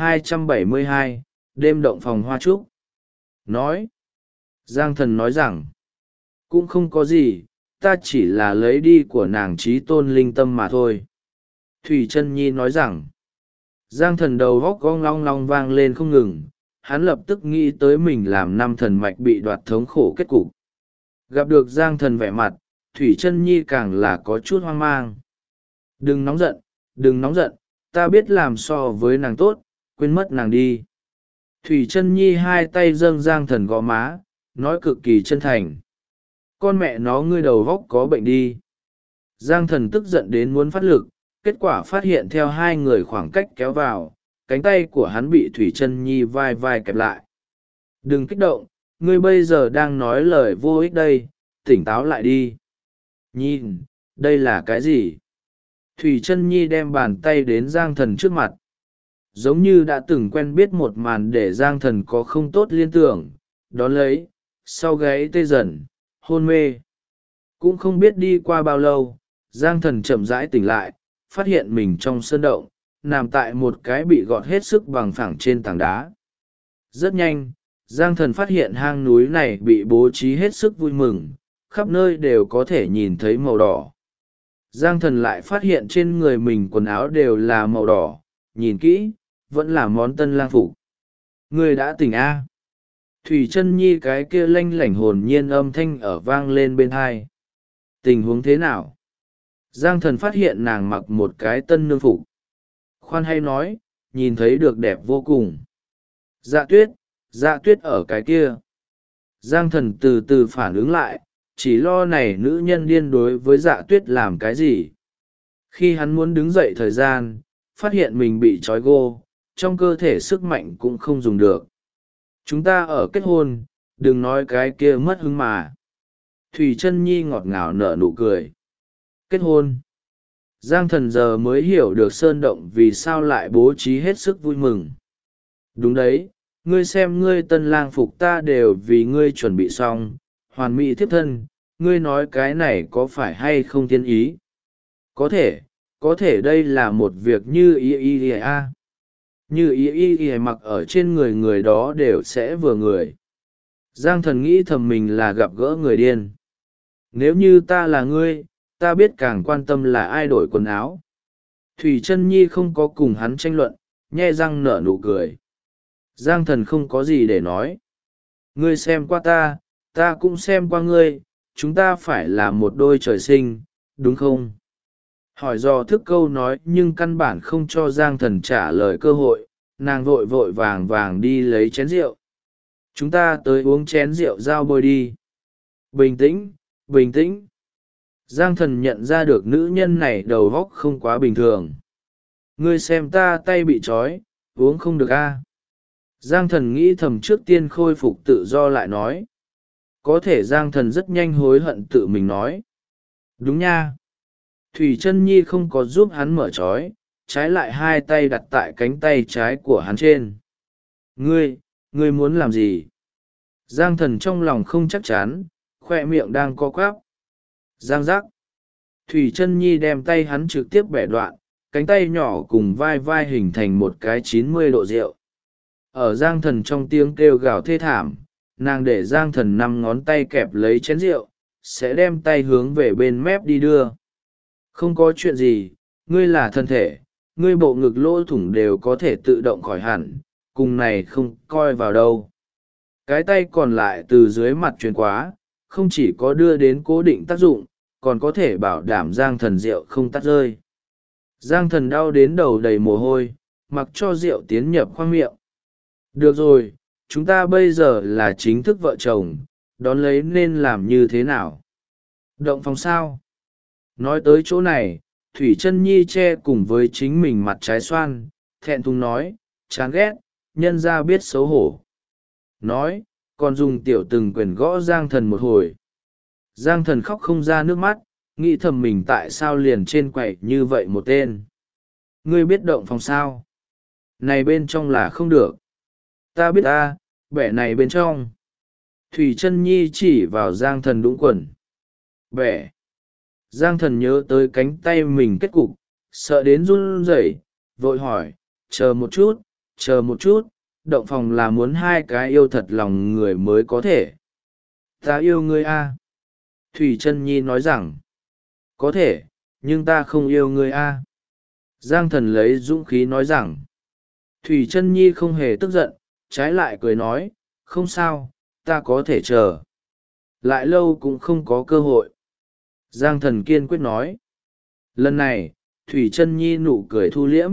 1272, đêm động phòng hoa trúc. Nói. Giang Thần nói rằng, cũng không có gì, ta chỉ là lấy đi của nàng trí tôn linh tâm mà thôi. Thủy Chân Nhi nói rằng, Giang Thần đầu góc gong long long vang lên không ngừng, hắn lập tức nghĩ tới mình làm 5 thần mạch bị đoạt thống khổ kết cục. Gặp được Giang Thần vẻ mặt, Thủy Chân Nhi càng là có chút hoang mang. Đừng nóng giận, đừng nóng giận, ta biết làm so với nàng tốt, quên mất nàng đi. Thủy Chân Nhi hai tay dâng Giang Thần gò má, nói cực kỳ chân thành. Con mẹ nó ngươi đầu góc có bệnh đi. Giang Thần tức giận đến muốn phát lực, kết quả phát hiện theo hai người khoảng cách kéo vào, cánh tay của hắn bị Thủy Chân Nhi vai vai kẹp lại. Đừng kích động, ngươi bây giờ đang nói lời vô ích đây, tỉnh táo lại đi. Nhìn, đây là cái gì? Thủy Chân Nhi đem bàn tay đến Giang Thần trước mặt. Giống như đã từng quen biết một màn để Giang Thần có không tốt liên tưởng, đón lấy, sau gáy tê dần, hôn mê. Cũng không biết đi qua bao lâu, Giang Thần chậm rãi tỉnh lại, phát hiện mình trong sơn động, nằm tại một cái bị gọt hết sức bằng phẳng trên tảng đá. Rất nhanh, Giang Thần phát hiện hang núi này bị bố trí hết sức vui mừng, khắp nơi đều có thể nhìn thấy màu đỏ. Giang Thần lại phát hiện trên người mình quần áo đều là màu đỏ, nhìn kỹ, vẫn là món tân lang phục. Người đã tỉnh a? Thủy Chân Nhi cái kia lanh lảnh hồn nhiên âm thanh ở vang lên bên tai. Tình huống thế nào? Giang thần phát hiện nàng mặc một cái tân nương phục. Khoan hay nói, nhìn thấy được đẹp vô cùng. Dạ tuyết ở cái kia. Giang thần từ từ phản ứng lại, chỉ lo này nữ nhân điên đối với dạ tuyết làm cái gì. Khi hắn muốn đứng dậy thời gian, phát hiện mình bị trói gô, trong cơ thể sức mạnh cũng không dùng được. Chúng ta ở kết hôn, đừng nói cái kia mất hứng mà. Thủy Trân Nhi ngọt ngào nở nụ cười. Kết hôn. Giang thần giờ mới hiểu được sơn động vì sao lại bố trí hết sức vui mừng. Đúng đấy, ngươi xem ngươi tân lang phục ta đều vì ngươi chuẩn bị xong, hoàn mỹ thiếp thân, ngươi nói cái này có phải hay không thiên ý? Có thể đây là một việc như ý a. Như ý mặc ở trên người người đó đều sẽ vừa người. Giang thần nghĩ thầm mình là gặp gỡ người điên. Nếu như ta là ngươi, ta biết càng quan tâm là ai đổi quần áo. Thủy Trân Nhi không có cùng hắn tranh luận, nhe răng nở nụ cười. Giang thần không có gì để nói. Ngươi xem qua ta cũng xem qua ngươi, chúng ta phải là một đôi trời sinh, đúng không? Hỏi dò thức câu nói nhưng căn bản không cho Giang thần trả lời cơ hội, nàng vội vội vàng vàng đi lấy chén rượu. Chúng ta tới uống chén rượu giao bôi đi. Bình tĩnh, bình tĩnh. Giang thần nhận ra được nữ nhân này đầu óc không quá bình thường. Ngươi xem ta tay bị trói, uống không được a. Giang thần nghĩ thầm trước tiên khôi phục tự do lại nói. Có thể Giang thần rất nhanh hối hận tự mình nói. Đúng nha. Thủy Trân Nhi không có giúp hắn mở trói, trái lại hai tay đặt tại cánh tay trái của hắn trên. Ngươi muốn làm gì? Giang thần trong lòng không chắc chắn, khoe miệng đang co quắp. Giang giác. Thủy Trân Nhi đem tay hắn trực tiếp bẻ đoạn, cánh tay nhỏ cùng vai hình thành một cái 90 độ rượu. Ở Giang thần trong tiếng kêu gào thê thảm, nàng để Giang thần 5 ngón tay kẹp lấy chén rượu, sẽ đem tay hướng về bên mép đi đưa. Không có chuyện gì, ngươi là thân thể, ngươi bộ ngực lỗ thủng đều có thể tự động khỏi hẳn, cùng này không coi vào đâu. Cái tay còn lại từ dưới mặt truyền quá, không chỉ có đưa đến cố định tác dụng, còn có thể bảo đảm Giang thần rượu không tắt rơi. Giang thần đau đến đầu đầy mồ hôi, mặc cho rượu tiến nhập khoang miệng. Được rồi, chúng ta bây giờ là chính thức vợ chồng, đón lấy nên làm như thế nào? Động phòng sao? Nói tới chỗ này, Thủy Trân Nhi che cùng với chính mình mặt trái xoan, thẹn thùng nói, chán ghét, nhân ra biết xấu hổ. Nói, còn dùng tiểu từng quyền gõ Giang thần một hồi. Giang thần khóc không ra nước mắt, nghĩ thầm mình tại sao liền trên quậy như vậy một tên. Ngươi biết động phòng sao? Này bên trong là không được. Ta biết ta, bẻ này bên trong. Thủy Trân Nhi chỉ vào Giang thần đũng quần. Bẻ. Giang thần nhớ tới cánh tay mình kết cục, sợ đến run rẩy, vội hỏi, chờ một chút, động phòng là muốn hai cái yêu thật lòng người mới có thể. Ta yêu ngươi a. Thủy Trân Nhi nói rằng, có thể, nhưng ta không yêu ngươi a. Giang thần lấy dũng khí nói rằng, Thủy Trân Nhi không hề tức giận, trái lại cười nói, không sao, ta có thể chờ. Lại lâu cũng không có cơ hội. Giang thần kiên quyết nói. Lần này, Thủy Trân Nhi nụ cười thu liễm.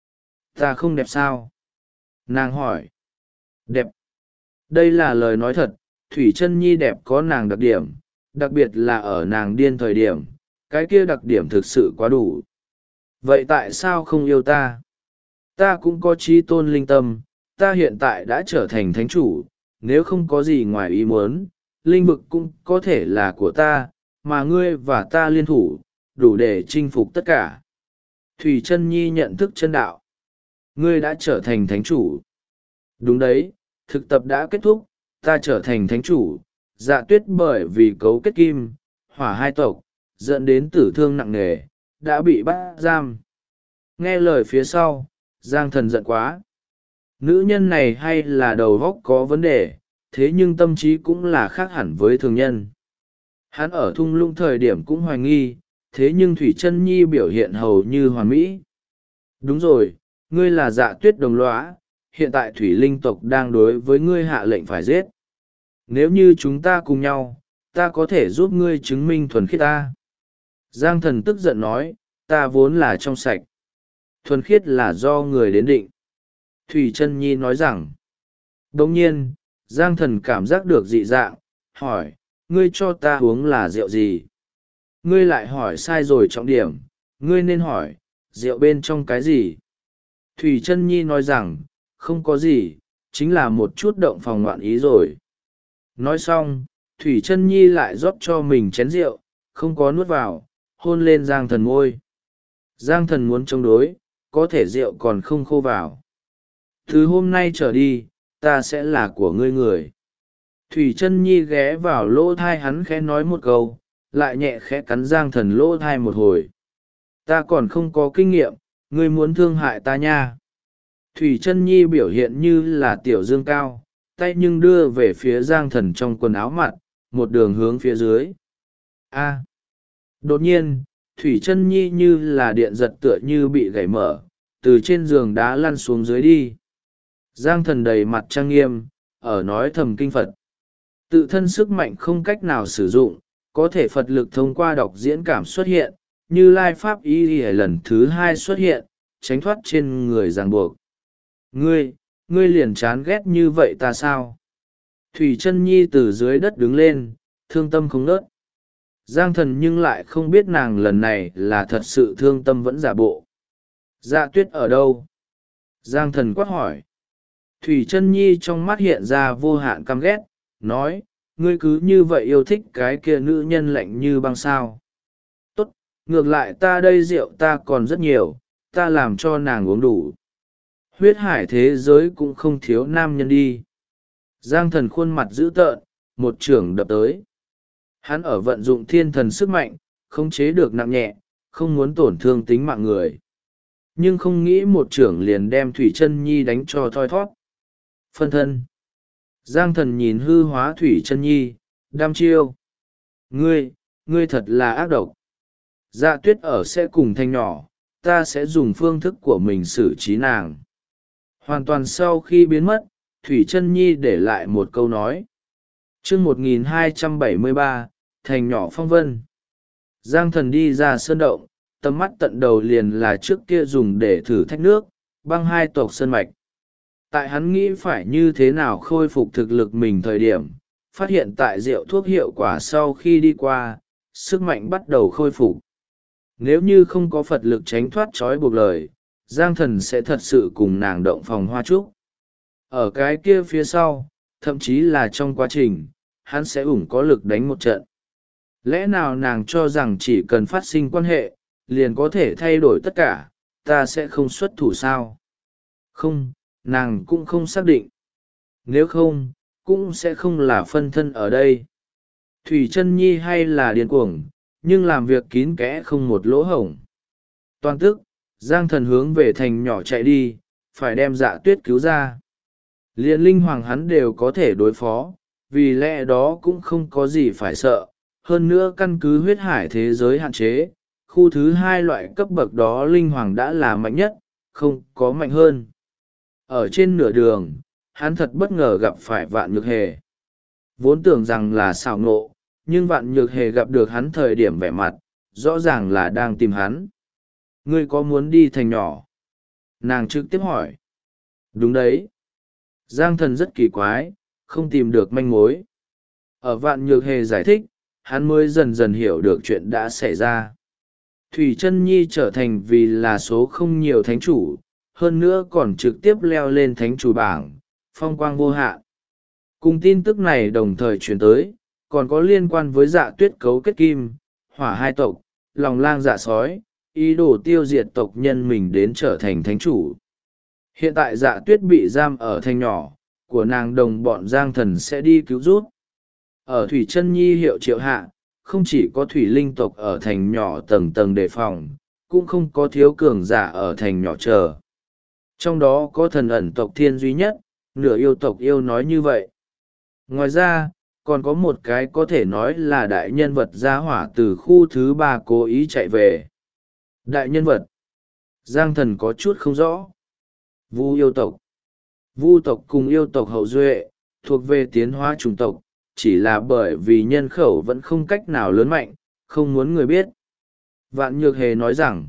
Ta không đẹp sao? Nàng hỏi. Đẹp. Đây là lời nói thật, Thủy Trân Nhi đẹp có nàng đặc điểm, đặc biệt là ở nàng điên thời điểm, cái kia đặc điểm thực sự quá đủ. Vậy tại sao không yêu ta? Ta cũng có trí tôn linh tâm, ta hiện tại đã trở thành thánh chủ, nếu không có gì ngoài ý muốn, linh vực cũng có thể là của ta, mà ngươi và ta liên thủ, đủ để chinh phục tất cả. Thủy Trân Nhi nhận thức chân đạo. Ngươi đã trở thành thánh chủ. Đúng đấy, thực tập đã kết thúc, ta trở thành thánh chủ. Dạ tuyết bởi vì cấu kết kim, hỏa hai tộc, dẫn đến tử thương nặng nề, đã bị bắt giam. Nghe lời phía sau, Giang thần giận quá. Nữ nhân này hay là đầu óc có vấn đề, thế nhưng tâm trí cũng là khác hẳn với thường nhân. Hắn ở thung lũng thời điểm cũng hoài nghi, thế nhưng Thủy Trân Nhi biểu hiện hầu như hoàn mỹ. Đúng rồi, ngươi là Dạ tuyết đồng lõa, hiện tại Thủy Linh tộc đang đối với ngươi hạ lệnh phải giết. Nếu như chúng ta cùng nhau, ta có thể giúp ngươi chứng minh thuần khiết ta. Giang thần tức giận nói, ta vốn là trong sạch. Thuần khiết là do người đến định. Thủy Chân Nhi nói rằng. Đồng nhiên, Giang thần cảm giác được dị dạng, hỏi, ngươi cho ta uống là rượu gì? Ngươi lại hỏi sai rồi trọng điểm, ngươi nên hỏi, rượu bên trong cái gì? Thủy Chân Nhi nói rằng, không có gì, chính là một chút động phòng ngoạn ý rồi. Nói xong, Thủy Chân Nhi lại rót cho mình chén rượu, không có nuốt vào, hôn lên Giang thần môi. Giang thần muốn chống đối, có thể rượu còn không khô vào. Từ hôm nay trở đi, ta sẽ là của ngươi người. Thủy Chân Nhi ghé vào lỗ thai hắn khẽ nói một câu, lại nhẹ khẽ cắn Giang thần lỗ thai một hồi. Ta còn không có kinh nghiệm, ngươi muốn thương hại ta nha. Thủy Chân Nhi biểu hiện như là tiểu dương cao, tay nhưng đưa về phía Giang thần trong quần áo mặt, một đường hướng phía dưới. A. Đột nhiên, Thủy Chân Nhi như là điện giật tựa như bị gãy mở, từ trên giường đá lăn xuống dưới đi. Giang thần đầy mặt trang nghiêm, ở nói thầm kinh Phật. Tự thân sức mạnh không cách nào sử dụng, có thể Phật lực thông qua đọc diễn cảm xuất hiện, như Lai Pháp Y lần thứ hai xuất hiện, tránh thoát trên người ràng buộc. Ngươi liền chán ghét như vậy ta sao? Thủy Chân Nhi từ dưới đất đứng lên, thương tâm không nớt. Giang thần nhưng lại không biết nàng lần này là thật sự thương tâm vẫn giả bộ. Dạ tuyết ở đâu? Giang thần quát hỏi. Thủy Chân Nhi trong mắt hiện ra vô hạn căm ghét, nói, ngươi cứ như vậy yêu thích cái kia nữ nhân lạnh như băng sao. Tốt, ngược lại ta đây rượu ta còn rất nhiều, ta làm cho nàng uống đủ. Huyết hải thế giới cũng không thiếu nam nhân đi. Giang thần khuôn mặt dữ tợn, một chưởng đập tới. Hắn ở vận dụng thiên thần sức mạnh, khống chế được nặng nhẹ, không muốn tổn thương tính mạng người. Nhưng không nghĩ một chưởng liền đem Thủy Chân Nhi đánh cho thoi thót. Phân thân. Giang thần nhìn hư hóa Thủy Chân Nhi, đăm chiêu. Ngươi thật là ác độc. Dạ tuyết ở sẽ cùng thanh nhỏ, ta sẽ dùng phương thức của mình xử trí nàng. Hoàn toàn sau khi biến mất, Thủy Chân Nhi để lại một câu nói. chương 1273, thành nhỏ phong vân. Giang thần đi ra sơn động, tầm mắt tận đầu liền là trước kia dùng để thử thách nước, băng hai tộc sơn mạch. Tại hắn nghĩ phải như thế nào khôi phục thực lực mình thời điểm, phát hiện tại rượu thuốc hiệu quả sau khi đi qua, sức mạnh bắt đầu khôi phục. Nếu như không có Phật lực tránh thoát trói buộc lời, Giang thần sẽ thật sự cùng nàng động phòng hoa trúc. Ở cái kia phía sau, thậm chí là trong quá trình, hắn sẽ có lực đánh một trận. Lẽ nào nàng cho rằng chỉ cần phát sinh quan hệ, liền có thể thay đổi tất cả, ta sẽ không xuất thủ sao? Không, nàng cũng không xác định. Nếu không, cũng sẽ không là phân thân ở đây. Thủy Chân Nhi hay là điên cuồng, nhưng làm việc kín kẽ không một lỗ hổng. Toàn tức, Giang thần hướng về thành nhỏ chạy đi, phải đem Dạ tuyết cứu ra. Liên linh hoàng hắn đều có thể đối phó, vì lẽ đó cũng không có gì phải sợ. Hơn nữa căn cứ huyết hải thế giới hạn chế, khu thứ hai loại cấp bậc đó linh hoàng đã là mạnh nhất, không có mạnh hơn. Ở trên nửa đường, hắn thật bất ngờ gặp phải Vạn Nhược Hề. Vốn tưởng rằng là xảo nộ, nhưng Vạn Nhược Hề gặp được hắn thời điểm vẻ mặt, rõ ràng là đang tìm hắn. Ngươi có muốn đi thành nhỏ? Nàng trực tiếp hỏi. Đúng đấy. Giang thần rất kỳ quái, không tìm được manh mối. Ở Vạn Nhược Hề giải thích, hắn mới dần dần hiểu được chuyện đã xảy ra. Thủy Chân Nhi trở thành vì là số không nhiều thánh chủ, hơn nữa còn trực tiếp leo lên thánh chủ bảng, phong quang vô hạn. Cùng tin tức này đồng thời truyền tới, còn có liên quan với Dạ tuyết cấu kết kim, hỏa hai tộc, lòng lang dạ sói, ý đồ tiêu diệt tộc nhân mình đến trở thành thánh chủ. Hiện tại Dạ tuyết bị giam ở thành nhỏ, của nàng đồng bọn Giang thần sẽ đi cứu rút. Ở Thủy Chân Nhi hiệu triệu hạ, không chỉ có thủy linh tộc ở thành nhỏ tầng tầng đề phòng, cũng không có thiếu cường giả ở thành nhỏ chờ. Trong đó có thần ẩn tộc thiên duy nhất, nửa yêu tộc yêu nói như vậy. Ngoài ra, còn có một cái có thể nói là đại nhân vật gia hỏa từ khu thứ ba cố ý chạy về. Đại nhân vật. Giang thần có chút không rõ. Vu yêu tộc. Vu tộc cùng yêu tộc hậu duệ, thuộc về tiến hóa chủng tộc, chỉ là bởi vì nhân khẩu vẫn không cách nào lớn mạnh, không muốn người biết. Vạn Nhược Hề nói rằng,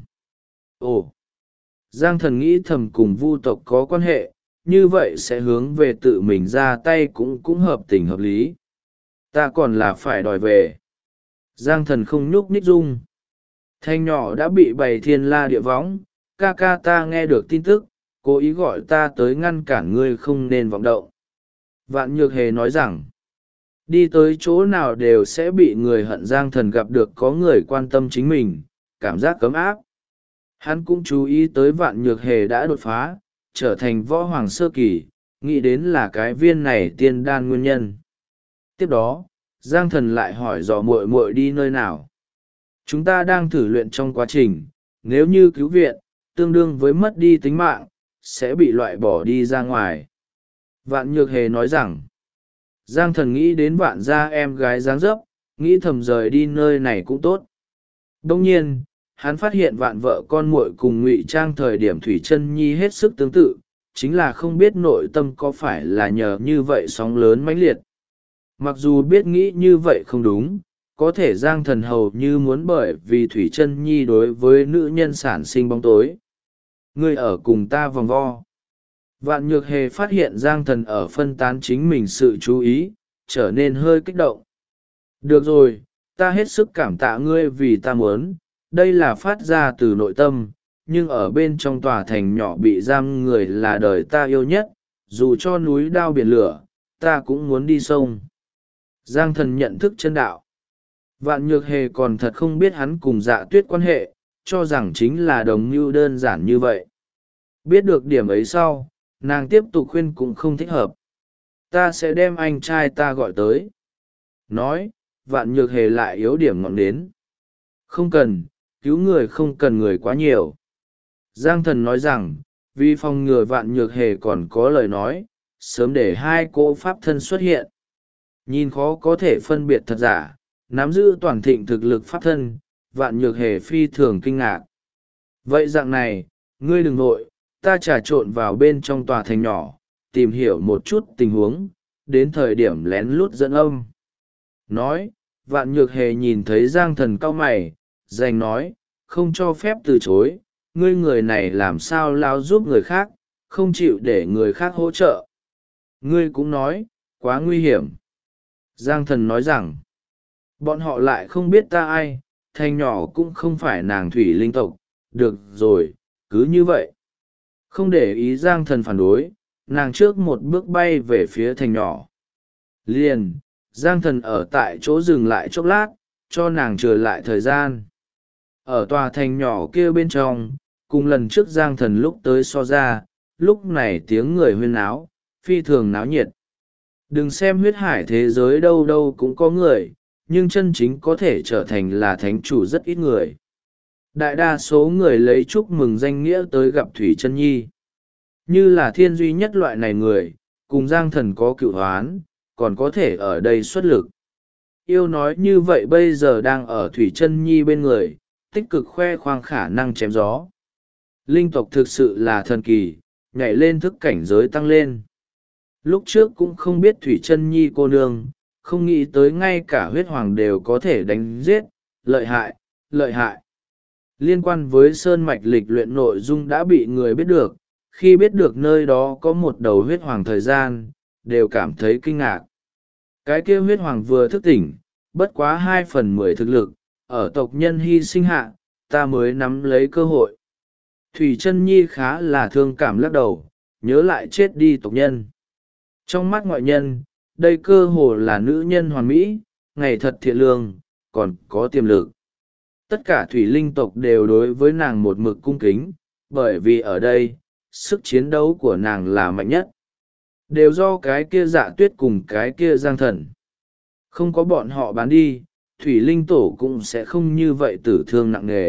ồ, Giang Thần nghĩ thầm cùng Vu tộc có quan hệ, như vậy sẽ hướng về tự mình ra tay cũng hợp tình hợp lý. Ta còn là phải đòi về. Giang Thần không nhúc nhích dung. Thanh nhỏ đã bị bày thiên la địa võng, ca ca ta nghe được tin tức, cố ý gọi ta tới ngăn cản ngươi không nên vọng động. Vạn Nhược Hề nói rằng, đi tới chỗ nào đều sẽ bị người hận. Giang Thần gặp được có người quan tâm chính mình, cảm giác cấm áp. Hắn cũng chú ý tới Vạn Nhược Hề đã đột phá, trở thành võ hoàng sơ kỳ, nghĩ đến là cái viên này tiên đan nguyên nhân. Tiếp đó, Giang Thần lại hỏi dò muội muội đi nơi nào. Chúng ta đang thử luyện trong quá trình, nếu như cứu viện, tương đương với mất đi tính mạng, sẽ bị loại bỏ đi ra ngoài. Vạn Nhược Hề nói rằng, Giang Thần nghĩ đến Vạn gia em gái dáng dấp, nghĩ thầm rời đi nơi này cũng tốt. Đông nhiên, hắn phát hiện Vạn vợ con muội cùng Ngụy Trang thời điểm Thủy Chân Nhi hết sức tương tự, chính là không biết nội tâm có phải là nhờ như vậy sóng lớn mãnh liệt. Mặc dù biết nghĩ như vậy không đúng, có thể Giang Thần hầu như muốn bởi vì Thủy Chân Nhi đối với nữ nhân sản sinh bóng tối. Ngươi ở cùng ta vòng vo. Vạn Nhược Hề phát hiện Giang Thần ở phân tán chính mình sự chú ý, trở nên hơi kích động. Được rồi, ta hết sức cảm tạ ngươi vì ta muốn, đây là phát ra từ nội tâm, nhưng ở bên trong tòa thành nhỏ bị giam người là đời ta yêu nhất, dù cho núi đao biển lửa, ta cũng muốn đi sông. Giang Thần nhận thức chân đạo. Vạn Nhược Hề còn thật không biết hắn cùng Dạ Tuyết quan hệ, cho rằng chính là đồng mưu đơn giản như vậy. Biết được điểm ấy sau, nàng tiếp tục khuyên cũng không thích hợp. Ta sẽ đem anh trai ta gọi tới. Nói, Vạn Nhược Hề lại yếu điểm ngọn đến. Không cần, cứu người không cần người quá nhiều. Giang Thần nói rằng, vì phòng ngừa Vạn Nhược Hề còn có lời nói, sớm để hai cỗ pháp thân xuất hiện. Nhìn khó có thể phân biệt thật giả, nắm giữ toàn thịnh thực lực pháp thân, Vạn Nhược Hề phi thường kinh ngạc. Vậy dạng này, ngươi đừng nội, ta trà trộn vào bên trong tòa thành nhỏ, tìm hiểu một chút tình huống, đến thời điểm lén lút dẫn âm. Nói, Vạn Nhược Hề nhìn thấy Giang Thần cau mày, giành nói, không cho phép từ chối, ngươi người này làm sao lao giúp người khác, không chịu để người khác hỗ trợ. Ngươi cũng nói, quá nguy hiểm. Giang Thần nói rằng, bọn họ lại không biết ta ai, thành nhỏ cũng không phải nàng thủy linh tộc, được rồi, cứ như vậy. Không để ý Giang Thần phản đối, nàng trước một bước bay về phía thành nhỏ. Liền, Giang Thần ở tại chỗ dừng lại chốc lát, cho nàng trở lại thời gian. Ở tòa thành nhỏ kia bên trong, cùng lần trước Giang Thần lúc tới so ra, lúc này tiếng người huyên náo, phi thường náo nhiệt. Đừng xem huyết hải thế giới đâu đâu cũng có người, nhưng chân chính có thể trở thành là thánh chủ rất ít người. Đại đa số người lấy chúc mừng danh nghĩa tới gặp Thủy Chân Nhi. Như là thiên duy nhất loại này người, cùng Giang Thần có cựu hoán, còn có thể ở đây xuất lực. Yêu nói như vậy bây giờ đang ở Thủy Chân Nhi bên người, tích cực khoe khoang khả năng chém gió. Linh tộc thực sự là thần kỳ, nhảy lên thức cảnh giới tăng lên. Lúc trước cũng không biết Thủy Chân Nhi cô nương, không nghĩ tới ngay cả huyết hoàng đều có thể đánh giết, lợi hại, lợi hại. Liên quan với sơn mạch lịch luyện nội dung đã bị người biết được, khi biết được nơi đó có một đầu huyết hoàng thời gian, đều cảm thấy kinh ngạc. Cái kia huyết hoàng vừa thức tỉnh, bất quá 2/10 thực lực, ở tộc nhân hy sinh hạ, ta mới nắm lấy cơ hội. Thủy Chân Nhi khá là thương cảm lắc đầu, nhớ lại chết đi tộc nhân. Trong mắt ngoại nhân, đây cơ hồ là nữ nhân hoàn mỹ, ngày thật thiện lương, còn có tiềm lực. Tất cả thủy linh tộc đều đối với nàng một mực cung kính, bởi vì ở đây, sức chiến đấu của nàng là mạnh nhất. Đều do cái kia Dạ Tuyết cùng cái kia Giang Thần. Không có bọn họ bán đi, thủy linh tổ cũng sẽ không như vậy tử thương nặng nề.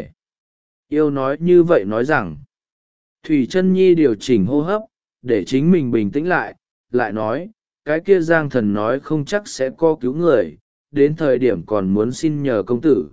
Yêu nói như vậy nói rằng, Thủy Chân Nhi điều chỉnh hô hấp, để chính mình bình tĩnh lại nói, cái kia Giang Thần nói không chắc sẽ có cứu người, đến thời điểm còn muốn xin nhờ công tử.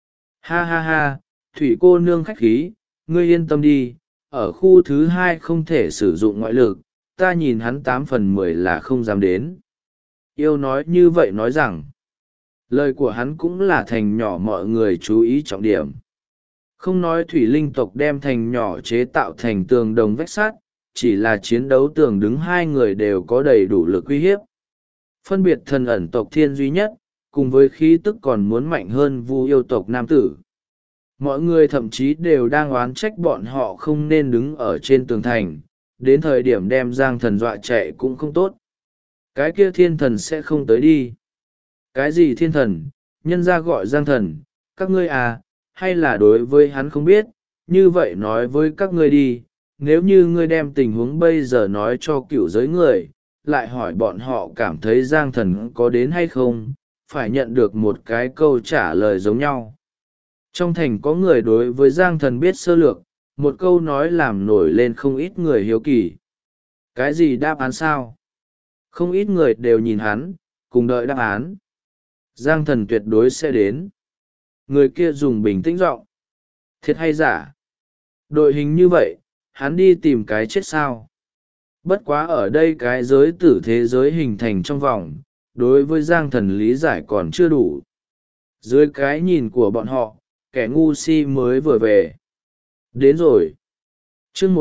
Ha ha ha, Thủy cô nương khách khí, ngươi yên tâm đi, ở khu thứ 2 không thể sử dụng ngoại lực, ta nhìn hắn 8/10 là không dám đến. Yêu nói như vậy nói rằng, lời của hắn cũng là thành nhỏ mọi người chú ý trọng điểm. Không nói thủy linh tộc đem thành nhỏ chế tạo thành tường đồng vách sắt, chỉ là chiến đấu tường đứng hai người đều có đầy đủ lực uy hiếp. Phân biệt thần ẩn tộc thiên duy nhất, cùng với khí tức còn muốn mạnh hơn vu yêu tộc nam tử. Mọi người thậm chí đều đang oán trách bọn họ không nên đứng ở trên tường thành, đến thời điểm đem Giang Thần dọa chạy cũng không tốt. Cái kia thiên thần sẽ không tới đi. Cái gì thiên thần, nhân ra gọi Giang Thần, các ngươi à, hay là đối với hắn không biết, như vậy nói với các ngươi đi, nếu như ngươi đem tình huống bây giờ nói cho cựu giới người, lại hỏi bọn họ cảm thấy Giang Thần có đến hay không, phải nhận được một cái câu trả lời giống nhau. Trong thành có người đối với Giang Thần biết sơ lược, một câu nói làm nổi lên không ít người hiếu kỳ. Cái gì đáp án sao? Không ít người đều nhìn hắn, cùng đợi đáp án. Giang Thần tuyệt đối sẽ đến. Người kia dùng bình tĩnh giọng. Thiệt hay giả? Đội hình như vậy, hắn đi tìm cái chết sao? Bất quá ở đây cái giới tử thế giới hình thành trong vòng, đối với Giang Thần lý giải còn chưa đủ. Dưới cái nhìn của bọn họ, kẻ ngu si mới vừa về. Đến rồi. chương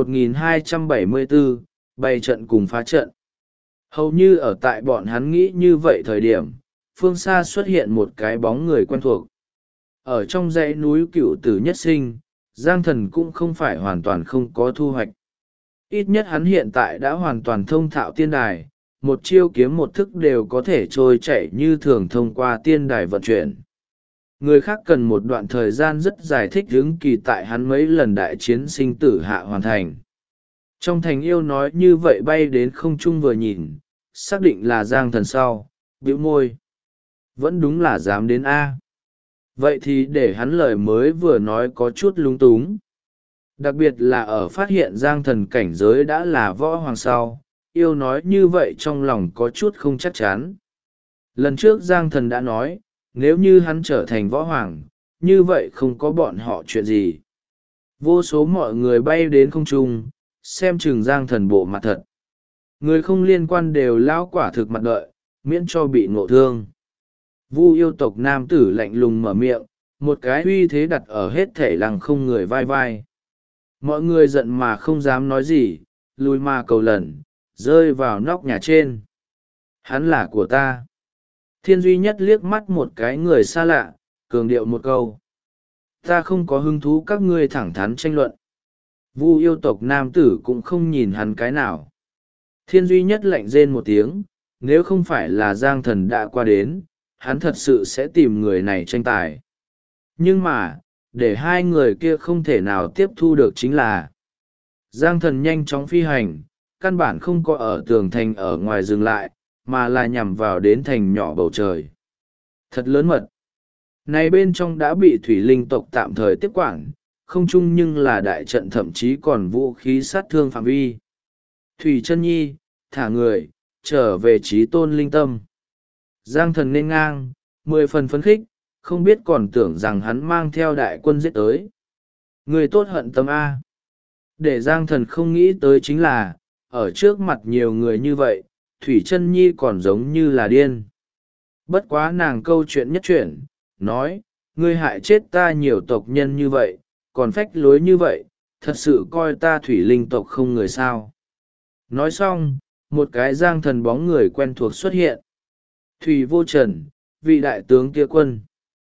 1274, bày trận cùng phá trận. Hầu như ở tại bọn hắn nghĩ như vậy thời điểm, phương xa xuất hiện một cái bóng người quen thuộc. Ở trong dãy núi Cựu Tử Nhất Sinh, Giang Thần cũng không phải hoàn toàn không có thu hoạch. Ít nhất hắn hiện tại đã hoàn toàn thông thạo tiên đài, một chiêu kiếm một thức đều có thể trôi chảy như thường thông qua tiên đài vận chuyển. Người khác cần một đoạn thời gian rất dài thích ứng kỳ tại hắn mấy lần đại chiến sinh tử hạ hoàn thành. Trong thành yêu nói như vậy bay đến không trung vừa nhìn, xác định là Giang Thần sau, bĩu môi. Vẫn đúng là dám đến A. Vậy thì để hắn lời mới vừa nói có chút lung túng. Đặc biệt là ở phát hiện Giang Thần cảnh giới đã là võ hoàng sau, yêu nói như vậy trong lòng có chút không chắc chắn. Lần trước Giang Thần đã nói, nếu như hắn trở thành võ hoàng, như vậy không có bọn họ chuyện gì. Vô số mọi người bay đến không trung, xem chừng Giang Thần bộ mặt thật. Người không liên quan đều lao quả thực mặt đợi, miễn cho bị ngộ thương. Vu yêu tộc nam tử lạnh lùng mở miệng, một cái uy thế đặt ở hết thể lăng không người vai vai. Mọi người giận mà không dám nói gì, lùi mà cầu lần, rơi vào nóc nhà trên. Hắn là của ta. Thiên duy nhất liếc mắt một cái người xa lạ, cường điệu một câu. Ta không có hứng thú các ngươi thẳng thắn tranh luận. Vu yêu tộc nam tử cũng không nhìn hắn cái nào. Thiên duy nhất lạnh rên một tiếng, nếu không phải là Giang Thần đã qua đến, hắn thật sự sẽ tìm người này tranh tài. Nhưng mà, để hai người kia không thể nào tiếp thu được chính là Giang Thần nhanh chóng phi hành, căn bản không có ở tường thành ở ngoài dừng lại, mà là nhằm vào đến thành nhỏ bầu trời. Thật lớn mật. Này bên trong đã bị thủy linh tộc tạm thời tiếp quản, không chung nhưng là đại trận thậm chí còn vũ khí sát thương phạm vi. Thủy Chân Nhi, thả người, trở về trí tôn linh tâm. Giang Thần nên ngang, 10 phần phấn khích, không biết còn tưởng rằng hắn mang theo đại quân giết tới. Người tốt hận tâm A. Để Giang Thần không nghĩ tới chính là, ở trước mặt nhiều người như vậy, Thủy Chân Nhi còn giống như là điên. Bất quá nàng câu chuyện nhất chuyển, nói, ngươi hại chết ta nhiều tộc nhân như vậy, còn phách lối như vậy, thật sự coi ta thủy linh tộc không người sao. Nói xong, một cái Giang Thần bóng người quen thuộc xuất hiện. Thủy Vô Trần, vị đại tướng kia quân.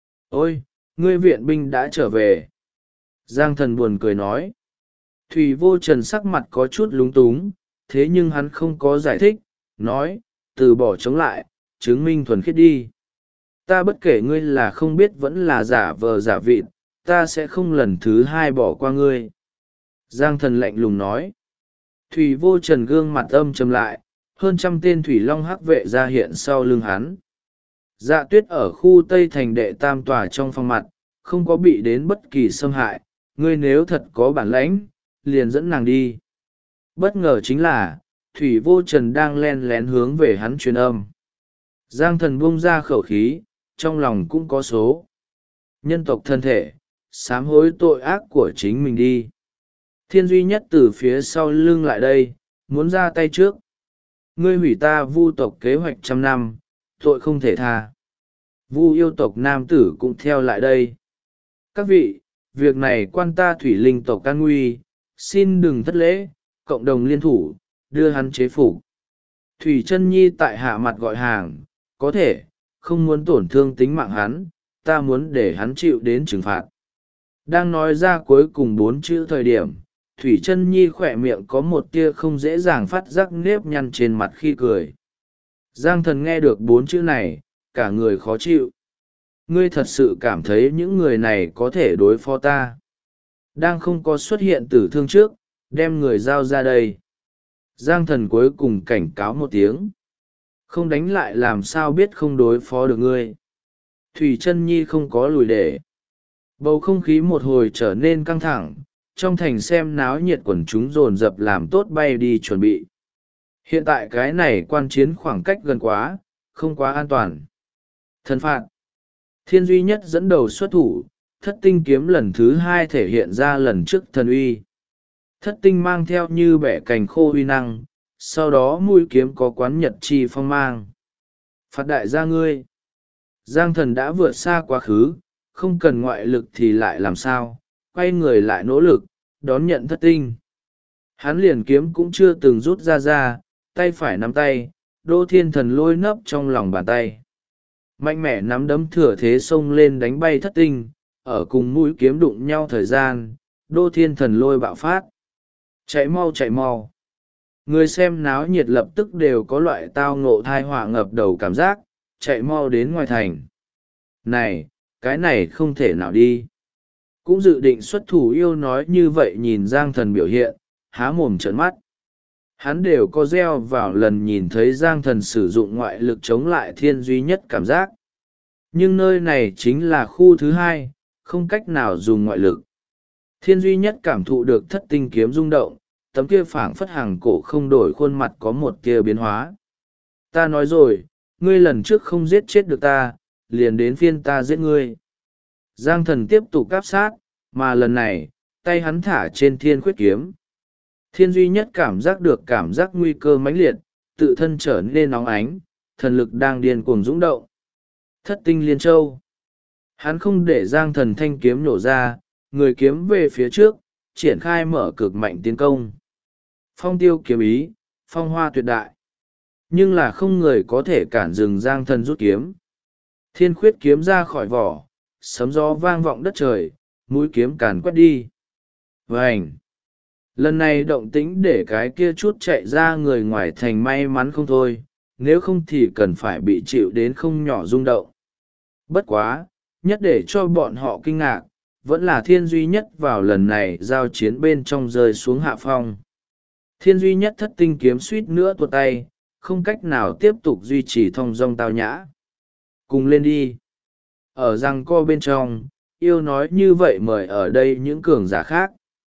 Ôi, ngươi viện binh đã trở về. Giang Thần buồn cười nói. Thủy Vô Trần sắc mặt có chút lúng túng, thế nhưng hắn không có giải thích, nói, từ bỏ chống lại, chứng minh thuần khiết đi. Ta bất kể ngươi là không biết vẫn là giả vờ giả vịt, ta sẽ không lần thứ hai bỏ qua ngươi. Giang Thần lạnh lùng nói. Thủy Vô Trần gương mặt âm trầm lại, hơn 100 tên thủy long hắc vệ ra hiện sau lưng hắn. Dạ Tuyết ở khu Tây Thành đệ tam tòa trong phòng mặt, không có bị đến bất kỳ xâm hại, ngươi nếu thật có bản lãnh, liền dẫn nàng đi. Bất ngờ chính là, Thủy Vô Trần đang len lén hướng về hắn truyền âm. Giang Thần buông ra khẩu khí, trong lòng cũng có số. Nhân tộc thân thể, sám hối tội ác của chính mình đi. Thiên duy nhất từ phía sau lưng lại đây, muốn ra tay trước. Ngươi hủy ta Vu tộc kế hoạch 100 năm, tội không thể tha. Vu yêu tộc nam tử cũng theo lại đây. Các vị, việc này quan ta thủy linh tộc can nguy, xin đừng thất lễ, cộng đồng liên thủ, đưa hắn chế phục. Thủy Chân Nhi tại hạ mặt gọi hàng, có thể, không muốn tổn thương tính mạng hắn, ta muốn để hắn chịu đến trừng phạt. Đang nói ra cuối cùng 4 chữ thời điểm, Thủy Chân Nhi khỏe miệng có một tia không dễ dàng phát giác nếp nhăn trên mặt khi cười. Giang Thần nghe được 4 chữ này, cả người khó chịu. Ngươi thật sự cảm thấy những người này có thể đối phó ta? Đang không có xuất hiện tử thương trước, đem người giao ra đây. Giang Thần cuối cùng cảnh cáo một tiếng. Không đánh lại làm sao biết không đối phó được ngươi. Thủy Chân Nhi không có lùi để. Bầu không khí một hồi trở nên căng thẳng, trong thành xem náo nhiệt quần chúng dồn dập làm tốt bay đi chuẩn bị. Hiện tại cái này quan chiến khoảng cách gần quá, không quá an toàn. Thần phạt. Thiên duy nhất dẫn đầu xuất thủ, thất tinh kiếm lần thứ 2 thể hiện ra lần trước thần uy. Thất tinh mang theo như bẻ cành khô uy năng, sau đó mũi kiếm có quán nhật chi phong mang. Phạt đại gia ngươi. Giang Thần đã vượt xa quá khứ, không cần ngoại lực thì lại làm sao, quay người lại nỗ lực, đón nhận thất tinh. Hắn liền kiếm cũng chưa từng rút ra, tay phải nắm tay, Đỗ Thiên Thần lôi nấp trong lòng bàn tay. Mạnh mẽ nắm đấm thừa thế xông lên đánh bay thất tinh, ở cùng mũi kiếm đụng nhau thời gian, Đỗ Thiên Thần lôi bạo phát. Chạy mau chạy mau. Người xem náo nhiệt lập tức đều có loại tao ngộ thai họa ngập đầu cảm giác, chạy mau đến ngoài thành. Này, cái này không thể nào đi. Cũng dự định xuất thủ yêu nói như vậy nhìn Giang Thần biểu hiện, há mồm trợn mắt. Hắn đều có gieo vào lần nhìn thấy Giang Thần sử dụng ngoại lực chống lại thiên duy nhất cảm giác. Nhưng nơi này chính là khu thứ 2, không cách nào dùng ngoại lực. Thiên duy nhất cảm thụ được thất tinh kiếm rung động, tấm kia phảng phất hàng cổ không đổi khuôn mặt có một kia biến hóa. Ta nói rồi, ngươi lần trước không giết chết được ta, liền đến phiên ta giết ngươi. Giang Thần tiếp tục áp sát, mà lần này, tay hắn thả trên thiên khuyết kiếm. Thiên duy nhất cảm giác được cảm giác nguy cơ mãnh liệt, tự thân trở nên nóng ánh, thần lực đang điên cuồng dũng động. Thất tinh liên châu. Hắn không để Giang Thần thanh kiếm nổ ra, người kiếm về phía trước, triển khai mở cực mạnh tiến công. Phong tiêu kiếm ý, phong hoa tuyệt đại. Nhưng là không người có thể cản dừng Giang Thần rút kiếm. Thiên khuyết kiếm ra khỏi vỏ, sấm gió vang vọng đất trời, mũi kiếm càn quét đi. Vành! Lần này động tĩnh để cái kia chút chạy ra người ngoài thành may mắn không thôi, nếu không thì cần phải bị chịu đến không nhỏ rung động. Bất quá, nhất để cho bọn họ kinh ngạc, vẫn là thiên duy nhất vào lần này giao chiến bên trong rơi xuống hạ phong. Thiên duy nhất thất tinh kiếm suýt nữa tuột tay, không cách nào tiếp tục duy trì thong dong tao nhã. Cùng lên đi. Ở răng co bên trong, yêu nói như vậy mời ở đây những cường giả khác.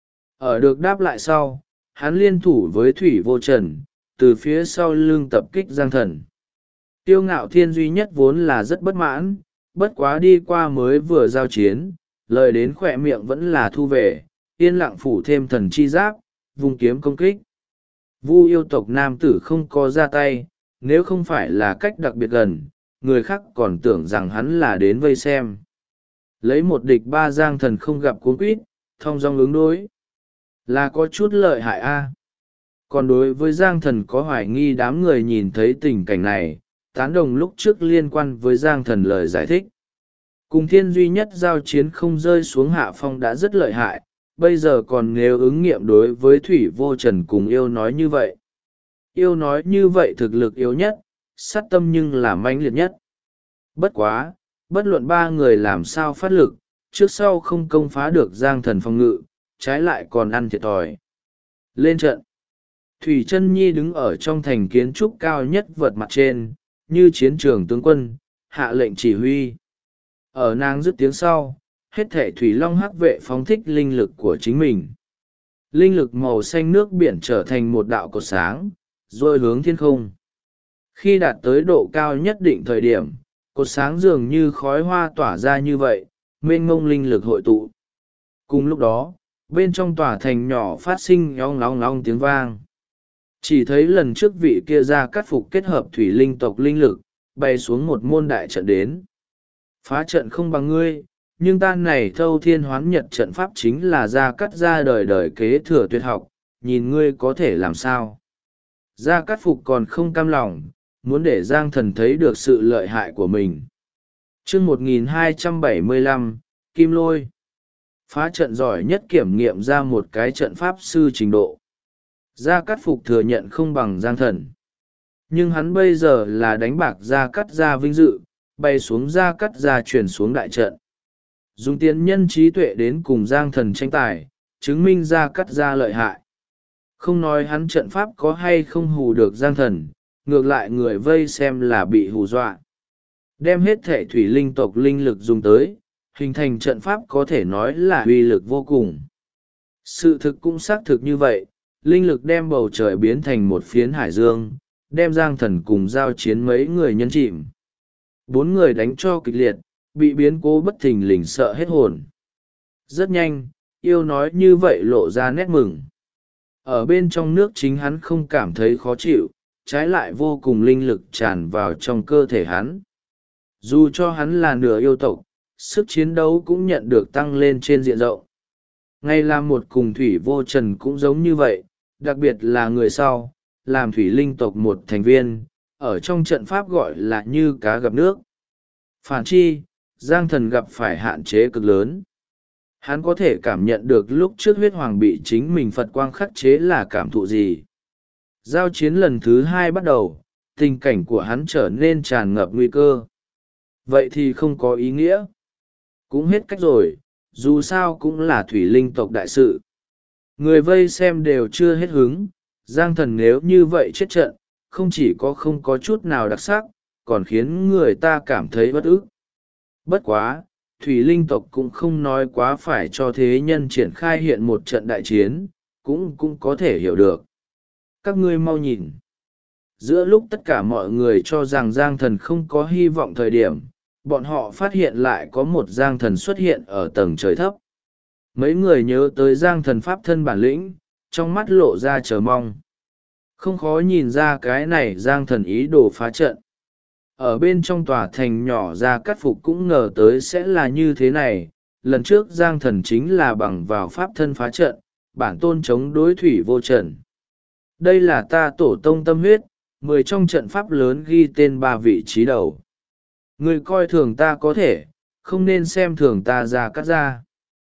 Ở được đáp lại sau, hắn liên thủ với Thủy Vô Trần, từ phía sau lưng tập kích Giang Thần. Tiêu ngạo thiên duy nhất vốn là rất bất mãn, bất quá đi qua mới vừa giao chiến, lời đến khỏe miệng vẫn là thu về, yên lặng phủ thêm thần chi giáp, vùng kiếm công kích. Vu yêu tộc nam tử không có ra tay, nếu không phải là cách đặc biệt gần, người khác còn tưởng rằng hắn là đến vây xem. Lấy một địch 3 Giang Thần không gặp cuốn quýt, thong dong ứng đối. Là có chút lợi hại a. Còn đối với Giang Thần có hoài nghi đám người nhìn thấy tình cảnh này, tán đồng lúc trước liên quan với Giang Thần lời giải thích. Cùng thiên duy nhất giao chiến không rơi xuống hạ phong đã rất lợi hại, bây giờ còn nếu ứng nghiệm đối với Thủy Vô Trần cùng yêu nói như vậy. Yêu nói như vậy thực lực yếu nhất, sát tâm nhưng là mãnh liệt nhất. Bất quá, bất luận 3 người làm sao phát lực, trước sau không công phá được Giang Thần phòng ngự, trái lại còn ăn thiệt thòi. Lên trận. Thủy Chân Nhi đứng ở trong thành kiến trúc cao nhất vượt mặt trên, như chiến trường tướng quân, hạ lệnh chỉ huy. Ở nàng dứt tiếng sau, hết thể Thủy Long Hắc vệ phóng thích linh lực của chính mình. Linh lực màu xanh nước biển trở thành một đạo cột sáng, rồi hướng thiên không. Khi đạt tới độ cao nhất định thời điểm, cột sáng dường như khói hoa tỏa ra như vậy, mênh mông linh lực hội tụ. Cùng lúc đó, bên trong tòa thành nhỏ phát sinh ong long long tiếng vang. Chỉ thấy lần trước vị kia ra cắt phục kết hợp thủy linh tộc linh lực, bay xuống một môn đại trận đến. Phá trận không bằng ngươi, nhưng ta này thâu thiên hoán nhật trận pháp chính là Gia Cát gia đời đời kế thừa tuyệt học, nhìn ngươi có thể làm sao. Gia Cát Phục còn không cam lòng, muốn để Giang Thần thấy được sự lợi hại của mình. Chương 1275, Kim Lôi. Phá trận giỏi nhất kiểm nghiệm ra một cái trận pháp sư trình độ. Gia Cát Phục thừa nhận không bằng Giang Thần. Nhưng hắn bây giờ là đánh bạc Gia Cát gia vinh dự, bay xuống Gia Cát gia chuyển xuống đại trận. Dùng tiền nhân trí tuệ đến cùng Giang Thần tranh tài, chứng minh Gia Cát gia lợi hại. Không nói hắn trận pháp có hay không hù được Giang Thần, ngược lại người vây xem là bị hù dọa. Đem hết thể thủy linh tộc linh lực dùng tới, hình thành trận pháp có thể nói là uy lực vô cùng. Sự thực cũng xác thực như vậy, linh lực đem bầu trời biến thành một phiến hải dương, đem Giang Thần cùng giao chiến mấy người nhân chìm. 4 người đánh cho kịch liệt, bị biến cố bất thình lình sợ hết hồn. Rất nhanh, yêu nói như vậy lộ ra nét mừng. Ở bên trong nước chính hắn không cảm thấy khó chịu, trái lại vô cùng linh lực tràn vào trong cơ thể hắn. Dù cho hắn là nửa yêu tộc, sức chiến đấu cũng nhận được tăng lên trên diện rộng. Ngay làm một cùng thủy vô trần cũng giống như vậy, đặc biệt là người sau, làm thủy linh tộc một thành viên, ở trong trận pháp gọi là như cá gặp nước. Phản chi, Giang Thần gặp phải hạn chế cực lớn. Hắn có thể cảm nhận được lúc trước huyết hoàng bị chính mình Phật quang khắc chế là cảm thụ gì. Giao chiến lần thứ 2 bắt đầu, tình cảnh của hắn trở nên tràn ngập nguy cơ. Vậy thì không có ý nghĩa. Cũng hết cách rồi, dù sao cũng là thủy linh tộc đại sự. Người vây xem đều chưa hết hứng, Giang Thần nếu như vậy chết trận, không chỉ có không có chút nào đặc sắc, còn khiến người ta cảm thấy bất ức. Bất quá, thủy linh tộc cũng không nói quá phải cho thế nhân triển khai hiện một trận đại chiến, cũng có thể hiểu được. Các ngươi mau nhìn. Giữa lúc tất cả mọi người cho rằng Giang Thần không có hy vọng thời điểm, bọn họ phát hiện lại có một Giang Thần xuất hiện ở tầng trời thấp. Mấy người nhớ tới Giang Thần pháp thân bản lĩnh, trong mắt lộ ra chờ mong. Không khó nhìn ra cái này Giang Thần ý đồ phá trận. Ở bên trong tòa thành nhỏ Gia Cát Phục cũng ngờ tới sẽ là như thế này. Lần trước Giang Thần chính là bằng vào pháp thân phá trận, bản tôn chống đối thủy vô trần. Đây là ta tổ tông tâm huyết, 10 trong trận pháp lớn ghi tên 3 vị trí đầu. Người coi thường ta có thể, không nên xem thường ta Gia Cát gia.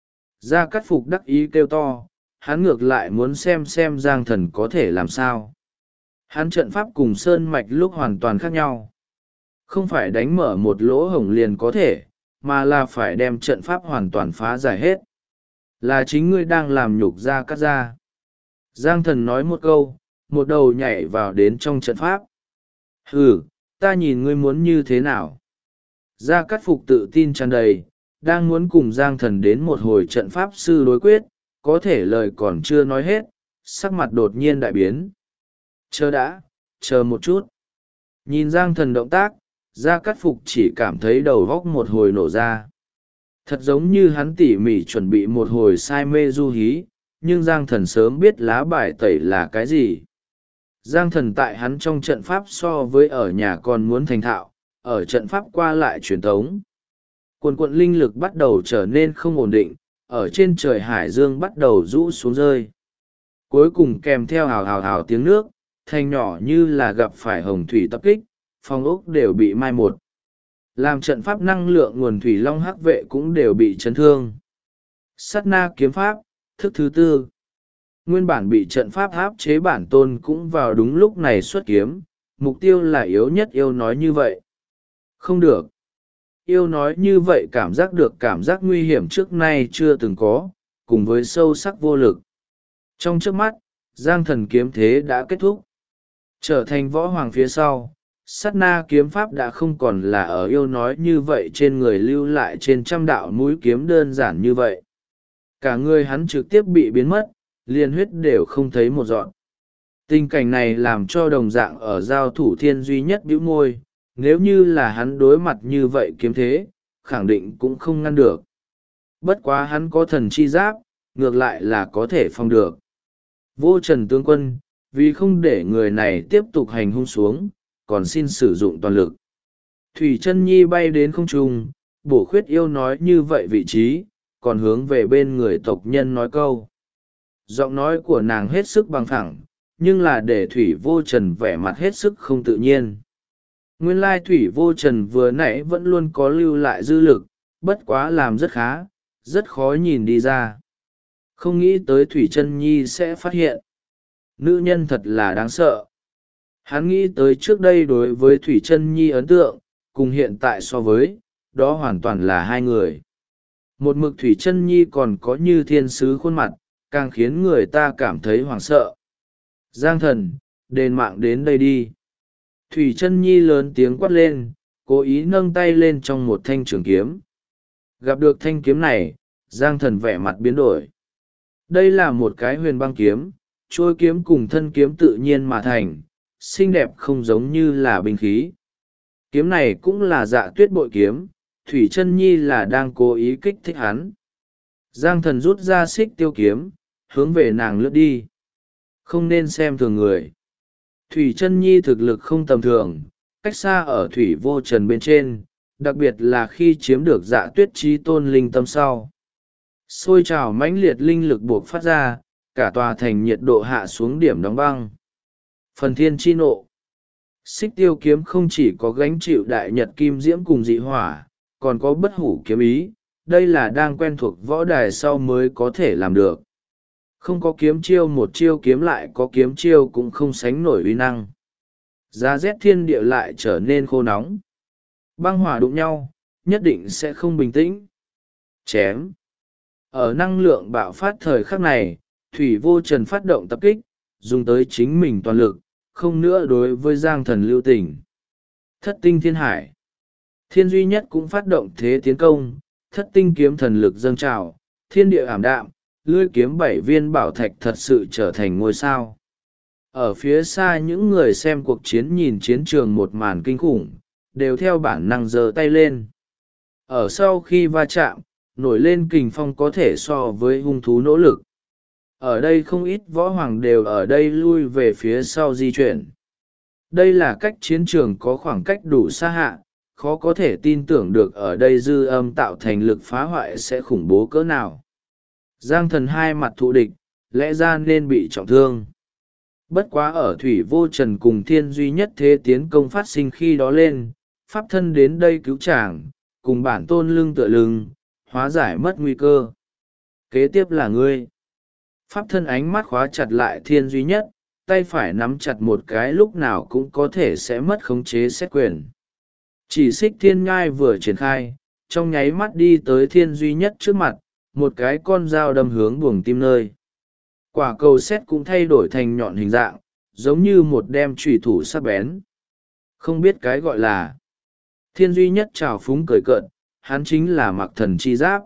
Gia Cát Phục đắc ý kêu to, hắn ngược lại muốn xem Giang Thần có thể làm sao. Hắn trận pháp cùng sơn mạch lúc hoàn toàn khác nhau. Không phải đánh mở một lỗ hổng liền có thể, mà là phải đem trận pháp hoàn toàn phá giải hết. Là chính ngươi đang làm nhục Gia Cát gia. Giang Thần nói một câu, một đầu nhảy vào đến trong trận pháp. Hừ, ta nhìn ngươi muốn như thế nào. Gia Cát Phục tự tin tràn đầy, đang muốn cùng Giang Thần đến một hồi trận pháp sư đối quyết, có thể lời còn chưa nói hết, sắc mặt đột nhiên đại biến. Chờ đã, chờ một chút. Nhìn Giang Thần động tác, Gia Cát Phục chỉ cảm thấy đầu góc một hồi nổ ra. Thật giống như hắn tỉ mỉ chuẩn bị một hồi say mê du hí, nhưng Giang Thần sớm biết lá bài tẩy là cái gì. Giang Thần tại hắn trong trận pháp so với ở nhà còn muốn thành thạo, ở trận pháp qua lại truyền thống. Quần linh lực bắt đầu trở nên không ổn định, ở trên trời hải dương bắt đầu rũ xuống rơi. Cuối cùng kèm theo hào hào hào tiếng nước, thành nhỏ như là gặp phải hồng thủy tập kích, phòng ốc đều bị mai một. Làm trận pháp năng lượng nguồn thủy long hắc vệ cũng đều bị chấn thương. Sát na kiếm pháp, thức thứ 4. Nguyên bản bị trận pháp áp chế bản tôn cũng vào đúng lúc này xuất kiếm, mục tiêu là yếu nhất yêu nói như vậy. Không được. Yêu nói như vậy cảm giác được cảm giác nguy hiểm trước nay chưa từng có, cùng với sâu sắc vô lực. Trong trước mắt, Giang Thần kiếm thế đã kết thúc. Trở thành võ hoàng phía sau, sát na kiếm pháp đã không còn là ở yêu nói như vậy trên người lưu lại trên trăm đạo mũi kiếm đơn giản như vậy. Cả người hắn trực tiếp bị biến mất, liền huyết đều không thấy một dọn. Tình cảnh này làm cho đồng dạng ở giao thủ thiên duy nhất bĩu môi, nếu như là hắn đối mặt như vậy kiếm thế, khẳng định cũng không ngăn được. Bất quá hắn có thần chi giáp, ngược lại là có thể phòng được. Vô Trần tướng quân, vì không để người này tiếp tục hành hung xuống, còn xin sử dụng toàn lực. Thủy Chân Nhi bay đến không trung, bổ khuyết yêu nói như vậy vị trí, còn hướng về bên người tộc nhân nói câu. Giọng nói của nàng hết sức bằng phẳng, nhưng là để Thủy Vô Trần vẻ mặt hết sức không tự nhiên. Nguyên lai Thủy Vô Trần vừa nãy vẫn luôn có lưu lại dư lực, bất quá làm rất khá, rất khó nhìn đi ra. Không nghĩ tới Thủy Chân Nhi sẽ phát hiện. Nữ nhân thật là đáng sợ. Hắn nghĩ tới trước đây đối với Thủy Chân Nhi ấn tượng, cùng hiện tại so với, đó hoàn toàn là hai người. Một mực Thủy Chân Nhi còn có như thiên sứ khuôn mặt, càng khiến người ta cảm thấy hoảng sợ. Giang thần, đền mạng đến đây đi. Thủy Chân Nhi lớn tiếng quát lên, cố ý nâng tay lên trong một thanh trường kiếm. Gặp được thanh kiếm này, Giang thần vẻ mặt biến đổi. Đây là một cái huyền băng kiếm, trôi kiếm cùng thân kiếm tự nhiên mà thành, xinh đẹp không giống như là binh khí. Kiếm này cũng là Dạ Tuyết bội kiếm, Thủy Chân Nhi là đang cố ý kích thích hắn. Giang thần rút ra xích tiêu kiếm, hướng về nàng lướt đi. Không nên xem thường người. Thủy Chân Nhi thực lực không tầm thường, cách xa ở Thủy Vô Trần bên trên, đặc biệt là khi chiếm được Dạ Tuyết Chí Tôn linh tâm sau. Sôi trào mãnh liệt linh lực buộc phát ra, cả tòa thành nhiệt độ hạ xuống điểm đóng băng. Phần thiên chi nộ. Xích tiêu kiếm không chỉ có gánh chịu đại nhật kim diễm cùng dị hỏa, còn có bất hủ kiếm ý, đây là đang quen thuộc võ đài sau mới có thể làm được. Không có kiếm chiêu một chiêu kiếm lại có kiếm chiêu cũng không sánh nổi uy năng. Giá rét thiên địa lại trở nên khô nóng. Băng hỏa đụng nhau, nhất định sẽ không bình tĩnh. Chém. Ở năng lượng bạo phát thời khắc này, Thủy Vô Trần phát động tập kích, dùng tới chính mình toàn lực, không nữa đối với Giang thần lưu tình. Thất tinh thiên hải. Thiên duy nhất cũng phát động thế tiến công, thất tinh kiếm thần lực dâng trào, thiên địa ảm đạm, lưỡi kiếm 7 viên bảo thạch thật sự trở thành ngôi sao. Ở phía xa những người xem cuộc chiến nhìn chiến trường một màn kinh khủng, đều theo bản năng giơ tay lên. Ở sau khi va chạm, nổi lên kình phong có thể so với hung thú nỗ lực. Ở đây không ít võ hoàng đều ở đây lui về phía sau di chuyển. Đây là cách chiến trường có khoảng cách đủ xa hạ, khó có thể tin tưởng được ở đây dư âm tạo thành lực phá hoại sẽ khủng bố cỡ nào. Giang thần hai mặt thụ địch, lẽ ra nên bị trọng thương. Bất quá ở Thủy Vô Trần cùng Thiên duy nhất thế tiến công phát sinh khi đó lên, pháp thân đến đây cứu chàng, cùng bản tôn lưng tựa lưng, hóa giải mất nguy cơ. Kế tiếp là ngươi. Pháp thân ánh mắt khóa chặt lại Thiên duy nhất, tay phải nắm chặt một cái lúc nào cũng có thể sẽ mất khống chế xét quyền. Chỉ xích thiên ngai vừa triển khai, trong nháy mắt đi tới Thiên duy nhất trước mặt, một cái con dao đâm hướng buồng tim nơi. Quả cầu xét cũng thay đổi thành nhọn hình dạng, giống như một đem chùy thủ sắc bén. Không biết cái gọi là. Thiên duy nhất trào phúng cười cợt, hắn chính là Mặc Thần chi giáp.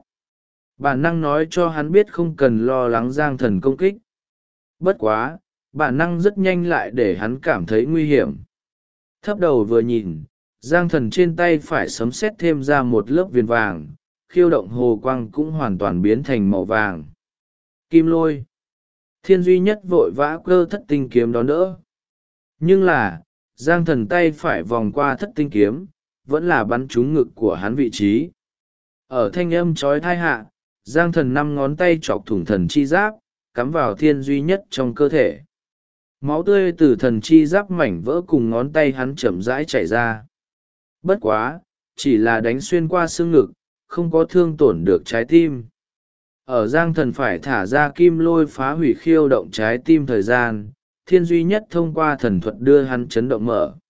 Bản năng nói cho hắn biết không cần lo lắng Giang thần công kích. Bất quá, bản năng rất nhanh lại để hắn cảm thấy nguy hiểm. Thấp đầu vừa nhìn, Giang thần trên tay phải sấm sét thêm ra một lớp viền vàng, khiêu động hồ quang cũng hoàn toàn biến thành màu vàng. Kim lôi. Thiên duy nhất vội vã cơ thất tinh kiếm đón đỡ. Nhưng là, Giang thần tay phải vòng qua thất tinh kiếm, vẫn là bắn trúng ngực của hắn vị trí. Ở thanh âm trói thai hạ, Giang thần 5 ngón tay chọc thủng thần chi giáp, cắm vào thiên duy nhất trong cơ thể. Máu tươi từ thần chi giáp mảnh vỡ cùng ngón tay hắn chậm rãi chảy ra. Bất quá, chỉ là đánh xuyên qua xương ngực, không có thương tổn được trái tim. Ở Giang thần phải thả ra kim lôi phá hủy khiêu động trái tim thời gian, Thiên duy nhất thông qua thần thuật đưa hắn chấn động mở.